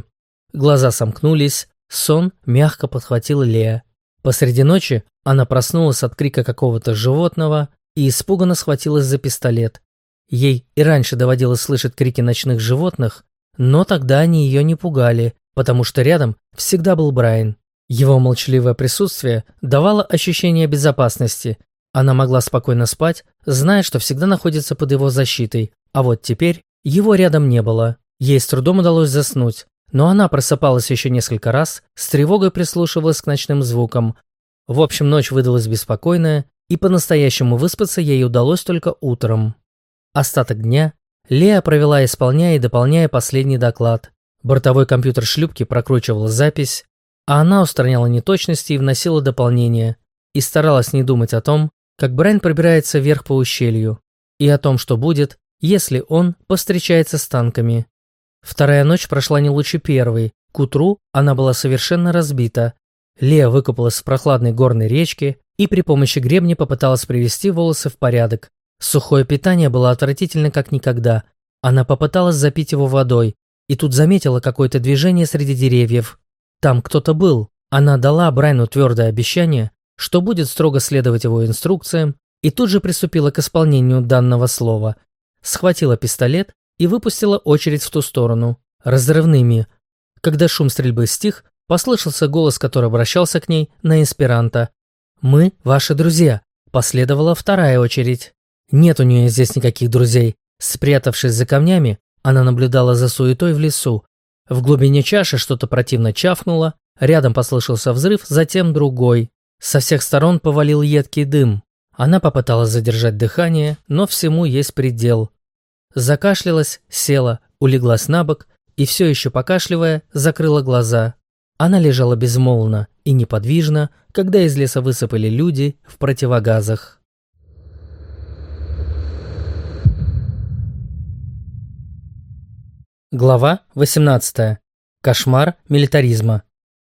Глаза сомкнулись, сон мягко подхватила Леа. Посреди ночи она проснулась от крика какого-то животного и испуганно схватилась за пистолет. Ей и раньше доводилось слышать крики ночных животных, но тогда они ее не пугали, потому что рядом всегда был Брайан. Его молчаливое присутствие давало ощущение безопасности. Она могла спокойно спать, зная, что всегда находится под его защитой, а вот теперь его рядом не было. Ей с трудом удалось заснуть, но она просыпалась еще несколько раз, с тревогой прислушивалась к ночным звукам. В общем, ночь выдалась беспокойная, и по-настоящему выспаться ей удалось только утром. Остаток дня Леа провела, исполняя и дополняя последний доклад. Бортовой компьютер шлюпки прокручивал запись, а она устраняла неточности и вносила дополнения, и старалась не думать о том, как Брайан пробирается вверх по ущелью, и о том, что будет, если он повстречается с танками. Вторая ночь прошла не лучше первой. К утру она была совершенно разбита. Леа выкупалась в прохладной горной речке и при помощи гребня попыталась привести волосы в порядок. Сухое питание было отвратительно как никогда. Она попыталась запить его водой, и тут заметила какое-то движение среди деревьев. Там кто-то был. Она дала Брайану твердое обещание, что будет строго следовать его инструкциям, и тут же приступила к исполнению данного слова. Схватила пистолет и выпустила очередь в ту сторону, разрывными. Когда шум стрельбы стих, послышался голос, который обращался к ней на эсперанто. «Мы ваши друзья», – последовала вторая очередь. Нет у нее здесь никаких друзей. Спрятавшись за камнями, она наблюдала за суетой в лесу. В глубине чаши что-то противно чавкнуло, рядом послышался взрыв, затем другой. Со всех сторон повалил едкий дым. Она попыталась задержать дыхание, но всему есть предел. Закашлялась, села, улеглась на бок и, все еще покашливая, закрыла глаза. Она лежала безмолвно и неподвижно, когда из леса высыпали люди в противогазах. Глава восемнадцатая. Кошмар милитаризма.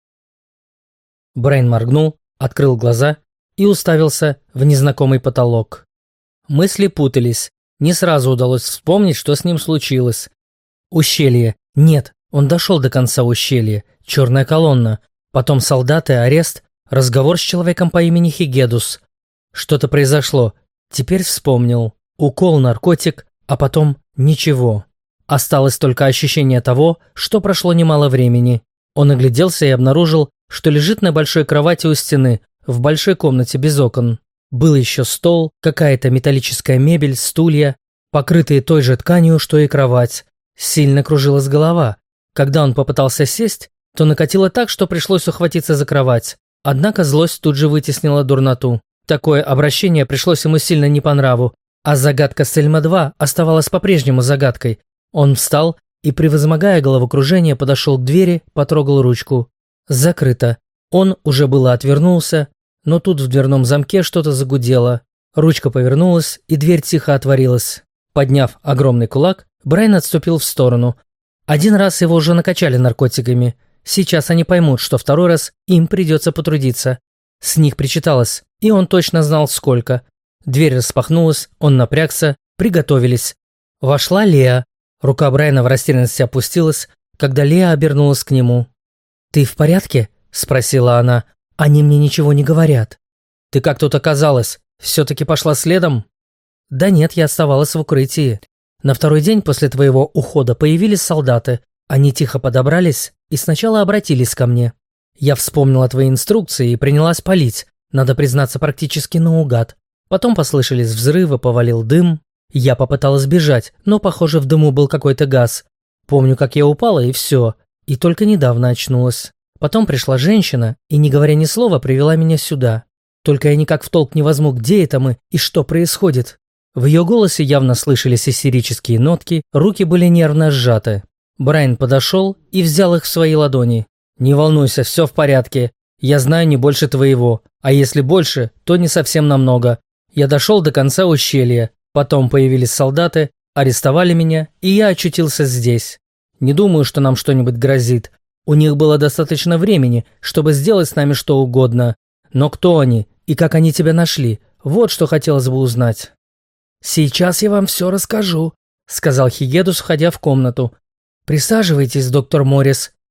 Брайан моргнул, открыл глаза и уставился в незнакомый потолок. Мысли путались. Не сразу удалось вспомнить, что с ним случилось. Ущелье. Нет, он дошел до конца ущелья. Черная колонна. Потом солдаты, арест, разговор с человеком по имени Хигедус. Что-то произошло. Теперь вспомнил. Укол, наркотик, а потом ничего. Осталось только ощущение того, что прошло немало времени. Он огляделся и обнаружил, что лежит на большой кровати у стены, в большой комнате без окон. Был еще стол, какая-то металлическая мебель, стулья, покрытые той же тканью, что и кровать. Сильно кружилась голова. Когда он попытался сесть, то накатило так, что пришлось ухватиться за кровать. Однако злость тут же вытеснила дурноту. Такое обращение пришлось ему сильно не по нраву, а загадка Сельма-два оставалась по-прежнему загадкой. Он встал и, превозмогая головокружение, подошел к двери, потрогал ручку. Закрыто. Он уже было отвернулся, но тут в дверном замке что-то загудело. Ручка повернулась, и дверь тихо отворилась. Подняв огромный кулак, Брайан отступил в сторону. Один раз его уже накачали наркотиками. Сейчас они поймут, что второй раз им придется потрудиться. С них причиталось, и он точно знал сколько. Дверь распахнулась, он напрягся, приготовились. Вошла Леа. Рука Брайана в растерянности опустилась, когда Леа обернулась к нему. «Ты в порядке?» – спросила она. «Они мне ничего не говорят». «Ты как тут оказалась? Все-таки пошла следом?» «Да нет, я оставалась в укрытии. На второй день после твоего ухода появились солдаты. Они тихо подобрались и сначала обратились ко мне. Я вспомнила твои инструкции и принялась палить, надо признаться, практически наугад. Потом послышались взрывы, повалил дым. Я попыталась бежать, но, похоже, в дыму был какой-то газ. Помню, как я упала, и все. И только недавно очнулась. Потом пришла женщина и, не говоря ни слова, привела меня сюда. Только я никак в толк не возьму, где это мы и что происходит». В ее голосе явно слышались истерические нотки, руки были нервно сжаты. Брайан подошел и взял их в свои ладони. «Не волнуйся, все в порядке. Я знаю не больше твоего, а если больше, то не совсем намного. Я дошел до конца ущелья. Потом появились солдаты, арестовали меня, и я очутился здесь. Не думаю, что нам что-нибудь грозит. У них было достаточно времени, чтобы сделать с нами что угодно. Но кто они и как они тебя нашли? Вот что хотелось бы узнать». «Сейчас я вам все расскажу», — сказал Хигедус, входя в комнату. «Присаживайтесь, доктор Моррис.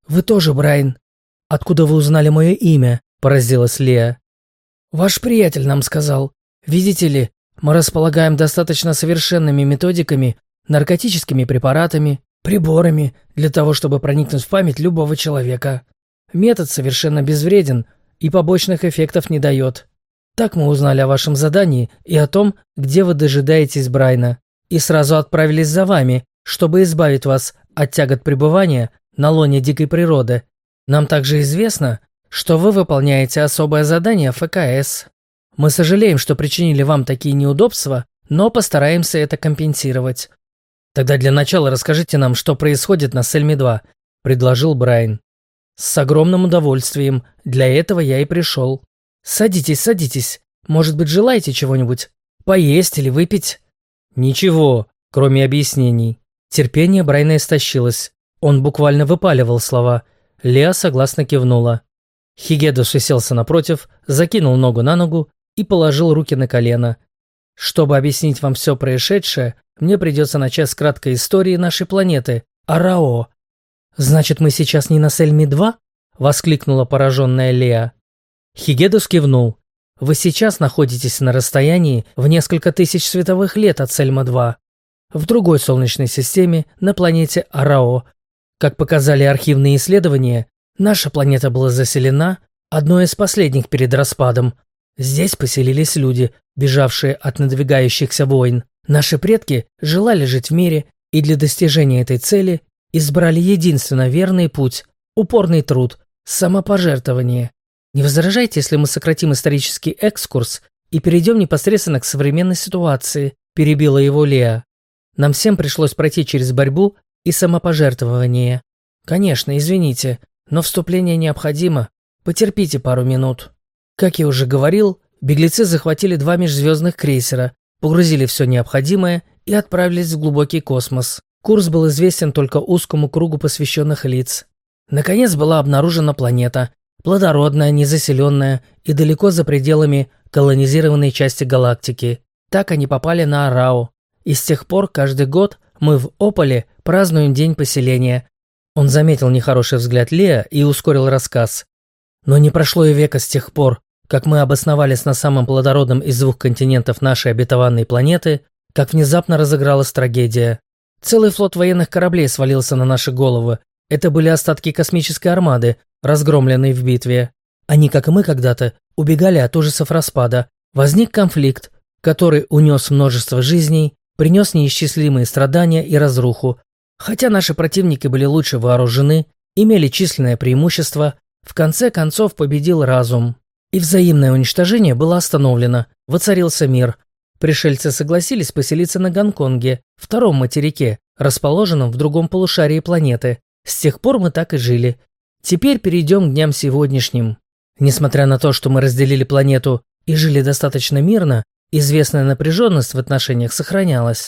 «Вы тоже, Брайан. Откуда вы узнали мое имя?» – поразилась Леа. «Ваш приятель нам сказал. Видите ли, мы располагаем достаточно совершенными методиками, наркотическими препаратами, приборами для того, чтобы проникнуть в память любого человека. Метод совершенно безвреден и побочных эффектов не дает. Так мы узнали о вашем задании и о том, где вы дожидаетесь Брайана, и сразу отправились за вами, чтобы избавить вас от тягот пребывания на лоне дикой природы. Нам также известно, что вы выполняете особое задание эф ка эс. Мы сожалеем, что причинили вам такие неудобства, но постараемся это компенсировать. Тогда для начала расскажите нам, что происходит на Сельме два, предложил Брайан. С огромным удовольствием, для этого я и пришел. Садитесь, садитесь. Может быть, желаете чего-нибудь? Поесть или выпить? Ничего, кроме объяснений. Терпение Брайана истощилось. Он буквально выпаливал слова. Леа согласно кивнула. Хигедус уселся напротив, закинул ногу на ногу и положил руки на колено. Чтобы объяснить вам все происшедшее, мне придется начать с краткой истории нашей планеты, Арао. «Значит, мы сейчас не на Сельме два?» – воскликнула пораженная Леа. Хигедус кивнул. «Вы сейчас находитесь на расстоянии в несколько тысяч световых лет от Сельма два, в другой солнечной системе, на планете Арао. Как показали архивные исследования, наша планета была заселена одной из последних перед распадом. Здесь поселились люди, бежавшие от надвигающихся войн. Наши предки желали жить в мире и для достижения этой цели избрали единственно верный путь – упорный труд, самопожертвование. Не возражайте, если мы сократим исторический экскурс и перейдем непосредственно к современной ситуации», – перебила его Леа. «Нам всем пришлось пройти через борьбу и самопожертвование. Конечно, извините, но вступление необходимо. Потерпите пару минут». Как я уже говорил, беглецы захватили два межзвездных крейсера, погрузили все необходимое и отправились в глубокий космос. Курс был известен только узкому кругу посвященных лиц. Наконец была обнаружена планета, плодородная, незаселенная и далеко за пределами колонизированной части галактики. Так они попали на Арао. И с тех пор каждый год мы в Ополе празднуем день поселения. Он заметил нехороший взгляд Леа и ускорил рассказ. Но не прошло и века с тех пор, как мы обосновались на самом плодородном из двух континентов нашей обетованной планеты, как внезапно разыгралась трагедия. Целый флот военных кораблей свалился на наши головы. Это были остатки космической армады, разгромленной в битве. Они, как и мы когда-то, убегали от ужасов распада. Возник конфликт, который унес множество жизней, принес неисчислимые страдания и разруху. Хотя наши противники были лучше вооружены, имели численное преимущество, в конце концов победил разум. И взаимное уничтожение было остановлено, воцарился мир. Пришельцы согласились поселиться на Гонконге, втором материке, расположенном в другом полушарии планеты. С тех пор мы так и жили. Теперь перейдем к дням сегодняшним. Несмотря на то, что мы разделили планету и жили достаточно мирно, известная напряженность в отношениях сохранялась.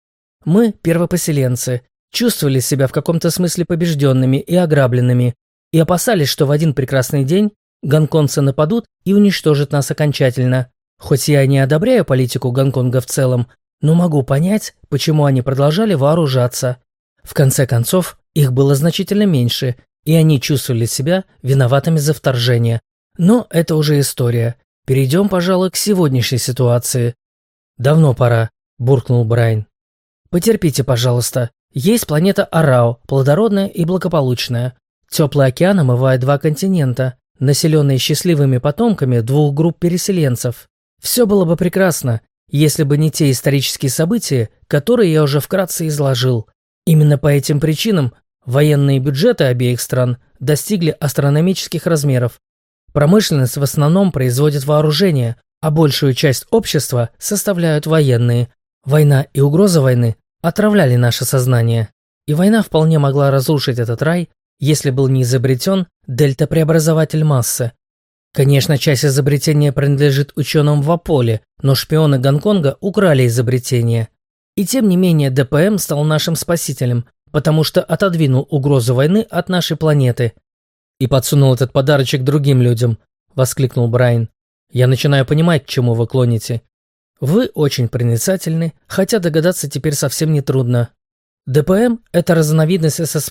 Мы, первопоселенцы, чувствовали себя в каком-то смысле побежденными и ограбленными, и опасались, что в один прекрасный день гонконгцы нападут и уничтожат нас окончательно. Хоть я и не одобряю политику Гонконга в целом, но могу понять, почему они продолжали вооружаться. В конце концов, их было значительно меньше, и они чувствовали себя виноватыми за вторжение. Но это уже история. Перейдем, пожалуй, к сегодняшней ситуации. «Давно пора», – буркнул Брайан. «Потерпите, пожалуйста. Есть планета Арао, плодородная и благополучная. Теплый океан омывает два континента, населенные счастливыми потомками двух групп переселенцев. Все было бы прекрасно, если бы не те исторические события, которые я уже вкратце изложил. Именно по этим причинам военные бюджеты обеих стран достигли астрономических размеров. Промышленность в основном производит вооружение, а большую часть общества составляют военные. Война и угроза войны отравляли наше сознание. И война вполне могла разрушить этот рай, если был не изобретен дельта-преобразователь массы. Конечно, часть изобретения принадлежит ученым в Аполе, но шпионы Гонконга украли изобретение. И тем не менее дэ пэ эм стал нашим спасителем, потому что отодвинул угрозу войны от нашей планеты. «И подсунул этот подарочек другим людям», – воскликнул Брайан. «Я начинаю понимать, к чему вы клоните. Вы очень проницательны, хотя догадаться теперь совсем нетрудно. дэ пэ эм – это разновидность эс эс пэ,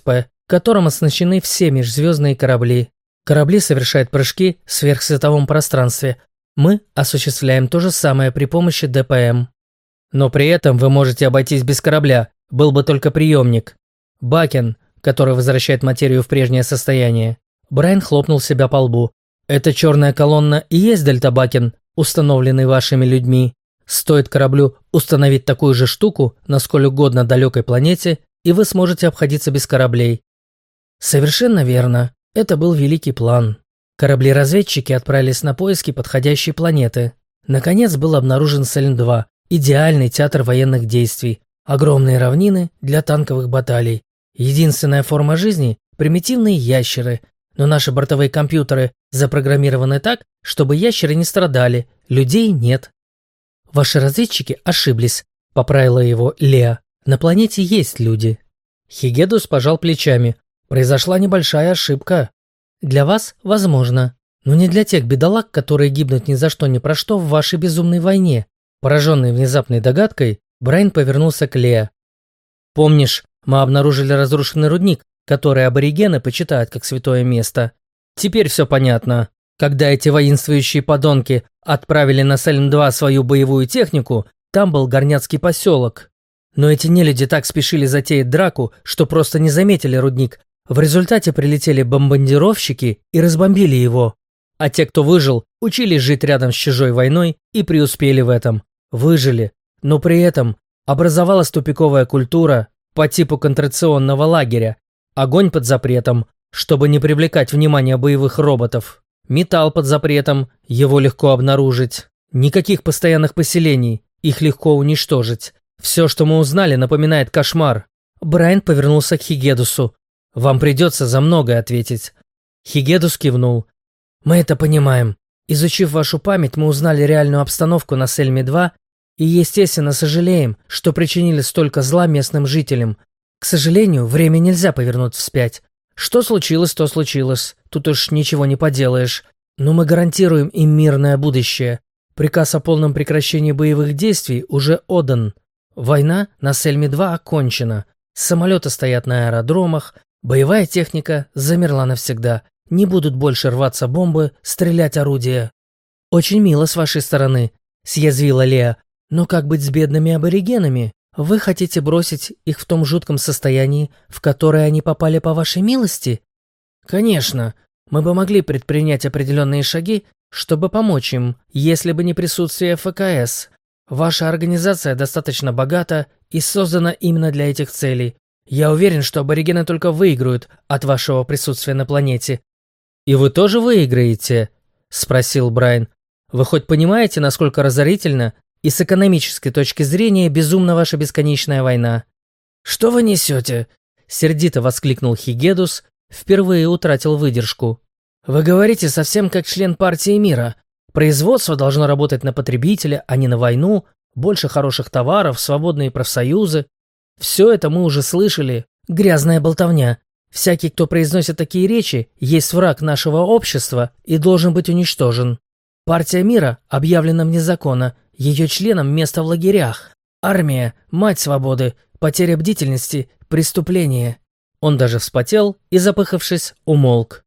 которым оснащены все межзвездные корабли. Корабли совершают прыжки в сверхсветовом пространстве. Мы осуществляем то же самое при помощи дэ пэ эм. Но при этом вы можете обойтись без корабля, был бы только приемник. Бакен, который возвращает материю в прежнее состояние. Брайан хлопнул себя по лбу. Эта черная колонна и есть дельтабакен, установленный вашими людьми. Стоит кораблю установить такую же штуку на сколь угодно далекой планете, и вы сможете обходиться без кораблей. Совершенно верно. Это был великий план. Корабли-разведчики отправились на поиски подходящей планеты. Наконец был обнаружен Сэлем два, идеальный театр военных действий, огромные равнины для танковых баталий. Единственная форма жизни – примитивные ящеры, но наши бортовые компьютеры запрограммированы так, чтобы ящеры не страдали, людей нет. Ваши разведчики ошиблись, поправила его Леа. На планете есть люди. Хигедус пожал плечами. Произошла небольшая ошибка. Для вас, возможно, но не для тех бедолаг, которые гибнут ни за что ни про что в вашей безумной войне. Пораженный внезапной догадкой, Брайан повернулся к Леа. Помнишь, мы обнаружили разрушенный рудник, который аборигены почитают как святое место. Теперь все понятно. Когда эти воинствующие подонки отправили на Сэлем два свою боевую технику, там был горняцкий поселок. Но эти нелюди так спешили затеять драку, что просто не заметили рудник. В результате прилетели бомбардировщики и разбомбили его. А те, кто выжил, учились жить рядом с чужой войной и преуспели в этом. Выжили. Но при этом образовалась тупиковая культура по типу концентрационного лагеря. Огонь под запретом, чтобы не привлекать внимание боевых роботов. Металл под запретом, его легко обнаружить. Никаких постоянных поселений, их легко уничтожить. Все, что мы узнали, напоминает кошмар. Брайан повернулся к Хигедусу. Вам придется за многое ответить. Хигедус кивнул. Мы это понимаем. Изучив вашу память, мы узнали реальную обстановку на Сэлеме два и, естественно, сожалеем, что причинили столько зла местным жителям. К сожалению, время нельзя повернуть вспять. Что случилось, то случилось. Тут уж ничего не поделаешь. Но мы гарантируем им мирное будущее. Приказ о полном прекращении боевых действий уже отдан. Война на Сэлеме два окончена. Самолеты стоят на аэродромах. Боевая техника замерла навсегда. Не будут больше рваться бомбы, стрелять орудия. Очень мило с вашей стороны, съязвила Леа. Но как быть с бедными аборигенами? Вы хотите бросить их в том жутком состоянии, в которое они попали по вашей милости? Конечно, мы бы могли предпринять определенные шаги, чтобы помочь им, если бы не присутствие эф ка эс. Ваша организация достаточно богата и создана именно для этих целей. Я уверен, что аборигены только выиграют от вашего присутствия на планете. И вы тоже выиграете? Спросил Брайан. Вы хоть понимаете, насколько разорительна и с экономической точки зрения безумна ваша бесконечная война? Что вы несете? Сердито воскликнул Хигедус, впервые утратил выдержку. Вы говорите совсем как член партии мира. Производство должно работать на потребителя, а не на войну, больше хороших товаров, свободные профсоюзы. Все это мы уже слышали. Грязная болтовня. Всякий, кто произносит такие речи, есть враг нашего общества и должен быть уничтожен. Партия мира объявлена вне закона, ее членам место в лагерях. Армия, мать свободы, потеря бдительности, преступление. Он даже вспотел и, запыхавшись, умолк.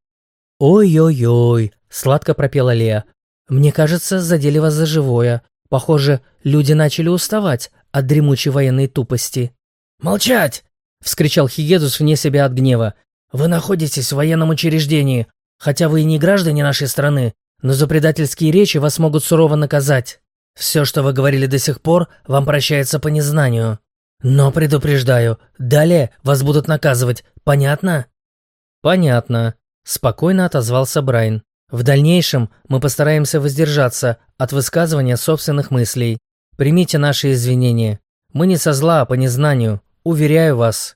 «Ой-ой-ой», — сладко пропела Леа. «Мне кажется, задели вас за живое. Похоже, люди начали уставать от дремучей военной тупости». «Молчать!» — вскричал Хигедус вне себя от гнева. «Вы находитесь в военном учреждении, хотя вы и не граждане нашей страны, но за предательские речи вас могут сурово наказать. Все, что вы говорили до сих пор, вам прощается по незнанию. Но предупреждаю, далее вас будут наказывать, понятно?» «Понятно», — спокойно отозвался Брайан. «В дальнейшем мы постараемся воздержаться от высказывания собственных мыслей. Примите наши извинения. Мы не со зла, а по незнанию. Уверяю вас».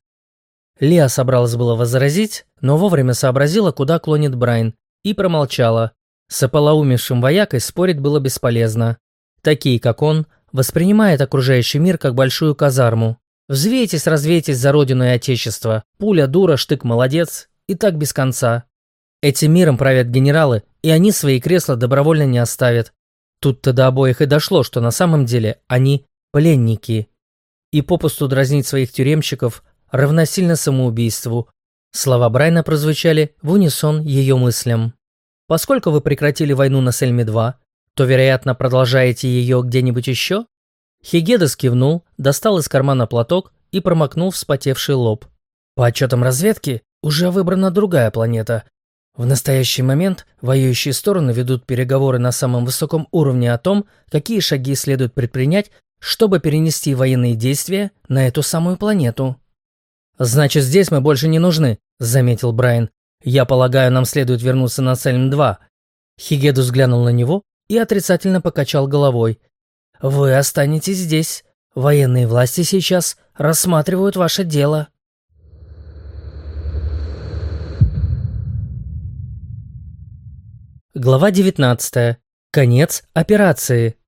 Леа собралась было возразить, но вовремя сообразила, куда клонит Брайан, и промолчала. С ополоумевшим воякой спорить было бесполезно. Такие, как он, воспринимают окружающий мир как большую казарму. Взвейтесь, развейтесь за родину и отечество. Пуля, дура, штык, молодец. И так без конца. Этим миром правят генералы, и они свои кресла добровольно не оставят. Тут-то до обоих и дошло, что на самом деле они пленники. И попусту дразнить своих тюремщиков равносильно самоубийству. Слова Брайана прозвучали в унисон ее мыслям. Поскольку вы прекратили войну на Сельме-два, то, вероятно, продолжаете ее где-нибудь еще? Хигедес кивнул, достал из кармана платок и промокнул вспотевший лоб. По отчетам разведки, уже выбрана другая планета. В настоящий момент воюющие стороны ведут переговоры на самом высоком уровне о том, какие шаги следует предпринять, чтобы перенести военные действия на эту самую планету. «Значит, здесь мы больше не нужны», — заметил Брайан. «Я полагаю, нам следует вернуться на Сельм-два». Хигедус взглянул на него и отрицательно покачал головой. «Вы останетесь здесь. Военные власти сейчас рассматривают ваше дело». Глава девятнадцатая. Конец операции.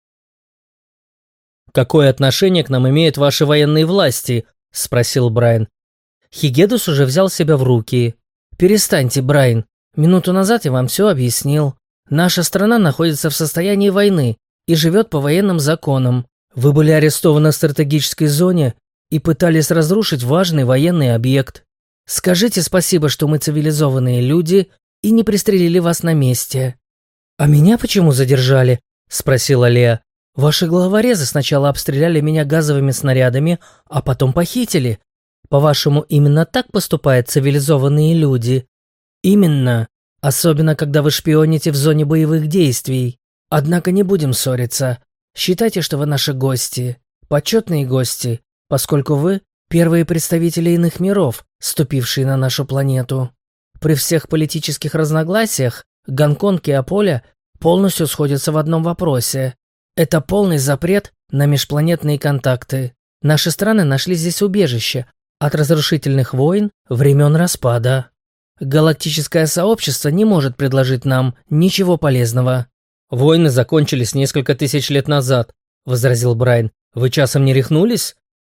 «Какое отношение к нам имеют ваши военные власти?» – спросил Брайан. Хигедус уже взял себя в руки. «Перестаньте, Брайан. Минуту назад я вам все объяснил. Наша страна находится в состоянии войны и живет по военным законам. Вы были арестованы в стратегической зоне и пытались разрушить важный военный объект. Скажите спасибо, что мы цивилизованные люди и не пристрелили вас на месте». «А меня почему задержали?» – спросила Леа. «Ваши головорезы сначала обстреляли меня газовыми снарядами, а потом похитили. По-вашему, именно так поступают цивилизованные люди?» «Именно. Особенно, когда вы шпионите в зоне боевых действий. Однако не будем ссориться. Считайте, что вы наши гости. Почетные гости, поскольку вы – первые представители иных миров, ступившие на нашу планету. При всех политических разногласиях Гонконг и Аполя полностью сходятся в одном вопросе. Это полный запрет на межпланетные контакты. Наши страны нашли здесь убежище от разрушительных войн времен распада. Галактическое сообщество не может предложить нам ничего полезного». «Войны закончились несколько тысяч лет назад», – возразил Брайан. «Вы часом не рехнулись?»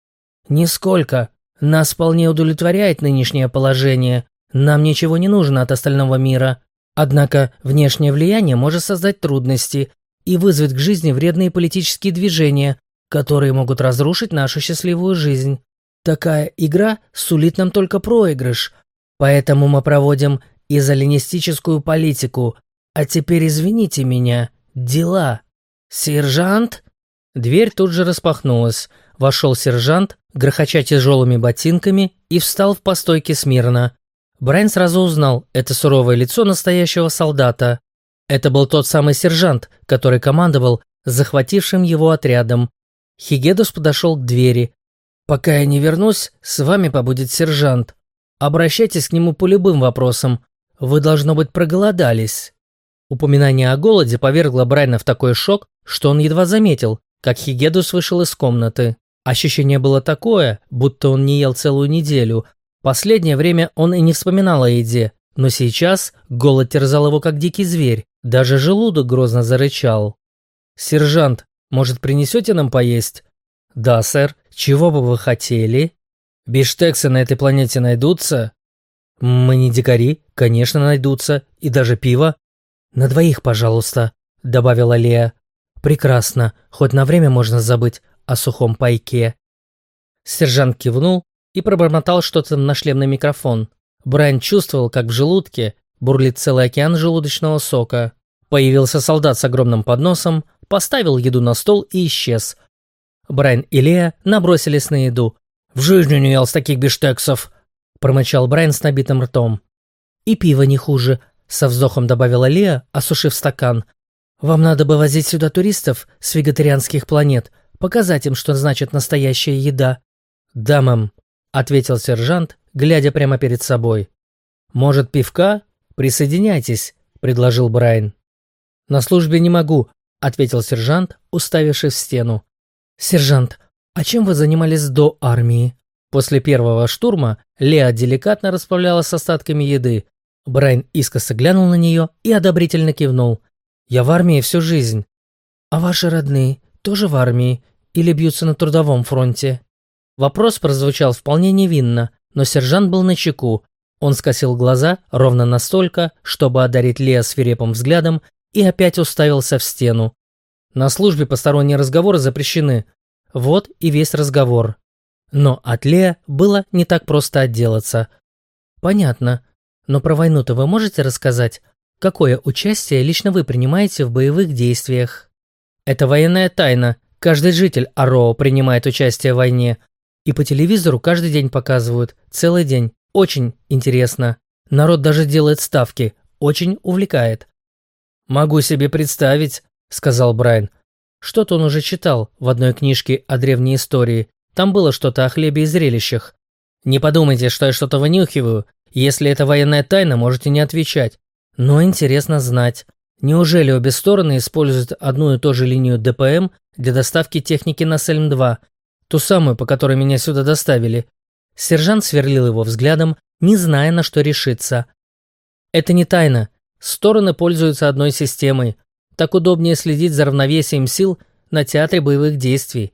«Нисколько. Нас вполне удовлетворяет нынешнее положение. Нам ничего не нужно от остального мира. Однако внешнее влияние может создать трудности и вызвать к жизни вредные политические движения, которые могут разрушить нашу счастливую жизнь. Такая игра сулит нам только проигрыш, поэтому мы проводим изоленистическую политику. А теперь извините меня, дела. Сержант?» Дверь тут же распахнулась. Вошел сержант, грохоча тяжелыми ботинками, и встал в постойке смирно. Брайан сразу узнал это суровое лицо настоящего солдата. Это был тот самый сержант, который командовал захватившим его отрядом. Хигедус подошел к двери. «Пока я не вернусь, с вами побудет сержант. Обращайтесь к нему по любым вопросам. Вы, должно быть, проголодались». Упоминание о голоде повергло Брайана в такой шок, что он едва заметил, как Хигедус вышел из комнаты. Ощущение было такое, будто он не ел целую неделю. Последнее время он и не вспоминал о еде, но сейчас голод терзал его как дикий зверь, даже желудок грозно зарычал. «Сержант, может, принесете нам поесть?» «Да, сэр. Чего бы вы хотели?» «Бифштексы на этой планете найдутся?» «Мы не дикари, конечно, найдутся, и даже пиво». «На двоих, пожалуйста», — добавила Леа. «Прекрасно, хоть на время можно забыть о сухом пайке». Сержант кивнул и пробормотал что-то на шлемный микрофон. Брайан чувствовал, как в желудке бурлит целый океан желудочного сока. Появился солдат с огромным подносом, поставил еду на стол и исчез. Брайан и Леа набросились на еду. «В жизни не ел с таких бифштексов», – промычал Брайан с набитым ртом. «И пиво не хуже», – со вздохом добавила Леа, осушив стакан. «Вам надо бы возить сюда туристов с вегетарианских планет, показать им, что значит настоящая еда». «Да, мэм», – ответил сержант, глядя прямо перед собой. «Может, пивка? Присоединяйтесь», – предложил Брайан. «На службе не могу», – ответил сержант, уставившись в стену. «Сержант, а чем вы занимались до армии?» После первого штурма Леа деликатно расправлялась с остатками еды. Брайан искоса глянул на нее и одобрительно кивнул. «Я в армии всю жизнь». «А ваши родные тоже в армии или бьются на трудовом фронте?» Вопрос прозвучал вполне невинно, но сержант был начеку. Он скосил глаза ровно настолько, чтобы одарить Леа свирепым взглядом, и опять уставился в стену. «На службе посторонние разговоры запрещены». Вот и весь разговор. Но от Леа было не так просто отделаться. Понятно. Но про войну-то вы можете рассказать? Какое участие лично вы принимаете в боевых действиях? Это военная тайна. Каждый житель Ароу принимает участие в войне. И по телевизору каждый день показывают. Целый день. Очень интересно. Народ даже делает ставки. Очень увлекает. «Могу себе представить», — сказал Брайан. Что-то он уже читал в одной книжке о древней истории. Там было что-то о хлебе и зрелищах. «Не подумайте, что я что-то вынюхиваю. Если это военная тайна, можете не отвечать. Но интересно знать. Неужели обе стороны используют одну и ту же линию ДПМ для доставки техники на Сельм два? Ту самую, по которой меня сюда доставили?» Сержант сверлил его взглядом, не зная, на что решиться. «Это не тайна. Стороны пользуются одной системой. Так удобнее следить за равновесием сил на театре боевых действий.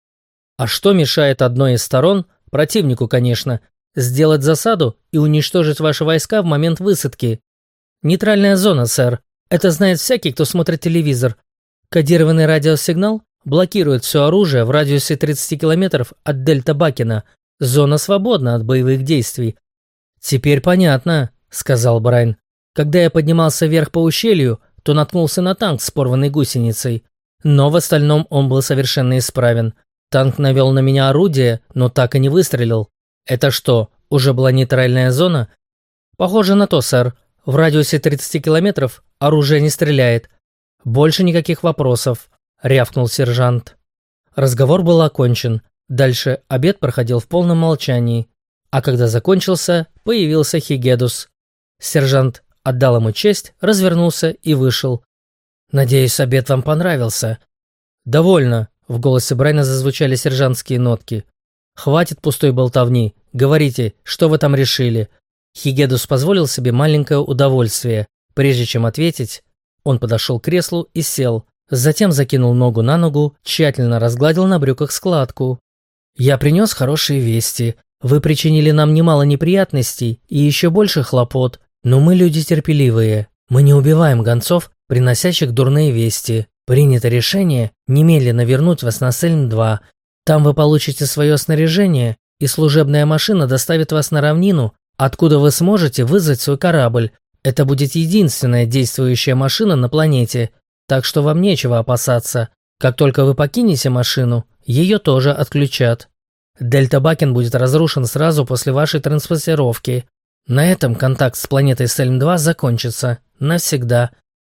А что мешает одной из сторон, противнику, конечно, сделать засаду и уничтожить ваши войска в момент высадки? Нейтральная зона, сэр. Это знает всякий, кто смотрит телевизор. Кодированный радиосигнал блокирует все оружие в радиусе тридцати километров от Дельта Бакена. Зона свободна от боевых действий». «Теперь понятно», — сказал Брайан. «Когда я поднимался вверх по ущелью, то наткнулся на танк с порванной гусеницей. Но в остальном он был совершенно исправен. Танк навел на меня орудие, но так и не выстрелил. Это что, уже была нейтральная зона?» «Похоже на то, сэр. В радиусе тридцати километров оружие не стреляет. Больше никаких вопросов», — рявкнул сержант. Разговор был окончен. Дальше обед проходил в полном молчании. А когда закончился, появился Хигедус. Сержант отдал ему честь, развернулся и вышел. «Надеюсь, обед вам понравился». «Довольно», — в голосе Брайана зазвучали сержантские нотки. «Хватит пустой болтовни. Говорите, что вы там решили?» Хигедус позволил себе маленькое удовольствие. Прежде чем ответить, он подошел к креслу и сел. Затем закинул ногу на ногу, тщательно разгладил на брюках складку. «Я принес хорошие вести. Вы причинили нам немало неприятностей и еще больше хлопот. Но мы люди терпеливые. Мы не убиваем гонцов, приносящих дурные вести. Принято решение немедленно вернуть вас на Сельм два. Там вы получите свое снаряжение, и служебная машина доставит вас на равнину, откуда вы сможете вызвать свой корабль. Это будет единственная действующая машина на планете, так что вам нечего опасаться. Как только вы покинете машину, ее тоже отключат. Дельта Бакен будет разрушен сразу после вашей транспортировки. На этом контакт с планетой Сельм два закончится. Навсегда».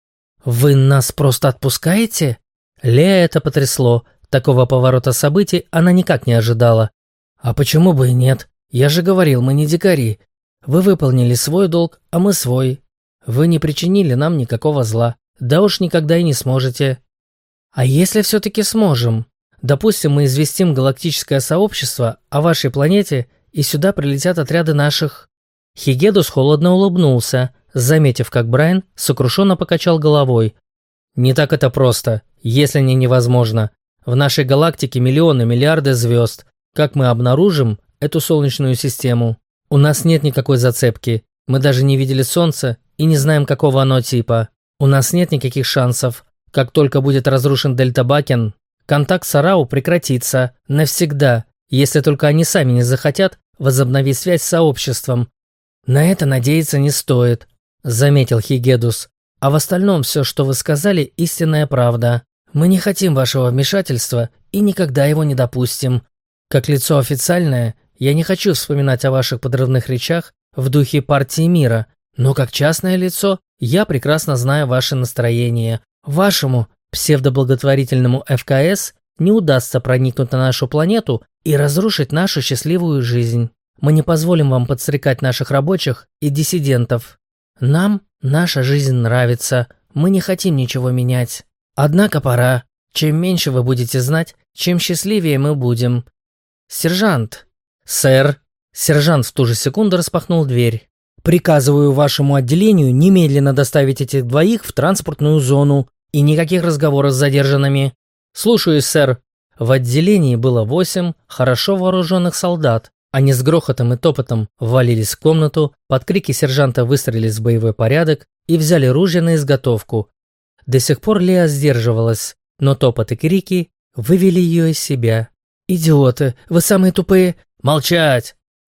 «Вы нас просто отпускаете?» Лея это потрясло. Такого поворота событий она никак не ожидала. «А почему бы и нет? Я же говорил, мы не дикари. Вы выполнили свой долг, а мы свой. Вы не причинили нам никакого зла. Да уж никогда и не сможете». «А если все-таки сможем? Допустим, мы известим галактическое сообщество о вашей планете, и сюда прилетят отряды наших...» Хигедус холодно улыбнулся, заметив, как Брайан сокрушенно покачал головой. «Не так это просто, если не невозможно. В нашей галактике миллионы, миллиарды звезд. Как мы обнаружим эту солнечную систему? У нас нет никакой зацепки. Мы даже не видели Солнце и не знаем, какого оно типа. У нас нет никаких шансов. Как только будет разрушен Дельта Бакен, контакт с Арау прекратится. Навсегда. Если только они сами не захотят возобновить связь с сообществом. На это надеяться не стоит», — заметил Хигедус. «А в остальном все, что вы сказали, истинная правда. Мы не хотим вашего вмешательства и никогда его не допустим. Как лицо официальное, я не хочу вспоминать о ваших подрывных речах в духе партии мира, но как частное лицо я прекрасно знаю ваше настроение. Вашему псевдоблаготворительному эф ка эс не удастся проникнуть на нашу планету и разрушить нашу счастливую жизнь. Мы не позволим вам подстрекать наших рабочих и диссидентов. Нам наша жизнь нравится, мы не хотим ничего менять. Однако пора. Чем меньше вы будете знать, чем счастливее мы будем. Сержант!» «Сэр!» Сержант в ту же секунду распахнул дверь. «Приказываю вашему отделению немедленно доставить этих двоих в транспортную зону и никаких разговоров с задержанными». «Слушаюсь, сэр». В отделении было восемь хорошо вооруженных солдат. Они с грохотом и топотом ввалились в комнату, под крики сержанта выстроились в боевой порядок и взяли ружья на изготовку. До сих пор Лея сдерживалась, но топот и крики вывели ее из себя. «Идиоты, вы самые тупые!» «Молчать!» –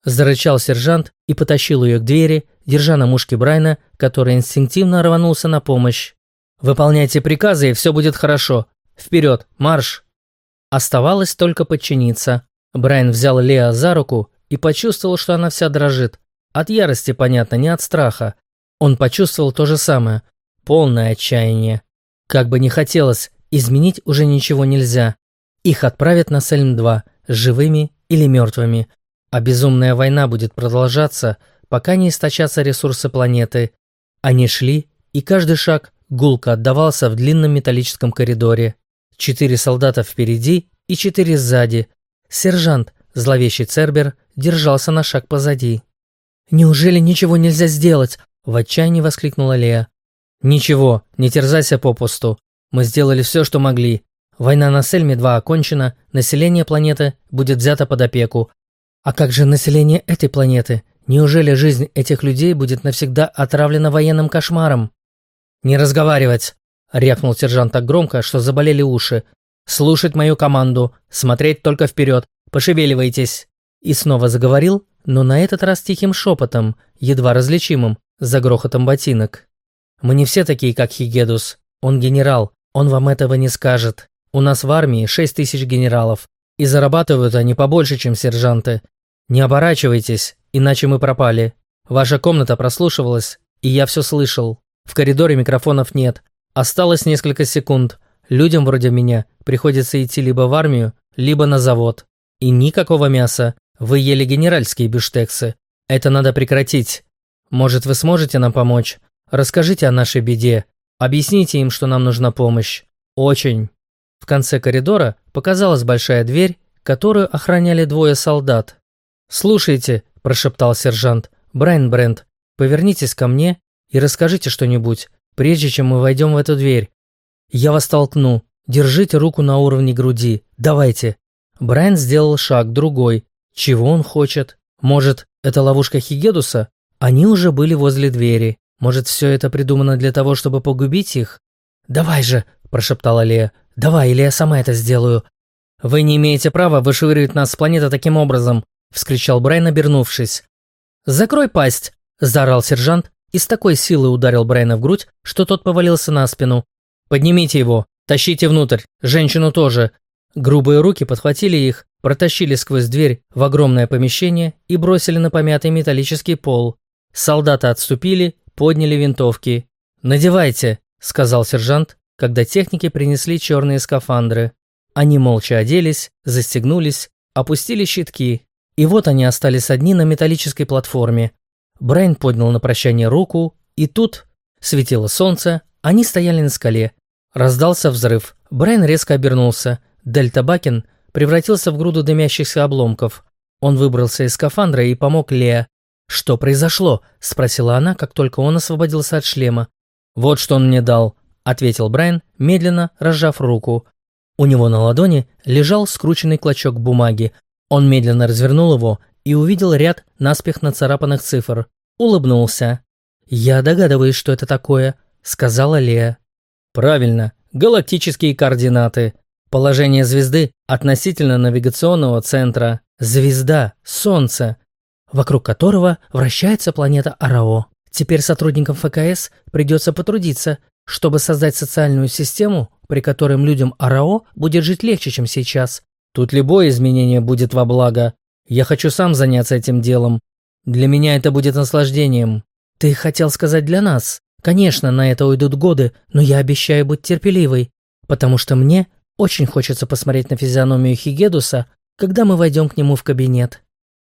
Зарычал сержант и потащил ее к двери, держа на мушке Брайана, который инстинктивно рванулся на помощь. «Выполняйте приказы, и все будет хорошо. Вперед, марш!» Оставалось только подчиниться. Брайан взял Леа за руку и почувствовал, что она вся дрожит. От ярости, понятно, не от страха. Он почувствовал то же самое. Полное отчаяние. Как бы ни хотелось, изменить уже ничего нельзя. Их отправят на Сельм два, живыми или мертвыми. А безумная война будет продолжаться, пока не истощатся ресурсы планеты. Они шли, и каждый шаг гулко отдавался в длинном металлическом коридоре. Четыре солдата впереди и четыре сзади. Сержант, зловещий Цербер, держался на шаг позади. «Неужели ничего нельзя сделать?» – в отчаянии воскликнула Леа. «Ничего, не терзайся попусту. Мы сделали все, что могли. Война на Сельме два окончена, население планеты будет взято под опеку. А как же население этой планеты? Неужели жизнь этих людей будет навсегда отравлена военным кошмаром?» «Не разговаривать!» – рявкнул сержант так громко, что заболели уши. «Слушать мою команду, смотреть только вперед, пошевеливайтесь!» И снова заговорил, но на этот раз тихим шепотом, едва различимым, за грохотом ботинок. «Мы не все такие, как Хигедус. Он генерал, он вам этого не скажет. У нас в армии шесть тысяч генералов, и зарабатывают они побольше, чем сержанты. Не оборачивайтесь, иначе мы пропали. Ваша комната прослушивалась, и я все слышал. В коридоре микрофонов нет. Осталось несколько секунд. Людям вроде меня приходится идти либо в армию, либо на завод. И никакого мяса. Вы ели генеральские бифштексы. Это надо прекратить. Может, вы сможете нам помочь? Расскажите о нашей беде. Объясните им, что нам нужна помощь. Очень». В конце коридора показалась большая дверь, которую охраняли двое солдат. «Слушайте», – прошептал сержант, – «Брайан Брент, повернитесь ко мне и расскажите что-нибудь, прежде чем мы войдем в эту дверь. Я вас толкну. Держите руку на уровне груди. Давайте». Брайан сделал шаг, другой. Чего он хочет? Может, это ловушка Хигедуса? Они уже были возле двери. Может, все это придумано для того, чтобы погубить их? «Давай же», – прошептала Леа. «Давай, или я сама это сделаю». «Вы не имеете права вышвыривать нас с планеты таким образом», – вскричал Брайан, обернувшись. «Закрой пасть», – заорал сержант и с такой силой ударил Брайана в грудь, что тот повалился на спину. «Поднимите его, тащите внутрь, женщину тоже». Грубые руки подхватили их, протащили сквозь дверь в огромное помещение и бросили на помятый металлический пол. Солдаты отступили, подняли винтовки. «Надевайте», – сказал сержант, когда техники принесли черные скафандры. Они молча оделись, застегнулись, опустили щитки. И вот они остались одни на металлической платформе. Брайан поднял на прощание руку, и тут светило солнце, они стояли на скале. Раздался взрыв. Брайан резко обернулся. Дельта Бакен превратился в груду дымящихся обломков. Он выбрался из скафандра и помог Леа. «Что произошло?» – спросила она, как только он освободился от шлема. «Вот что он мне дал», – ответил Брайан, медленно разжав руку. У него на ладони лежал скрученный клочок бумаги. Он медленно развернул его и увидел ряд наспех нацарапанных цифр. Улыбнулся. «Я догадываюсь, что это такое», – сказала Леа. «Правильно, галактические координаты. Положение звезды относительно навигационного центра. Звезда, Солнце, вокруг которого вращается планета Арао. Теперь сотрудникам эф ка эс придется потрудиться, чтобы создать социальную систему, при которой людям Арао будет жить легче, чем сейчас. Тут любое изменение будет во благо. Я хочу сам заняться этим делом. Для меня это будет наслаждением». «Ты хотел сказать для нас? Конечно, на это уйдут годы, но я обещаю быть терпеливой, потому что мне очень хочется посмотреть на физиономию Хигедуса, когда мы войдем к нему в кабинет».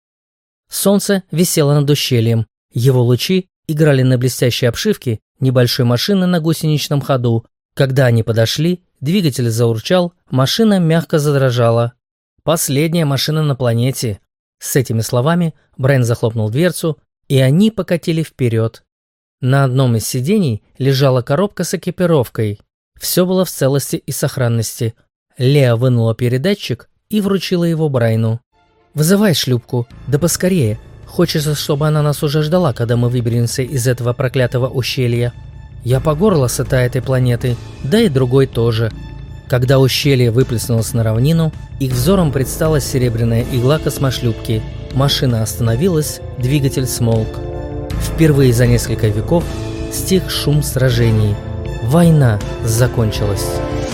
Солнце висело над ущельем. Его лучи играли на блестящей обшивке небольшой машины на гусеничном ходу. Когда они подошли, двигатель заурчал, машина мягко задрожала. «Последняя машина на планете». С этими словами Брайан захлопнул дверцу, и они покатили вперед. На одном из сидений лежала коробка с экипировкой. Все было в целости и сохранности. Леа вынула передатчик и вручила его Брайану. «Вызывай шлюпку, да поскорее. Хочется, чтобы она нас уже ждала, когда мы выберемся из этого проклятого ущелья. Я по горло сыта этой планетой, да и другой тоже». Когда ущелье выплеснулось на равнину, их взором предстала серебряная игла космошлюпки. Машина остановилась, двигатель смолк. Впервые за несколько веков стих шум сражений. Война закончилась.